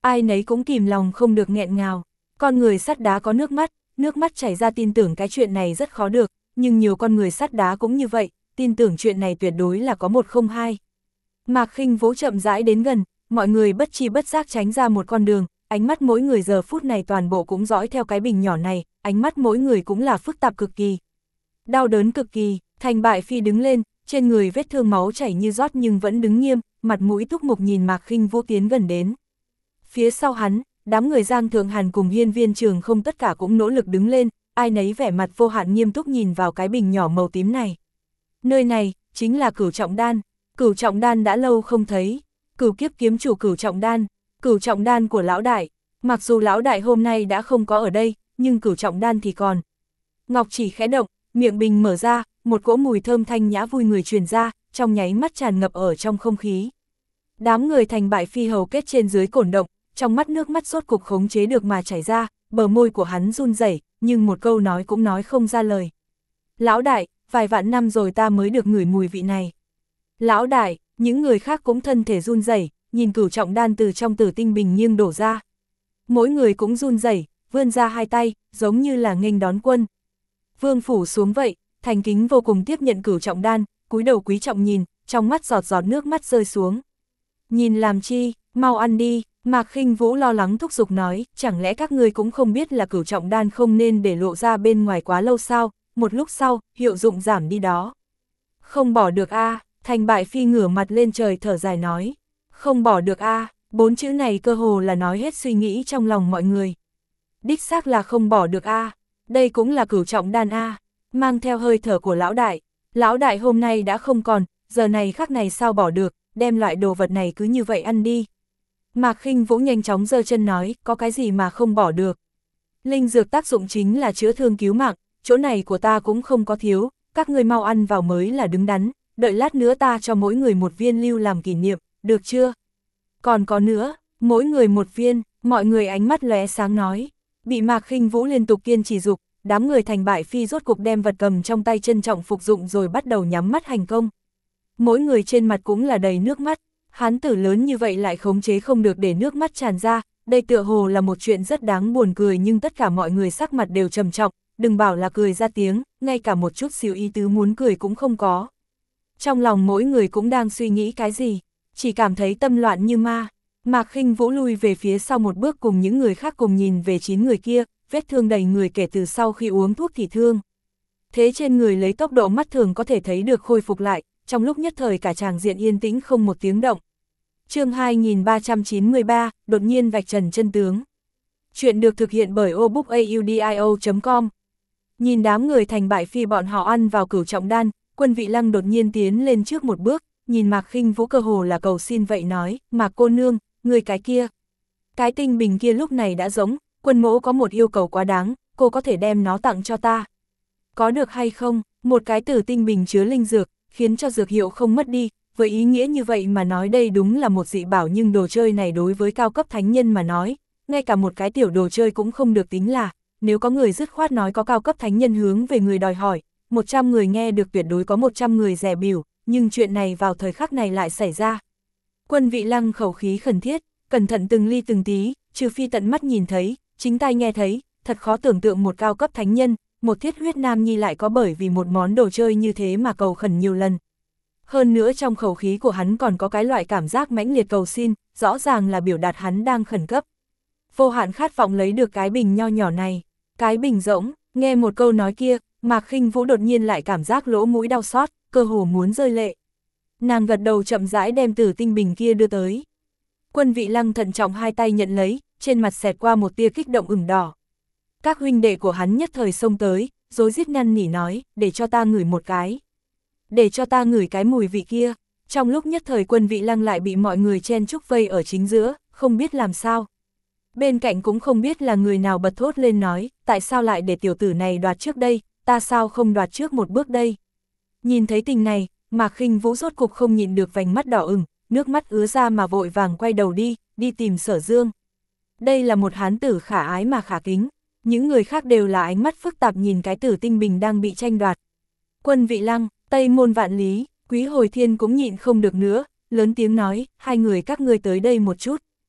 ai nấy cũng kìm lòng không được nghẹn ngào. Con người sắt đá có nước mắt, nước mắt chảy ra tin tưởng cái chuyện này rất khó được, nhưng nhiều con người sắt đá cũng như vậy, tin tưởng chuyện này tuyệt đối là có một không hai. Mạc Khinh Vũ chậm rãi đến gần, mọi người bất chi bất giác tránh ra một con đường, ánh mắt mỗi người giờ phút này toàn bộ cũng dõi theo cái bình nhỏ này, ánh mắt mỗi người cũng là phức tạp cực kỳ. Đau đớn cực kỳ, Thành Bại Phi đứng lên, trên người vết thương máu chảy như rót nhưng vẫn đứng nghiêm, mặt mũi túc mục nhìn Mạc Khinh Vũ tiến gần đến. Phía sau hắn, đám người Giang Thượng Hàn cùng Hiên Viên Trường Không tất cả cũng nỗ lực đứng lên, ai nấy vẻ mặt vô hạn nghiêm túc nhìn vào cái bình nhỏ màu tím này. Nơi này, chính là Cửu Trọng Đan, Cửu Trọng Đan đã lâu không thấy, Cửu Kiếp kiếm chủ Cửu Trọng Đan, Cửu Trọng Đan của lão đại, mặc dù lão đại hôm nay đã không có ở đây, nhưng Cửu Trọng Đan thì còn. Ngọc chỉ khẽ động, miệng bình mở ra, một cỗ mùi thơm thanh nhã vui người truyền ra, trong nháy mắt tràn ngập ở trong không khí. Đám người Thành Bại Phi hầu kết trên dưới cổn động, trong mắt nước mắt rốt cục khống chế được mà chảy ra, bờ môi của hắn run rẩy, nhưng một câu nói cũng nói không ra lời. Lão đại, vài vạn năm rồi ta mới được ngửi mùi vị này. Lão đại, những người khác cũng thân thể run rẩy, nhìn Cửu Trọng Đan từ trong tử tinh bình nghiêng đổ ra. Mỗi người cũng run rẩy, vươn ra hai tay, giống như là nghênh đón quân. Vương phủ xuống vậy, thành kính vô cùng tiếp nhận Cửu Trọng Đan, cúi đầu quý trọng nhìn, trong mắt giọt giọt nước mắt rơi xuống. Nhìn làm chi, mau ăn đi, Mạc Khinh Vũ lo lắng thúc giục nói, chẳng lẽ các ngươi cũng không biết là Cửu Trọng Đan không nên để lộ ra bên ngoài quá lâu sao, một lúc sau, hiệu dụng giảm đi đó. Không bỏ được a, Thành Bại Phi ngửa mặt lên trời thở dài nói. Không bỏ được a, bốn chữ này cơ hồ là nói hết suy nghĩ trong lòng mọi người. Đích xác là không bỏ được a, đây cũng là Cửu Trọng Đan a, mang theo hơi thở của lão đại. Lão đại hôm nay đã không còn, giờ này khắc này sao bỏ được, đem loại đồ vật này cứ như vậy ăn đi. Mạc Khinh Vũ nhanh chóng giơ chân nói, có cái gì mà không bỏ được. Linh dược tác dụng chính là chữa thương cứu mạng, chỗ này của ta cũng không có thiếu, các ngươi mau ăn vào mới là đứng đắn, đợi lát nữa ta cho mỗi người một viên lưu làm kỷ niệm, được chưa? Còn có nữa, mỗi người một viên, mọi người ánh mắt lóe sáng nói. Bị Mạc Khinh Vũ liên tục kiên trì dục, đám người Thành Bại Phi rốt cục đem vật cầm trong tay trân trọng phục dụng rồi bắt đầu nhắm mắt hành công. Mỗi người trên mặt cũng là đầy nước mắt, hán tử lớn như vậy lại khống chế không được để nước mắt tràn ra, đây tựa hồ là một chuyện rất đáng buồn cười nhưng tất cả mọi người sắc mặt đều trầm trọng, đừng bảo là cười ra tiếng, ngay cả một chút xíu ý tứ muốn cười cũng không có. Trong lòng mỗi người cũng đang suy nghĩ cái gì, chỉ cảm thấy tâm loạn như ma. Mạc Khinh Vũ lui về phía sau một bước cùng những người khác cùng nhìn về chín người kia, vết thương đầy người kể từ sau khi uống thuốc thì thương. Thế trên người lấy tốc độ mắt thường có thể thấy được khôi phục lại, trong lúc nhất thời cả tràng diện yên tĩnh không một tiếng động. Chương hai nghìn ba trăm chín mươi ba, đột nhiên vạch trần chân tướng. Chuyện được thực hiện bởi obookaudio chấm com. Nhìn đám người Thành Bại Phi bọn họ ăn vào Cửu Trọng Đan, Quân Vị Lăng đột nhiên tiến lên trước một bước, nhìn Mạc Khinh Vũ cơ hồ là cầu xin vậy nói, Mạc cô nương, người cái kia. Cái tinh bình kia lúc này đã giống, Quân mỗ có một yêu cầu quá đáng, cô có thể đem nó tặng cho ta. Có được hay không, một cái tử tinh bình chứa linh dược, khiến cho dược hiệu không mất đi, với ý nghĩa như vậy mà nói đây đúng là một dị bảo nhưng đồ chơi này đối với cao cấp thánh nhân mà nói, ngay cả một cái tiểu đồ chơi cũng không được tính là, nếu có người dứt khoát nói có cao cấp thánh nhân hướng về người đòi hỏi, một trăm người nghe được tuyệt đối có một trăm người dè bỉu, nhưng chuyện này vào thời khắc này lại xảy ra. Quân Vị Lăng khẩu khí khẩn thiết, cẩn thận từng ly từng tí, trừ phi tận mắt nhìn thấy, chính tai nghe thấy, thật khó tưởng tượng một cao cấp thánh nhân, một thiết huyết nam nhi lại có bởi vì một món đồ chơi như thế mà cầu khẩn nhiều lần. Hơn nữa trong khẩu khí của hắn còn có cái loại cảm giác mãnh liệt cầu xin, rõ ràng là biểu đạt hắn đang khẩn cấp. Vô hạn khát vọng lấy được cái bình nho nhỏ này, cái bình rỗng, nghe một câu nói kia, Mạc Khinh Vũ đột nhiên lại cảm giác lỗ mũi đau xót, cơ hồ muốn rơi lệ. Nàng gật đầu chậm rãi đem tử tinh bình kia đưa tới. Quân Vị Lăng thận trọng hai tay nhận lấy, trên mặt xẹt qua một tia kích động ửng đỏ. Các huynh đệ của hắn nhất thời xông tới, rối rít năn nỉ nói, để cho ta ngửi một cái. Để cho ta ngửi cái mùi vị kia. Trong lúc nhất thời Quân Vị Lăng lại bị mọi người chen chúc vây ở chính giữa, không biết làm sao. Bên cạnh cũng không biết là người nào bật thốt lên nói, tại sao lại để tiểu tử này đoạt trước đây, ta sao không đoạt trước một bước đây. Nhìn thấy tình này, Mạc Khinh Vũ rốt cục không nhịn được vành mắt đỏ ửng, nước mắt ứa ra mà vội vàng quay đầu đi, đi tìm Sở Dương. Đây là một hán tử khả ái mà khả kính, những người khác đều là ánh mắt phức tạp nhìn cái tử tinh bình đang bị tranh đoạt. Quân Vị Lăng, Tây Môn Vạn Lý, Quý Hồi Thiên cũng nhịn không được nữa, lớn tiếng nói, hai người các ngươi tới đây một chút.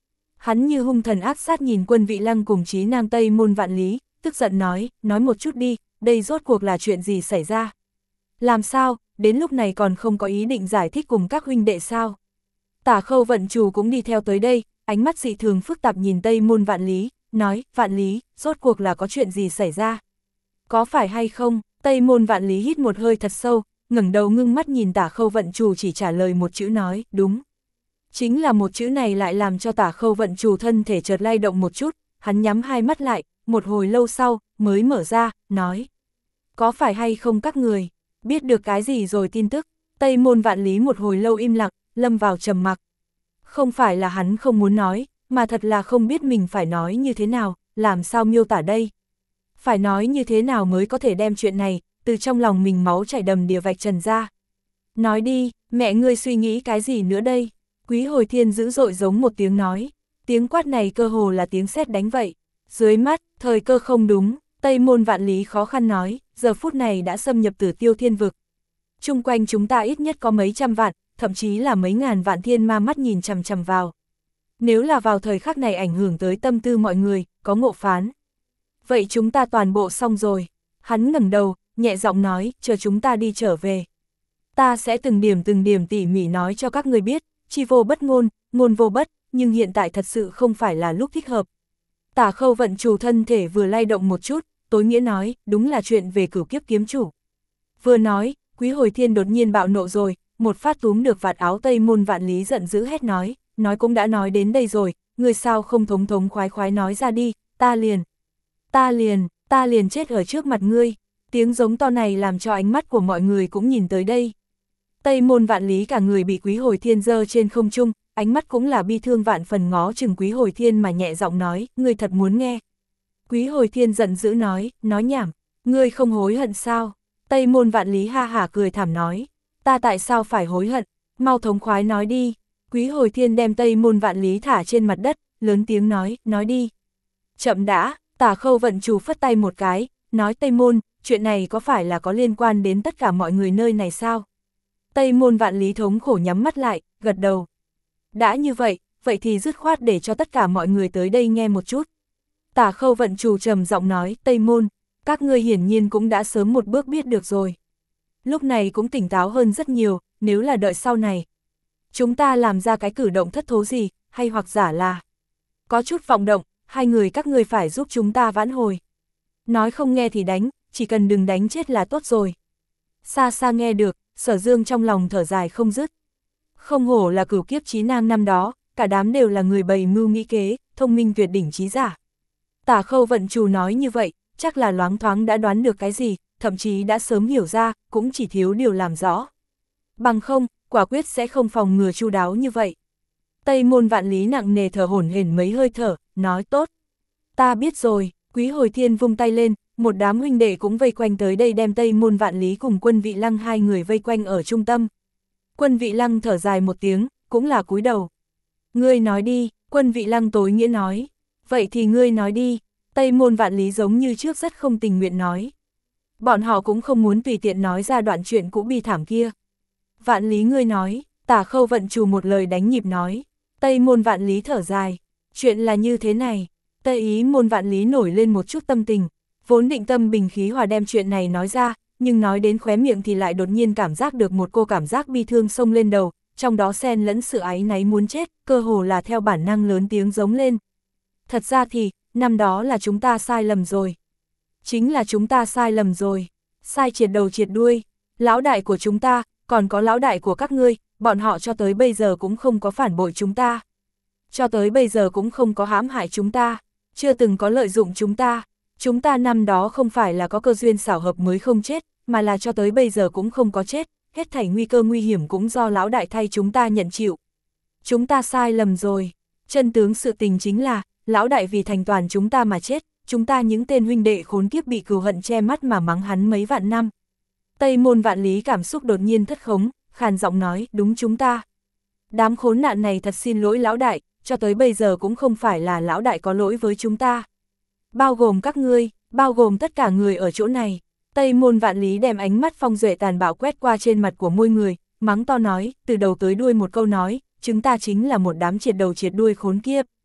Hắn như hung thần ác sát nhìn Quân Vị Lăng cùng Chí Nam Tây Môn Vạn Lý, tức giận nói, nói một chút đi, đây rốt cuộc là chuyện gì xảy ra? Làm sao, đến lúc này còn không có ý định giải thích cùng các huynh đệ sao? Tả Khâu Vận Trù cũng đi theo tới đây, ánh mắt dị thường phức tạp nhìn Tây Môn Vạn Lý, nói, Vạn Lý, rốt cuộc là có chuyện gì xảy ra? Có phải hay không? Tây Môn Vạn Lý hít một hơi thật sâu, ngẩng đầu ngưng mắt nhìn Tả Khâu Vận Trù chỉ trả lời một chữ nói, đúng. Chính là một chữ này lại làm cho Tả Khâu Vận Trù thân thể chợt lay động một chút, hắn nhắm hai mắt lại, một hồi lâu sau, mới mở ra, nói. Có phải hay không các người, biết được cái gì rồi tin tức? Tây Môn Vạn Lý một hồi lâu im lặng, lâm vào trầm mặc. Không phải là hắn không muốn nói, mà thật là không biết mình phải nói như thế nào, làm sao miêu tả đây? Phải nói như thế nào mới có thể đem chuyện này, từ trong lòng mình máu chảy đầm đìa vạch trần ra. Nói đi, mẹ ngươi suy nghĩ cái gì nữa đây? Quý Hồi Thiên dữ dội giống một tiếng nói, tiếng quát này cơ hồ là tiếng sét đánh vậy. Dưới mắt, thời cơ không đúng, Tây Môn Vạn Lý khó khăn nói, giờ phút này đã xâm nhập Tử Tiêu Thiên Vực. Chung quanh chúng ta ít nhất có mấy trăm vạn, thậm chí là mấy ngàn vạn thiên ma mắt nhìn chằm chằm vào. Nếu là vào thời khắc này ảnh hưởng tới tâm tư mọi người, có ngộ phán. Vậy chúng ta toàn bộ xong rồi. Hắn ngẩng đầu, nhẹ giọng nói, chờ chúng ta đi trở về. Ta sẽ từng điểm từng điểm tỉ mỉ nói cho các người biết, chi vô bất ngôn, ngôn vô bất, nhưng hiện tại thật sự không phải là lúc thích hợp. Tả Khâu Vận Trù thân thể vừa lay động một chút, tối nghĩa nói, đúng là chuyện về cửu kiếp kiếm chủ. Vừa nói, Quý Hồi Thiên đột nhiên bạo nộ rồi, một phát túm được vạt áo Tây Môn Vạn Lý giận dữ hét nói, nói cũng đã nói đến đây rồi, người sao không thống thống khoái khoái nói ra đi, ta liền, ta liền, ta liền chết ở trước mặt ngươi. Tiếng giống to này làm cho ánh mắt của mọi người cũng nhìn tới đây. Tây Môn Vạn Lý cả người bị Quý Hồi Thiên giơ trên không trung, ánh mắt cũng là bi thương vạn phần ngó chừng Quý Hồi Thiên mà nhẹ giọng nói, ngươi thật muốn nghe. Quý Hồi Thiên giận dữ nói, nói nhảm, ngươi không hối hận sao? Tây Môn Vạn Lý ha hả cười thảm nói, ta tại sao phải hối hận, mau thống khoái nói đi. Quý Hồi Thiên đem Tây Môn Vạn Lý thả trên mặt đất, lớn tiếng nói, nói đi. Chậm đã, Tả Khâu Vận Trù phất tay một cái, nói Tây Môn, chuyện này có phải là có liên quan đến tất cả mọi người nơi này sao? Tây Môn Vạn Lý thống khổ nhắm mắt lại, gật đầu. Đã như vậy, vậy thì dứt khoát để cho tất cả mọi người tới đây nghe một chút. Tả Khâu Vận Trù trầm giọng nói, Tây Môn, các ngươi hiển nhiên cũng đã sớm một bước biết được rồi. Lúc này cũng tỉnh táo hơn rất nhiều, nếu là đợi sau này. Chúng ta làm ra cái cử động thất thố gì, hay hoặc giả là có chút vọng động, hai người các ngươi phải giúp chúng ta vãn hồi. Nói không nghe thì đánh, chỉ cần đừng đánh chết là tốt rồi. Xa xa nghe được, Sở Dương trong lòng thở dài không dứt. Không hổ là cửu kiếp chí nam năm đó, cả đám đều là người bày mưu nghĩ kế, thông minh tuyệt đỉnh trí giả. Tả Khâu Vận Trù nói như vậy, chắc là loáng thoáng đã đoán được cái gì, thậm chí đã sớm hiểu ra, cũng chỉ thiếu điều làm rõ. Bằng không, quả quyết sẽ không phòng ngừa chu đáo như vậy. Tây Môn Vạn Lý nặng nề thở hổn hển mấy hơi thở, nói tốt. Ta biết rồi. Quý Hồi Thiên vung tay lên, một đám huynh đệ cũng vây quanh tới đây đem Tây Môn Vạn Lý cùng Quân Vị Lăng hai người vây quanh ở trung tâm. Quân Vị Lăng thở dài một tiếng, cũng là cúi đầu. Ngươi nói đi, Quân Vị Lăng tối nghĩa nói. Vậy thì ngươi nói đi, Tây Môn Vạn Lý giống như trước rất không tình nguyện nói. Bọn họ cũng không muốn tùy tiện nói ra đoạn chuyện cũ bi thảm kia. Vạn Lý ngươi nói, Tả Khâu Vận Trù một lời đánh nhịp nói. Tây Môn Vạn Lý thở dài, chuyện là như thế này. Tây Ý Môn Vạn Lý nổi lên một chút tâm tình, vốn định tâm bình khí hòa đem chuyện này nói ra, nhưng nói đến khóe miệng thì lại đột nhiên cảm giác được một cô cảm giác bi thương xông lên đầu, trong đó xen lẫn sự áy náy muốn chết, cơ hồ là theo bản năng lớn tiếng giống lên. Thật ra thì, năm đó là chúng ta sai lầm rồi. Chính là chúng ta sai lầm rồi, sai triệt đầu triệt đuôi, lão đại của chúng ta, còn có lão đại của các ngươi, bọn họ cho tới bây giờ cũng không có phản bội chúng ta. Cho tới bây giờ cũng không có hãm hại chúng ta. Chưa từng có lợi dụng chúng ta, chúng ta năm đó không phải là có cơ duyên xảo hợp mới không chết, mà là cho tới bây giờ cũng không có chết, hết thảy nguy cơ nguy hiểm cũng do lão đại thay chúng ta nhận chịu. Chúng ta sai lầm rồi, chân tướng sự tình chính là, lão đại vì thành toàn chúng ta mà chết, chúng ta những tên huynh đệ khốn kiếp bị cừu hận che mắt mà mắng hắn mấy vạn năm. Tây Môn Vạn Lý cảm xúc đột nhiên thất khống, khàn giọng nói, đúng chúng ta. Đám khốn nạn này thật xin lỗi lão đại, cho tới bây giờ cũng không phải là lão đại có lỗi với chúng ta. Bao gồm các ngươi, bao gồm tất cả người ở chỗ này. Tây Môn Vạn Lý đem ánh mắt phong duệ tàn bạo quét qua trên mặt của mỗi người, mắng to nói, từ đầu tới đuôi một câu nói, chúng ta chính là một đám triệt đầu triệt đuôi khốn kiếp.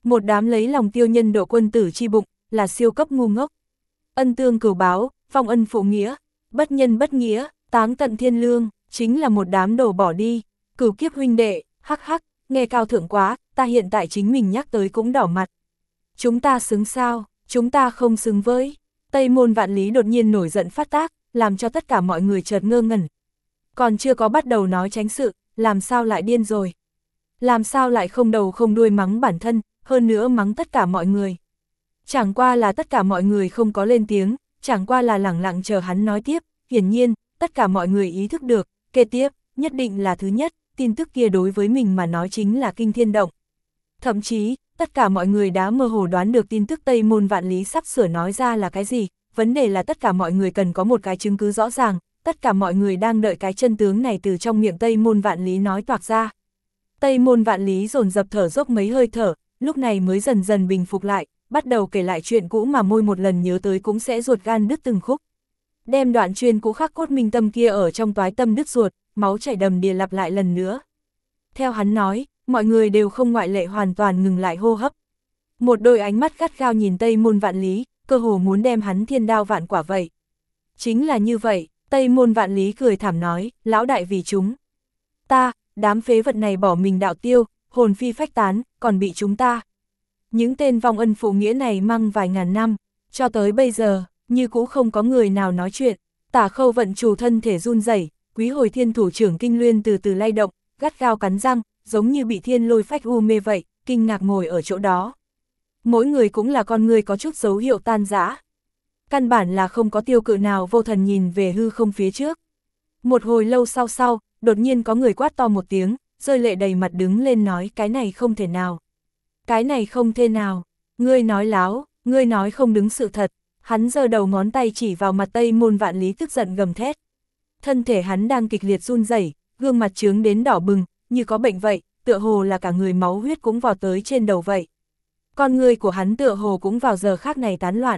Một đám lấy lòng tiêu nhân độ quân tử chi bụng, là siêu cấp ngu ngốc. Ân tương cửu báo, vong ân phụ nghĩa, bất nhân bất nghĩa, táng tận thiên lương, chính là một đám đồ bỏ đi, cửu kiếp huynh đệ, hắc hắc, nghe cao thượng quá, ta hiện tại chính mình nhắc tới cũng đỏ mặt. Chúng ta xứng sao, chúng ta không xứng với. Tây Môn Vạn Lý đột nhiên nổi giận phát tác, làm cho tất cả mọi người chợt ngơ ngẩn. Còn chưa có bắt đầu nói tránh sự, làm sao lại điên rồi. Làm sao lại không đầu không đuôi mắng bản thân, hơn nữa mắng tất cả mọi người. Chẳng qua là tất cả mọi người không có lên tiếng, chẳng qua là lẳng lặng chờ hắn nói tiếp, hiển nhiên, tất cả mọi người ý thức được, kế tiếp, nhất định là thứ nhất, tin tức kia đối với mình mà nói chính là kinh thiên động. Thậm chí, tất cả mọi người đã mơ hồ đoán được tin tức Tây Môn Vạn Lý sắp sửa nói ra là cái gì, vấn đề là tất cả mọi người cần có một cái chứng cứ rõ ràng, tất cả mọi người đang đợi cái chân tướng này từ trong miệng Tây Môn Vạn Lý nói toạc ra. Tây Môn Vạn Lý dồn dập thở dốc mấy hơi thở, lúc này mới dần dần bình phục lại, bắt đầu kể lại chuyện cũ mà môi một lần nhớ tới cũng sẽ ruột gan đứt từng khúc. Đem đoạn chuyên cũ khắc cốt minh tâm kia ở trong toái tâm đứt ruột, máu chảy đầm đìa lặp lại lần nữa. Theo hắn nói, mọi người đều không ngoại lệ hoàn toàn ngừng lại hô hấp. Một đôi ánh mắt gắt gao nhìn Tây Môn Vạn Lý, cơ hồ muốn đem hắn thiên đao vạn quả vậy. Chính là như vậy, Tây Môn Vạn Lý cười thảm nói, lão đại vì chúng ta, đám phế vật này bỏ mình đạo tiêu, hồn phi phách tán, còn bị chúng ta. Những tên vong ân phụ nghĩa này mang vài ngàn năm, cho tới bây giờ, như cũ không có người nào nói chuyện. Tả Khâu vận chủ thân thể run rẩy, Quý Hồi Thiên thủ trưởng Kinh Luyên từ từ lay động, gắt gao cắn răng, giống như bị thiên lôi phách u mê vậy, kinh ngạc ngồi ở chỗ đó. Mỗi người cũng là con người có chút dấu hiệu tan rã. Căn bản là không có tiêu cự nào vô thần nhìn về hư không phía trước. Một hồi lâu sau sau, đột nhiên có người quát to một tiếng, rơi lệ đầy mặt đứng lên nói cái này không thể nào. Cái này không thể nào, ngươi nói láo, ngươi nói không đứng sự thật. Hắn giơ đầu ngón tay chỉ vào mặt Tây Môn Vạn Lý tức giận gầm thét. Thân thể hắn đang kịch liệt run rẩy, gương mặt trướng đến đỏ bừng, như có bệnh vậy, tựa hồ là cả người máu huyết cũng vào tới trên đầu vậy. Con người của hắn tựa hồ cũng vào giờ khác này tán loạn.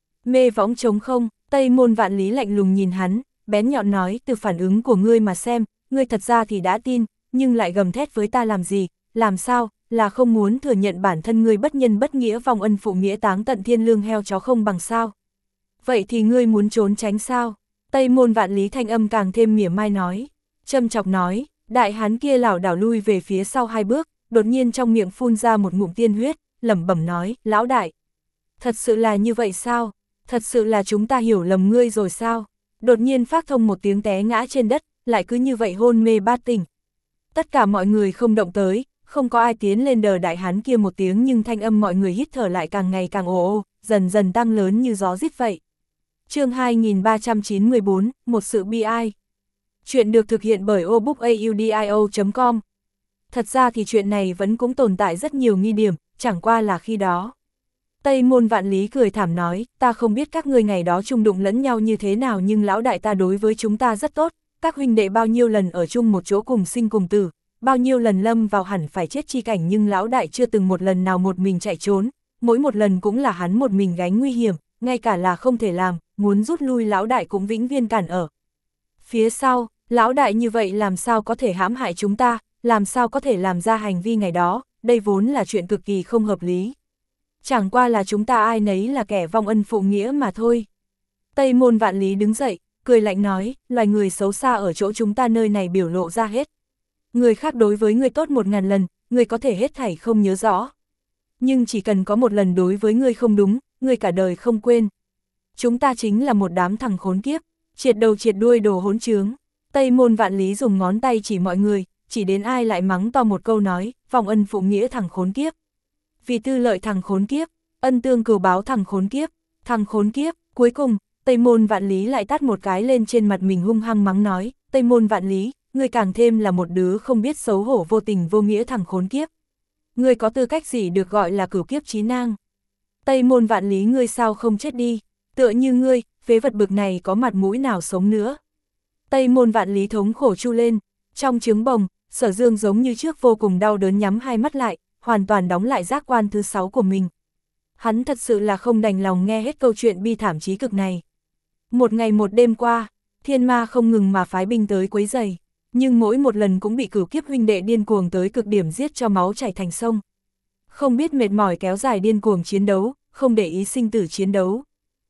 Mê võng trống không, Tây Môn Vạn Lý lạnh lùng nhìn hắn, bén nhọn nói, từ phản ứng của ngươi mà xem, ngươi thật ra thì đã tin, nhưng lại gầm thét với ta làm gì, làm sao, là không muốn thừa nhận bản thân ngươi bất nhân bất nghĩa vong ân phụ nghĩa táng tận thiên lương heo chó không bằng sao. Vậy thì ngươi muốn trốn tránh sao? Tây Môn Vạn Lý thanh âm càng thêm mỉa mai nói, châm chọc nói, đại hán kia lảo đảo lui về phía sau hai bước, đột nhiên trong miệng phun ra một ngụm tiên huyết, lẩm bẩm nói, lão đại. Thật sự là như vậy sao? Thật sự là chúng ta hiểu lầm ngươi rồi sao? Đột nhiên phát thông một tiếng té ngã trên đất, lại cứ như vậy hôn mê bát tỉnh. Tất cả mọi người không động tới, không có ai tiến lên đờ đại hán kia một tiếng, nhưng thanh âm mọi người hít thở lại càng ngày càng ồ ồ, dần dần tăng lớn như gió rít vậy. Chương hai nghìn ba trăm chín mươi tư, một sự bi ai. Chuyện được thực hiện bởi obookaudio chấm com. Thật ra thì chuyện này vẫn cũng tồn tại rất nhiều nghi điểm, chẳng qua là khi đó. Tây Môn Vạn Lý cười thảm nói, ta không biết các ngươi ngày đó chung đụng lẫn nhau như thế nào, nhưng lão đại ta đối với chúng ta rất tốt, các huynh đệ bao nhiêu lần ở chung một chỗ cùng sinh cùng tử, bao nhiêu lần lâm vào hẳn phải chết chi cảnh, nhưng lão đại chưa từng một lần nào một mình chạy trốn, mỗi một lần cũng là hắn một mình gánh nguy hiểm, ngay cả là không thể làm, muốn rút lui lão đại cũng vĩnh viễn cản ở phía sau. Lão đại như vậy làm sao có thể hãm hại chúng ta, làm sao có thể làm ra hành vi ngày đó, đây vốn là chuyện cực kỳ không hợp lý. Chẳng qua là chúng ta ai nấy là kẻ vong ân phụ nghĩa mà thôi. Tây Môn Vạn Lý đứng dậy, cười lạnh nói, loài người xấu xa ở chỗ chúng ta nơi này biểu lộ ra hết. Người khác đối với người tốt một ngàn lần, người có thể hết thảy không nhớ rõ. Nhưng chỉ cần có một lần đối với người không đúng, người cả đời không quên. Chúng ta chính là một đám thằng khốn kiếp, triệt đầu triệt đuôi đồ hỗn trướng. Tây Môn Vạn Lý dùng ngón tay chỉ mọi người, chỉ đến ai lại mắng to một câu nói, vong ân phụ nghĩa thằng khốn kiếp. Vì tư lợi thằng khốn kiếp, ân tương cừu báo thằng khốn kiếp, thằng khốn kiếp. Cuối cùng, Tây Môn Vạn Lý lại tát một cái lên trên mặt mình, hung hăng mắng nói, Tây Môn Vạn Lý, ngươi càng thêm là một đứa không biết xấu hổ vô tình vô nghĩa thằng khốn kiếp. Ngươi có tư cách gì được gọi là cửu kiếp chí nang? Tây Môn Vạn Lý, ngươi sao không chết đi? Tựa như ngươi, phế vật bực này có mặt mũi nào sống nữa? Tây Môn Vạn Lý thống khổ chu lên, trong trứng bồng, Sở Dương giống như trước vô cùng đau đớn nhắm hai mắt lại, hoàn toàn đóng lại giác quan thứ sáu của mình. Hắn thật sự là không đành lòng nghe hết câu chuyện bi thảm chí cực này. Một ngày một đêm qua, thiên ma không ngừng mà phái binh tới quấy rầy, nhưng mỗi một lần cũng bị cửu kiếp huynh đệ điên cuồng tới cực điểm giết cho máu chảy thành sông. không biết mệt mỏi kéo dài điên cuồng chiến đấu, không để ý sinh tử chiến đấu.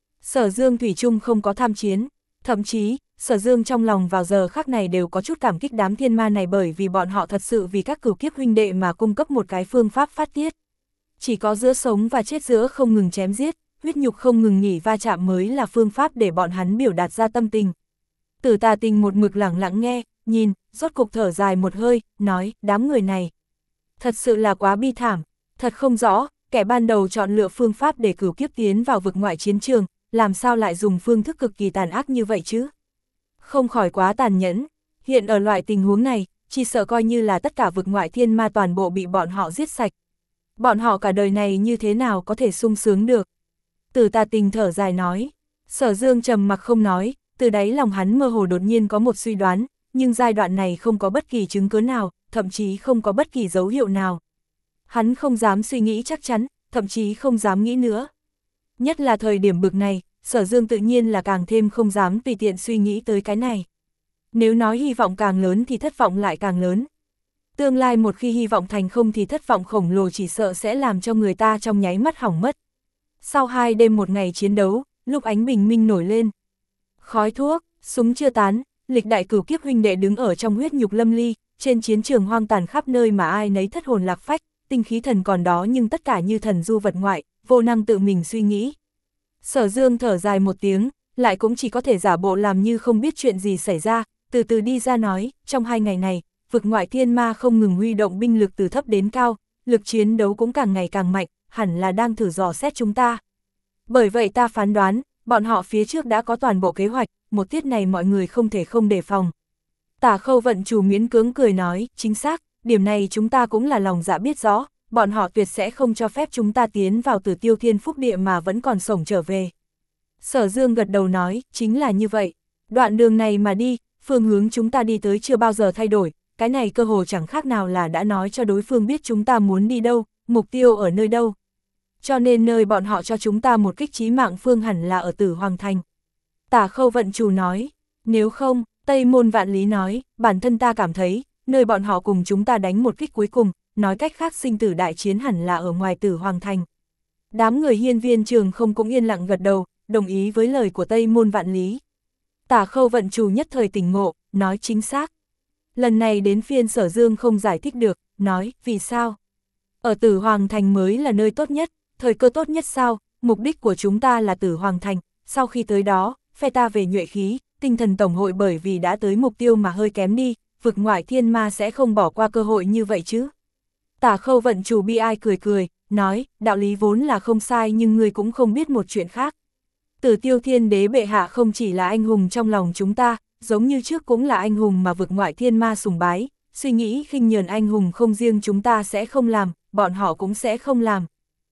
Sở Dương thủy chung không có tham chiến, thậm chí, Sở Dương trong lòng vào giờ khắc này đều có chút cảm kích đám thiên ma này bởi vì bọn họ thật sự vì các cửu kiếp huynh đệ mà cung cấp một cái phương pháp phát tiết. Chỉ có giữa sống và chết giữa không ngừng chém giết, huyết nhục không ngừng nghỉ va chạm mới là phương pháp để bọn hắn biểu đạt ra tâm tình. Tử Tà Tình một mực lẳng lặng nghe, nhìn, rốt cục thở dài một hơi, nói, đám người này thật sự là quá bi thảm, thật không rõ, kẻ ban đầu chọn lựa phương pháp để cửu kiếp tiến vào vực ngoại chiến trường, làm sao lại dùng phương thức cực kỳ tàn ác như vậy chứ? Không khỏi quá tàn nhẫn, hiện ở loại tình huống này, chỉ sợ coi như là tất cả vực ngoại thiên ma toàn bộ bị bọn họ giết sạch. Bọn họ cả đời này như thế nào có thể sung sướng được? Tử Tà Tình thở dài nói. Sở Dương trầm mặc không nói, từ đáy lòng hắn mơ hồ đột nhiên có một suy đoán, nhưng giai đoạn này không có bất kỳ chứng cứ nào, thậm chí không có bất kỳ dấu hiệu nào. Hắn không dám suy nghĩ chắc chắn, thậm chí không dám nghĩ nữa. Nhất là thời điểm bực này, Sở Dương tự nhiên là càng thêm không dám tùy tiện suy nghĩ tới cái này. Nếu nói hy vọng càng lớn thì thất vọng lại càng lớn. Tương lai một khi hy vọng thành không thì thất vọng khổng lồ chỉ sợ sẽ làm cho người ta trong nháy mắt hỏng mất. Sau hai đêm một ngày chiến đấu, lúc ánh bình minh nổi lên. Khói thuốc, súng chưa tán, lịch đại cửu kiếp huynh đệ đứng ở trong huyết nhục lâm ly, trên chiến trường hoang tàn khắp nơi mà ai nấy thất hồn lạc phách, tinh khí thần còn đó nhưng tất cả như thần du vật ngoại, vô năng tự mình suy nghĩ. Sở Dương thở dài một tiếng, lại cũng chỉ có thể giả bộ làm như không biết chuyện gì xảy ra, từ từ đi ra nói, trong hai ngày này, vực ngoại thiên ma không ngừng huy động binh lực từ thấp đến cao, lực chiến đấu cũng càng ngày càng mạnh, hẳn là đang thử dò xét chúng ta. Bởi vậy ta phán đoán, bọn họ phía trước đã có toàn bộ kế hoạch, một tiết này mọi người không thể không đề phòng. Tả Khâu vận chủ miễn cưỡng cười nói, chính xác, điểm này chúng ta cũng là lòng dạ biết rõ, bọn họ tuyệt sẽ không cho phép chúng ta tiến vào Tử Tiêu Thiên Phúc Địa mà vẫn còn sống trở về. Sở Dương gật đầu nói, chính là như vậy, đoạn đường này mà đi, phương hướng chúng ta đi tới chưa bao giờ thay đổi, cái này cơ hồ chẳng khác nào là đã nói cho đối phương biết chúng ta muốn đi đâu, mục tiêu ở nơi đâu. Cho nên nơi bọn họ cho chúng ta một kích chí mạng phương hẳn là ở Tử Hoàng Thành. Tả Khâu vận chủ nói, nếu không, Tây Môn Vạn Lý nói, bản thân ta cảm thấy, nơi bọn họ cùng chúng ta đánh một kích cuối cùng, nói cách khác sinh tử đại chiến hẳn là ở ngoài Tử Hoàng Thành. Đám người Hiên Viên Trường không cũng yên lặng gật đầu, đồng ý với lời của Tây Môn Vạn Lý. Tả Khâu vận chủ nhất thời tỉnh ngộ, nói chính xác. Lần này đến phiên Sở Dương không giải thích được, nói, vì sao? Ở Tử Hoàng Thành mới là nơi tốt nhất, thời cơ tốt nhất sao, mục đích của chúng ta là Tử Hoàng Thành, sau khi tới đó, phe ta về nhuệ khí, tinh thần tổng hội bởi vì đã tới mục tiêu mà hơi kém đi, vực ngoại thiên ma sẽ không bỏ qua cơ hội như vậy chứ. Tả Khâu vận chủ bi ai cười cười, nói, đạo lý vốn là không sai nhưng ngươi cũng không biết một chuyện khác. Tử Tiêu Thiên Đế bệ hạ không chỉ là anh hùng trong lòng chúng ta, giống như trước cũng là anh hùng mà vực ngoại thiên ma sùng bái, suy nghĩ khinh nhờn anh hùng không riêng chúng ta sẽ không làm, bọn họ cũng sẽ không làm.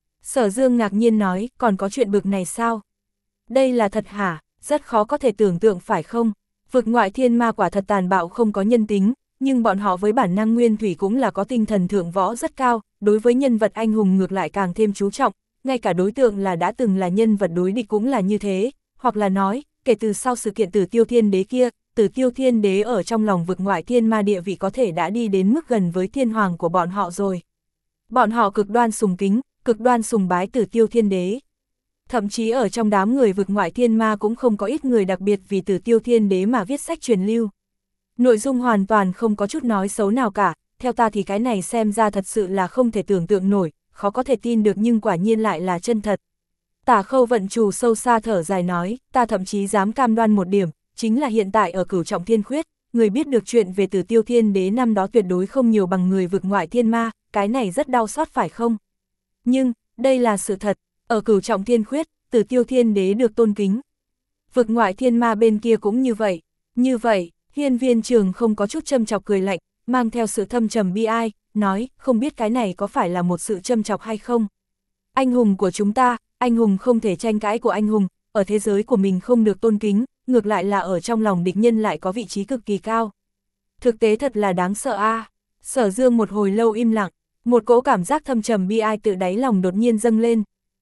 Sở Dương ngạc nhiên nói, còn có chuyện bực này sao? Đây là thật hả? Rất khó có thể tưởng tượng phải không? Vực ngoại thiên ma quả thật tàn bạo không có nhân tính, nhưng bọn họ với bản năng nguyên thủy cũng là có tinh thần thượng võ rất cao, đối với nhân vật anh hùng ngược lại càng thêm chú trọng, ngay cả đối tượng là đã từng là nhân vật đối địch cũng là như thế, hoặc là nói, kể từ sau sự kiện Tử Tiêu Thiên Đế kia, Tử Tiêu Thiên Đế ở trong lòng vực ngoại thiên ma địa vị có thể đã đi đến mức gần với thiên hoàng của bọn họ rồi. Bọn họ cực đoan sùng kính, cực đoan sùng bái Tử Tiêu Thiên Đế. Thậm chí ở trong đám người vực ngoại thiên ma cũng không có ít người đặc biệt vì Tử Tiêu Thiên Đế mà viết sách truyền lưu. Nội dung hoàn toàn không có chút nói xấu nào cả, theo ta thì cái này xem ra thật sự là không thể tưởng tượng nổi, khó có thể tin được nhưng quả nhiên lại là chân thật. Tả Khâu vận chủ sâu xa thở dài nói, ta thậm chí dám cam đoan một điểm, chính là hiện tại ở Cửu Trọng Thiên Khuyết, người biết được chuyện về Tử Tiêu Thiên Đế năm đó tuyệt đối không nhiều bằng người vực ngoại thiên ma, cái này rất đau xót phải không? Nhưng, đây là sự thật, ở Cửu Trọng Thiên Khuyết, Tử Tiêu Thiên Đế được tôn kính. Vực ngoại thiên ma bên kia cũng như vậy, như vậy, Hiên Viên Trường không có chút châm chọc cười lạnh, mang theo sự thâm trầm bi ai, nói, không biết cái này có phải là một sự châm chọc hay không? Anh hùng của chúng ta, anh hùng không thể tranh cãi của anh hùng, ở thế giới của mình không được tôn kính, ngược lại là ở trong lòng địch nhân lại có vị trí cực kỳ cao. Thực tế thật là đáng sợ a. À. Sở Dương một hồi lâu im lặng, một cỗ cảm giác thâm trầm bi ai tự đáy lòng đột nhiên dâng lên.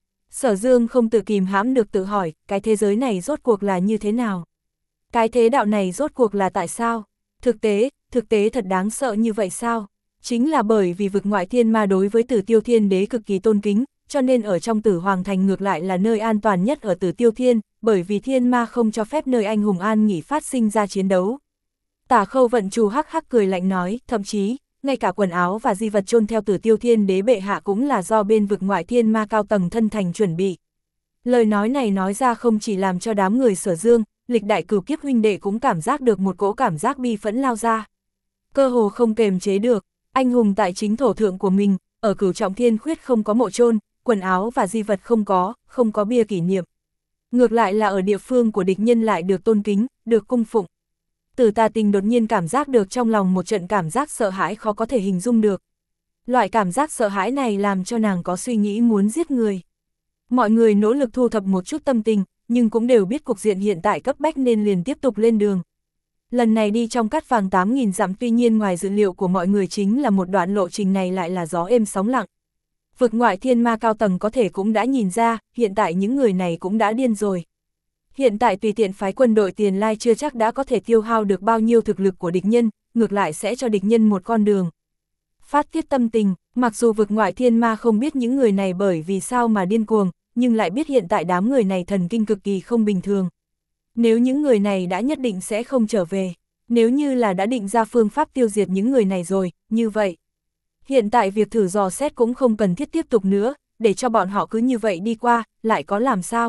Sở Dương không tự kìm hãm được tự hỏi, cái thế giới này rốt cuộc là như thế nào? Cái thế đạo này rốt cuộc là tại sao? Thực tế, thực tế thật đáng sợ như vậy sao? Chính là bởi vì vực ngoại thiên ma đối với Tử Tiêu Thiên Đế cực kỳ tôn kính, cho nên ở trong Tử Hoàng Thành ngược lại là nơi an toàn nhất ở Tử Tiêu Thiên, bởi vì thiên ma không cho phép nơi anh hùng an nghỉ phát sinh ra chiến đấu. Tả Khâu Vận Trù hắc hắc cười lạnh nói, thậm chí, ngay cả quần áo và di vật chôn theo Tử Tiêu Thiên Đế bệ hạ cũng là do bên vực ngoại thiên ma cao tầng thân thành chuẩn bị. Lời nói này nói ra không chỉ làm cho đám người Sở Dương, lịch đại cửu kiếp huynh đệ cũng cảm giác được một cỗ cảm giác bi phẫn lao ra. Cơ hồ không kềm chế được, anh hùng tại chính thổ thượng của mình, ở Cửu Trọng Thiên Khuyết không có mộ chôn, quần áo và di vật không có, không có bia kỷ niệm. Ngược lại là ở địa phương của địch nhân lại được tôn kính, được cung phụng. Tử Tà Tình đột nhiên cảm giác được trong lòng một trận cảm giác sợ hãi khó có thể hình dung được. Loại cảm giác sợ hãi này làm cho nàng có suy nghĩ muốn giết người. Mọi người nỗ lực thu thập một chút tâm tình, nhưng cũng đều biết cục diện hiện tại cấp bách nên liền tiếp tục lên đường. Lần này đi trong cát vàng tám nghìn dặm, tuy nhiên ngoài dự liệu của mọi người chính là một đoạn lộ trình này lại là gió êm sóng lặng. Vực ngoại thiên ma cao tầng có thể cũng đã nhìn ra, hiện tại những người này cũng đã điên rồi. Hiện tại tùy tiện phái quân đội tiền lai chưa chắc đã có thể tiêu hao được bao nhiêu thực lực của địch nhân, ngược lại sẽ cho địch nhân một con đường. Phát tiết tâm tình, mặc dù vực ngoại thiên ma không biết những người này bởi vì sao mà điên cuồng, nhưng lại biết hiện tại đám người này thần kinh cực kỳ không bình thường. Nếu những người này đã nhất định sẽ không trở về, nếu như là đã định ra phương pháp tiêu diệt những người này rồi, như vậy. Hiện tại việc thử dò xét cũng không cần thiết tiếp tục nữa, để cho bọn họ cứ như vậy đi qua, lại có làm sao.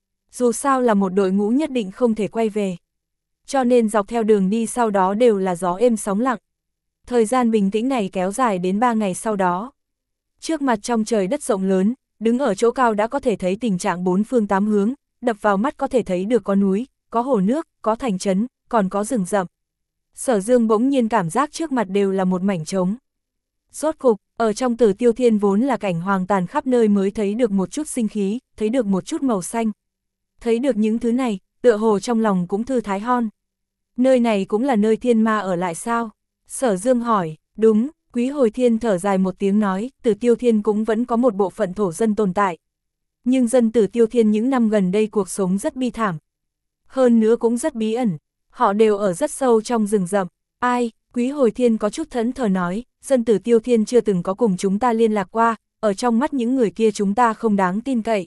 Dù sao là một đội ngũ nhất định không thể quay về. Cho nên dọc theo đường đi sau đó đều là gió êm sóng lặng. Thời gian bình tĩnh này kéo dài đến ba ngày sau đó. Trước mặt trong trời đất rộng lớn, đứng ở chỗ cao đã có thể thấy tình trạng bốn phương tám hướng, đập vào mắt có thể thấy được có núi, có hồ nước, có thành trấn, còn có rừng rậm. Sở Dương bỗng nhiên cảm giác trước mặt đều là một mảnh trống. Rốt cục, ở trong Tử Tiêu Thiên vốn là cảnh hoang tàn khắp nơi mới thấy được một chút sinh khí, thấy được một chút màu xanh. Thấy được những thứ này, tựa hồ trong lòng cũng thư thái hon. Nơi này cũng là nơi thiên ma ở lại sao? Sở Dương hỏi, đúng, Quý Hồi Thiên thở dài một tiếng nói, Tử Tiêu Thiên cũng vẫn có một bộ phận thổ dân tồn tại. Nhưng dân Tử Tiêu Thiên những năm gần đây cuộc sống rất bi thảm. Hơn nữa cũng rất bí ẩn, họ đều ở rất sâu trong rừng rậm. Ai? Quý Hồi Thiên có chút thẫn thờ nói, dân Tử Tiêu Thiên chưa từng có cùng chúng ta liên lạc qua, ở trong mắt những người kia chúng ta không đáng tin cậy.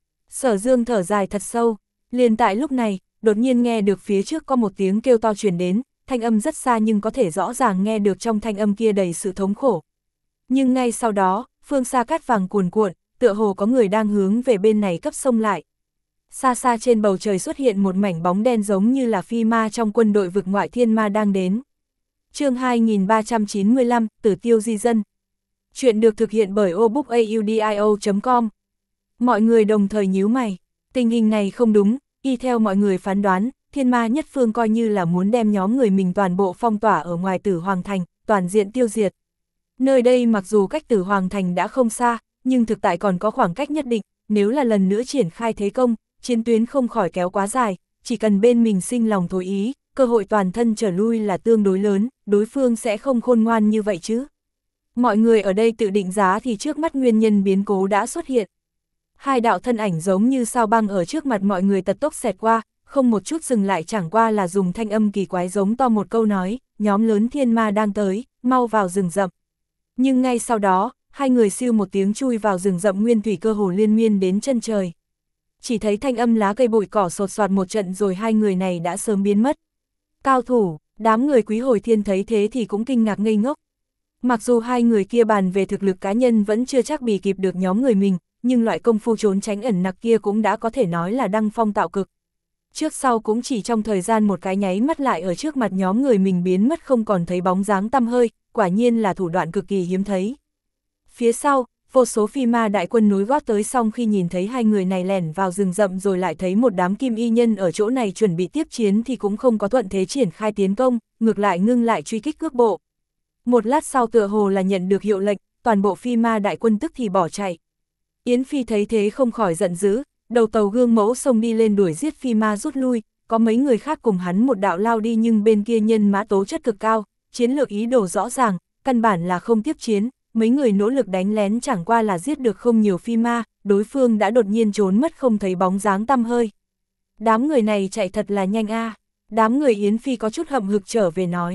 Sở Dương thở dài thật sâu, liền tại lúc này, đột nhiên nghe được phía trước có một tiếng kêu to truyền đến, thanh âm rất xa nhưng có thể rõ ràng nghe được trong thanh âm kia đầy sự thống khổ. Nhưng ngay sau đó, phương xa cát vàng cuồn cuộn, tựa hồ có người đang hướng về bên này cấp sông lại. Xa xa trên bầu trời xuất hiện một mảnh bóng đen giống như là phi ma trong quân đội vực ngoại thiên ma đang đến. Chương hai nghìn ba trăm chín mươi lăm, Tử Tiêu di dân. Chuyện được thực hiện bởi obookaudio chấm com. Mọi người đồng thời nhíu mày, tình hình này không đúng, y theo mọi người phán đoán, thiên ma nhất phương coi như là muốn đem nhóm người mình toàn bộ phong tỏa ở ngoài Tử Hoàng Thành, toàn diện tiêu diệt. Nơi đây mặc dù cách Tử Hoàng Thành đã không xa, nhưng thực tại còn có khoảng cách nhất định, nếu là lần nữa triển khai thế công, chiến tuyến không khỏi kéo quá dài, chỉ cần bên mình sinh lòng thối ý, cơ hội toàn thân trở lui là tương đối lớn, đối phương sẽ không khôn ngoan như vậy chứ. Mọi người ở đây tự định giá thì trước mắt nguyên nhân biến cố đã xuất hiện. Hai đạo thân ảnh giống như sao băng ở trước mặt mọi người tật tốc xẹt qua, không một chút dừng lại, chẳng qua là dùng thanh âm kỳ quái giống to một câu nói, nhóm lớn thiên ma đang tới, mau vào rừng rậm. Nhưng ngay sau đó, hai người siêu một tiếng chui vào rừng rậm nguyên thủy cơ hồ liên miên đến chân trời. Chỉ thấy thanh âm lá cây bụi cỏ sột soạt một trận rồi hai người này đã sớm biến mất. Cao thủ, đám người Quý Hồi Thiên thấy thế thì cũng kinh ngạc ngây ngốc. Mặc dù hai người kia bàn về thực lực cá nhân vẫn chưa chắc bì kịp được nhóm người mình, nhưng loại công phu trốn tránh ẩn nặc kia cũng đã có thể nói là đăng phong tạo cực. Trước sau cũng chỉ trong thời gian một cái nháy mắt lại ở trước mặt nhóm người mình biến mất không còn thấy bóng dáng tăm hơi, quả nhiên là thủ đoạn cực kỳ hiếm thấy. Phía sau, vô số phi ma đại quân nối gót tới, xong khi nhìn thấy hai người này lẻn vào rừng rậm rồi lại thấy một đám kim y nhân ở chỗ này chuẩn bị tiếp chiến thì cũng không có thuận thế triển khai tiến công, ngược lại ngưng lại truy kích cước bộ. Một lát sau tựa hồ là nhận được hiệu lệnh, toàn bộ phi ma đại quân tức thì bỏ chạy. Yến Phi thấy thế không khỏi giận dữ, đầu tàu gương mẫu xông đi lên đuổi giết phi ma rút lui, có mấy người khác cùng hắn một đạo lao đi nhưng bên kia nhân mã tố chất cực cao, chiến lược ý đồ rõ ràng, căn bản là không tiếp chiến, mấy người nỗ lực đánh lén chẳng qua là giết được không nhiều phi ma, đối phương đã đột nhiên trốn mất không thấy bóng dáng tăm hơi. Đám người này chạy thật là nhanh a. À. Đám người Yến Phi có chút hậm hực trở về nói.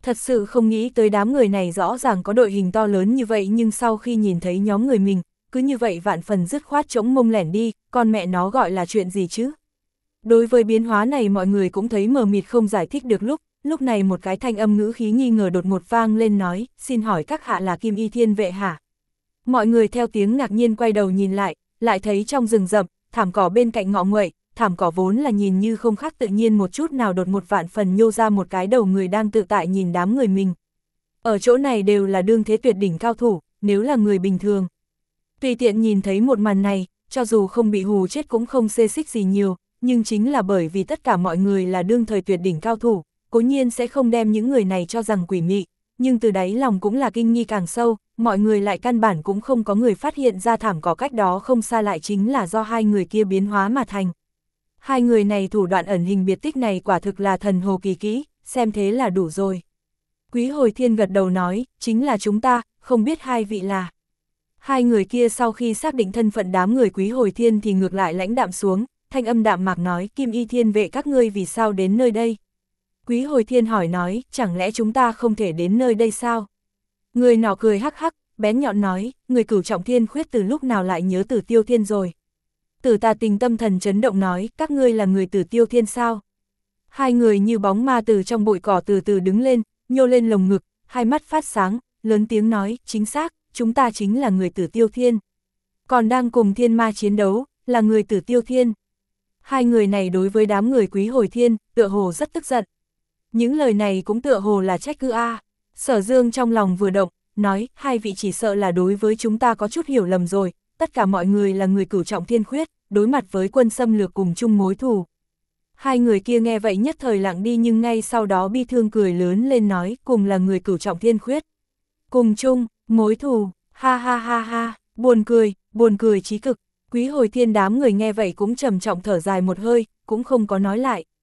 Thật sự không nghĩ tới đám người này rõ ràng có đội hình to lớn như vậy nhưng sau khi nhìn thấy nhóm người mình, cứ như vậy vạn phần dứt khoát chống mông lẻn đi, con mẹ nó gọi là chuyện gì chứ? Đối với biến hóa này mọi người cũng thấy mờ mịt không giải thích được lúc, lúc này một cái thanh âm ngữ khí nghi ngờ đột ngột vang lên nói, xin hỏi các hạ là Kim Y Thiên vệ hả? Mọi người theo tiếng ngạc nhiên quay đầu nhìn lại, lại thấy trong rừng rậm, thảm cỏ bên cạnh ngọ nguậy, thảm cỏ vốn là nhìn như không khác tự nhiên một chút nào đột một vạn phần nhô ra một cái đầu người đang tự tại nhìn đám người mình. Ở chỗ này đều là đương thế tuyệt đỉnh cao thủ, nếu là người bình thường. Tùy tiện nhìn thấy một màn này, cho dù không bị hù chết cũng không xê xích gì nhiều, nhưng chính là bởi vì tất cả mọi người là đương thời tuyệt đỉnh cao thủ, cố nhiên sẽ không đem những người này cho rằng quỷ mị, nhưng từ đáy lòng cũng là kinh nghi càng sâu, mọi người lại căn bản cũng không có người phát hiện ra thảm cỏ cách đó không xa lại chính là do hai người kia biến hóa mà thành. Hai người này thủ đoạn ẩn hình biệt tích này quả thực là thần hồ kỳ kỹ, xem thế là đủ rồi. Quý Hồi Thiên gật đầu nói, chính là chúng ta, không biết hai vị là. Hai người kia sau khi xác định thân phận đám người Quý Hồi Thiên thì ngược lại lãnh đạm xuống, thanh âm đạm mạc nói, Kim Y Thiên vệ các ngươi vì sao đến nơi đây? Quý Hồi Thiên hỏi nói, chẳng lẽ chúng ta không thể đến nơi đây sao? Người nọ cười hắc hắc, bén nhọn nói, người Cửu Trọng Thiên khuyết từ lúc nào lại nhớ Tử Tiêu Thiên rồi? Tử Tà Tình tâm thần chấn động nói, các ngươi là người Tử Tiêu Thiên sao? Hai người như bóng ma từ trong bụi cỏ từ từ đứng lên, nhô lên lồng ngực, hai mắt phát sáng, lớn tiếng nói, chính xác, chúng ta chính là người Tử Tiêu Thiên. Còn đang cùng thiên ma chiến đấu, là người Tử Tiêu Thiên. Hai người này đối với đám người Quý Hồi Thiên, tựa hồ rất tức giận. Những lời này cũng tựa hồ là trách cứ a. Sở Dương trong lòng vừa động, nói, hai vị chỉ sợ là đối với chúng ta có chút hiểu lầm rồi, tất cả mọi người là người Cửu Trọng Thiên khuyết, đối mặt với quân xâm lược cùng chung mối thù. Hai người kia nghe vậy nhất thời lặng đi nhưng ngay sau đó bi thương cười lớn lên nói, cùng là người Cửu Trọng Thiên khuyết. Cùng chung, mối thù, ha ha ha ha, buồn cười, buồn cười chí cực. Quý Hồi Thiên đám người nghe vậy cũng trầm trọng thở dài một hơi, cũng không có nói lại.